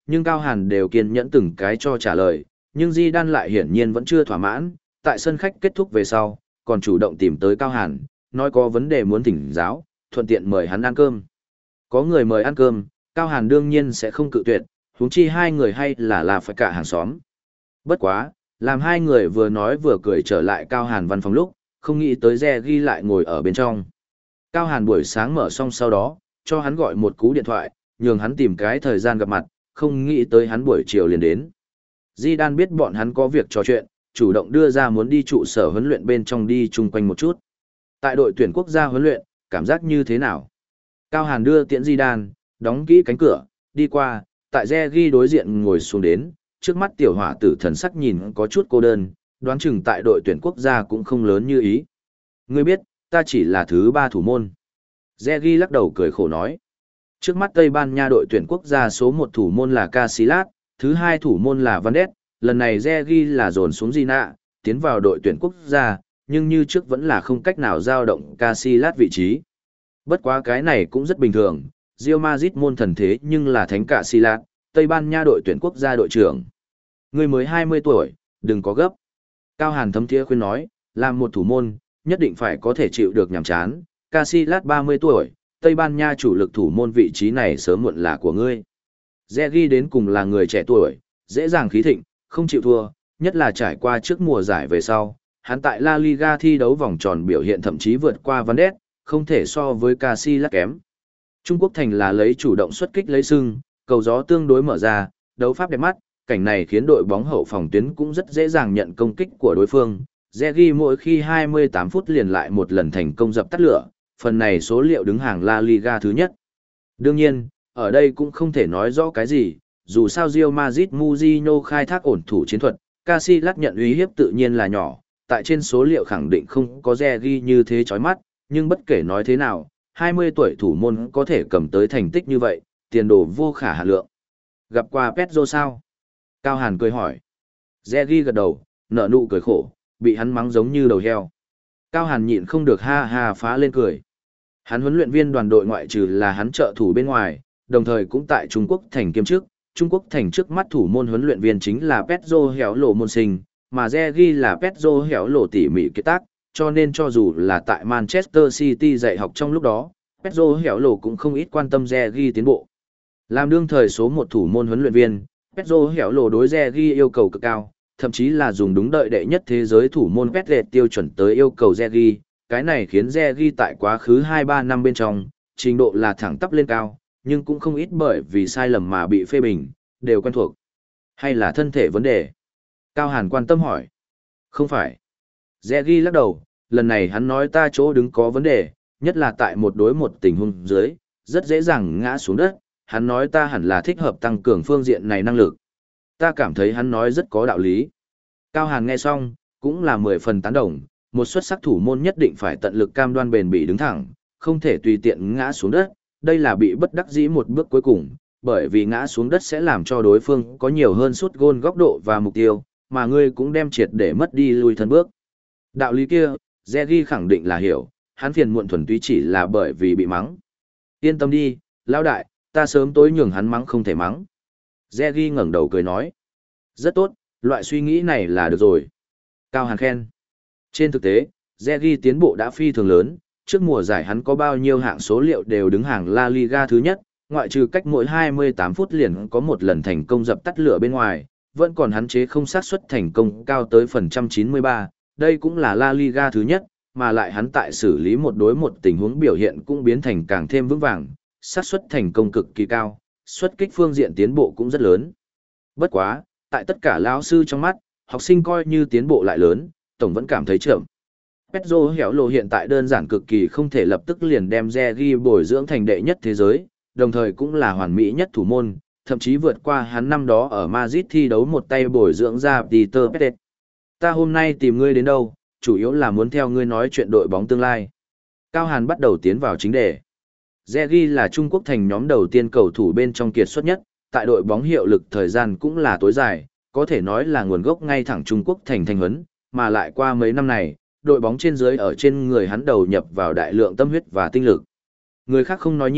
nhưng Cao Hàn đều kiên nhẫn từng cái cho trả lời, nhưng Di Đan lại hiển nhiên vẫn chưa thỏa mãn, tại sân khách kết thúc về sau, còn chủ động tìm tới Cao Hàn, nói có vấn đề muốn thỉnh giáo, thuận tiện mời hắn ăn cơm. Có người mời ăn cơm, Cao Hàn đương nhiên sẽ không cự tuyệt, huống chi hai người hay là là phải cả hàng xóm. Bất quá, làm hai người vừa nói vừa cười trở lại Cao Hàn văn phòng lúc, không nghĩ tới Re ghi lại ngồi ở bên trong. Cao Hàn buổi sáng mở xong sau đó, cho hắn gọi một cú điện thoại, nhường hắn tìm cái thời gian gặp mặt, không nghĩ tới hắn buổi chiều liền đến. Di Đan biết bọn hắn có việc trò chuyện, chủ động đưa ra muốn đi trụ sở huấn luyện bên trong đi chung quanh một chút. Tại đội tuyển quốc gia huấn luyện, cảm giác như thế nào? Cao Hàn đưa tiễn Di Đan, đóng kỹ cánh cửa, đi qua, tại Re ghi đối diện ngồi xuống đến, trước mắt tiểu hỏa tử thần sắc nhìn có chút cô đơn, đoán chừng tại đội tuyển quốc gia cũng không lớn như ý. Ngươi biết, ta chỉ là thứ ba thủ môn. Re ghi lắc đầu cười khổ nói. Trước mắt Tây Ban Nha đội tuyển quốc gia số một thủ môn là Casillas, thứ hai thủ môn là Vandes, lần này Re ghi là dồn xuống Gina, tiến vào đội tuyển quốc gia, nhưng như trước vẫn là không cách nào giao động Casillas vị trí. Bất quá cái này cũng rất bình thường, Real Madrid môn thần thế nhưng là thánh Casillas, Tây Ban Nha đội tuyển quốc gia đội trưởng. Người mới hai mươi tuổi, đừng có gấp. Cao Hàn thấm thiế khuyên nói, làm một thủ môn, nhất định phải có thể chịu được nhàm chán. Casillas ba mươi tuổi, Tây Ban Nha chủ lực thủ môn vị trí này sớm muộn là của ngươi. Regi đến cùng là người trẻ tuổi, dễ dàng khí thịnh, không chịu thua, nhất là trải qua trước mùa giải về sau. Hắn tại La Liga thi đấu vòng tròn biểu hiện thậm chí vượt qua Vandes, không thể so với Casillas kém. Trung Quốc thành là lấy chủ động xuất kích lấy sưng, cầu gió tương đối mở ra, đấu pháp đẹp mắt, cảnh này khiến đội bóng hậu phòng tuyến cũng rất dễ dàng nhận công kích của đối phương. Regi mỗi khi hai mươi tám phút liền lại một lần thành công dập tắt lửa, phần này số liệu đứng hàng La Liga thứ nhất. Đương nhiên, ở đây cũng không thể nói rõ cái gì, dù sao Real Madrid Mourinho khai thác ổn thủ chiến thuật, Casillas nhận uy hiếp tự nhiên là nhỏ, tại trên số liệu khẳng định không có Regi như thế chói mắt, nhưng bất kể nói thế nào, hai mươi tuổi thủ môn có thể cầm tới thành tích như vậy, tiền đồ vô khả hạn lượng. Gặp qua Pedro sao? Cao Hàn cười hỏi. Regi gật đầu, nở nụ cười khổ, bị hắn mắng giống như đầu heo. Cao Hàn nhịn không được ha ha phá lên cười. Hắn huấn luyện viên đoàn đội ngoại trừ là hắn trợ thủ bên ngoài, đồng thời cũng tại Trung Quốc thành kiêm chức. Trung Quốc thành trước mắt thủ môn huấn luyện viên chính là Pedro Héo Lộ môn sinh, mà Regi là Pedro Héo Lộ tỉ mỉ kết tác, cho nên cho dù là tại Manchester City dạy học trong lúc đó, Pedro Héo Lộ cũng không ít quan tâm Regi tiến bộ. Làm đương thời số một thủ môn huấn luyện viên, Pedro Héo Lộ đối Regi yêu cầu cực cao, thậm chí là dùng đúng đợi đệ nhất thế giới thủ môn Pedro tiêu chuẩn tới yêu cầu Regi, cái này khiến Regi tại quá khứ hai ba năm bên trong, trình độ là thẳng tắp lên cao, nhưng cũng không ít bởi vì sai lầm mà bị phê bình, đều quen thuộc. Hay là thân thể vấn đề? Cao Hàn quan tâm hỏi. Không phải. Regi lắc đầu, lần này hắn nói ta chỗ đứng có vấn đề, nhất là tại một đối một tình huống dưới, rất dễ dàng ngã xuống đất, hắn nói ta hẳn là thích hợp tăng cường phương diện này năng lực. Ta cảm thấy hắn nói rất có đạo lý. Cao Hàn nghe xong, cũng là mười phần tán đồng, một xuất sắc thủ môn nhất định phải tận lực cam đoan bền bỉ đứng thẳng, không thể tùy tiện ngã xuống đất, đây là bị bất đắc dĩ một bước cuối cùng, bởi vì ngã xuống đất sẽ làm cho đối phương có nhiều hơn sút gôn góc độ và mục tiêu, mà ngươi cũng đem triệt để mất đi lui thân bước. Đạo lý kia, Regi khẳng định là hiểu, hắn phiền muộn thuần túy chỉ là bởi vì bị mắng. Yên tâm đi, lão đại, ta sớm tối nhường hắn mắng không thể mắng. Regi ngẩng đầu cười nói. Rất tốt, loại suy nghĩ này là được rồi. Cao Hàn khen. Trên thực tế, Regi tiến bộ đã phi thường lớn, trước mùa giải hắn có bao nhiêu hạng số liệu đều đứng hàng La Liga thứ nhất, ngoại trừ cách mỗi hai mươi tám phút liền có một lần thành công dập tắt lửa bên ngoài, vẫn còn hắn chế không xác suất thành công cao tới phần trăm chín mươi ba, đây cũng là La Liga thứ nhất, mà lại hắn tại xử lý một đối một tình huống biểu hiện cũng biến thành càng thêm vững vàng, xác suất thành công cực kỳ cao, xuất kích phương diện tiến bộ cũng rất lớn. Bất quá, tại tất cả lão sư trong mắt, học sinh coi như tiến bộ lại lớn, tổng vẫn cảm thấy chậm. Pedro Héo Lộ hiện tại đơn giản cực kỳ không thể lập tức liền đem Regi bồi dưỡng thành đệ nhất thế giới, đồng thời cũng là hoàn mỹ nhất thủ môn, thậm chí vượt qua hắn năm đó ở Madrid thi đấu một tay bồi dưỡng ra Peter Pettet. Ta hôm nay tìm ngươi đến đâu, chủ yếu là muốn theo ngươi nói chuyện đội bóng tương lai. Cao Hàn bắt đầu tiến vào chính đề. Regi là Trung Quốc thành nhóm đầu tiên cầu thủ bên trong kiệt xuất nhất, tại đội bóng hiệu lực thời gian cũng là tối dài, có thể nói là nguồn gốc ngay thẳng Trung Quốc thành thanh huấn, mà lại qua mấy năm này, đội bóng trên dưới ở trên người hắn đầu nhập vào đại lượng tâm huyết và tinh lực. Người khác không nói nhiều,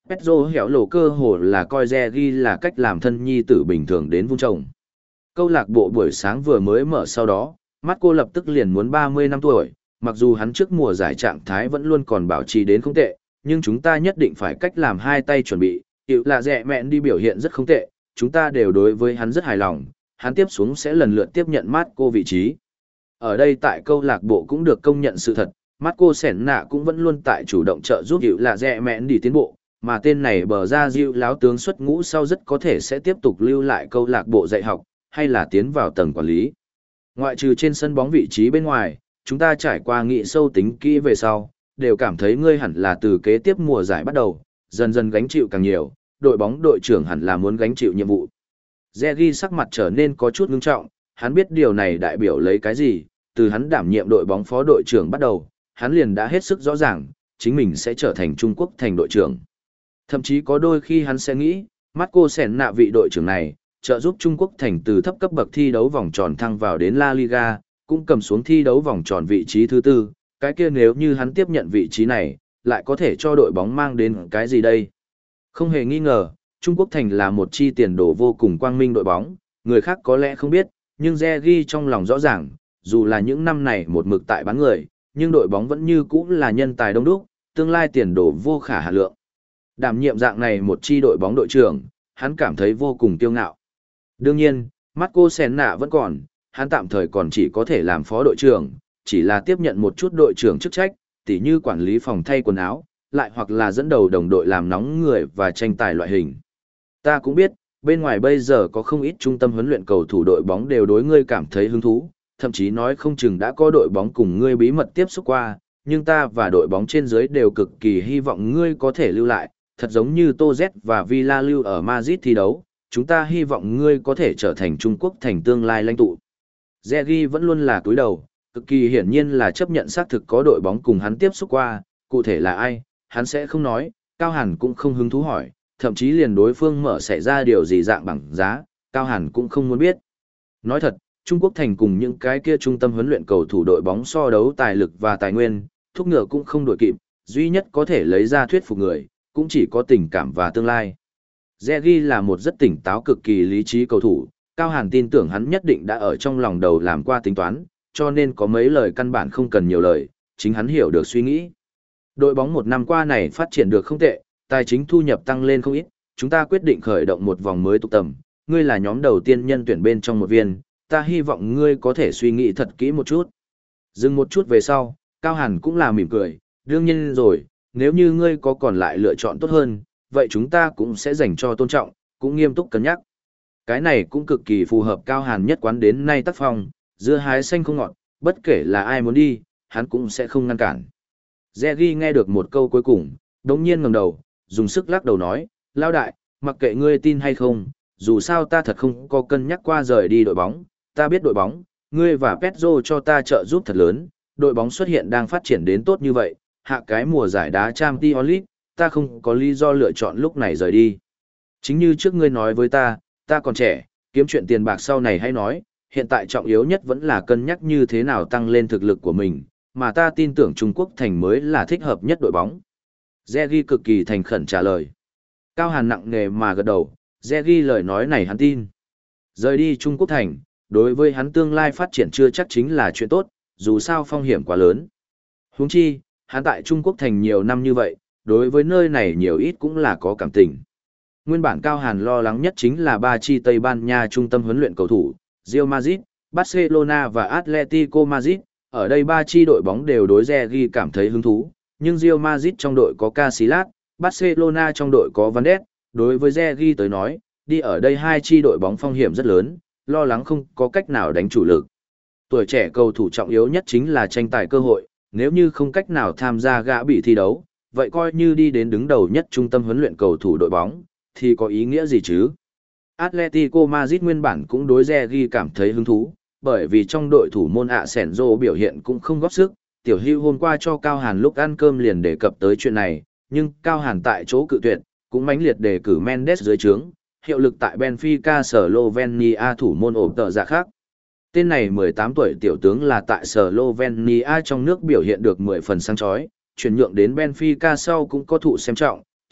Pedro hẻo lộ cơ hồ là coi Regi là cách làm thân nhi tử bình thường đến vung trồng. Câu lạc bộ buổi sáng vừa mới mở sau đó, Marco lập tức liền muốn ba mươi năm tuổi, mặc dù hắn trước mùa giải trạng thái vẫn luôn còn bảo trì đến không tệ, nhưng chúng ta nhất định phải cách làm hai tay chuẩn bị, hiệu là rẻ mẹn đi biểu hiện rất không tệ, chúng ta đều đối với hắn rất hài lòng, hắn tiếp xuống sẽ lần lượt tiếp nhận Marco vị trí. Ở đây tại câu lạc bộ cũng được công nhận sự thật, Marco Senna cũng vẫn luôn tại chủ động trợ giúp hiệu là rẻ mẹn đi tiến bộ, mà tên này bờ ra diệu láo tướng xuất ngũ sau rất có thể sẽ tiếp tục lưu lại câu lạc bộ dạy học, hay là tiến vào tầng quản lý. Ngoại trừ trên sân bóng vị trí bên ngoài, chúng ta trải qua nghị sâu tính kỹ về sau, đều cảm thấy ngươi hẳn là từ kế tiếp mùa giải bắt đầu, dần dần gánh chịu càng nhiều, đội bóng đội trưởng hẳn là muốn gánh chịu nhiệm vụ. Regi sắc mặt trở nên có chút ngưng trọng, hắn biết điều này đại biểu lấy cái gì, từ hắn đảm nhiệm đội bóng phó đội trưởng bắt đầu, hắn liền đã hết sức rõ ràng, chính mình sẽ trở thành Trung Quốc thành đội trưởng. Thậm chí có đôi khi hắn sẽ nghĩ, Marco Senna vị đội trưởng này, trợ giúp Trung Quốc thành từ thấp cấp bậc thi đấu vòng tròn thăng vào đến La Liga, cũng cầm xuống thi đấu vòng tròn vị trí thứ tư, cái kia nếu như hắn tiếp nhận vị trí này, lại có thể cho đội bóng mang đến cái gì đây? Không hề nghi ngờ, Trung Quốc thành là một chi tiền đồ vô cùng quang minh đội bóng, người khác có lẽ không biết, nhưng Regi trong lòng rõ ràng, dù là những năm này một mực tại bán người, nhưng đội bóng vẫn như cũ là nhân tài đông đúc, tương lai tiền đồ vô khả hạn lượng. Đảm nhiệm dạng này một chi đội bóng đội trưởng, hắn cảm thấy vô cùng kiêu ngạo. Đương nhiên, Marco Senna vẫn còn, hắn tạm thời còn chỉ có thể làm phó đội trưởng, chỉ là tiếp nhận một chút đội trưởng chức trách, tỉ như quản lý phòng thay quần áo, lại hoặc là dẫn đầu đồng đội làm nóng người và tranh tài loại hình. Ta cũng biết, bên ngoài bây giờ có không ít trung tâm huấn luyện cầu thủ đội bóng đều đối ngươi cảm thấy hứng thú, thậm chí nói không chừng đã có đội bóng cùng ngươi bí mật tiếp xúc qua, nhưng ta và đội bóng trên dưới đều cực kỳ hy vọng ngươi có thể lưu lại, thật giống như Tô Z và Villa lưu ở Madrid thi đấu, chúng ta hy vọng ngươi có thể trở thành Trung Quốc thành tương lai lãnh tụ. Regi vẫn luôn là cúi đầu, cực kỳ hiển nhiên là chấp nhận xác thực có đội bóng cùng hắn tiếp xúc qua, cụ thể là ai, hắn sẽ không nói, Cao Hàn cũng không hứng thú hỏi, thậm chí liền đối phương mở xảy ra điều gì dạng bằng giá, Cao Hàn cũng không muốn biết. Nói thật, Trung Quốc thành cùng những cái kia trung tâm huấn luyện cầu thủ đội bóng so đấu tài lực và tài nguyên, thúc ngựa cũng không đổi kịp, duy nhất có thể lấy ra thuyết phục người, cũng chỉ có tình cảm và tương lai. Regi là một rất tỉnh táo cực kỳ lý trí cầu thủ, Cao Hàn tin tưởng hắn nhất định đã ở trong lòng đầu làm qua tính toán, cho nên có mấy lời căn bản không cần nhiều lời, chính hắn hiểu được suy nghĩ. Đội bóng một năm qua này phát triển được không tệ, tài chính thu nhập tăng lên không ít, chúng ta quyết định khởi động một vòng mới tục tầm, ngươi là nhóm đầu tiên nhân tuyển bên trong một viên, ta hy vọng ngươi có thể suy nghĩ thật kỹ một chút. Dừng một chút về sau, Cao Hàn cũng là mỉm cười, đương nhiên rồi, nếu như ngươi có còn lại lựa chọn tốt hơn, vậy chúng ta cũng sẽ dành cho tôn trọng, cũng nghiêm túc cân nhắc. Cái này cũng cực kỳ phù hợp Cao Hàn nhất quán đến nay tác phong, dưa hái xanh không ngọt, bất kể là ai muốn đi, hắn cũng sẽ không ngăn cản. Regi nghe được một câu cuối cùng, đống nhiên ngẩng đầu, dùng sức lắc đầu nói, lao đại, mặc kệ ngươi tin hay không, dù sao ta thật không có cân nhắc qua rời đi đội bóng, ta biết đội bóng, ngươi và Pedro cho ta trợ giúp thật lớn, đội bóng xuất hiện đang phát triển đến tốt như vậy, hạ cái mùa giải đá Champions League, ta không có lý do lựa chọn lúc này rời đi. Chính như trước ngươi nói với ta, ta còn trẻ, kiếm chuyện tiền bạc sau này hay nói, hiện tại trọng yếu nhất vẫn là cân nhắc như thế nào tăng lên thực lực của mình, mà ta tin tưởng Trung Quốc thành mới là thích hợp nhất đội bóng. Regi cực kỳ thành khẩn trả lời. Cao Hàn nặng nề mà gật đầu, Regi lời nói này hắn tin. Rời đi Trung Quốc thành, đối với hắn tương lai phát triển chưa chắc chính là chuyện tốt, dù sao phong hiểm quá lớn. Huống chi, hắn tại Trung Quốc thành nhiều năm như vậy, đối với nơi này nhiều ít cũng là có cảm tình. Nguyên bản Cao Hàn lo lắng nhất chính là ba chi Tây Ban Nha trung tâm huấn luyện cầu thủ, Real Madrid, Barcelona và Atletico Madrid, ở đây ba chi đội bóng đều đối Regi cảm thấy hứng thú, nhưng Real Madrid trong đội có Casillas, Barcelona trong đội có Van Ness, đối với Regi tới nói, đi ở đây hai chi đội bóng phong hiểm rất lớn, lo lắng không có cách nào đánh chủ lực. Tuổi trẻ cầu thủ trọng yếu nhất chính là tranh tài cơ hội, nếu như không cách nào tham gia gã bị thi đấu, vậy coi như đi đến đứng đầu nhất trung tâm huấn luyện cầu thủ đội bóng, thì có ý nghĩa gì chứ? Atletico Madrid nguyên bản cũng đối Regi cảm thấy hứng thú, bởi vì trong đội thủ môn Asenjo biểu hiện cũng không góp sức, Tiểu Hưu hôm qua cho Cao Hàn lúc ăn cơm liền đề cập tới chuyện này, nhưng Cao Hàn tại chỗ cự tuyệt, cũng mãnh liệt đề cử Mendes dưới trướng, hiệu lực tại Benfica Slovenia thủ môn ổn tợ dạ khác. Tên này mười tám tuổi tiểu tướng là tại Slovenia trong nước biểu hiện được mười phần sáng chói, chuyển nhượng đến Benfica sau cũng có thụ xem trọng,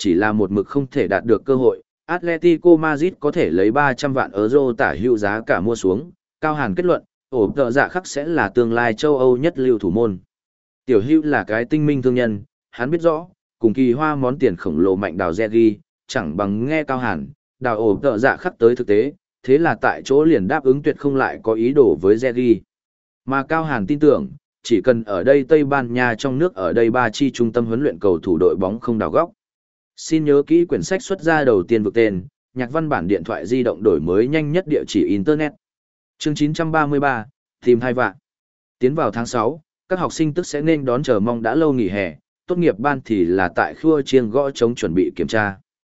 chỉ là một mực không thể đạt được cơ hội. Atletico Madrid có thể lấy ba trăm vạn euro tả hữu giá cả mua xuống, Cao Hàn kết luận, ổ tợ dạ khắc sẽ là tương lai châu Âu nhất lưu thủ môn. Tiểu hữu là cái tinh minh thương nhân, hắn biết rõ, cùng kỳ hoa món tiền khổng lồ mạnh đào Zergi, chẳng bằng nghe Cao Hàn, đào ổ tợ dạ khắc tới thực tế, thế là tại chỗ liền đáp ứng tuyệt không lại có ý đồ với Zergi. Mà Cao Hàn tin tưởng, chỉ cần ở đây Tây Ban Nha trong nước ở đây ba chi trung tâm huấn luyện cầu thủ đội bóng không đào góc. Xin nhớ kỹ quyển sách xuất ra đầu tiên vực tên, nhạc văn bản điện thoại di động đổi mới nhanh nhất địa chỉ Internet. Chương chín trăm ba mươi ba, tìm hai vạn. Tiến vào tháng sáu, các học sinh tức sẽ nên đón chờ mong đã lâu nghỉ hè, tốt nghiệp ban thì là tại khua chiêng gõ trống chuẩn bị kiểm tra.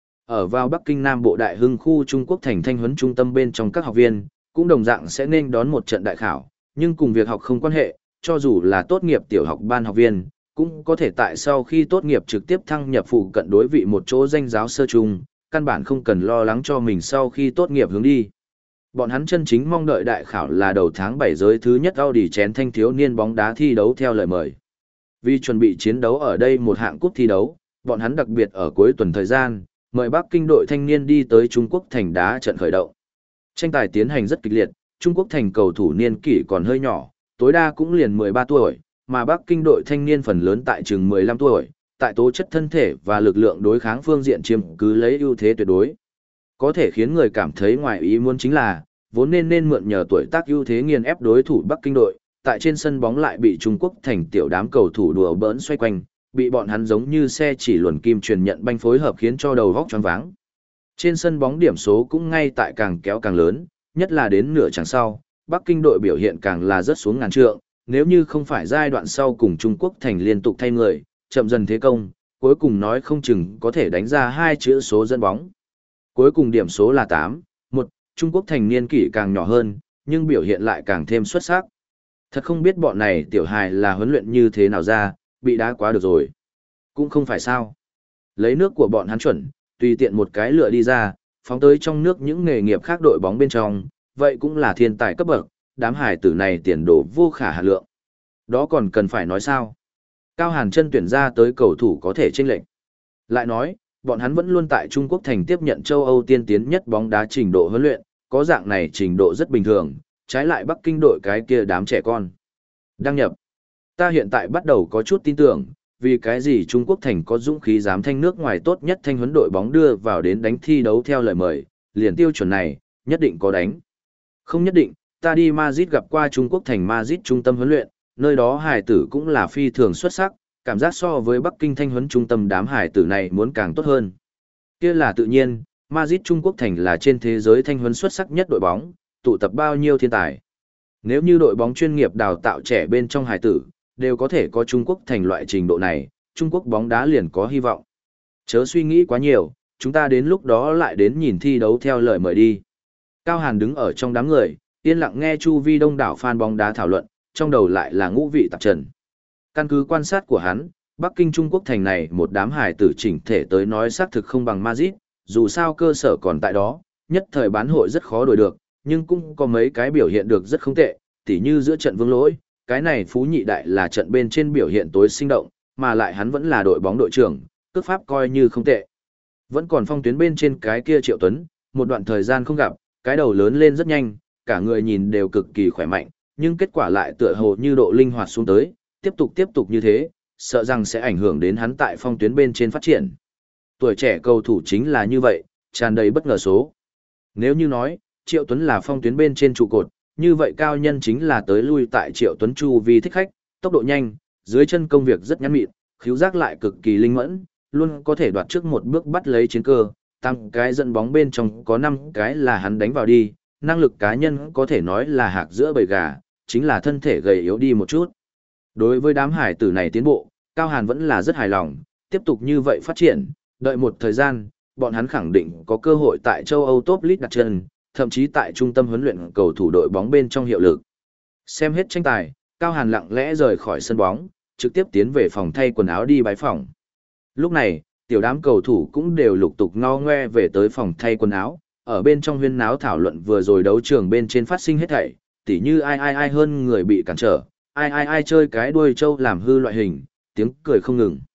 Ở vào Bắc Kinh Nam Bộ Đại Hưng khu Trung Quốc thành thanh huấn trung tâm bên trong các học viên, cũng đồng dạng sẽ nên đón một trận đại khảo, nhưng cùng việc học không quan hệ, cho dù là tốt nghiệp tiểu học ban học viên, cũng có thể tại sau khi tốt nghiệp trực tiếp thăng nhập phụ cận đối vị một chỗ danh giáo sơ trung, căn bản không cần lo lắng cho mình sau khi tốt nghiệp hướng đi. Bọn hắn chân chính mong đợi đại khảo là đầu tháng bảy giới thứ nhất Audi chén thanh thiếu niên bóng đá thi đấu theo lời mời. Vì chuẩn bị chiến đấu ở đây một hạng cúp thi đấu, bọn hắn đặc biệt ở cuối tuần thời gian, mời Bắc Kinh đội thanh niên đi tới Trung Quốc thành đá trận khởi động. Tranh tài tiến hành rất kịch liệt, Trung Quốc thành cầu thủ niên kỷ còn hơi nhỏ, tối đa cũng liền mười ba tuổi, mà Bắc Kinh đội thanh niên phần lớn tại chừng mười lăm tuổi, tại tố chất thân thể và lực lượng đối kháng phương diện chiếm cứ lấy ưu thế tuyệt đối. Có thể khiến người cảm thấy ngoài ý muốn chính là, vốn nên nên mượn nhờ tuổi tác ưu thế nghiền ép đối thủ Bắc Kinh đội, tại trên sân bóng lại bị Trung Quốc thành tiểu đám cầu thủ đùa bỡn xoay quanh, bị bọn hắn giống như xe chỉ luồn kim truyền nhận banh phối hợp khiến cho đầu góc choáng váng. Trên sân bóng điểm số cũng ngay tại càng kéo càng lớn, nhất là đến nửa chặng sau, Bắc Kinh đội biểu hiện càng là rất xuống ngàn trượng, nếu như không phải giai đoạn sau cùng Trung Quốc thành liên tục thay người, chậm dần thế công, cuối cùng nói không chừng có thể đánh ra hai chữ số dẫn bóng. Cuối cùng điểm số là tám một, Trung Quốc thành niên kỷ càng nhỏ hơn, nhưng biểu hiện lại càng thêm xuất sắc. Thật không biết bọn này tiểu hài là huấn luyện như thế nào ra, bị đá quá được rồi. Cũng không phải sao. Lấy nước của bọn hắn chuẩn, tùy tiện một cái lựa đi ra, phóng tới trong nước những nghề nghiệp khác đội bóng bên trong, vậy cũng là thiên tài cấp bậc, đám hài tử này tiền đồ vô khả hạn lượng. Đó còn cần phải nói sao? Cao Hàn chân tuyển ra tới cầu thủ có thể chênh lệch. Lại nói, bọn hắn vẫn luôn tại Trung Quốc thành tiếp nhận châu Âu tiên tiến nhất bóng đá trình độ huấn luyện, có dạng này trình độ rất bình thường, trái lại Bắc Kinh đội cái kia đám trẻ con. Đăng nhập. Ta hiện tại bắt đầu có chút tin tưởng, vì cái gì Trung Quốc thành có dũng khí dám thanh nước ngoài tốt nhất thanh huấn đội bóng đưa vào đến đánh thi đấu theo lời mời, liền tiêu chuẩn này, nhất định có đánh. Không nhất định, ta đi Madrid gặp qua Trung Quốc thành Madrid trung tâm huấn luyện, nơi đó hải tử cũng là phi thường xuất sắc, cảm giác so với Bắc Kinh thanh huấn trung tâm đám hải tử này muốn càng tốt hơn. Kia là tự nhiên, Madrid Trung Quốc thành là trên thế giới thanh huấn xuất sắc nhất đội bóng, tụ tập bao nhiêu thiên tài. Nếu như đội bóng chuyên nghiệp đào tạo trẻ bên trong hải tử, đều có thể có Trung Quốc thành loại trình độ này, Trung Quốc bóng đá liền có hy vọng. Chớ suy nghĩ quá nhiều, chúng ta đến lúc đó lại đến nhìn thi đấu theo lời mời đi. Cao Hàn đứng ở trong đám người, yên lặng nghe chu vi đông đảo fan bóng đá thảo luận, trong đầu lại là ngũ vị tạp trần. Căn cứ quan sát của hắn, Bắc Kinh Trung Quốc thành này một đám hải tử chỉnh thể tới nói xác thực không bằng Madrid, dù sao cơ sở còn tại đó, nhất thời bán hội rất khó đổi được, nhưng cũng có mấy cái biểu hiện được rất không tệ, tỉ như giữa trận Vương Lỗi, cái này Phú Nhị Đại là trận bên trên biểu hiện tối sinh động, mà lại hắn vẫn là đội bóng đội trưởng, cước pháp coi như không tệ. Vẫn còn phong tuyến bên trên cái kia Triệu Tuấn, một đoạn thời gian không gặp, cái đầu lớn lên rất nhanh, cả người nhìn đều cực kỳ khỏe mạnh, nhưng kết quả lại tựa hồ như độ linh hoạt xuống tới, tiếp tục tiếp tục như thế, sợ rằng sẽ ảnh hưởng đến hắn tại phong tuyến bên trên phát triển. Tuổi trẻ cầu thủ chính là như vậy, tràn đầy bất ngờ số. Nếu như nói, Triệu Tuấn là phong tuyến bên trên trụ cột, như vậy Cao Nhân chính là tới lui tại Triệu Tuấn chu vi thích khách, tốc độ nhanh, dưới chân công việc rất nhắn mịn, khíu giác lại cực kỳ linh mẫn, luôn có thể đoạt trước một bước bắt lấy chiến cơ, tăng cái dẫn bóng bên trong có năm cái là hắn đánh vào đi, năng lực cá nhân có thể nói là hạc giữa bầy gà, chính là thân thể gầy yếu đi một chút. Đối với đám hải tử này tiến bộ, Cao Hàn vẫn là rất hài lòng, tiếp tục như vậy phát triển, đợi một thời gian, bọn hắn khẳng định có cơ hội tại châu Âu Top League đặt chân, thậm chí tại trung tâm huấn luyện cầu thủ đội bóng bên trong hiệu lực. Xem hết tranh tài, Cao Hàn lặng lẽ rời khỏi sân bóng, trực tiếp tiến về phòng thay quần áo đi bái phòng. Lúc này, tiểu đám cầu thủ cũng đều lục tục ngo ngoe về tới phòng thay quần áo, ở bên trong huyên náo thảo luận vừa rồi đấu trường bên trên phát sinh hết thảy, tỉ như ai ai ai hơn người bị cản trở, ai ai ai chơi cái đuôi trâu làm hư loại hình, tiếng cười không ngừng.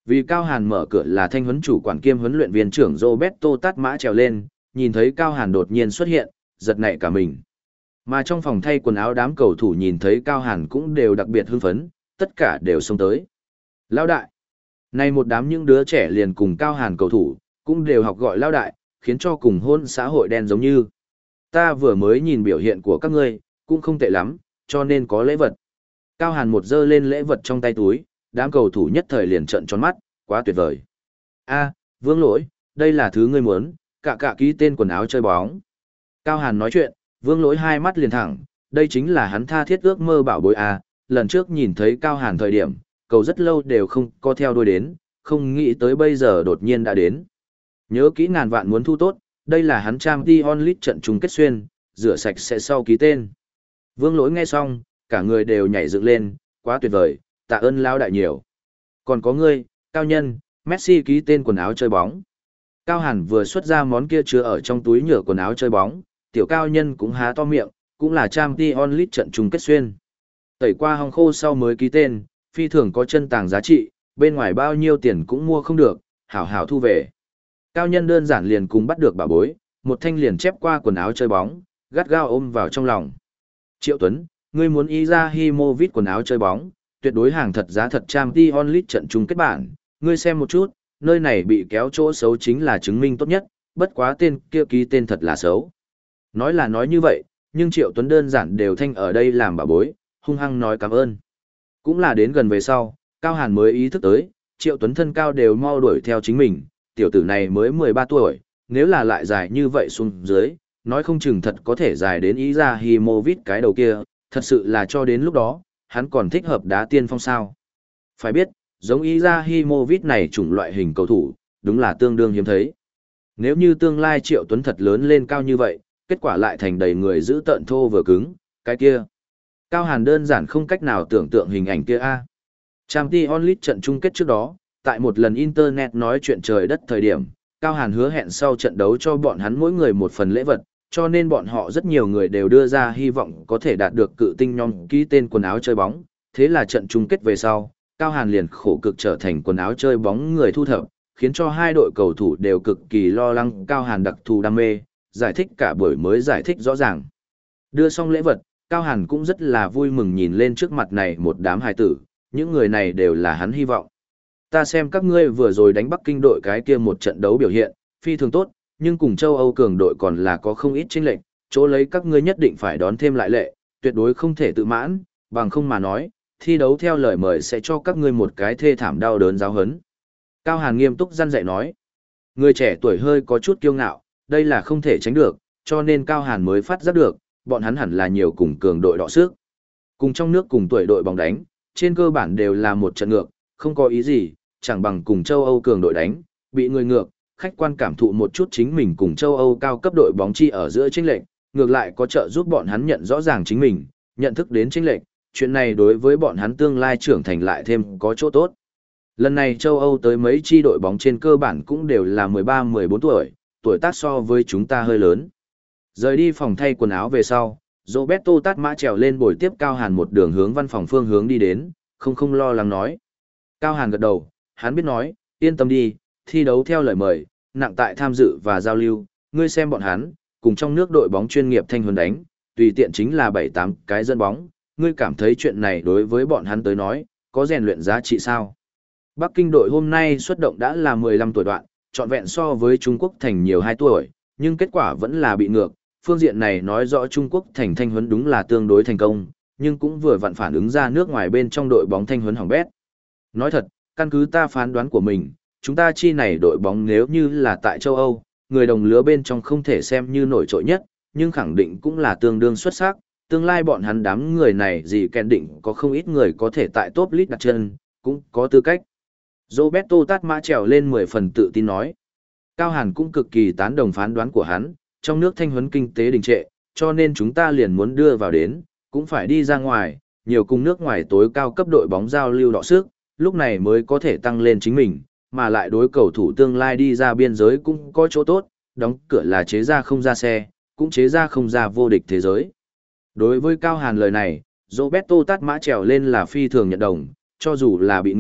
Vì Cao Hàn mở cửa là thanh huấn chủ quản kiêm huấn luyện viên trưởng Roberto Tát Mã trèo lên, nhìn thấy Cao Hàn đột nhiên xuất hiện, giật nảy cả mình. Mà trong phòng thay quần áo đám cầu thủ nhìn thấy Cao Hàn cũng đều đặc biệt hưng phấn, tất cả đều xông tới. Lão đại! Này một đám những đứa trẻ liền cùng Cao Hàn cầu thủ, cũng đều học gọi lão đại, khiến cho cùng hôn xã hội đen giống như. Ta vừa mới nhìn biểu hiện của các ngươi, cũng không tệ lắm, cho nên có lễ vật. Cao Hàn một giơ lên lễ vật trong tay túi, đám cầu thủ nhất thời liền trợn tròn mắt, quá tuyệt vời. A, Vương Lỗi, đây là thứ ngươi muốn, cả cả ký tên quần áo chơi bóng. Cao Hàn nói chuyện, Vương Lỗi hai mắt liền thẳng, đây chính là hắn tha thiết ước mơ bảo bối A, lần trước nhìn thấy Cao Hàn thời điểm, cầu rất lâu đều không có theo đuôi đến, không nghĩ tới bây giờ đột nhiên đã đến. Nhớ kỹ ngàn vạn muốn thu tốt, đây là hắn Champions League trận chung kết xuyên, rửa sạch sẽ sau ký tên. Vương Lỗi nghe xong, cả người đều nhảy dựng lên, quá tuyệt vời, tạ ơn lão đại nhiều. Còn có ngươi, Cao Nhân, Messi ký tên quần áo chơi bóng. Cao Hàn vừa xuất ra món kia chứa ở trong túi nhựa quần áo chơi bóng, tiểu Cao Nhân cũng há to miệng, cũng là Champions League trận chung kết xuyên. Tẩy qua hong khô sau mới ký tên, phi thường có chân tàng giá trị, bên ngoài bao nhiêu tiền cũng mua không được, hảo hảo thu về. Cao Nhân đơn giản liền cùng bắt được bà bối, một thanh liền chép qua quần áo chơi bóng, gắt gao ôm vào trong lòng. Triệu Tuấn, ngươi muốn Izahimovic quần áo chơi bóng, tuyệt đối hàng thật giá thật Champions League trận chung kết bản, ngươi xem một chút, nơi này bị kéo chỗ xấu chính là chứng minh tốt nhất, bất quá tên kia ký tên thật là xấu. Nói là nói như vậy, nhưng Triệu Tuấn đơn giản đều thanh ở đây làm bà bối, hung hăng nói cảm ơn. Cũng là đến gần về sau, Cao Hàn mới ý thức tới, Triệu Tuấn thân cao đều mau đuổi theo chính mình, tiểu tử này mới mười ba tuổi, nếu là lại dài như vậy xuống dưới, nói không chừng thật có thể dài đến Izahimovic cái đầu kia, thật sự là cho đến lúc đó, hắn còn thích hợp đá tiên phong sao. Phải biết, giống Izahimovic này chủng loại hình cầu thủ, đúng là tương đương hiếm thấy. Nếu như tương lai Triệu Tuấn thật lớn lên cao như vậy, kết quả lại thành đầy người giữ tợn thô vừa cứng, cái kia. Cao Hàn đơn giản không cách nào tưởng tượng hình ảnh kia a. Champions League trận chung kết trước đó, tại một lần Internet nói chuyện trời đất thời điểm, Cao Hàn hứa hẹn sau trận đấu cho bọn hắn mỗi người một phần lễ vật, cho nên bọn họ rất nhiều người đều đưa ra hy vọng có thể đạt được cự tinh nhóm ký tên quần áo chơi bóng. Thế là trận chung kết về sau, Cao Hàn liền khổ cực trở thành quần áo chơi bóng người thu thập, khiến cho hai đội cầu thủ đều cực kỳ lo lắng Cao Hàn đặc thù đam mê, giải thích cả buổi mới giải thích rõ ràng. Đưa xong lễ vật, Cao Hàn cũng rất là vui mừng nhìn lên trước mặt này một đám hài tử, những người này đều là hắn hy vọng. Ta xem các ngươi vừa rồi đánh Bắc Kinh đội cái kia một trận đấu biểu hiện, phi thường tốt, nhưng cùng châu Âu cường đội còn là có không ít chênh lệch, chỗ lấy các ngươi nhất định phải đón thêm lại lệ, tuyệt đối không thể tự mãn, bằng không mà nói, thi đấu theo lời mời sẽ cho các ngươi một cái thê thảm đau đớn giáo hấn. Cao Hàn nghiêm túc răn dạy nói, người trẻ tuổi hơi có chút kiêu ngạo, đây là không thể tránh được, cho nên Cao Hàn mới phát giác được, bọn hắn hẳn là nhiều cùng cường đội đọ sức. Cùng trong nước cùng tuổi đội bóng đánh, trên cơ bản đều là một trận ngược, không có ý gì, chẳng bằng cùng châu Âu cường đội đánh, bị người ngược, khách quan cảm thụ một chút chính mình cùng châu Âu cao cấp đội bóng chi ở giữa chênh lệch, ngược lại có trợ giúp bọn hắn nhận rõ ràng chính mình, nhận thức đến chênh lệch, chuyện này đối với bọn hắn tương lai trưởng thành lại thêm có chỗ tốt. Lần này châu Âu tới mấy chi đội bóng trên cơ bản cũng đều là mười ba mười bốn tuổi, tuổi tác so với chúng ta hơi lớn. Rời đi phòng thay quần áo về sau, Roberto Tát Mã trèo lên bồi tiếp Cao Hàn một đường hướng văn phòng phương hướng đi đến, không không lo lắng nói. Cao Hàn gật đầu, hắn biết nói, yên tâm đi, thi đấu theo lời mời, nặng tại tham dự và giao lưu, ngươi xem bọn hắn, cùng trong nước đội bóng chuyên nghiệp thanh huấn đánh, tùy tiện chính là bảy tám cái dân bóng, ngươi cảm thấy chuyện này đối với bọn hắn tới nói, có rèn luyện giá trị sao? Bắc Kinh đội hôm nay xuất động đã là mười lăm tuổi đoạn, trọn vẹn so với Trung Quốc thành nhiều hai tuổi, nhưng kết quả vẫn là bị ngược. Phương diện này nói rõ Trung Quốc thành thanh huấn đúng là tương đối thành công, nhưng cũng vừa vặn phản ứng ra nước ngoài bên trong đội bóng thanh huấn hỏng bét. Nói thật, căn cứ ta phán đoán của mình, chúng ta chi này đội bóng nếu như là tại châu Âu, người đồng lứa bên trong không thể xem như nổi trội nhất, nhưng khẳng định cũng là tương đương xuất sắc, tương lai bọn hắn đám người này gì kèn định có không ít người có thể tại top league đặt chân, cũng có tư cách. Roberto Tát Mã trèo lên mười phần tự tin nói. Cao Hàn cũng cực kỳ tán đồng phán đoán của hắn, trong nước thanh huấn kinh tế đình trệ, cho nên chúng ta liền muốn đưa vào đến, cũng phải đi ra ngoài, nhiều cùng nước ngoài tối cao cấp đội bóng giao lưu đọ sức, lúc này mới có thể tăng lên chính mình, mà lại đối cầu thủ tương lai đi ra biên giới cũng có chỗ tốt, đóng cửa là chế ra không ra xe, cũng chế ra không ra vô địch thế giới. Đối với Cao Hàn lời này, Roberto Tát Mã trèo lên là phi thường nhận đồng, cho dù là bị ngược,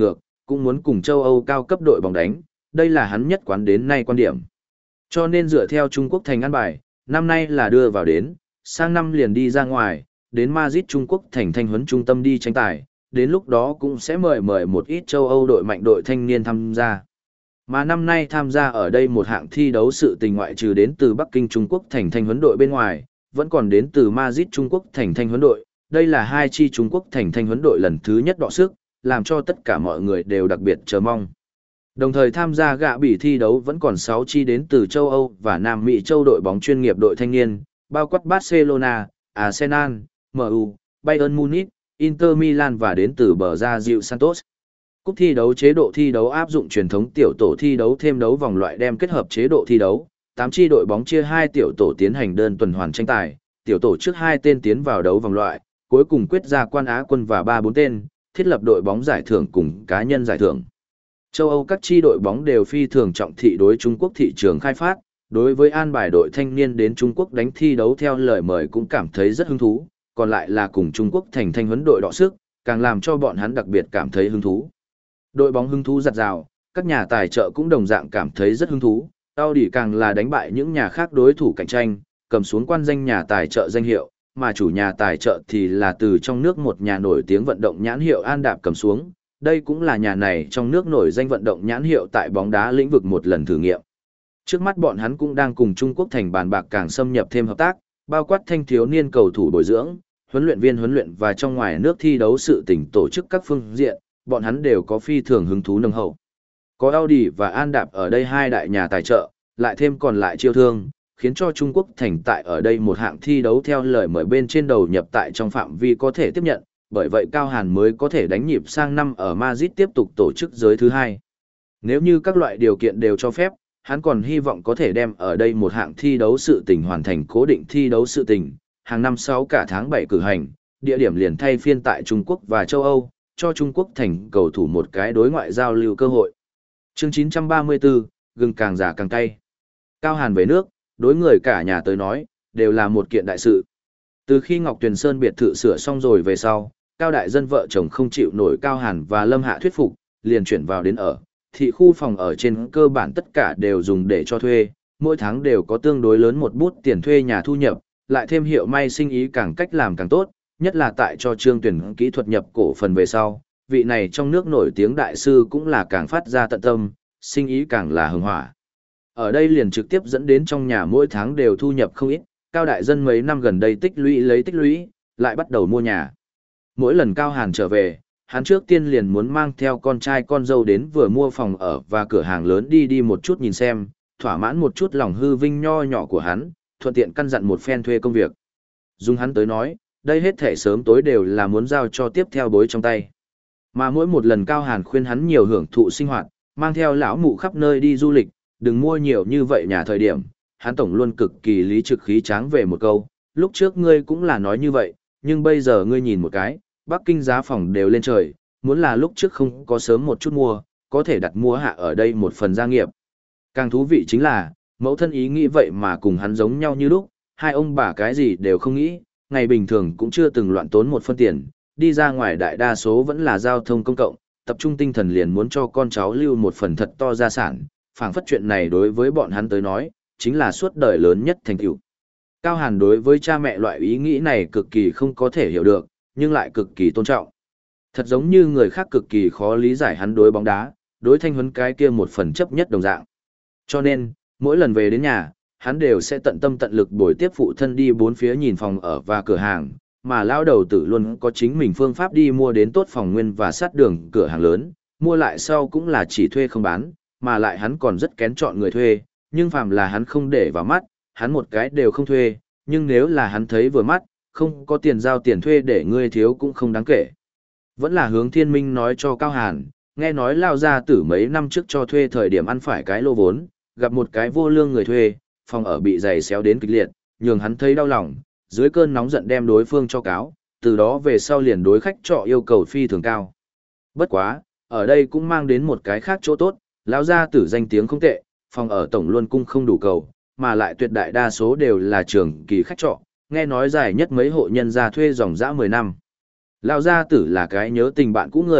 cũng muốn cùng châu Âu cao cấp đội bóng đánh, đây là hắn nhất quán đến nay quan điểm. Cho nên dựa theo Trung Quốc thành ăn bài, năm nay là đưa vào đến, sang năm liền đi ra ngoài, đến Madrid Trung Quốc thành thanh huấn trung tâm đi tranh tài, đến lúc đó cũng sẽ mời mời một ít châu Âu đội mạnh đội thanh niên tham gia. Mà năm nay tham gia ở đây một hạng thi đấu sự tình ngoại trừ đến từ Bắc Kinh Trung Quốc thành thanh huấn đội bên ngoài, vẫn còn đến từ Madrid Trung Quốc thành thanh huấn đội, đây là hai chi Trung Quốc thành thanh huấn đội lần thứ nhất đọ sức, làm cho tất cả mọi người đều đặc biệt chờ mong. Đồng thời tham gia gạ bỉ thi đấu vẫn còn sáu chi đến từ châu Âu và Nam Mỹ châu đội bóng chuyên nghiệp đội thanh niên, bao quát Barcelona, Arsenal, em u, Bayern Munich, Inter Milan và đến từ bờ ra Gil Santos. Cúp thi đấu chế độ thi đấu áp dụng truyền thống tiểu tổ thi đấu thêm đấu vòng loại đem kết hợp chế độ thi đấu, tám chi đội bóng chia hai tiểu tổ tiến hành đơn tuần hoàn tranh tài, tiểu tổ trước hai tên tiến vào đấu vòng loại, cuối cùng quyết ra quan Á quân và ba bốn tên, thiết lập đội bóng giải thưởng cùng cá nhân giải thưởng. Châu Âu các chi đội bóng đều phi thường trọng thị đối Trung Quốc thị trường khai phát, đối với an bài đội thanh niên đến Trung Quốc đánh thi đấu theo lời mời cũng cảm thấy rất hứng thú, còn lại là cùng Trung Quốc thành thanh huấn đội đọ sức, càng làm cho bọn hắn đặc biệt cảm thấy hứng thú. Đội bóng hứng thú giặt rào, các nhà tài trợ cũng đồng dạng cảm thấy rất hứng thú, Audi càng là đánh bại những nhà khác đối thủ cạnh tranh, cầm xuống quan danh nhà tài trợ danh hiệu, mà chủ nhà tài trợ thì là từ trong nước một nhà nổi tiếng vận động nhãn hiệu An Đạp cầm xuống, đây cũng là nhà này trong nước nổi danh vận động nhãn hiệu tại bóng đá lĩnh vực một lần thử nghiệm. Trước mắt bọn hắn cũng đang cùng Trung Quốc thành bàn bạc càng xâm nhập thêm hợp tác, bao quát thanh thiếu niên cầu thủ bồi dưỡng, huấn luyện viên huấn luyện và trong ngoài nước thi đấu sự tỉnh tổ chức các phương diện, bọn hắn đều có phi thường hứng thú nồng hậu. Có Audi và An Đạp ở đây hai đại nhà tài trợ, lại thêm còn lại chiêu thương, khiến cho Trung Quốc thành tại ở đây một hạng thi đấu theo lời mời bên trên đầu nhập tại trong phạm vi có thể tiếp nhận, bởi vậy Cao Hàn mới có thể đánh nhịp sang năm ở Madrid tiếp tục tổ chức giới thứ hai. Nếu như các loại điều kiện đều cho phép, hắn còn hy vọng có thể đem ở đây một hạng thi đấu sự tình hoàn thành cố định thi đấu sự tình, hàng năm sáu cả tháng bảy cử hành, địa điểm liền thay phiên tại Trung Quốc và châu Âu, cho Trung Quốc thành cầu thủ một cái đối ngoại giao lưu cơ hội. Chương chín trăm ba mươi tư, gừng càng già càng cay. Cao Hàn về nước, đối người cả nhà tới nói, đều là một kiện đại sự. Từ khi Ngọc Tuyền Sơn biệt thự sửa xong rồi về sau, Cao Đại Dân vợ chồng không chịu nổi Cao Hàn và Lâm Hạ thuyết phục, liền chuyển vào đến ở. Thị khu phòng ở trên cơ bản tất cả đều dùng để cho thuê, mỗi tháng đều có tương đối lớn một bút tiền thuê nhà thu nhập, lại thêm hiệu may sinh ý càng cách làm càng tốt, nhất là tại cho Trương Tuyển kỹ thuật nhập cổ phần về sau, vị này trong nước nổi tiếng đại sư cũng là càng phát ra tận tâm, sinh ý càng là hưng hỏa. Ở đây liền trực tiếp dẫn đến trong nhà mỗi tháng đều thu nhập không ít, Cao Đại Dân mấy năm gần đây tích lũy lấy tích lũy, lại bắt đầu mua nhà. Mỗi lần Cao Hàn trở về, hắn trước tiên liền muốn mang theo con trai con dâu đến vừa mua phòng ở và cửa hàng lớn đi đi một chút nhìn xem, thỏa mãn một chút lòng hư vinh nho nhỏ của hắn, thuận tiện căn dặn một phen thuê công việc. Dùng hắn tới nói, đây hết thể sớm tối đều là muốn giao cho tiếp theo bối trong tay. Mà mỗi một lần Cao Hàn khuyên hắn nhiều hưởng thụ sinh hoạt, mang theo lão mụ khắp nơi đi du lịch, đừng mua nhiều như vậy nhà thời điểm, hắn tổng luôn cực kỳ lý trực khí tráng về một câu, lúc trước ngươi cũng là nói như vậy, nhưng bây giờ ngươi nhìn một cái, Bắc Kinh giá phòng đều lên trời, muốn là lúc trước không có sớm một chút mua, có thể đặt mua hạ ở đây một phần gia nghiệp. Càng thú vị chính là, mẫu thân ý nghĩ vậy mà cùng hắn giống nhau như lúc, hai ông bà cái gì đều không nghĩ, ngày bình thường cũng chưa từng loạn tốn một phân tiền, đi ra ngoài đại đa số vẫn là giao thông công cộng, tập trung tinh thần liền muốn cho con cháu lưu một phần thật to gia sản, phảng phất chuyện này đối với bọn hắn tới nói, chính là suốt đời lớn nhất thành tựu. Cao Hàn đối với cha mẹ loại ý nghĩ này cực kỳ không có thể hiểu được, nhưng lại cực kỳ tôn trọng. Thật giống như người khác cực kỳ khó lý giải hắn đối bóng đá, đối thanh huấn cái kia một phần chấp nhất đồng dạng. Cho nên, mỗi lần về đến nhà, hắn đều sẽ tận tâm tận lực bồi tiếp phụ thân đi bốn phía nhìn phòng ở và cửa hàng, mà lão đầu tử luôn có chính mình phương pháp đi mua đến tốt phòng nguyên và sát đường cửa hàng lớn, mua lại sau cũng là chỉ thuê không bán, mà lại hắn còn rất kén chọn người thuê, nhưng phàm là hắn không để vào mắt, hắn một cái đều không thuê, nhưng nếu là hắn thấy vừa mắt, không có tiền giao tiền thuê để ngươi thiếu cũng không đáng kể. Vẫn là Hướng Thiên Minh nói cho Cao Hàn, nghe nói lao gia tử mấy năm trước cho thuê thời điểm ăn phải cái lô vốn, gặp một cái vô lương người thuê, phòng ở bị giày xéo đến kịch liệt, nhường hắn thấy đau lòng, dưới cơn nóng giận đem đối phương cho cáo, từ đó về sau liền đối khách trọ yêu cầu phi thường cao. Bất quá, ở đây cũng mang đến một cái khác chỗ tốt, lão gia tử danh tiếng không tệ, phòng ở tổng luôn cung không đủ cầu, mà lại tuyệt đại đa số đều là trường kỳ khách trọ, nghe nói dài nhất mấy hộ nhân gia thuê dòng dã mười năm. Lão gia tử là cái nhớ tình bạn cũ người,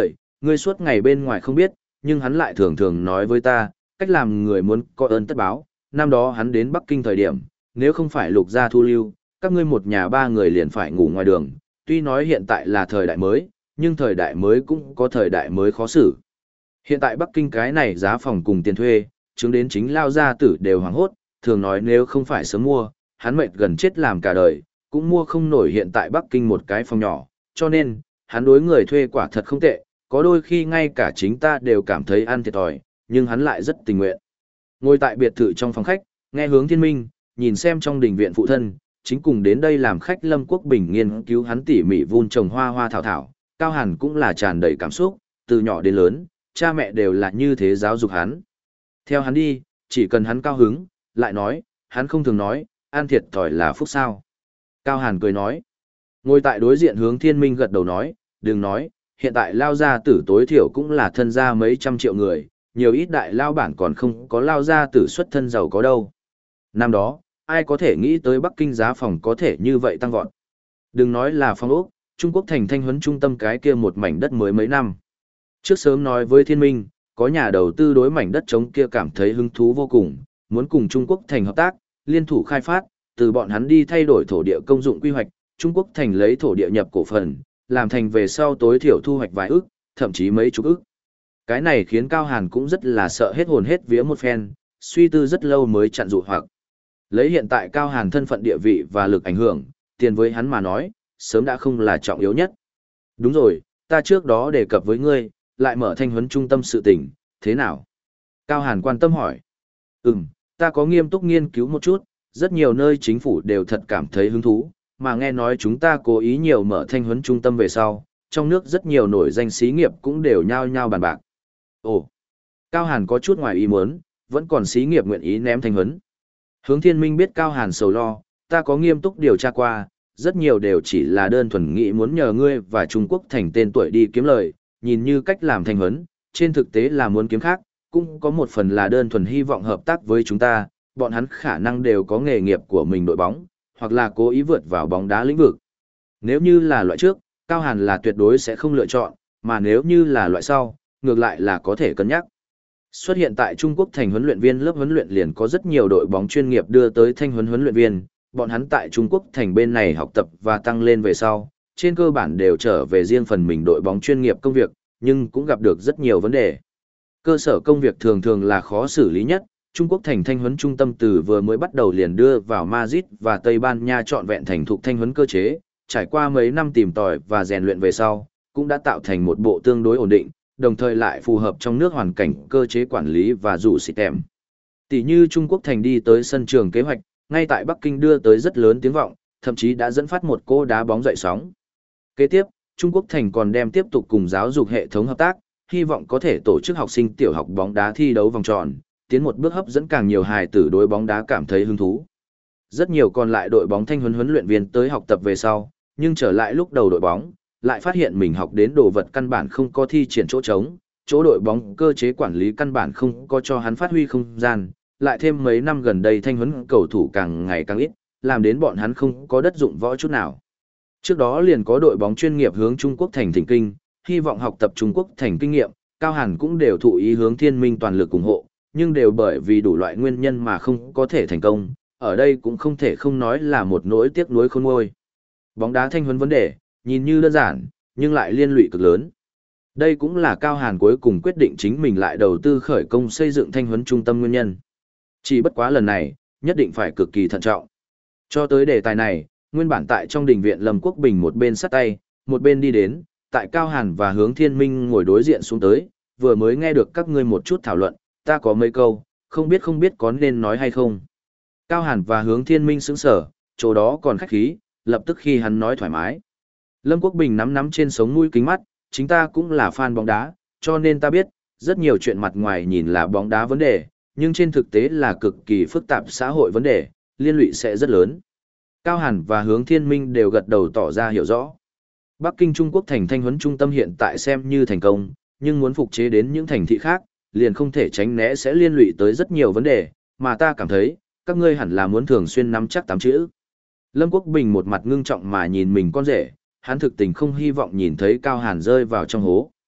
ngươi suốt ngày bên ngoài không biết, nhưng hắn lại thường thường nói với ta, cách làm người muốn có ơn tất báo. Năm đó hắn đến Bắc Kinh thời điểm, nếu không phải Lục gia thu lưu, các ngươi một nhà ba người liền phải ngủ ngoài đường. Tuy nói hiện tại là thời đại mới, nhưng thời đại mới cũng có thời đại mới khó xử. Hiện tại Bắc Kinh cái này giá phòng cùng tiền thuê, chứng đến chính lao gia tử đều hoảng hốt, thường nói nếu không phải sớm mua, hắn mệt gần chết làm cả đời, cũng mua không nổi hiện tại Bắc Kinh một cái phòng nhỏ, cho nên, hắn đối người thuê quả thật không tệ, có đôi khi ngay cả chính ta đều cảm thấy ăn thiệt thòi, nhưng hắn lại rất tình nguyện. Ngồi tại biệt thự trong phòng khách, nghe Hướng Thiên Minh, nhìn xem trong đình viện phụ thân, chính cùng đến đây làm khách Lâm Quốc Bình nghiên cứu hắn tỉ mỉ vun trồng hoa hoa thảo thảo, Cao Hàn cũng là tràn đầy cảm xúc, từ nhỏ đến lớn, cha mẹ đều là như thế giáo dục hắn. Theo hắn đi, chỉ cần hắn cao hứng, lại nói, hắn không thường nói, ăn thiệt thòi là phúc sao. Cao Hàn cười nói, ngồi tại đối diện Hướng Thiên Minh gật đầu nói, đừng nói, hiện tại lao gia tử tối thiểu cũng là thân gia mấy trăm triệu người, nhiều ít đại lao bản còn không có lao gia tử xuất thân giàu có đâu. Năm đó, ai có thể nghĩ tới Bắc Kinh giá phòng có thể như vậy tăng vọt. Đừng nói là phong ốc, Trung Quốc thành thanh huấn trung tâm cái kia một mảnh đất mới mấy năm. Trước sớm nói với Thiên Minh, có nhà đầu tư đối mảnh đất trống kia cảm thấy hứng thú vô cùng, muốn cùng Trung Quốc thành hợp tác, liên thủ khai phát, từ bọn hắn đi thay đổi thổ địa công dụng quy hoạch, Trung Quốc thành lấy thổ địa nhập cổ phần, làm thành về sau tối thiểu thu hoạch vài ức, thậm chí mấy chục ức. Cái này khiến Cao Hàn cũng rất là sợ hết hồn hết vía một phen, suy tư rất lâu mới chặn dụ hoặc. Lấy hiện tại Cao Hàn thân phận địa vị và lực ảnh hưởng, tiền với hắn mà nói, sớm đã không là trọng yếu nhất. Đúng rồi, ta trước đó đề cập với ngươi, lại mở thanh huấn trung tâm sự tình, thế nào? Cao Hàn quan tâm hỏi. Ừm, ta có nghiêm túc nghiên cứu một chút, rất nhiều nơi chính phủ đều thật cảm thấy hứng thú, mà nghe nói chúng ta cố ý nhiều mở thanh huấn trung tâm về sau, trong nước rất nhiều nổi danh xí nghiệp cũng đều nhao nhao bàn bạc. Ồ, Cao Hàn có chút ngoài ý muốn, vẫn còn xí nghiệp nguyện ý ném thanh huấn. Hướng Thiên Minh biết Cao Hàn sầu lo, ta có nghiêm túc điều tra qua, rất nhiều đều chỉ là đơn thuần nghĩ muốn nhờ ngươi và Trung Quốc thành tên tuổi đi kiếm lời, nhìn như cách làm thanh huấn, trên thực tế là muốn kiếm khác, cũng có một phần là đơn thuần hy vọng hợp tác với chúng ta, bọn hắn khả năng đều có nghề nghiệp của mình đội bóng, hoặc là cố ý vượt vào bóng đá lĩnh vực. Nếu như là loại trước, Cao Hàn là tuyệt đối sẽ không lựa chọn, mà nếu như là loại sau, ngược lại là có thể cân nhắc. Xuất hiện tại Trung Quốc thành huấn luyện viên lớp huấn luyện liền có rất nhiều đội bóng chuyên nghiệp đưa tới thanh huấn huấn luyện viên, bọn hắn tại Trung Quốc thành bên này học tập và tăng lên về sau, trên cơ bản đều trở về riêng phần mình đội bóng chuyên nghiệp công việc, nhưng cũng gặp được rất nhiều vấn đề. Cơ sở công việc thường thường là khó xử lý nhất, Trung Quốc thành thanh huấn trung tâm từ vừa mới bắt đầu liền đưa vào Madrid và Tây Ban Nha trọn vẹn thành thục thanh huấn cơ chế, trải qua mấy năm tìm tòi và rèn luyện về sau, cũng đã tạo thành một bộ tương đối ổn định, đồng thời lại phù hợp trong nước hoàn cảnh cơ chế quản lý và dụ xịt tèm. Tỷ như Trung Quốc thành đi tới sân trường kế hoạch, ngay tại Bắc Kinh đưa tới rất lớn tiếng vọng, thậm chí đã dẫn phát một cô đá bóng dậy sóng. Kế tiếp, Trung Quốc thành còn đem tiếp tục cùng giáo dục hệ thống hợp tác, hy vọng có thể tổ chức học sinh tiểu học bóng đá thi đấu vòng tròn, tiến một bước hấp dẫn càng nhiều hài tử đối bóng đá cảm thấy hứng thú. Rất nhiều còn lại đội bóng thanh huấn huấn luyện viên tới học tập về sau, nhưng trở lại lúc đầu đội bóng, lại phát hiện mình học đến đồ vật căn bản không có thi triển chỗ trống, chỗ đội bóng cơ chế quản lý căn bản không có cho hắn phát huy không gian, lại thêm mấy năm gần đây thanh huấn cầu thủ càng ngày càng ít, làm đến bọn hắn không có đất dụng võ chút nào. Trước đó liền có đội bóng chuyên nghiệp hướng Trung Quốc thành thỉnh kinh, hy vọng học tập Trung Quốc thành kinh nghiệm, Cao Hàn cũng đều thụ ý hướng Thiên Minh toàn lực ủng hộ, nhưng đều bởi vì đủ loại nguyên nhân mà không có thể thành công, ở đây cũng không thể không nói là một nỗi tiếc nuối khôn nguôi. Bóng đá thanh huấn vấn đề, nhìn như đơn giản, nhưng lại liên lụy cực lớn. Đây cũng là Cao Hàn cuối cùng quyết định chính mình lại đầu tư khởi công xây dựng thanh huấn trung tâm nguyên nhân. Chỉ bất quá lần này, nhất định phải cực kỳ thận trọng. Cho tới đề tài này, nguyên bản tại trong đình viện Lâm Quốc Bình một bên sát tay, một bên đi đến, tại Cao Hàn và Hướng Thiên Minh ngồi đối diện xuống tới, vừa mới nghe được các ngươi một chút thảo luận, ta có mấy câu, không biết không biết có nên nói hay không. Cao Hàn và Hướng Thiên Minh sững sở, chỗ đó còn khách khí, lập tức khi hắn nói thoải mái. Lâm Quốc Bình nắm nắm trên sống mũi kính mắt, chính ta cũng là fan bóng đá, cho nên ta biết, rất nhiều chuyện mặt ngoài nhìn là bóng đá vấn đề, nhưng trên thực tế là cực kỳ phức tạp xã hội vấn đề, liên lụy sẽ rất lớn. Cao Hàn và Hướng Thiên Minh đều gật đầu tỏ ra hiểu rõ. Bắc Kinh Trung Quốc thành thanh huấn trung tâm hiện tại xem như thành công, nhưng muốn phục chế đến những thành thị khác, liền không thể tránh né sẽ liên lụy tới rất nhiều vấn đề, mà ta cảm thấy, các ngươi hẳn là muốn thường xuyên nắm chắc tám chữ. Lâm Quốc Bình một mặt ngưng trọng mà nhìn mình con rể, hắn thực tình không hy vọng nhìn thấy Cao Hàn rơi vào trong hố.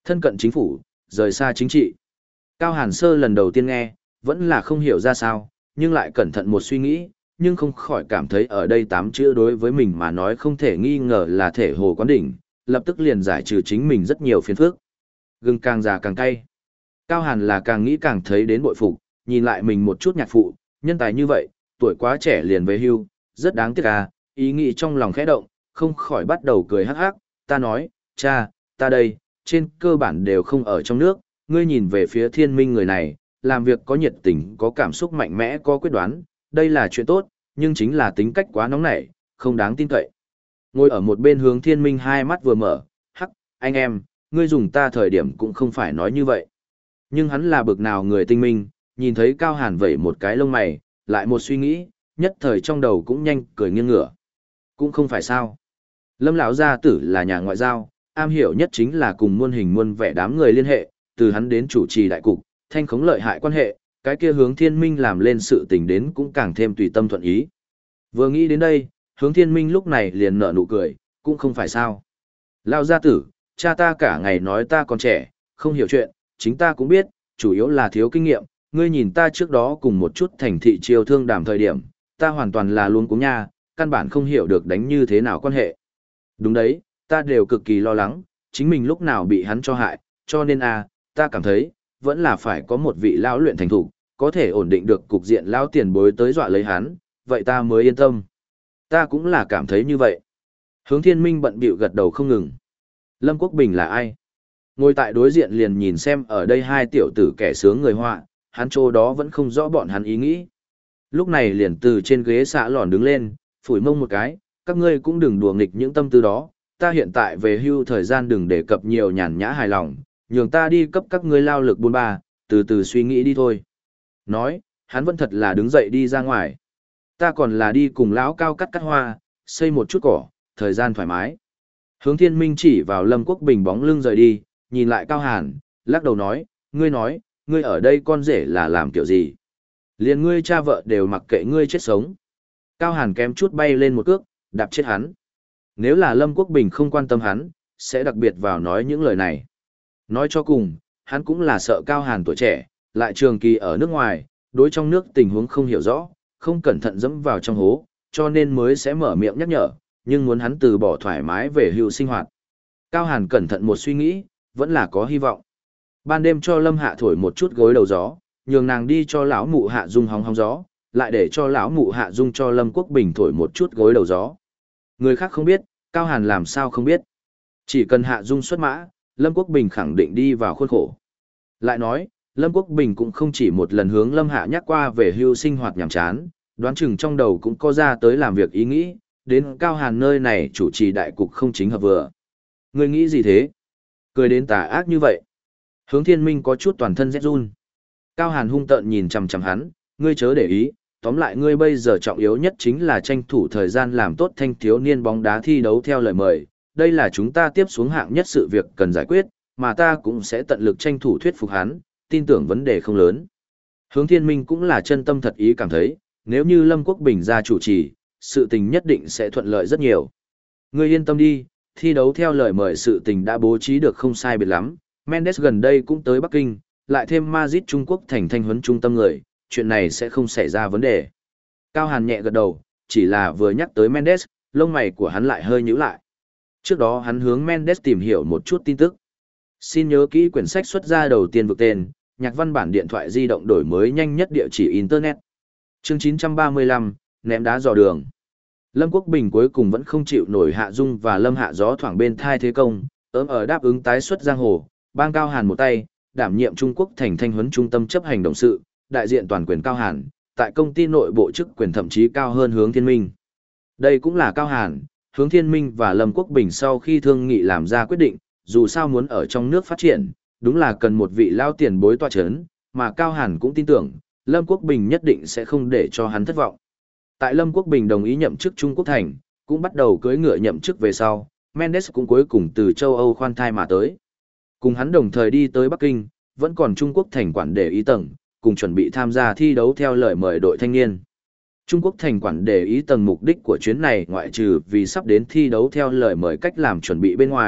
Thân cận chính phủ, rời xa chính trị. Cao Hàn Sơ lần đầu tiên nghe, vẫn là không hiểu ra sao, nhưng lại cẩn thận một suy nghĩ, nhưng không khỏi cảm thấy ở đây tám chữ đối với mình mà nói không thể nghi ngờ là thể hồ quán đỉnh, lập tức liền giải trừ chính mình rất nhiều phiền phức. Gừng càng già càng cay. Cao Hàn là càng nghĩ càng thấy đến bội phục, nhìn lại mình một chút nhạc phụ, nhân tài như vậy, tuổi quá trẻ liền về hưu, rất đáng tiếc à, ý nghĩ trong lòng khẽ động, không khỏi bắt đầu cười hắc hắc, ta nói, cha, ta đây, trên cơ bản đều không ở trong nước, ngươi nhìn về phía thiên minh người này, làm việc có nhiệt tình, có cảm xúc mạnh mẽ, có quyết đoán, đây là chuyện tốt, nhưng chính là tính cách quá nóng nảy, không đáng tin cậy. Ngồi ở một bên hướng thiên minh hai mắt vừa mở, hắc, anh em, ngươi dùng ta thời điểm cũng không phải nói như vậy. Nhưng hắn là bực nào người tinh minh, nhìn thấy Cao Hàn vẩy một cái lông mày, lại một suy nghĩ, nhất thời trong đầu cũng nhanh cười nghiêng ngửa. Cũng không phải sao. Lâm lão gia tử là nhà ngoại giao, am hiểu nhất chính là cùng muôn hình muôn vẻ đám người liên hệ, từ hắn đến chủ trì đại cục, thanh khống lợi hại quan hệ, cái kia hướng thiên minh làm lên sự tình đến cũng càng thêm tùy tâm thuận ý. Vừa nghĩ đến đây, hướng thiên minh lúc này liền nở nụ cười, cũng không phải sao. Lão gia tử, cha ta cả ngày nói ta còn trẻ, không hiểu chuyện, chính ta cũng biết, chủ yếu là thiếu kinh nghiệm, ngươi nhìn ta trước đó cùng một chút thành thị chiêu thương đàm thời điểm, ta hoàn toàn là luôn cuống nha, căn bản không hiểu được đánh như thế nào quan hệ. Đúng đấy, ta đều cực kỳ lo lắng, chính mình lúc nào bị hắn cho hại, cho nên a, ta cảm thấy, vẫn là phải có một vị lão luyện thành thủ, có thể ổn định được cục diện lão tiền bối tới dọa lấy hắn, vậy ta mới yên tâm. Ta cũng là cảm thấy như vậy. Hướng thiên minh bận bịu gật đầu không ngừng. Lâm Quốc Bình là ai? Ngồi tại đối diện liền nhìn xem ở đây hai tiểu tử kẻ sướng người họa, hắn chỗ đó vẫn không rõ bọn hắn ý nghĩ. Lúc này liền từ trên ghế xạ lòn đứng lên, phủi mông một cái, các ngươi cũng đừng đùa nghịch những tâm tư đó, ta hiện tại về hưu thời gian đừng đề cập nhiều nhàn nhã hài lòng, nhường ta đi cấp các ngươi lao lực buôn ba, từ từ suy nghĩ đi thôi. Nói, hắn vẫn thật là đứng dậy đi ra ngoài. Ta còn là đi cùng lão Cao cắt cắt hoa, xây một chút cỏ, thời gian thoải mái. Hướng thiên minh chỉ vào Lâm Quốc Bình bóng lưng rời đi, nhìn lại Cao Hàn, lắc đầu nói, ngươi nói, ngươi ở đây con rể là làm kiểu gì? Liền ngươi cha vợ đều mặc kệ ngươi chết sống. Cao Hàn kém chút bay lên một cước, đạp chết hắn. Nếu là Lâm Quốc Bình không quan tâm hắn, sẽ đặc biệt vào nói những lời này. Nói cho cùng, hắn cũng là sợ Cao Hàn tuổi trẻ, lại trường kỳ ở nước ngoài, đối trong nước tình huống không hiểu rõ, không cẩn thận dẫm vào trong hố, cho nên mới sẽ mở miệng nhắc nhở, nhưng muốn hắn từ bỏ thoải mái về hưu sinh hoạt. Cao Hàn cẩn thận một suy nghĩ, vẫn là có hy vọng. Ban đêm cho Lâm Hạ thổi một chút gối đầu gió, nhường nàng đi cho lão mụ Hạ Dung hóng hóng gió, lại để cho lão mụ Hạ Dung cho Lâm Quốc Bình thổi một chút gối đầu gió. Người khác không biết, Cao Hàn làm sao không biết. Chỉ cần Hạ Dung xuất mã, Lâm Quốc Bình khẳng định đi vào khuôn khổ. Lại nói, Lâm Quốc Bình cũng không chỉ một lần hướng Lâm Hạ nhắc qua về hưu sinh hoạt nhàm chán, đoán chừng trong đầu cũng có ra tới làm việc ý nghĩ, đến Cao Hàn nơi này chủ trì đại cục không chính hợp vừa. Người nghĩ gì thế? Cười đến tà ác như vậy. Hướng thiên minh có chút toàn thân rét run. Cao Hàn hung tợn nhìn chằm chằm hắn, ngươi chớ để ý, tóm lại ngươi bây giờ trọng yếu nhất chính là tranh thủ thời gian làm tốt thanh thiếu niên bóng đá thi đấu theo lời mời. Đây là chúng ta tiếp xuống hạng nhất sự việc cần giải quyết, mà ta cũng sẽ tận lực tranh thủ thuyết phục hắn, tin tưởng vấn đề không lớn. Hướng thiên minh cũng là chân tâm thật ý cảm thấy, nếu như Lâm Quốc Bình ra chủ trì, sự tình nhất định sẽ thuận lợi rất nhiều. Ngươi yên tâm đi, thi đấu theo lời mời sự tình đã bố trí được không sai biệt lắm, Mendes gần đây cũng tới Bắc Kinh, lại thêm Madrid Trung Quốc thành thanh huấn trung tâm người, chuyện này sẽ không xảy ra vấn đề. Cao Hàn nhẹ gật đầu, chỉ là vừa nhắc tới Mendes, lông mày của hắn lại hơi nhíu lại. Trước đó hắn hướng Mendes tìm hiểu một chút tin tức. Xin nhớ kỹ quyển sách xuất ra đầu tiên vực tên, nhạc văn bản điện thoại di động đổi mới nhanh nhất địa chỉ Internet. Chương chín trăm ba mươi lăm, ném đá dò đường. Lâm Quốc Bình cuối cùng vẫn không chịu nổi Hạ Dung và Lâm Hạ gió thoảng bên thai thế công, ớm ở đáp ứng tái xuất giang hồ, bang Cao Hàn một tay, đảm nhiệm Trung Quốc thành thanh huấn trung tâm chấp hành động sự, đại diện toàn quyền Cao Hàn, tại công ty nội bộ chức quyền thậm chí cao hơn Hướng Thiên Minh. Đây cũng là Cao Hàn, Hướng Thiên Minh và Lâm Quốc Bình sau khi thương nghị làm ra quyết định, dù sao muốn ở trong nước phát triển, đúng là cần một vị lao tiền bối tọa chấn, mà Cao Hàn cũng tin tưởng, Lâm Quốc Bình nhất định sẽ không để cho hắn thất vọng. Tại Lâm Quốc Bình đồng ý nhậm chức Trung Quốc thành, cũng bắt đầu cưỡi ngựa nhậm chức về sau, Mendes cũng cuối cùng từ châu Âu khoan thai mà tới. Cùng hắn đồng thời đi tới Bắc Kinh, vẫn còn Trung Quốc thành quản để ý tầng, cùng chuẩn bị tham gia thi đấu theo lời mời đội thanh niên. Trung Quốc thành quản để ý tầng mục đích của chuyến này ngoại trừ vì sắp đến thi đấu theo lời mời cách làm chuẩn bị bên ngoài,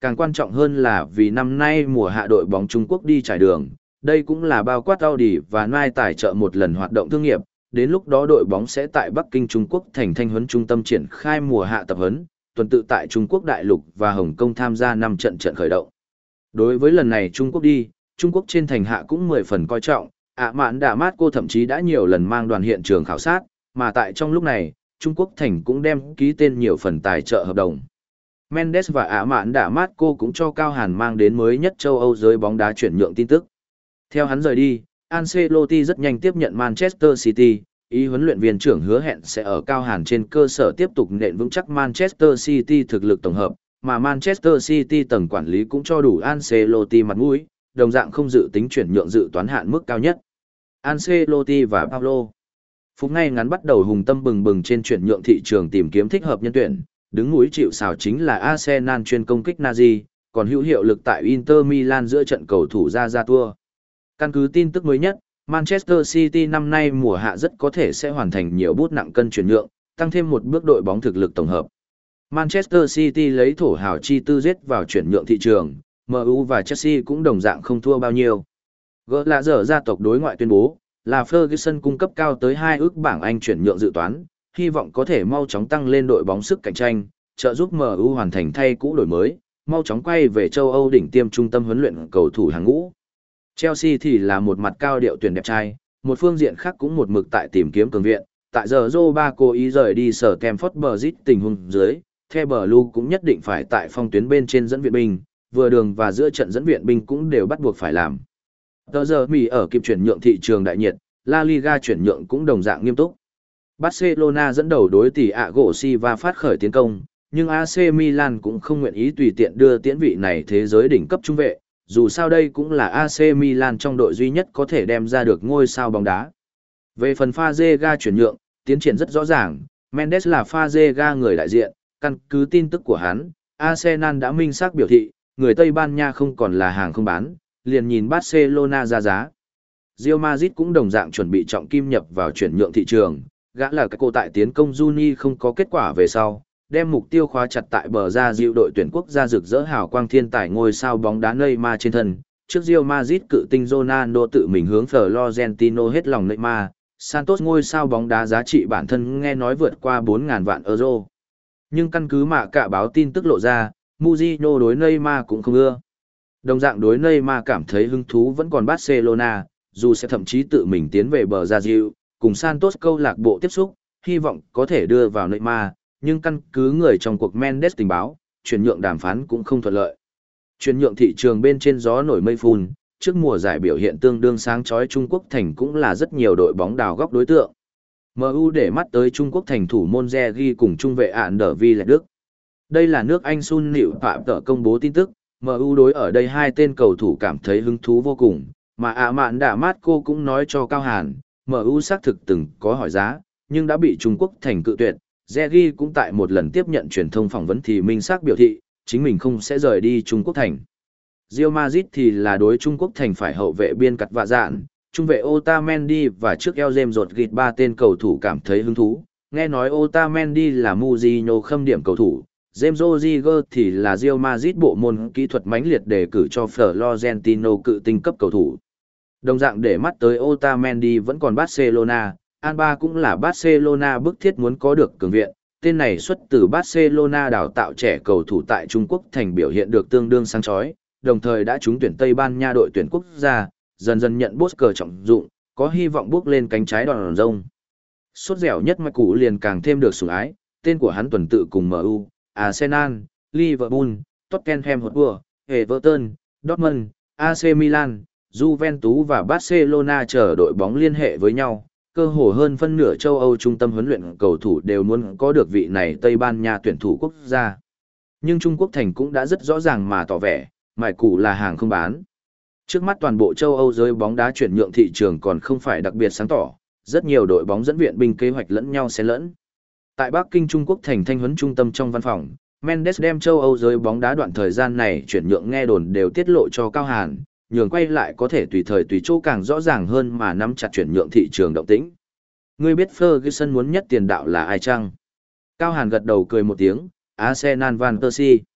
Càng quan trọng hơn là vì năm nay mùa hạ đội bóng Trung Quốc đi trải đường, đây cũng là bao quát Audi và Nike tài trợ một lần hoạt động thương nghiệp, đến lúc đó đội bóng sẽ tại Bắc Kinh Trung Quốc thành thanh huấn trung tâm triển khai mùa hạ tập huấn, tuần tự tại Trung Quốc đại lục và Hồng Kông tham gia năm trận trận khởi động. Đối với lần này Trung Quốc đi, Trung Quốc trên thành hạ cũng mười phần coi trọng, ạ mạn đạ mát cô thậm chí đã nhiều lần mang đoàn hiện trường khảo sát, mà tại trong lúc này, Trung Quốc thành cũng đem ký tên nhiều phần tài trợ hợp đồng. Mendes và ạ mạn đạ mát cô cũng cho Cao Hàn mang đến mới nhất châu Âu giới bóng đá chuyển nhượng tin tức. Theo hắn rời đi, Ancelotti rất nhanh tiếp nhận Manchester City, ý huấn luyện viên trưởng hứa hẹn sẽ ở Cao Hàn trên cơ sở tiếp tục nện vững chắc Manchester City thực lực tổng hợp, mà Manchester City tầng quản lý cũng cho đủ Ancelotti mặt mũi, đồng dạng không dự tính chuyển nhượng dự toán hạn mức cao nhất. Ancelotti và Paulo Phút ngay ngắn bắt đầu hùng tâm bừng bừng trên chuyển nhượng thị trường tìm kiếm thích hợp nhân tuyển, đứng núi chịu sào chính là Arsenal chuyên công kích Nazi, còn hữu hiệu lực tại Inter Milan giữa trận cầu thủ ra ra tour. Căn cứ tin tức mới nhất, Manchester City năm nay mùa hạ rất có thể sẽ hoàn thành nhiều bút nặng cân chuyển nhượng, tăng thêm một bước đội bóng thực lực tổng hợp. Manchester City lấy thổ hào chi tư giết vào chuyển nhượng thị trường, em u và Chelsea cũng đồng dạng không thua bao nhiêu. Gỡ là giờ gia tộc đối ngoại tuyên bố, là Ferguson cung cấp cao tới hai ước bảng Anh chuyển nhượng dự toán, hy vọng có thể mau chóng tăng lên đội bóng sức cạnh tranh, trợ giúp em u hoàn thành thay cũ đổi mới, mau chóng quay về châu Âu đỉnh tiêm trung tâm huấn luyện cầu thủ hàng ngũ. Chelsea thì là một mặt cao điệu tuyển đẹp trai, một phương diện khác cũng một mực tại tìm kiếm cường viện, tại giờ Zoba cố ý rời đi sở Stamford Bridge tình huống dưới, The Blue cũng nhất định phải tại phong tuyến bên trên dẫn viện binh, vừa đường và giữa trận dẫn viện binh cũng đều bắt buộc phải làm. Tờ giờ Mỹ ở kịp chuyển nhượng thị trường đại nhiệt, La Liga chuyển nhượng cũng đồng dạng nghiêm túc. Barcelona dẫn đầu đối tỷ ạ gỗ Silva phát khởi tiến công, nhưng a xê Milan cũng không nguyện ý tùy tiện đưa tiễn vị này thế giới đỉnh cấp trung vệ, dù sao đây cũng là a xê Milan trong đội duy nhất có thể đem ra được ngôi sao bóng đá. Về phần Fazega chuyển nhượng, tiến triển rất rõ ràng, Mendes là Fazega người đại diện, căn cứ tin tức của hắn, Arsenal đã minh xác biểu thị, người Tây Ban Nha không còn là hàng không bán, liền nhìn Barcelona ra giá. Real Madrid cũng đồng dạng chuẩn bị trọng kim nhập vào chuyển nhượng thị trường, gã là cái cô tại tiến công Juni không có kết quả về sau, đem mục tiêu khóa chặt tại bờ ra dịu đội tuyển quốc gia rực rỡ hào quang thiên tài ngôi sao bóng đá Neymar trên thân. Trước Real Madrid cự tinh Ronaldo tự mình hướng Florentino hết lòng Neymar, Santos ngôi sao bóng đá giá trị bản thân nghe nói vượt qua bốn nghìn vạn euro. Nhưng căn cứ mà cả báo tin tức lộ ra, Mourinho đối Neymar cũng không ưa. Đồng dạng đối Neymar cảm thấy hứng thú vẫn còn Barcelona, dù sẽ thậm chí tự mình tiến về bờ ra dịu, cùng Santos câu lạc bộ tiếp xúc, hy vọng có thể đưa vào Neymar, nhưng căn cứ người trong cuộc Mendes tình báo, chuyển nhượng đàm phán cũng không thuận lợi. Chuyển nhượng thị trường bên trên gió nổi mây phun, trước mùa giải biểu hiện tương đương sáng chói Trung Quốc thành cũng là rất nhiều đội bóng đào góc đối tượng. em u để mắt tới Trung Quốc thành thủ môn Regi cùng trung vệ ạn đờ vi là Đức. Đây là nước Anh Sun Liễu Phạm tờ công bố tin tức, em u đối ở đây hai tên cầu thủ cảm thấy hứng thú vô cùng, mà ạ mạn đạ mát cô cũng nói cho Cao Hàn, em u xác thực từng có hỏi giá, nhưng đã bị Trung Quốc thành cự tuyệt. Regi cũng tại một lần tiếp nhận truyền thông phỏng vấn thì minh xác biểu thị, chính mình không sẽ rời đi Trung Quốc thành. Real Madrid thì là đối Trung Quốc thành phải hậu vệ biên cặt vạ dạn, trung vệ Otamendi và trước eo James Rodriguez ba tên cầu thủ cảm thấy hứng thú. Nghe nói Otamendi là Mourinho khâm điểm cầu thủ, James Rodriguez thì là Real Madrid bộ môn kỹ thuật mãnh liệt đề cử cho Florentino cự tinh cấp cầu thủ. Đồng dạng để mắt tới Otamendi vẫn còn Barcelona, Alba cũng là Barcelona bức thiết muốn có được cường viện, tên này xuất từ Barcelona đào tạo trẻ cầu thủ tại Trung Quốc thành biểu hiện được tương đương sáng chói, đồng thời đã trúng tuyển Tây Ban Nha đội tuyển quốc gia, dần dần nhận Bosker trọng dụng, có hy vọng bước lên cánh trái đòn rông. Sốt dẻo nhất mà cũ liền càng thêm được sủng ái, tên của hắn tuần tự cùng em u, Arsenal, Liverpool, Tottenham Hotspur, Everton, Dortmund, a xê Milan, Juventus và Barcelona chờ đội bóng liên hệ với nhau. Cơ hồ hơn phân nửa châu Âu trung tâm huấn luyện cầu thủ đều muốn có được vị này Tây Ban Nha tuyển thủ quốc gia. Nhưng Trung Quốc thành cũng đã rất rõ ràng mà tỏ vẻ, mải cũ là hàng không bán. Trước mắt toàn bộ châu Âu giới bóng đá chuyển nhượng thị trường còn không phải đặc biệt sáng tỏ, rất nhiều đội bóng dẫn viện binh kế hoạch lẫn nhau xen lẫn. Tại Bắc Kinh Trung Quốc thành thanh huấn trung tâm trong văn phòng, Mendes đem châu Âu giới bóng đá đoạn thời gian này chuyển nhượng nghe đồn đều tiết lộ cho Cao Hàn, nhường quay lại có thể tùy thời tùy chỗ càng rõ ràng hơn mà nắm chặt chuyển nhượng thị trường động tĩnh. Ngươi biết Ferguson muốn nhất tiền đạo là ai chăng? Cao Hàn gật đầu cười một tiếng, Arsenal Van Persie.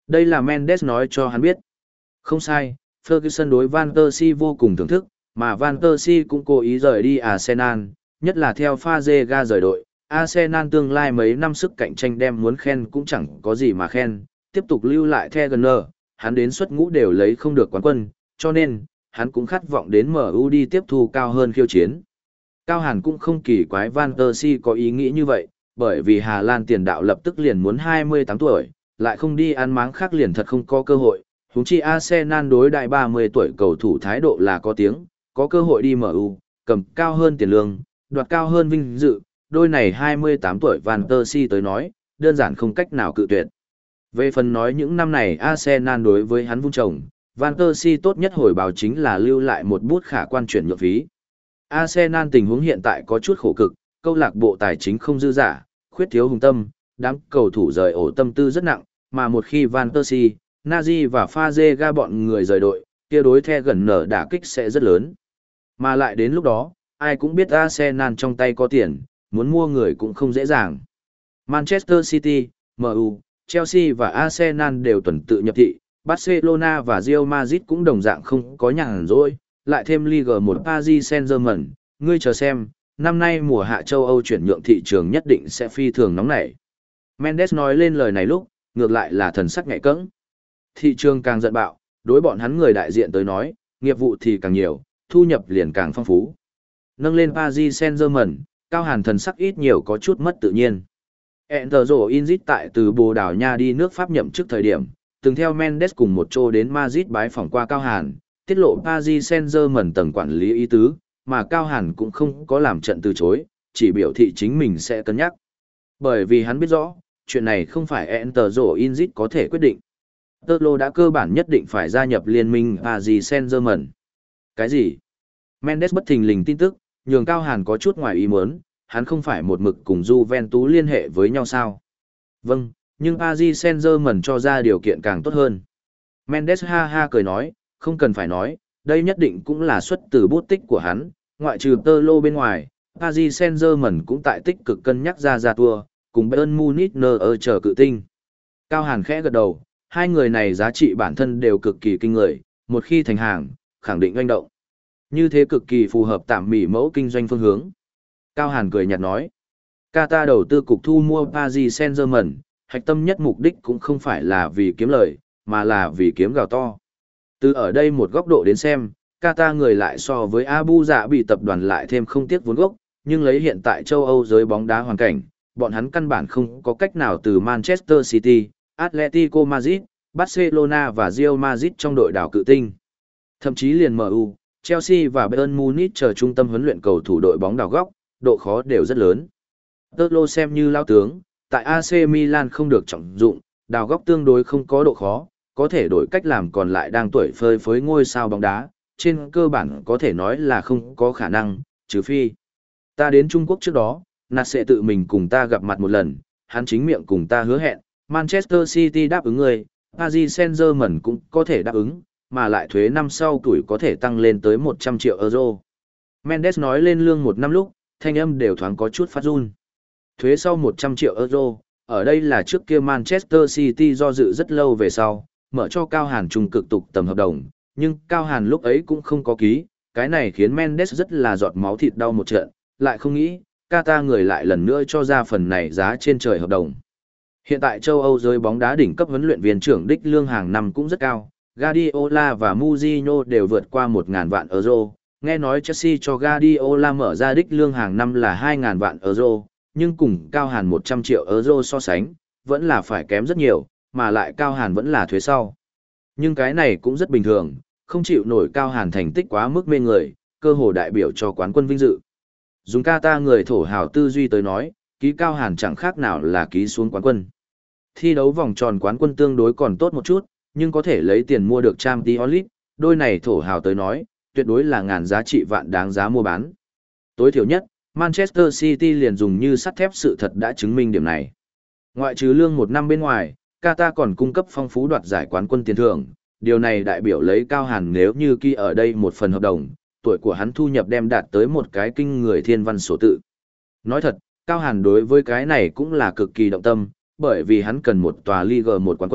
Đây là Mendes nói cho hắn biết. Không sai, Ferguson đối Van Persie vô cùng thưởng thức, mà Van Persie cũng cố ý rời đi Arsenal, nhất là theo Fazega rời đội. Arsenal tương lai mấy năm sức cạnh tranh đem muốn khen cũng chẳng có gì mà khen, tiếp tục lưu lại Wenger, hắn đến xuất ngũ đều lấy không được quán quân, cho nên, hắn cũng khát vọng đến em u đi tiếp thu cao hơn khiêu chiến. Cao Hàn cũng không kỳ quái Van Persie có ý nghĩ như vậy, bởi vì Hà Lan tiền đạo lập tức liền muốn hai mươi tám tuổi, lại không đi ăn máng khác liền thật không có cơ hội. Huống chi Arsenal đối đại ba mươi tuổi cầu thủ thái độ là có tiếng, có cơ hội đi em u, cầm cao hơn tiền lương, đoạt cao hơn vinh dự, đôi này hai mươi tám tuổi Van Persie tới nói, đơn giản không cách nào cự tuyệt. Về phần nói những năm này Arsenal đối với hắn vung trồng, Van Persie tốt nhất hồi báo chính là lưu lại một bút khả quan chuyển nhượng phí. Arsenal tình huống hiện tại có chút khổ cực, câu lạc bộ tài chính không dư giả, khuyết thiếu hùng tâm, đám cầu thủ rời ổ tâm tư rất nặng, mà một khi Van Persie, Nazi và Fazega bọn người rời đội, kia đối The gần nở đả kích sẽ rất lớn. Mà lại đến lúc đó, ai cũng biết Arsenal trong tay có tiền, muốn mua người cũng không dễ dàng. Manchester City, em u, Chelsea và Arsenal đều tuần tự nhập thị, Barcelona và Real Madrid cũng đồng dạng không có nhàn rỗi, lại thêm Ligue một Paris Saint-Germain, ngươi chờ xem, năm nay mùa hạ châu Âu chuyển nhượng thị trường nhất định sẽ phi thường nóng nảy. Mendes nói lên lời này lúc, ngược lại là thần sắc nhạy cẫng. Thị trường càng giận bạo, đối bọn hắn người đại diện tới nói, nghiệp vụ thì càng nhiều, thu nhập liền càng phong phú. Nâng lên Paris Saint-Germain, Cao Hàn thần sắc ít nhiều có chút mất tự nhiên. Enter Inzit tại từ Bồ Đào Nha đi nước Pháp nhậm chức thời điểm, từng theo Mendes cùng một chỗ đến Madrid bái phỏng qua Cao Hàn, tiết lộ Paris Saint-Germain tầng quản lý ý tứ, mà Cao Hàn cũng không có làm trận từ chối, chỉ biểu thị chính mình sẽ cân nhắc. Bởi vì hắn biết rõ, chuyện này không phải Enter Inzit có thể quyết định. Tơ Lô đã cơ bản nhất định phải gia nhập liên minh Paris Saint-Germain. Cái gì? Mendes bất thình lình tin tức, nhường Cao Hàn có chút ngoài ý muốn, hắn không phải một mực cùng Juventus liên hệ với nhau sao? Vâng, nhưng Paris Saint-Germain cho ra điều kiện càng tốt hơn. Mendes ha ha cười nói, không cần phải nói, đây nhất định cũng là xuất từ bút tích của hắn, ngoại trừ Tơ Lô bên ngoài, Paris Saint-Germain cũng tại tích cực cân nhắc ra ra tour, cùng Bayern Munich nơ ở chờ cự tinh. Cao Hàn khẽ gật đầu, hai người này giá trị bản thân đều cực kỳ kinh người, một khi thành hàng, khẳng định doanh động. Như thế cực kỳ phù hợp tạm mỉ mẫu kinh doanh phương hướng. Cao Hàn cười nhạt nói, Qatar đầu tư cục thu mua Paris Saint-Germain, hạch tâm nhất mục đích cũng không phải là vì kiếm lời, mà là vì kiếm gạo to. Từ ở đây một góc độ đến xem, Qatar người lại so với Abu Dhabi tập đoàn lại thêm không tiếc vốn gốc, nhưng lấy hiện tại châu Âu giới bóng đá hoàn cảnh, bọn hắn căn bản không có cách nào từ Manchester City, Atletico Madrid, Barcelona và Real Madrid trong đội đảo cự tinh. Thậm chí liền em u, Chelsea và Bayern Munich chờ trung tâm huấn luyện cầu thủ đội bóng đảo góc, độ khó đều rất lớn. Tơ Lô xem như lao tướng, tại a xê Milan không được trọng dụng, đào góc tương đối không có độ khó, có thể đổi cách làm còn lại đang tuổi phơi phới ngôi sao bóng đá, trên cơ bản có thể nói là không có khả năng, trừ phi. Ta đến Trung Quốc trước đó, Nạt sẽ tự mình cùng ta gặp mặt một lần, hắn chính miệng cùng ta hứa hẹn, Manchester City đáp ứng người, Paris Saint-Germain cũng có thể đáp ứng, mà lại thuế năm sau tuổi có thể tăng lên tới một trăm triệu euro. Mendes nói lên lương một năm lúc, thanh âm đều thoáng có chút phát run. Thuế sau một trăm triệu euro, ở đây là trước kia Manchester City do dự rất lâu về sau, mở cho Cao Hàn trung cực tục tầm hợp đồng, nhưng Cao Hàn lúc ấy cũng không có ký, cái này khiến Mendes rất là giọt máu thịt đau một trận, lại không nghĩ, Qatar người lại lần nữa cho ra phần này giá trên trời hợp đồng. Hiện tại châu Âu giới bóng đá đỉnh cấp huấn luyện viên trưởng đích lương hàng năm cũng rất cao, Guardiola và Mourinho đều vượt qua một nghìn vạn euro, nghe nói Chelsea cho Guardiola mở ra đích lương hàng năm là hai nghìn vạn euro, nhưng cùng Cao Hàn một trăm triệu euro so sánh, vẫn là phải kém rất nhiều, mà lại Cao Hàn vẫn là thuế sau. Nhưng cái này cũng rất bình thường, không chịu nổi Cao Hàn thành tích quá mức mê người, cơ hồ đại biểu cho quán quân vinh dự. Dùng Qatar người thổ hào tư duy tới nói, ký Cao Hàn chẳng khác nào là ký xuống quán quân. Thi đấu vòng tròn quán quân tương đối còn tốt một chút, nhưng có thể lấy tiền mua được Champions League, đôi này thổ hào tới nói, tuyệt đối là ngàn giá trị vạn đáng giá mua bán. Tối thiểu nhất, Manchester City liền dùng như sắt thép sự thật đã chứng minh điểm này. Ngoại trừ lương một năm bên ngoài, Qatar còn cung cấp phong phú đoạt giải quán quân tiền thưởng, điều này đại biểu lấy Cao Hàn nếu như ký ở đây một phần hợp đồng, tuổi của hắn thu nhập đem đạt tới một cái kinh người thiên văn sổ tự. Nói thật, Cao Hàn đối với cái này cũng là cực kỳ động tâm, bởi vì hắn cần một tòa Ligue một quán quân,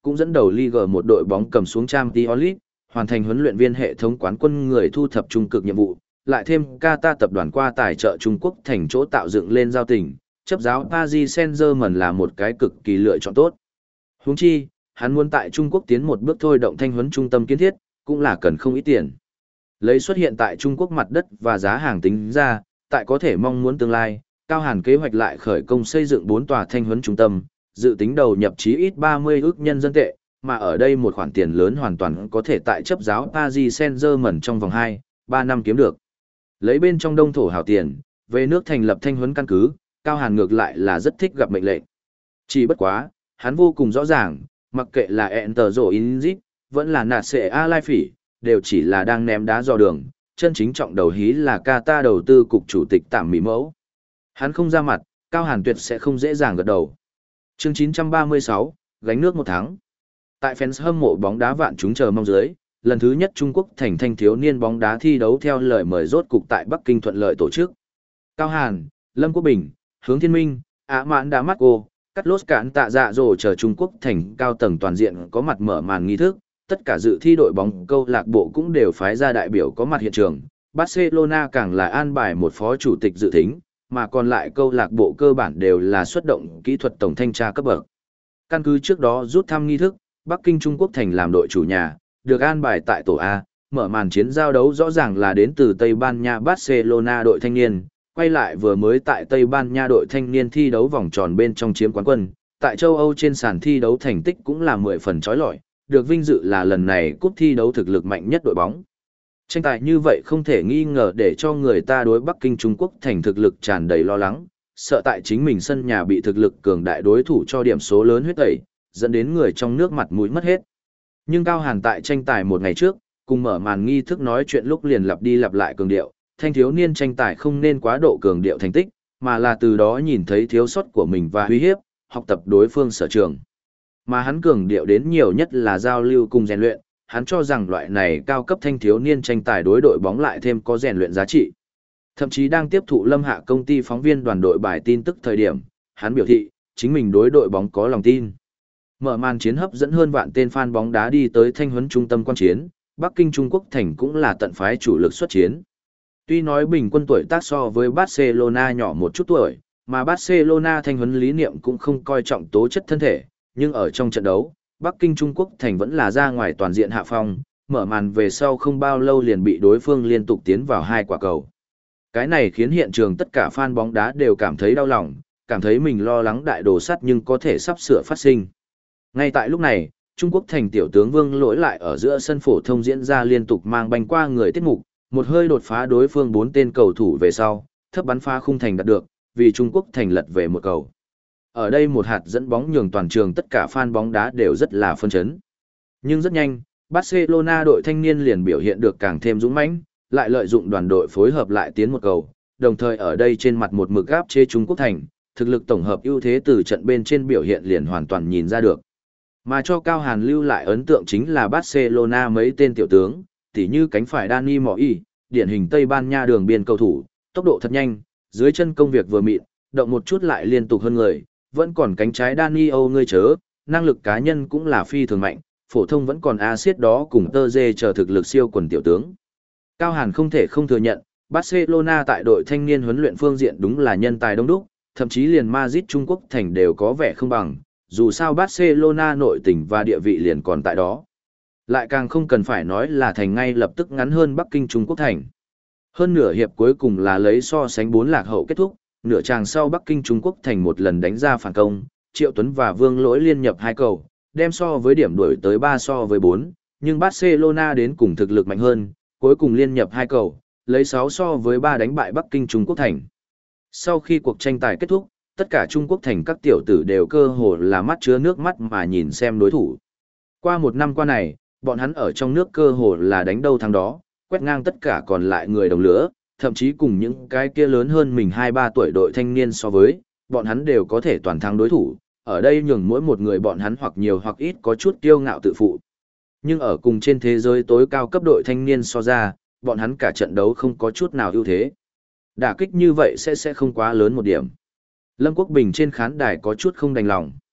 cũng dẫn đầu Ligue một đội bóng cầm xuống Champions League, hoàn thành huấn luyện viên hệ thống quán quân người thu thập trung cực nhiệm vụ, lại thêm Qatar tập đoàn qua tài trợ Trung Quốc thành chỗ tạo dựng lên giao tình, chấp giáo Paris Saint-Germain là một cái cực kỳ lựa chọn tốt. Huống chi, hắn muốn tại Trung Quốc tiến một bước thôi động thanh huấn trung tâm kiến thiết, cũng là cần không ít tiền. Lấy xuất hiện tại Trung Quốc mặt đất và giá hàng tính ra, tại có thể mong muốn tương lai, Cao Hàn kế hoạch lại khởi công xây dựng bốn tòa thanh huấn trung tâm, dự tính đầu nhập chí ít ba mươi ức nhân dân tệ, mà ở đây một khoản tiền lớn hoàn toàn có thể tại chấp giáo Paris Saint-Germain trong vòng hai, ba năm kiếm được. Lấy bên trong đông thổ hào tiền, về nước thành lập thanh huấn căn cứ, Cao Hàn ngược lại là rất thích gặp mệnh lệnh. Chỉ bất quá, hắn vô cùng rõ ràng, mặc kệ là Enter Rổ Inzit, vẫn là nạt xệ A Lai Phỉ, đều chỉ là đang ném đá dò đường, chân chính trọng đầu hí là Qatar đầu tư cục chủ tịch Tạm Mỹ Mẫu. Hắn không ra mặt, Cao Hàn tuyệt sẽ không dễ dàng gật đầu. Chương chín trăm ba mươi sáu, gánh nước một tháng. Tại fans hâm mộ bóng đá vạn chúng chờ mong dưới, lần thứ nhất Trung Quốc thành thanh thiếu niên bóng đá thi đấu theo lời mời rốt cục tại Bắc Kinh thuận lợi tổ chức. Cao Hàn, Lâm Quốc Bình, Hướng Thiên Minh, Ả Mãn Đá Mắt Cô, Cắt Lốt Cản Tạ Dạ Dỗ chờ Trung Quốc thành cao tầng toàn diện có mặt mở màn nghi thức, tất cả dự thi đội bóng câu lạc bộ cũng đều phái ra đại biểu có mặt hiện trường. Barcelona càng là an bài một phó chủ tịch dự thính, mà còn lại câu lạc bộ cơ bản đều là xuất động kỹ thuật tổng thanh tra cấp bậc. Căn cứ trước đó rút thăm nghi thức, Bắc Kinh Trung Quốc thành làm đội chủ nhà, được an bài tại tổ A, mở màn chiến giao đấu rõ ràng là đến từ Tây Ban Nha Barcelona đội thanh niên, quay lại vừa mới tại Tây Ban Nha đội thanh niên thi đấu vòng tròn bên trong chiếm quán quân, tại châu Âu trên sàn thi đấu thành tích cũng là mười phần chói lọi, được vinh dự là lần này cúp thi đấu thực lực mạnh nhất đội bóng. Tranh tài như vậy không thể nghi ngờ để cho người ta đối Bắc Kinh Trung Quốc thành thực lực tràn đầy lo lắng, sợ tại chính mình sân nhà bị thực lực cường đại đối thủ cho điểm số lớn huyết tẩy, dẫn đến người trong nước mặt mũi mất hết. Nhưng Cao Hàn tại tranh tài một ngày trước, cùng mở màn nghi thức nói chuyện lúc liền lặp đi lặp lại cường điệu, thanh thiếu niên tranh tài không nên quá độ cường điệu thành tích, mà là từ đó nhìn thấy thiếu sót của mình và uy hiếp, học tập đối phương sở trường. Mà hắn cường điệu đến nhiều nhất là giao lưu cùng rèn luyện, hắn cho rằng loại này cao cấp thanh thiếu niên tranh tài đối đội bóng lại thêm có rèn luyện giá trị. Thậm chí đang tiếp thụ Lâm Hạ công ty phóng viên đoàn đội bài tin tức thời điểm, hắn biểu thị, chính mình đối đội bóng có lòng tin. Mở màn chiến hấp dẫn hơn vạn tên fan bóng đá đi tới thanh huấn trung tâm quan chiến, Bắc Kinh Trung Quốc thành cũng là tận phái chủ lực xuất chiến. Tuy nói bình quân tuổi tác so với Barcelona nhỏ một chút tuổi, mà Barcelona thanh huấn lý niệm cũng không coi trọng tố chất thân thể, nhưng ở trong trận đấu, Bắc Kinh Trung Quốc thành vẫn là ra ngoài toàn diện hạ phong, mở màn về sau không bao lâu liền bị đối phương liên tục tiến vào hai quả cầu. Cái này khiến hiện trường tất cả fan bóng đá đều cảm thấy đau lòng, cảm thấy mình lo lắng đại đồ sắt nhưng có thể sắp sửa phát sinh. Ngay tại lúc này, Trung Quốc thành tiểu tướng Vương Lỗi lại ở giữa sân phổ thông diễn ra liên tục mang banh qua người tiết mục, một hơi đột phá đối phương bốn tên cầu thủ về sau, thấp bắn phá khung thành đạt được, vì Trung Quốc thành lật về một cầu. Ở đây một hạt dẫn bóng nhường toàn trường tất cả fan bóng đá đều rất là phân chấn. Nhưng rất nhanh, Barcelona đội thanh niên liền biểu hiện được càng thêm dũng mãnh, lại lợi dụng đoàn đội phối hợp lại tiến một cầu, đồng thời ở đây trên mặt một mực áp chế Trung Quốc thành, thực lực tổng hợp ưu thế từ trận bên trên biểu hiện liền hoàn toàn nhìn ra được. Mà cho Cao Hàn lưu lại ấn tượng chính là Barcelona mấy tên tiểu tướng, tỉ như cánh phải Dani Moi, điển hình Tây Ban Nha đường biên cầu thủ, tốc độ thật nhanh, dưới chân công việc vừa mịn, động một chút lại liên tục hơn người, vẫn còn cánh trái Dani Âu ngươi chớ, năng lực cá nhân cũng là phi thường mạnh, phổ thông vẫn còn Asit đó cùng Tơ Dê chờ thực lực siêu quần tiểu tướng. Cao Hàn không thể không thừa nhận, Barcelona tại đội thanh niên huấn luyện phương diện đúng là nhân tài đông đúc, thậm chí liền Madrid Trung Quốc thành đều có vẻ không bằng, dù sao Barcelona nội tình và địa vị liền còn tại đó. Lại càng không cần phải nói là thành ngay lập tức ngắn hơn Bắc Kinh Trung Quốc thành. Hơn nửa hiệp cuối cùng là lấy so sánh bốn lạc hậu kết thúc, nửa tràng sau Bắc Kinh Trung Quốc thành một lần đánh ra phản công, Triệu Tuấn và Vương Lỗi liên nhập hai cầu, đem so với điểm đuổi tới ba so với bốn, nhưng Barcelona đến cùng thực lực mạnh hơn, cuối cùng liên nhập hai cầu, lấy sáu so với ba đánh bại Bắc Kinh Trung Quốc thành. Sau khi cuộc tranh tài kết thúc, tất cả Trung Quốc thành các tiểu tử đều cơ hồ là mắt chứa nước mắt mà nhìn xem đối thủ. Qua một năm qua này, bọn hắn ở trong nước cơ hồ là đánh đâu thắng đó, quét ngang tất cả còn lại người đồng lứa, thậm chí cùng những cái kia lớn hơn mình hai ba tuổi đội thanh niên so với, bọn hắn đều có thể toàn thắng đối thủ, ở đây nhường mỗi một người bọn hắn hoặc nhiều hoặc ít có chút kiêu ngạo tự phụ. Nhưng ở cùng trên thế giới tối cao cấp đội thanh niên so ra, bọn hắn cả trận đấu không có chút nào ưu thế. Đả kích như vậy sẽ sẽ không quá lớn một điểm. Lâm Quốc Bình trên khán đài có chút không đành lòng.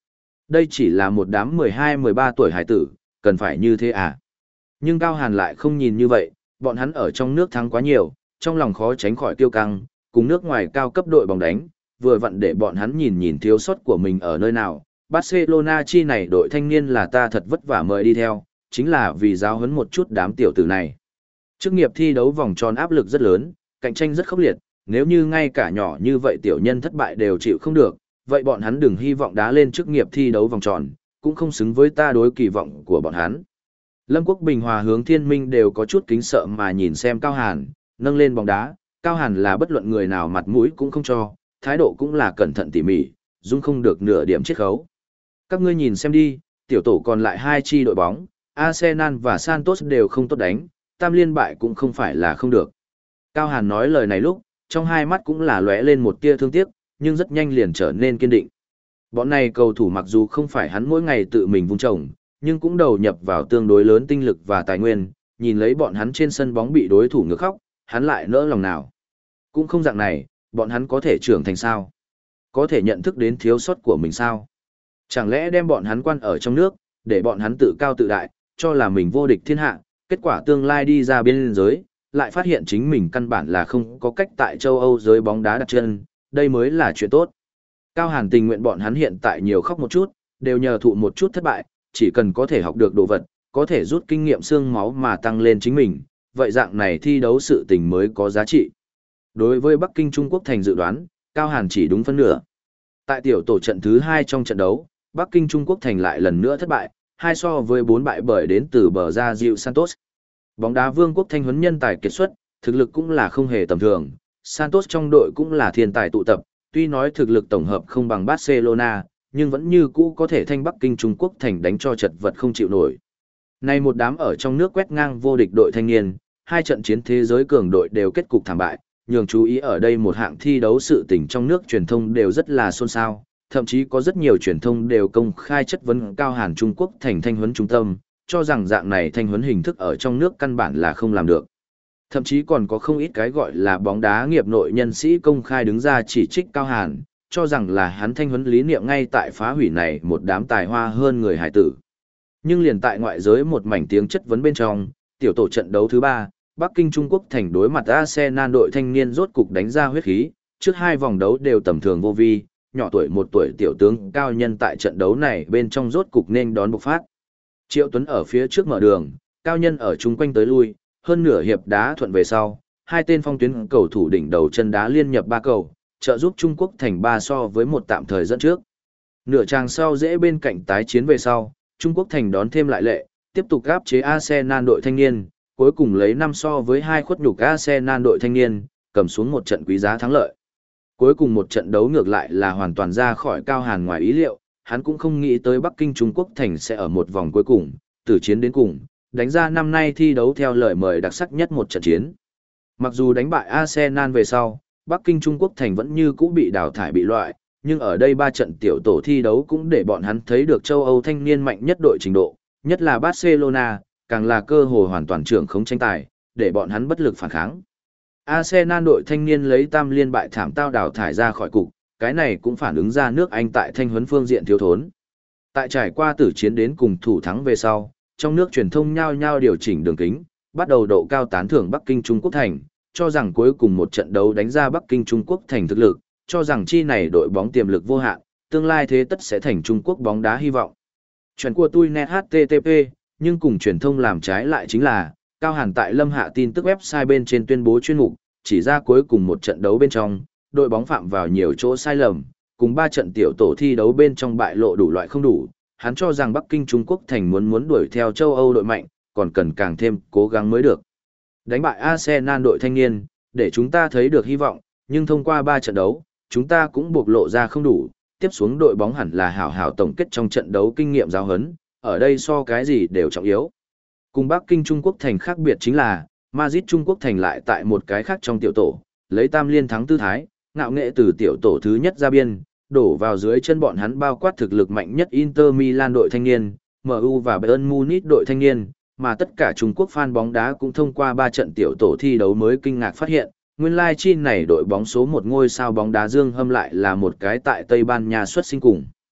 Đây chỉ là một đám mười hai mười ba tuổi hải tử, cần phải như thế à? Nhưng Cao Hàn lại không nhìn như vậy, bọn hắn ở trong nước thắng quá nhiều, trong lòng khó tránh khỏi kiêu căng, cùng nước ngoài cao cấp đội bóng đánh, vừa vặn để bọn hắn nhìn nhìn thiếu sót của mình ở nơi nào. Barcelona chi này đội thanh niên là ta thật vất vả mời đi theo, chính là vì giáo huấn một chút đám tiểu tử này. Chức nghiệp thi đấu vòng tròn áp lực rất lớn, cạnh tranh rất khốc liệt, nếu như ngay cả nhỏ như vậy tiểu nhân thất bại đều chịu không được, vậy bọn hắn đừng hy vọng đá lên chức nghiệp thi đấu vòng tròn, cũng không xứng với ta đối kỳ vọng của bọn hắn. Lâm Quốc Bình Hòa Hướng Thiên Minh đều có chút kính sợ mà nhìn xem Cao Hàn, nâng lên bóng đá, Cao Hàn là bất luận người nào mặt mũi cũng không cho, thái độ cũng là cẩn thận tỉ mỉ, dung không được nửa điểm chiết khấu. Các ngươi nhìn xem đi, tiểu tổ còn lại hai chi đội bóng, Arsenal và Santos đều không tốt đánh, tam liên bại cũng không phải là không được. Cao Hàn nói lời này lúc, trong hai mắt cũng là lóe lên một tia thương tiếc, nhưng rất nhanh liền trở nên kiên định. Bọn này cầu thủ mặc dù không phải hắn mỗi ngày tự mình vung trồng, nhưng cũng đầu nhập vào tương đối lớn tinh lực và tài nguyên, nhìn lấy bọn hắn trên sân bóng bị đối thủ ngược khóc, hắn lại nỡ lòng nào. Cũng không dạng này, bọn hắn có thể trưởng thành sao? Có thể nhận thức đến thiếu sót của mình sao? Chẳng lẽ đem bọn hắn quan ở trong nước, để bọn hắn tự cao tự đại, cho là mình vô địch thiên hạ, kết quả tương lai đi ra biên giới, lại phát hiện chính mình căn bản là không có cách tại châu Âu giới bóng đá đặt chân, đây mới là chuyện tốt. Cao Hàn tình nguyện bọn hắn hiện tại nhiều khóc một chút, đều nhờ thụ một chút thất bại, chỉ cần có thể học được đồ vật, có thể rút kinh nghiệm xương máu mà tăng lên chính mình, vậy dạng này thi đấu sự tình mới có giá trị. Đối với Bắc Kinh Trung Quốc thành dự đoán, Cao Hàn chỉ đúng phân nửa. Tại tiểu tổ trận thứ hai trong trận đấu, Bắc Kinh Trung Quốc thành lại lần nữa thất bại, hai so với bốn bại bởi đến từ bờ ra Diệu Santos. Bóng đá vương quốc thanh huấn nhân tài kiệt xuất, thực lực cũng là không hề tầm thường, Santos trong đội cũng là thiên tài tụ tập, tuy nói thực lực tổng hợp không bằng Barcelona, nhưng vẫn như cũ có thể thanh Bắc Kinh Trung Quốc thành đánh cho chật vật không chịu nổi. Nay một đám ở trong nước quét ngang vô địch đội thanh niên, hai trận chiến thế giới cường đội đều kết cục thảm bại, nhường chú ý ở đây một hạng thi đấu sự tình trong nước truyền thông đều rất là xôn xao, thậm chí có rất nhiều truyền thông đều công khai chất vấn Cao Hàn Trung Quốc thành thanh huấn trung tâm, cho rằng dạng này thanh huấn hình thức ở trong nước căn bản là không làm được. Thậm chí còn có không ít cái gọi là bóng đá nghiệp nội nhân sĩ công khai đứng ra chỉ trích Cao Hàn, cho rằng là hắn thanh huấn lý niệm ngay tại phá hủy này một đám tài hoa hơn người hải tử. Nhưng liền tại ngoại giới một mảnh tiếng chất vấn bên trong, tiểu tổ trận đấu thứ ba, Bắc Kinh Trung Quốc thành đối mặt Arsenal đội thanh niên rốt cục đánh ra huyết khí, trước hai vòng đấu đều tầm thường vô vi, nhỏ tuổi một tuổi tiểu tướng Cao Nhân tại trận đấu này bên trong rốt cục nên đón bộc phát. Triệu Tuấn ở phía trước mở đường, Cao Nhân ở chung quanh tới lui, hơn nửa hiệp đá thuận về sau, hai tên phong tuyến cầu thủ đỉnh đầu chân đá liên nhập ba cầu, trợ giúp Trung Quốc thành ba so với một tạm thời dẫn trước. Nửa trang sau dễ bên cạnh tái chiến về sau, Trung Quốc thành đón thêm lại lệ, tiếp tục áp chế Arsenal đội thanh niên, cuối cùng lấy năm so với hai khuất nhục Arsenal đội thanh niên, cầm xuống một trận quý giá thắng lợi. Cuối cùng một trận đấu ngược lại là hoàn toàn ra khỏi Cao Hàn ngoài ý liệu, hắn cũng không nghĩ tới Bắc Kinh Trung Quốc thành sẽ ở một vòng cuối cùng, từ chiến đến cùng, đánh ra năm nay thi đấu theo lời mời đặc sắc nhất một trận chiến. Mặc dù đánh bại Arsenal về sau, Bắc Kinh Trung Quốc thành vẫn như cũ bị đào thải bị loại, nhưng ở đây ba trận tiểu tổ thi đấu cũng để bọn hắn thấy được châu Âu thanh niên mạnh nhất đội trình độ, nhất là Barcelona, càng là cơ hội hoàn toàn trưởng không tranh tài, để bọn hắn bất lực phản kháng. Arsenal đội thanh niên lấy tam liên bại thảm tao đào thải ra khỏi cục, cái này cũng phản ứng ra nước Anh tại thanh huấn phương diện thiếu thốn. Tại trải qua tử chiến đến cùng thủ thắng về sau, trong nước truyền thông nhao nhao điều chỉnh đường kính, bắt đầu độ cao tán thưởng Bắc Kinh Trung Quốc thành, cho rằng cuối cùng một trận đấu đánh ra Bắc Kinh Trung Quốc thành thực lực, cho rằng chi này đội bóng tiềm lực vô hạn, tương lai thế tất sẽ thành Trung Quốc bóng đá hy vọng. Chuyện của tôi net hát tê tê pê, nhưng cùng truyền thông làm trái lại chính là, Cao Hàn tại Lâm Hạ tin tức website bên trên tuyên bố chuyên mục, chỉ ra cuối cùng một trận đấu bên trong, đội bóng phạm vào nhiều chỗ sai lầm, cùng ba trận tiểu tổ thi đấu bên trong bại lộ đủ loại không đủ, hắn cho rằng Bắc Kinh Trung Quốc thành muốn muốn đuổi theo châu Âu đội mạnh, còn cần càng thêm cố gắng mới được. Đánh bại Arsenal đội thanh niên, để chúng ta thấy được hy vọng, nhưng thông qua ba trận đấu, chúng ta cũng bộc lộ ra không đủ, tiếp xuống đội bóng hẳn là hảo hảo tổng kết trong trận đấu kinh nghiệm giáo huấn, ở đây so cái gì đều trọng yếu. Cùng Bắc Kinh Trung Quốc thành khác biệt chính là, Madrid Trung Quốc thành lại tại một cái khác trong tiểu tổ, lấy tam liên thắng tư thái, ngạo nghệ từ tiểu tổ thứ nhất ra biên, đổ vào dưới chân bọn hắn bao quát thực lực mạnh nhất Inter Milan đội thanh niên, em u và Bayern Munich đội thanh niên, mà tất cả Trung Quốc fan bóng đá cũng thông qua ba trận tiểu tổ thi đấu mới kinh ngạc phát hiện, nguyên lai chi này đội bóng số một ngôi sao bóng đá Dương Hâm lại là một cái tại Tây Ban Nha xuất sinh cùng.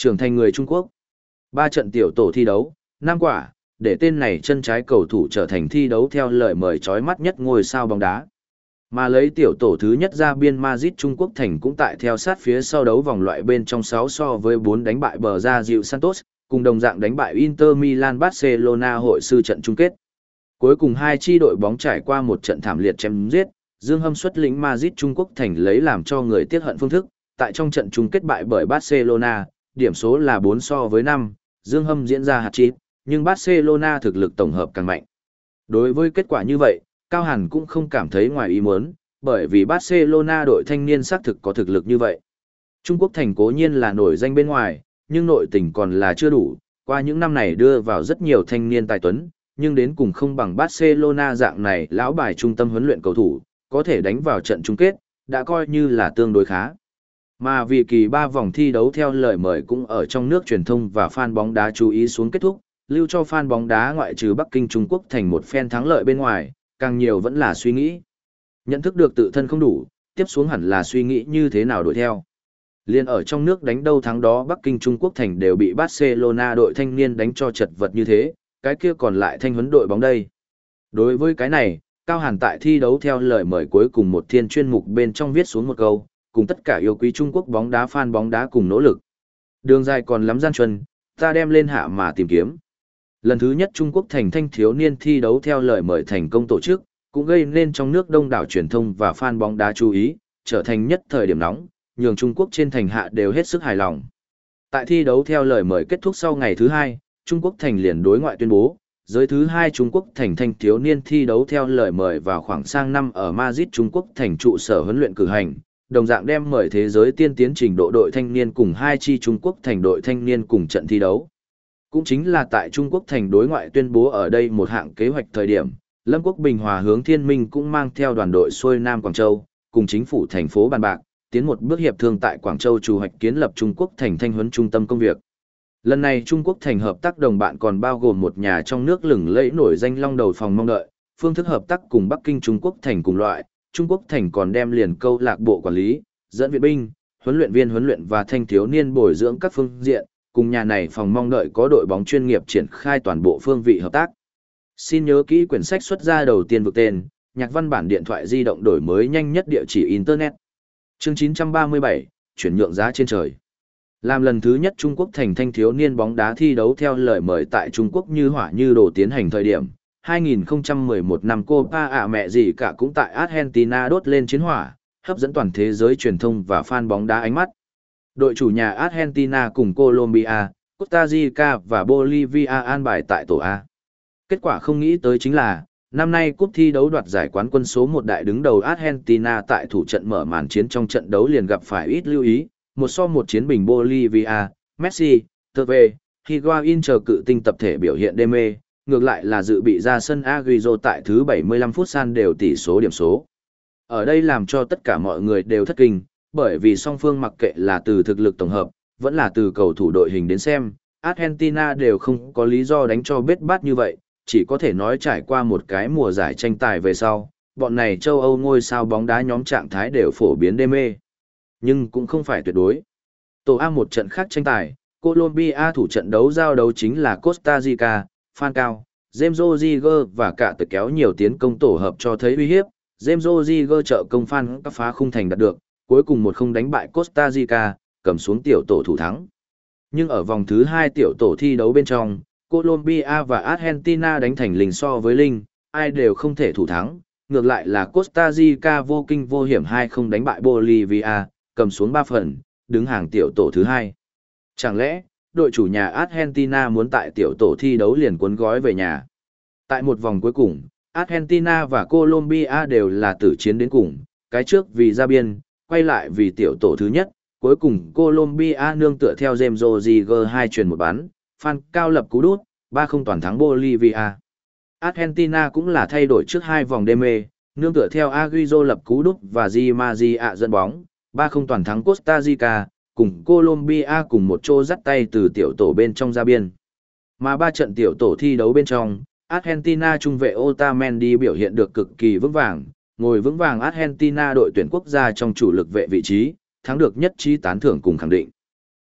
Trưởng thành người Trung Quốc. Ba trận tiểu tổ thi đấu, năm quả, để tên này chân trái cầu thủ trở thành thi đấu theo lời mời chói mắt nhất ngôi sao bóng đá. Mà lấy tiểu tổ thứ nhất ra biên Madrid Trung Quốc thành cũng tại theo sát phía sau đấu vòng loại bên trong sáu so với bốn đánh bại bờ ra dịu Santos, cùng đồng dạng đánh bại Inter Milan Barcelona hội sư trận chung kết. Cuối cùng hai chi đội bóng trải qua một trận thảm liệt chém giết, Dương Hâm xuất lĩnh Madrid Trung Quốc thành lấy làm cho người tiếc hận phương thức, tại trong trận chung kết bại bởi Barcelona, điểm số là bốn so với năm, Dương Hâm diễn ra hat-trick, nhưng Barcelona thực lực tổng hợp càng mạnh. Đối với kết quả như vậy, Cao Hàn cũng không cảm thấy ngoài ý muốn, bởi vì Barcelona đội thanh niên xác thực có thực lực như vậy. Trung Quốc thành cố nhiên là nổi danh bên ngoài, nhưng nội tình còn là chưa đủ, qua những năm này đưa vào rất nhiều thanh niên tài tuấn, nhưng đến cùng không bằng Barcelona dạng này lão bài trung tâm huấn luyện cầu thủ, có thể đánh vào trận chung kết, đã coi như là tương đối khá. Mà vì kỳ ba vòng thi đấu theo lời mời cũng ở trong nước truyền thông và fan bóng đá chú ý xuống kết thúc, lưu cho fan bóng đá ngoại trừ Bắc Kinh Trung Quốc thành một phen thắng lợi bên ngoài, càng nhiều vẫn là suy nghĩ. Nhận thức được tự thân không đủ, tiếp xuống hẳn là suy nghĩ như thế nào đuổi theo. Liên ở trong nước đánh đâu thắng đó Bắc Kinh Trung Quốc thành đều bị Barcelona đội thanh niên đánh cho chật vật như thế, cái kia còn lại thanh huấn đội bóng đây. Đối với cái này, Cao Hàn tại thi đấu theo lời mời cuối cùng một thiên chuyên mục bên trong viết xuống một câu, cùng tất cả yêu quý Trung Quốc bóng đá fan bóng đá cùng nỗ lực. Đường dài còn lắm gian truân, ta đem lên hạ mà tìm kiếm. Lần thứ nhất Trung Quốc thành thanh thiếu niên thi đấu theo lời mời thành công tổ chức, cũng gây nên trong nước đông đảo truyền thông và fan bóng đá chú ý, trở thành nhất thời điểm nóng, nhường Trung Quốc trên thành hạ đều hết sức hài lòng. Tại thi đấu theo lời mời kết thúc sau ngày thứ hai, Trung Quốc thành liền đối ngoại tuyên bố, giới thứ hai Trung Quốc thành thanh thiếu niên thi đấu theo lời mời vào khoảng sang năm ở Madrid Trung Quốc thành trụ sở huấn luyện cử hành, đồng dạng đem mời thế giới tiên tiến trình độ đội thanh niên cùng hai chi Trung Quốc thành đội thanh niên cùng trận thi đấu. Cũng chính là tại Trung Quốc thành đối ngoại tuyên bố ở đây một hạng kế hoạch thời điểm, Lâm Quốc Bình Hòa hướng Thiên Minh cũng mang theo đoàn đội xuôi Nam Quảng Châu, cùng chính phủ thành phố bàn bạc, tiến một bước hiệp thương tại Quảng Châu chủ hoạch kiến lập Trung Quốc thành thanh huấn trung tâm công việc. Lần này Trung Quốc thành hợp tác đồng bạn còn bao gồm một nhà trong nước lừng lẫy nổi danh long đầu phòng mong đợi, phương thức hợp tác cùng Bắc Kinh Trung Quốc thành cùng loại, Trung Quốc thành còn đem liền câu lạc bộ quản lý, dẫn viện binh, huấn luyện viên huấn luyện và thanh thiếu niên bồi dưỡng các phương diện, cùng nhà này phòng mong đợi có đội bóng chuyên nghiệp triển khai toàn bộ phương vị hợp tác. Xin nhớ kỹ quyển sách xuất ra đầu tiên vực tên, nhạc văn bản điện thoại di động đổi mới nhanh nhất địa chỉ Internet. Chương chín trăm ba mươi bảy, chuyển nhượng giá trên trời. Làm lần thứ nhất Trung Quốc thành thanh thiếu niên bóng đá thi đấu theo lời mời tại Trung Quốc như hỏa như đồ tiến hành thời điểm, hai nghìn không trăm mười một năm Copa ạ mẹ gì cả cũng tại Argentina đốt lên chiến hỏa, hấp dẫn toàn thế giới truyền thông và fan bóng đá ánh mắt. Đội chủ nhà Argentina cùng Colombia, Costa Rica và Bolivia an bài tại tổ A. Kết quả không nghĩ tới chính là, năm nay cúp thi đấu đoạt giải quán quân số một đại đứng đầu Argentina tại thủ trận mở màn chiến trong trận đấu liền gặp phải ít lưu ý, một so một chiến bình Bolivia, Messi, Tevez, Higuain chờ cự tinh tập thể biểu hiện đê mê, ngược lại là dự bị ra sân Agüero tại thứ bảy mươi lăm phút san đều tỷ số điểm số. Ở đây làm cho tất cả mọi người đều thất kinh, bởi vì song phương mặc kệ là từ thực lực tổng hợp, vẫn là từ cầu thủ đội hình đến xem, Argentina đều không có lý do đánh cho bết bát như vậy, chỉ có thể nói trải qua một cái mùa giải tranh tài về sau, bọn này châu Âu ngôi sao bóng đá nhóm trạng thái đều phổ biến đê mê. Nhưng cũng không phải tuyệt đối. Tổ A một trận khác tranh tài, Colombia thủ trận đấu giao đấu chính là Costa Rica, Falcao, James Rodriguez và cả tự kéo nhiều tiến công tổ hợp cho thấy uy hiếp, James Rodriguez trợ công Phan các phá khung thành đạt được, cuối cùng một không đánh bại Costa Rica, cầm xuống tiểu tổ thủ thắng. Nhưng ở vòng thứ hai tiểu tổ thi đấu bên trong, Colombia và Argentina đánh thành linh so với linh, ai đều không thể thủ thắng, ngược lại là Costa Rica vô kinh vô hiểm hai không đánh bại Bolivia, cầm xuống ba phần, đứng hàng tiểu tổ thứ hai. Chẳng lẽ, đội chủ nhà Argentina muốn tại tiểu tổ thi đấu liền cuốn gói về nhà? Tại một vòng cuối cùng, Argentina và Colombia đều là tử chiến đến cùng, cái trước vì ra biên, quay lại vì tiểu tổ thứ nhất, cuối cùng Colombia nương tựa theo James Rodriguez hai chuyền một bắn, Phan cao lập cú đút, ba không toàn thắng Bolivia. Argentina cũng là thay đổi trước hai vòng đê mê, nương tựa theo Agüero lập cú đút và Di Maria dẫn bóng, ba không toàn thắng Costa Rica, cùng Colombia cùng một chỗ dắt tay từ tiểu tổ bên trong ra biên. Mà ba trận tiểu tổ thi đấu bên trong, Argentina trung vệ Otamendi biểu hiện được cực kỳ vững vàng, ngồi vững vàng Argentina đội tuyển quốc gia trong chủ lực vệ vị trí, thắng được nhất trí tán thưởng cùng khẳng định.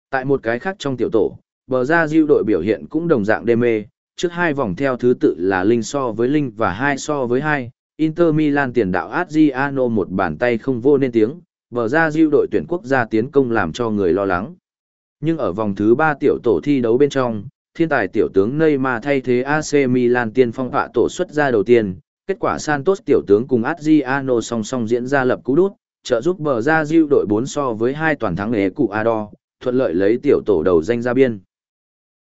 Tại một cái khác trong tiểu tổ, bờ ra diêu đội biểu hiện cũng đồng dạng đê mê, trước hai vòng theo thứ tự là linh so với linh và hai so với hai, Inter Milan tiền đạo Adriano một bàn tay không vô nên tiếng, bờ ra diêu đội tuyển quốc gia tiến công làm cho người lo lắng. Nhưng ở vòng thứ ba tiểu tổ thi đấu bên trong, thiên tài tiểu tướng Neymar thay thế a xê Milan tiên phong họa tổ xuất ra đầu tiên, kết quả Santos tiểu tướng cùng Adriano song song diễn ra lập cú đút, trợ giúp bờ ra diêu đội bốn so với hai toàn thắng Ecuador, thuận lợi lấy tiểu tổ đầu danh ra biên.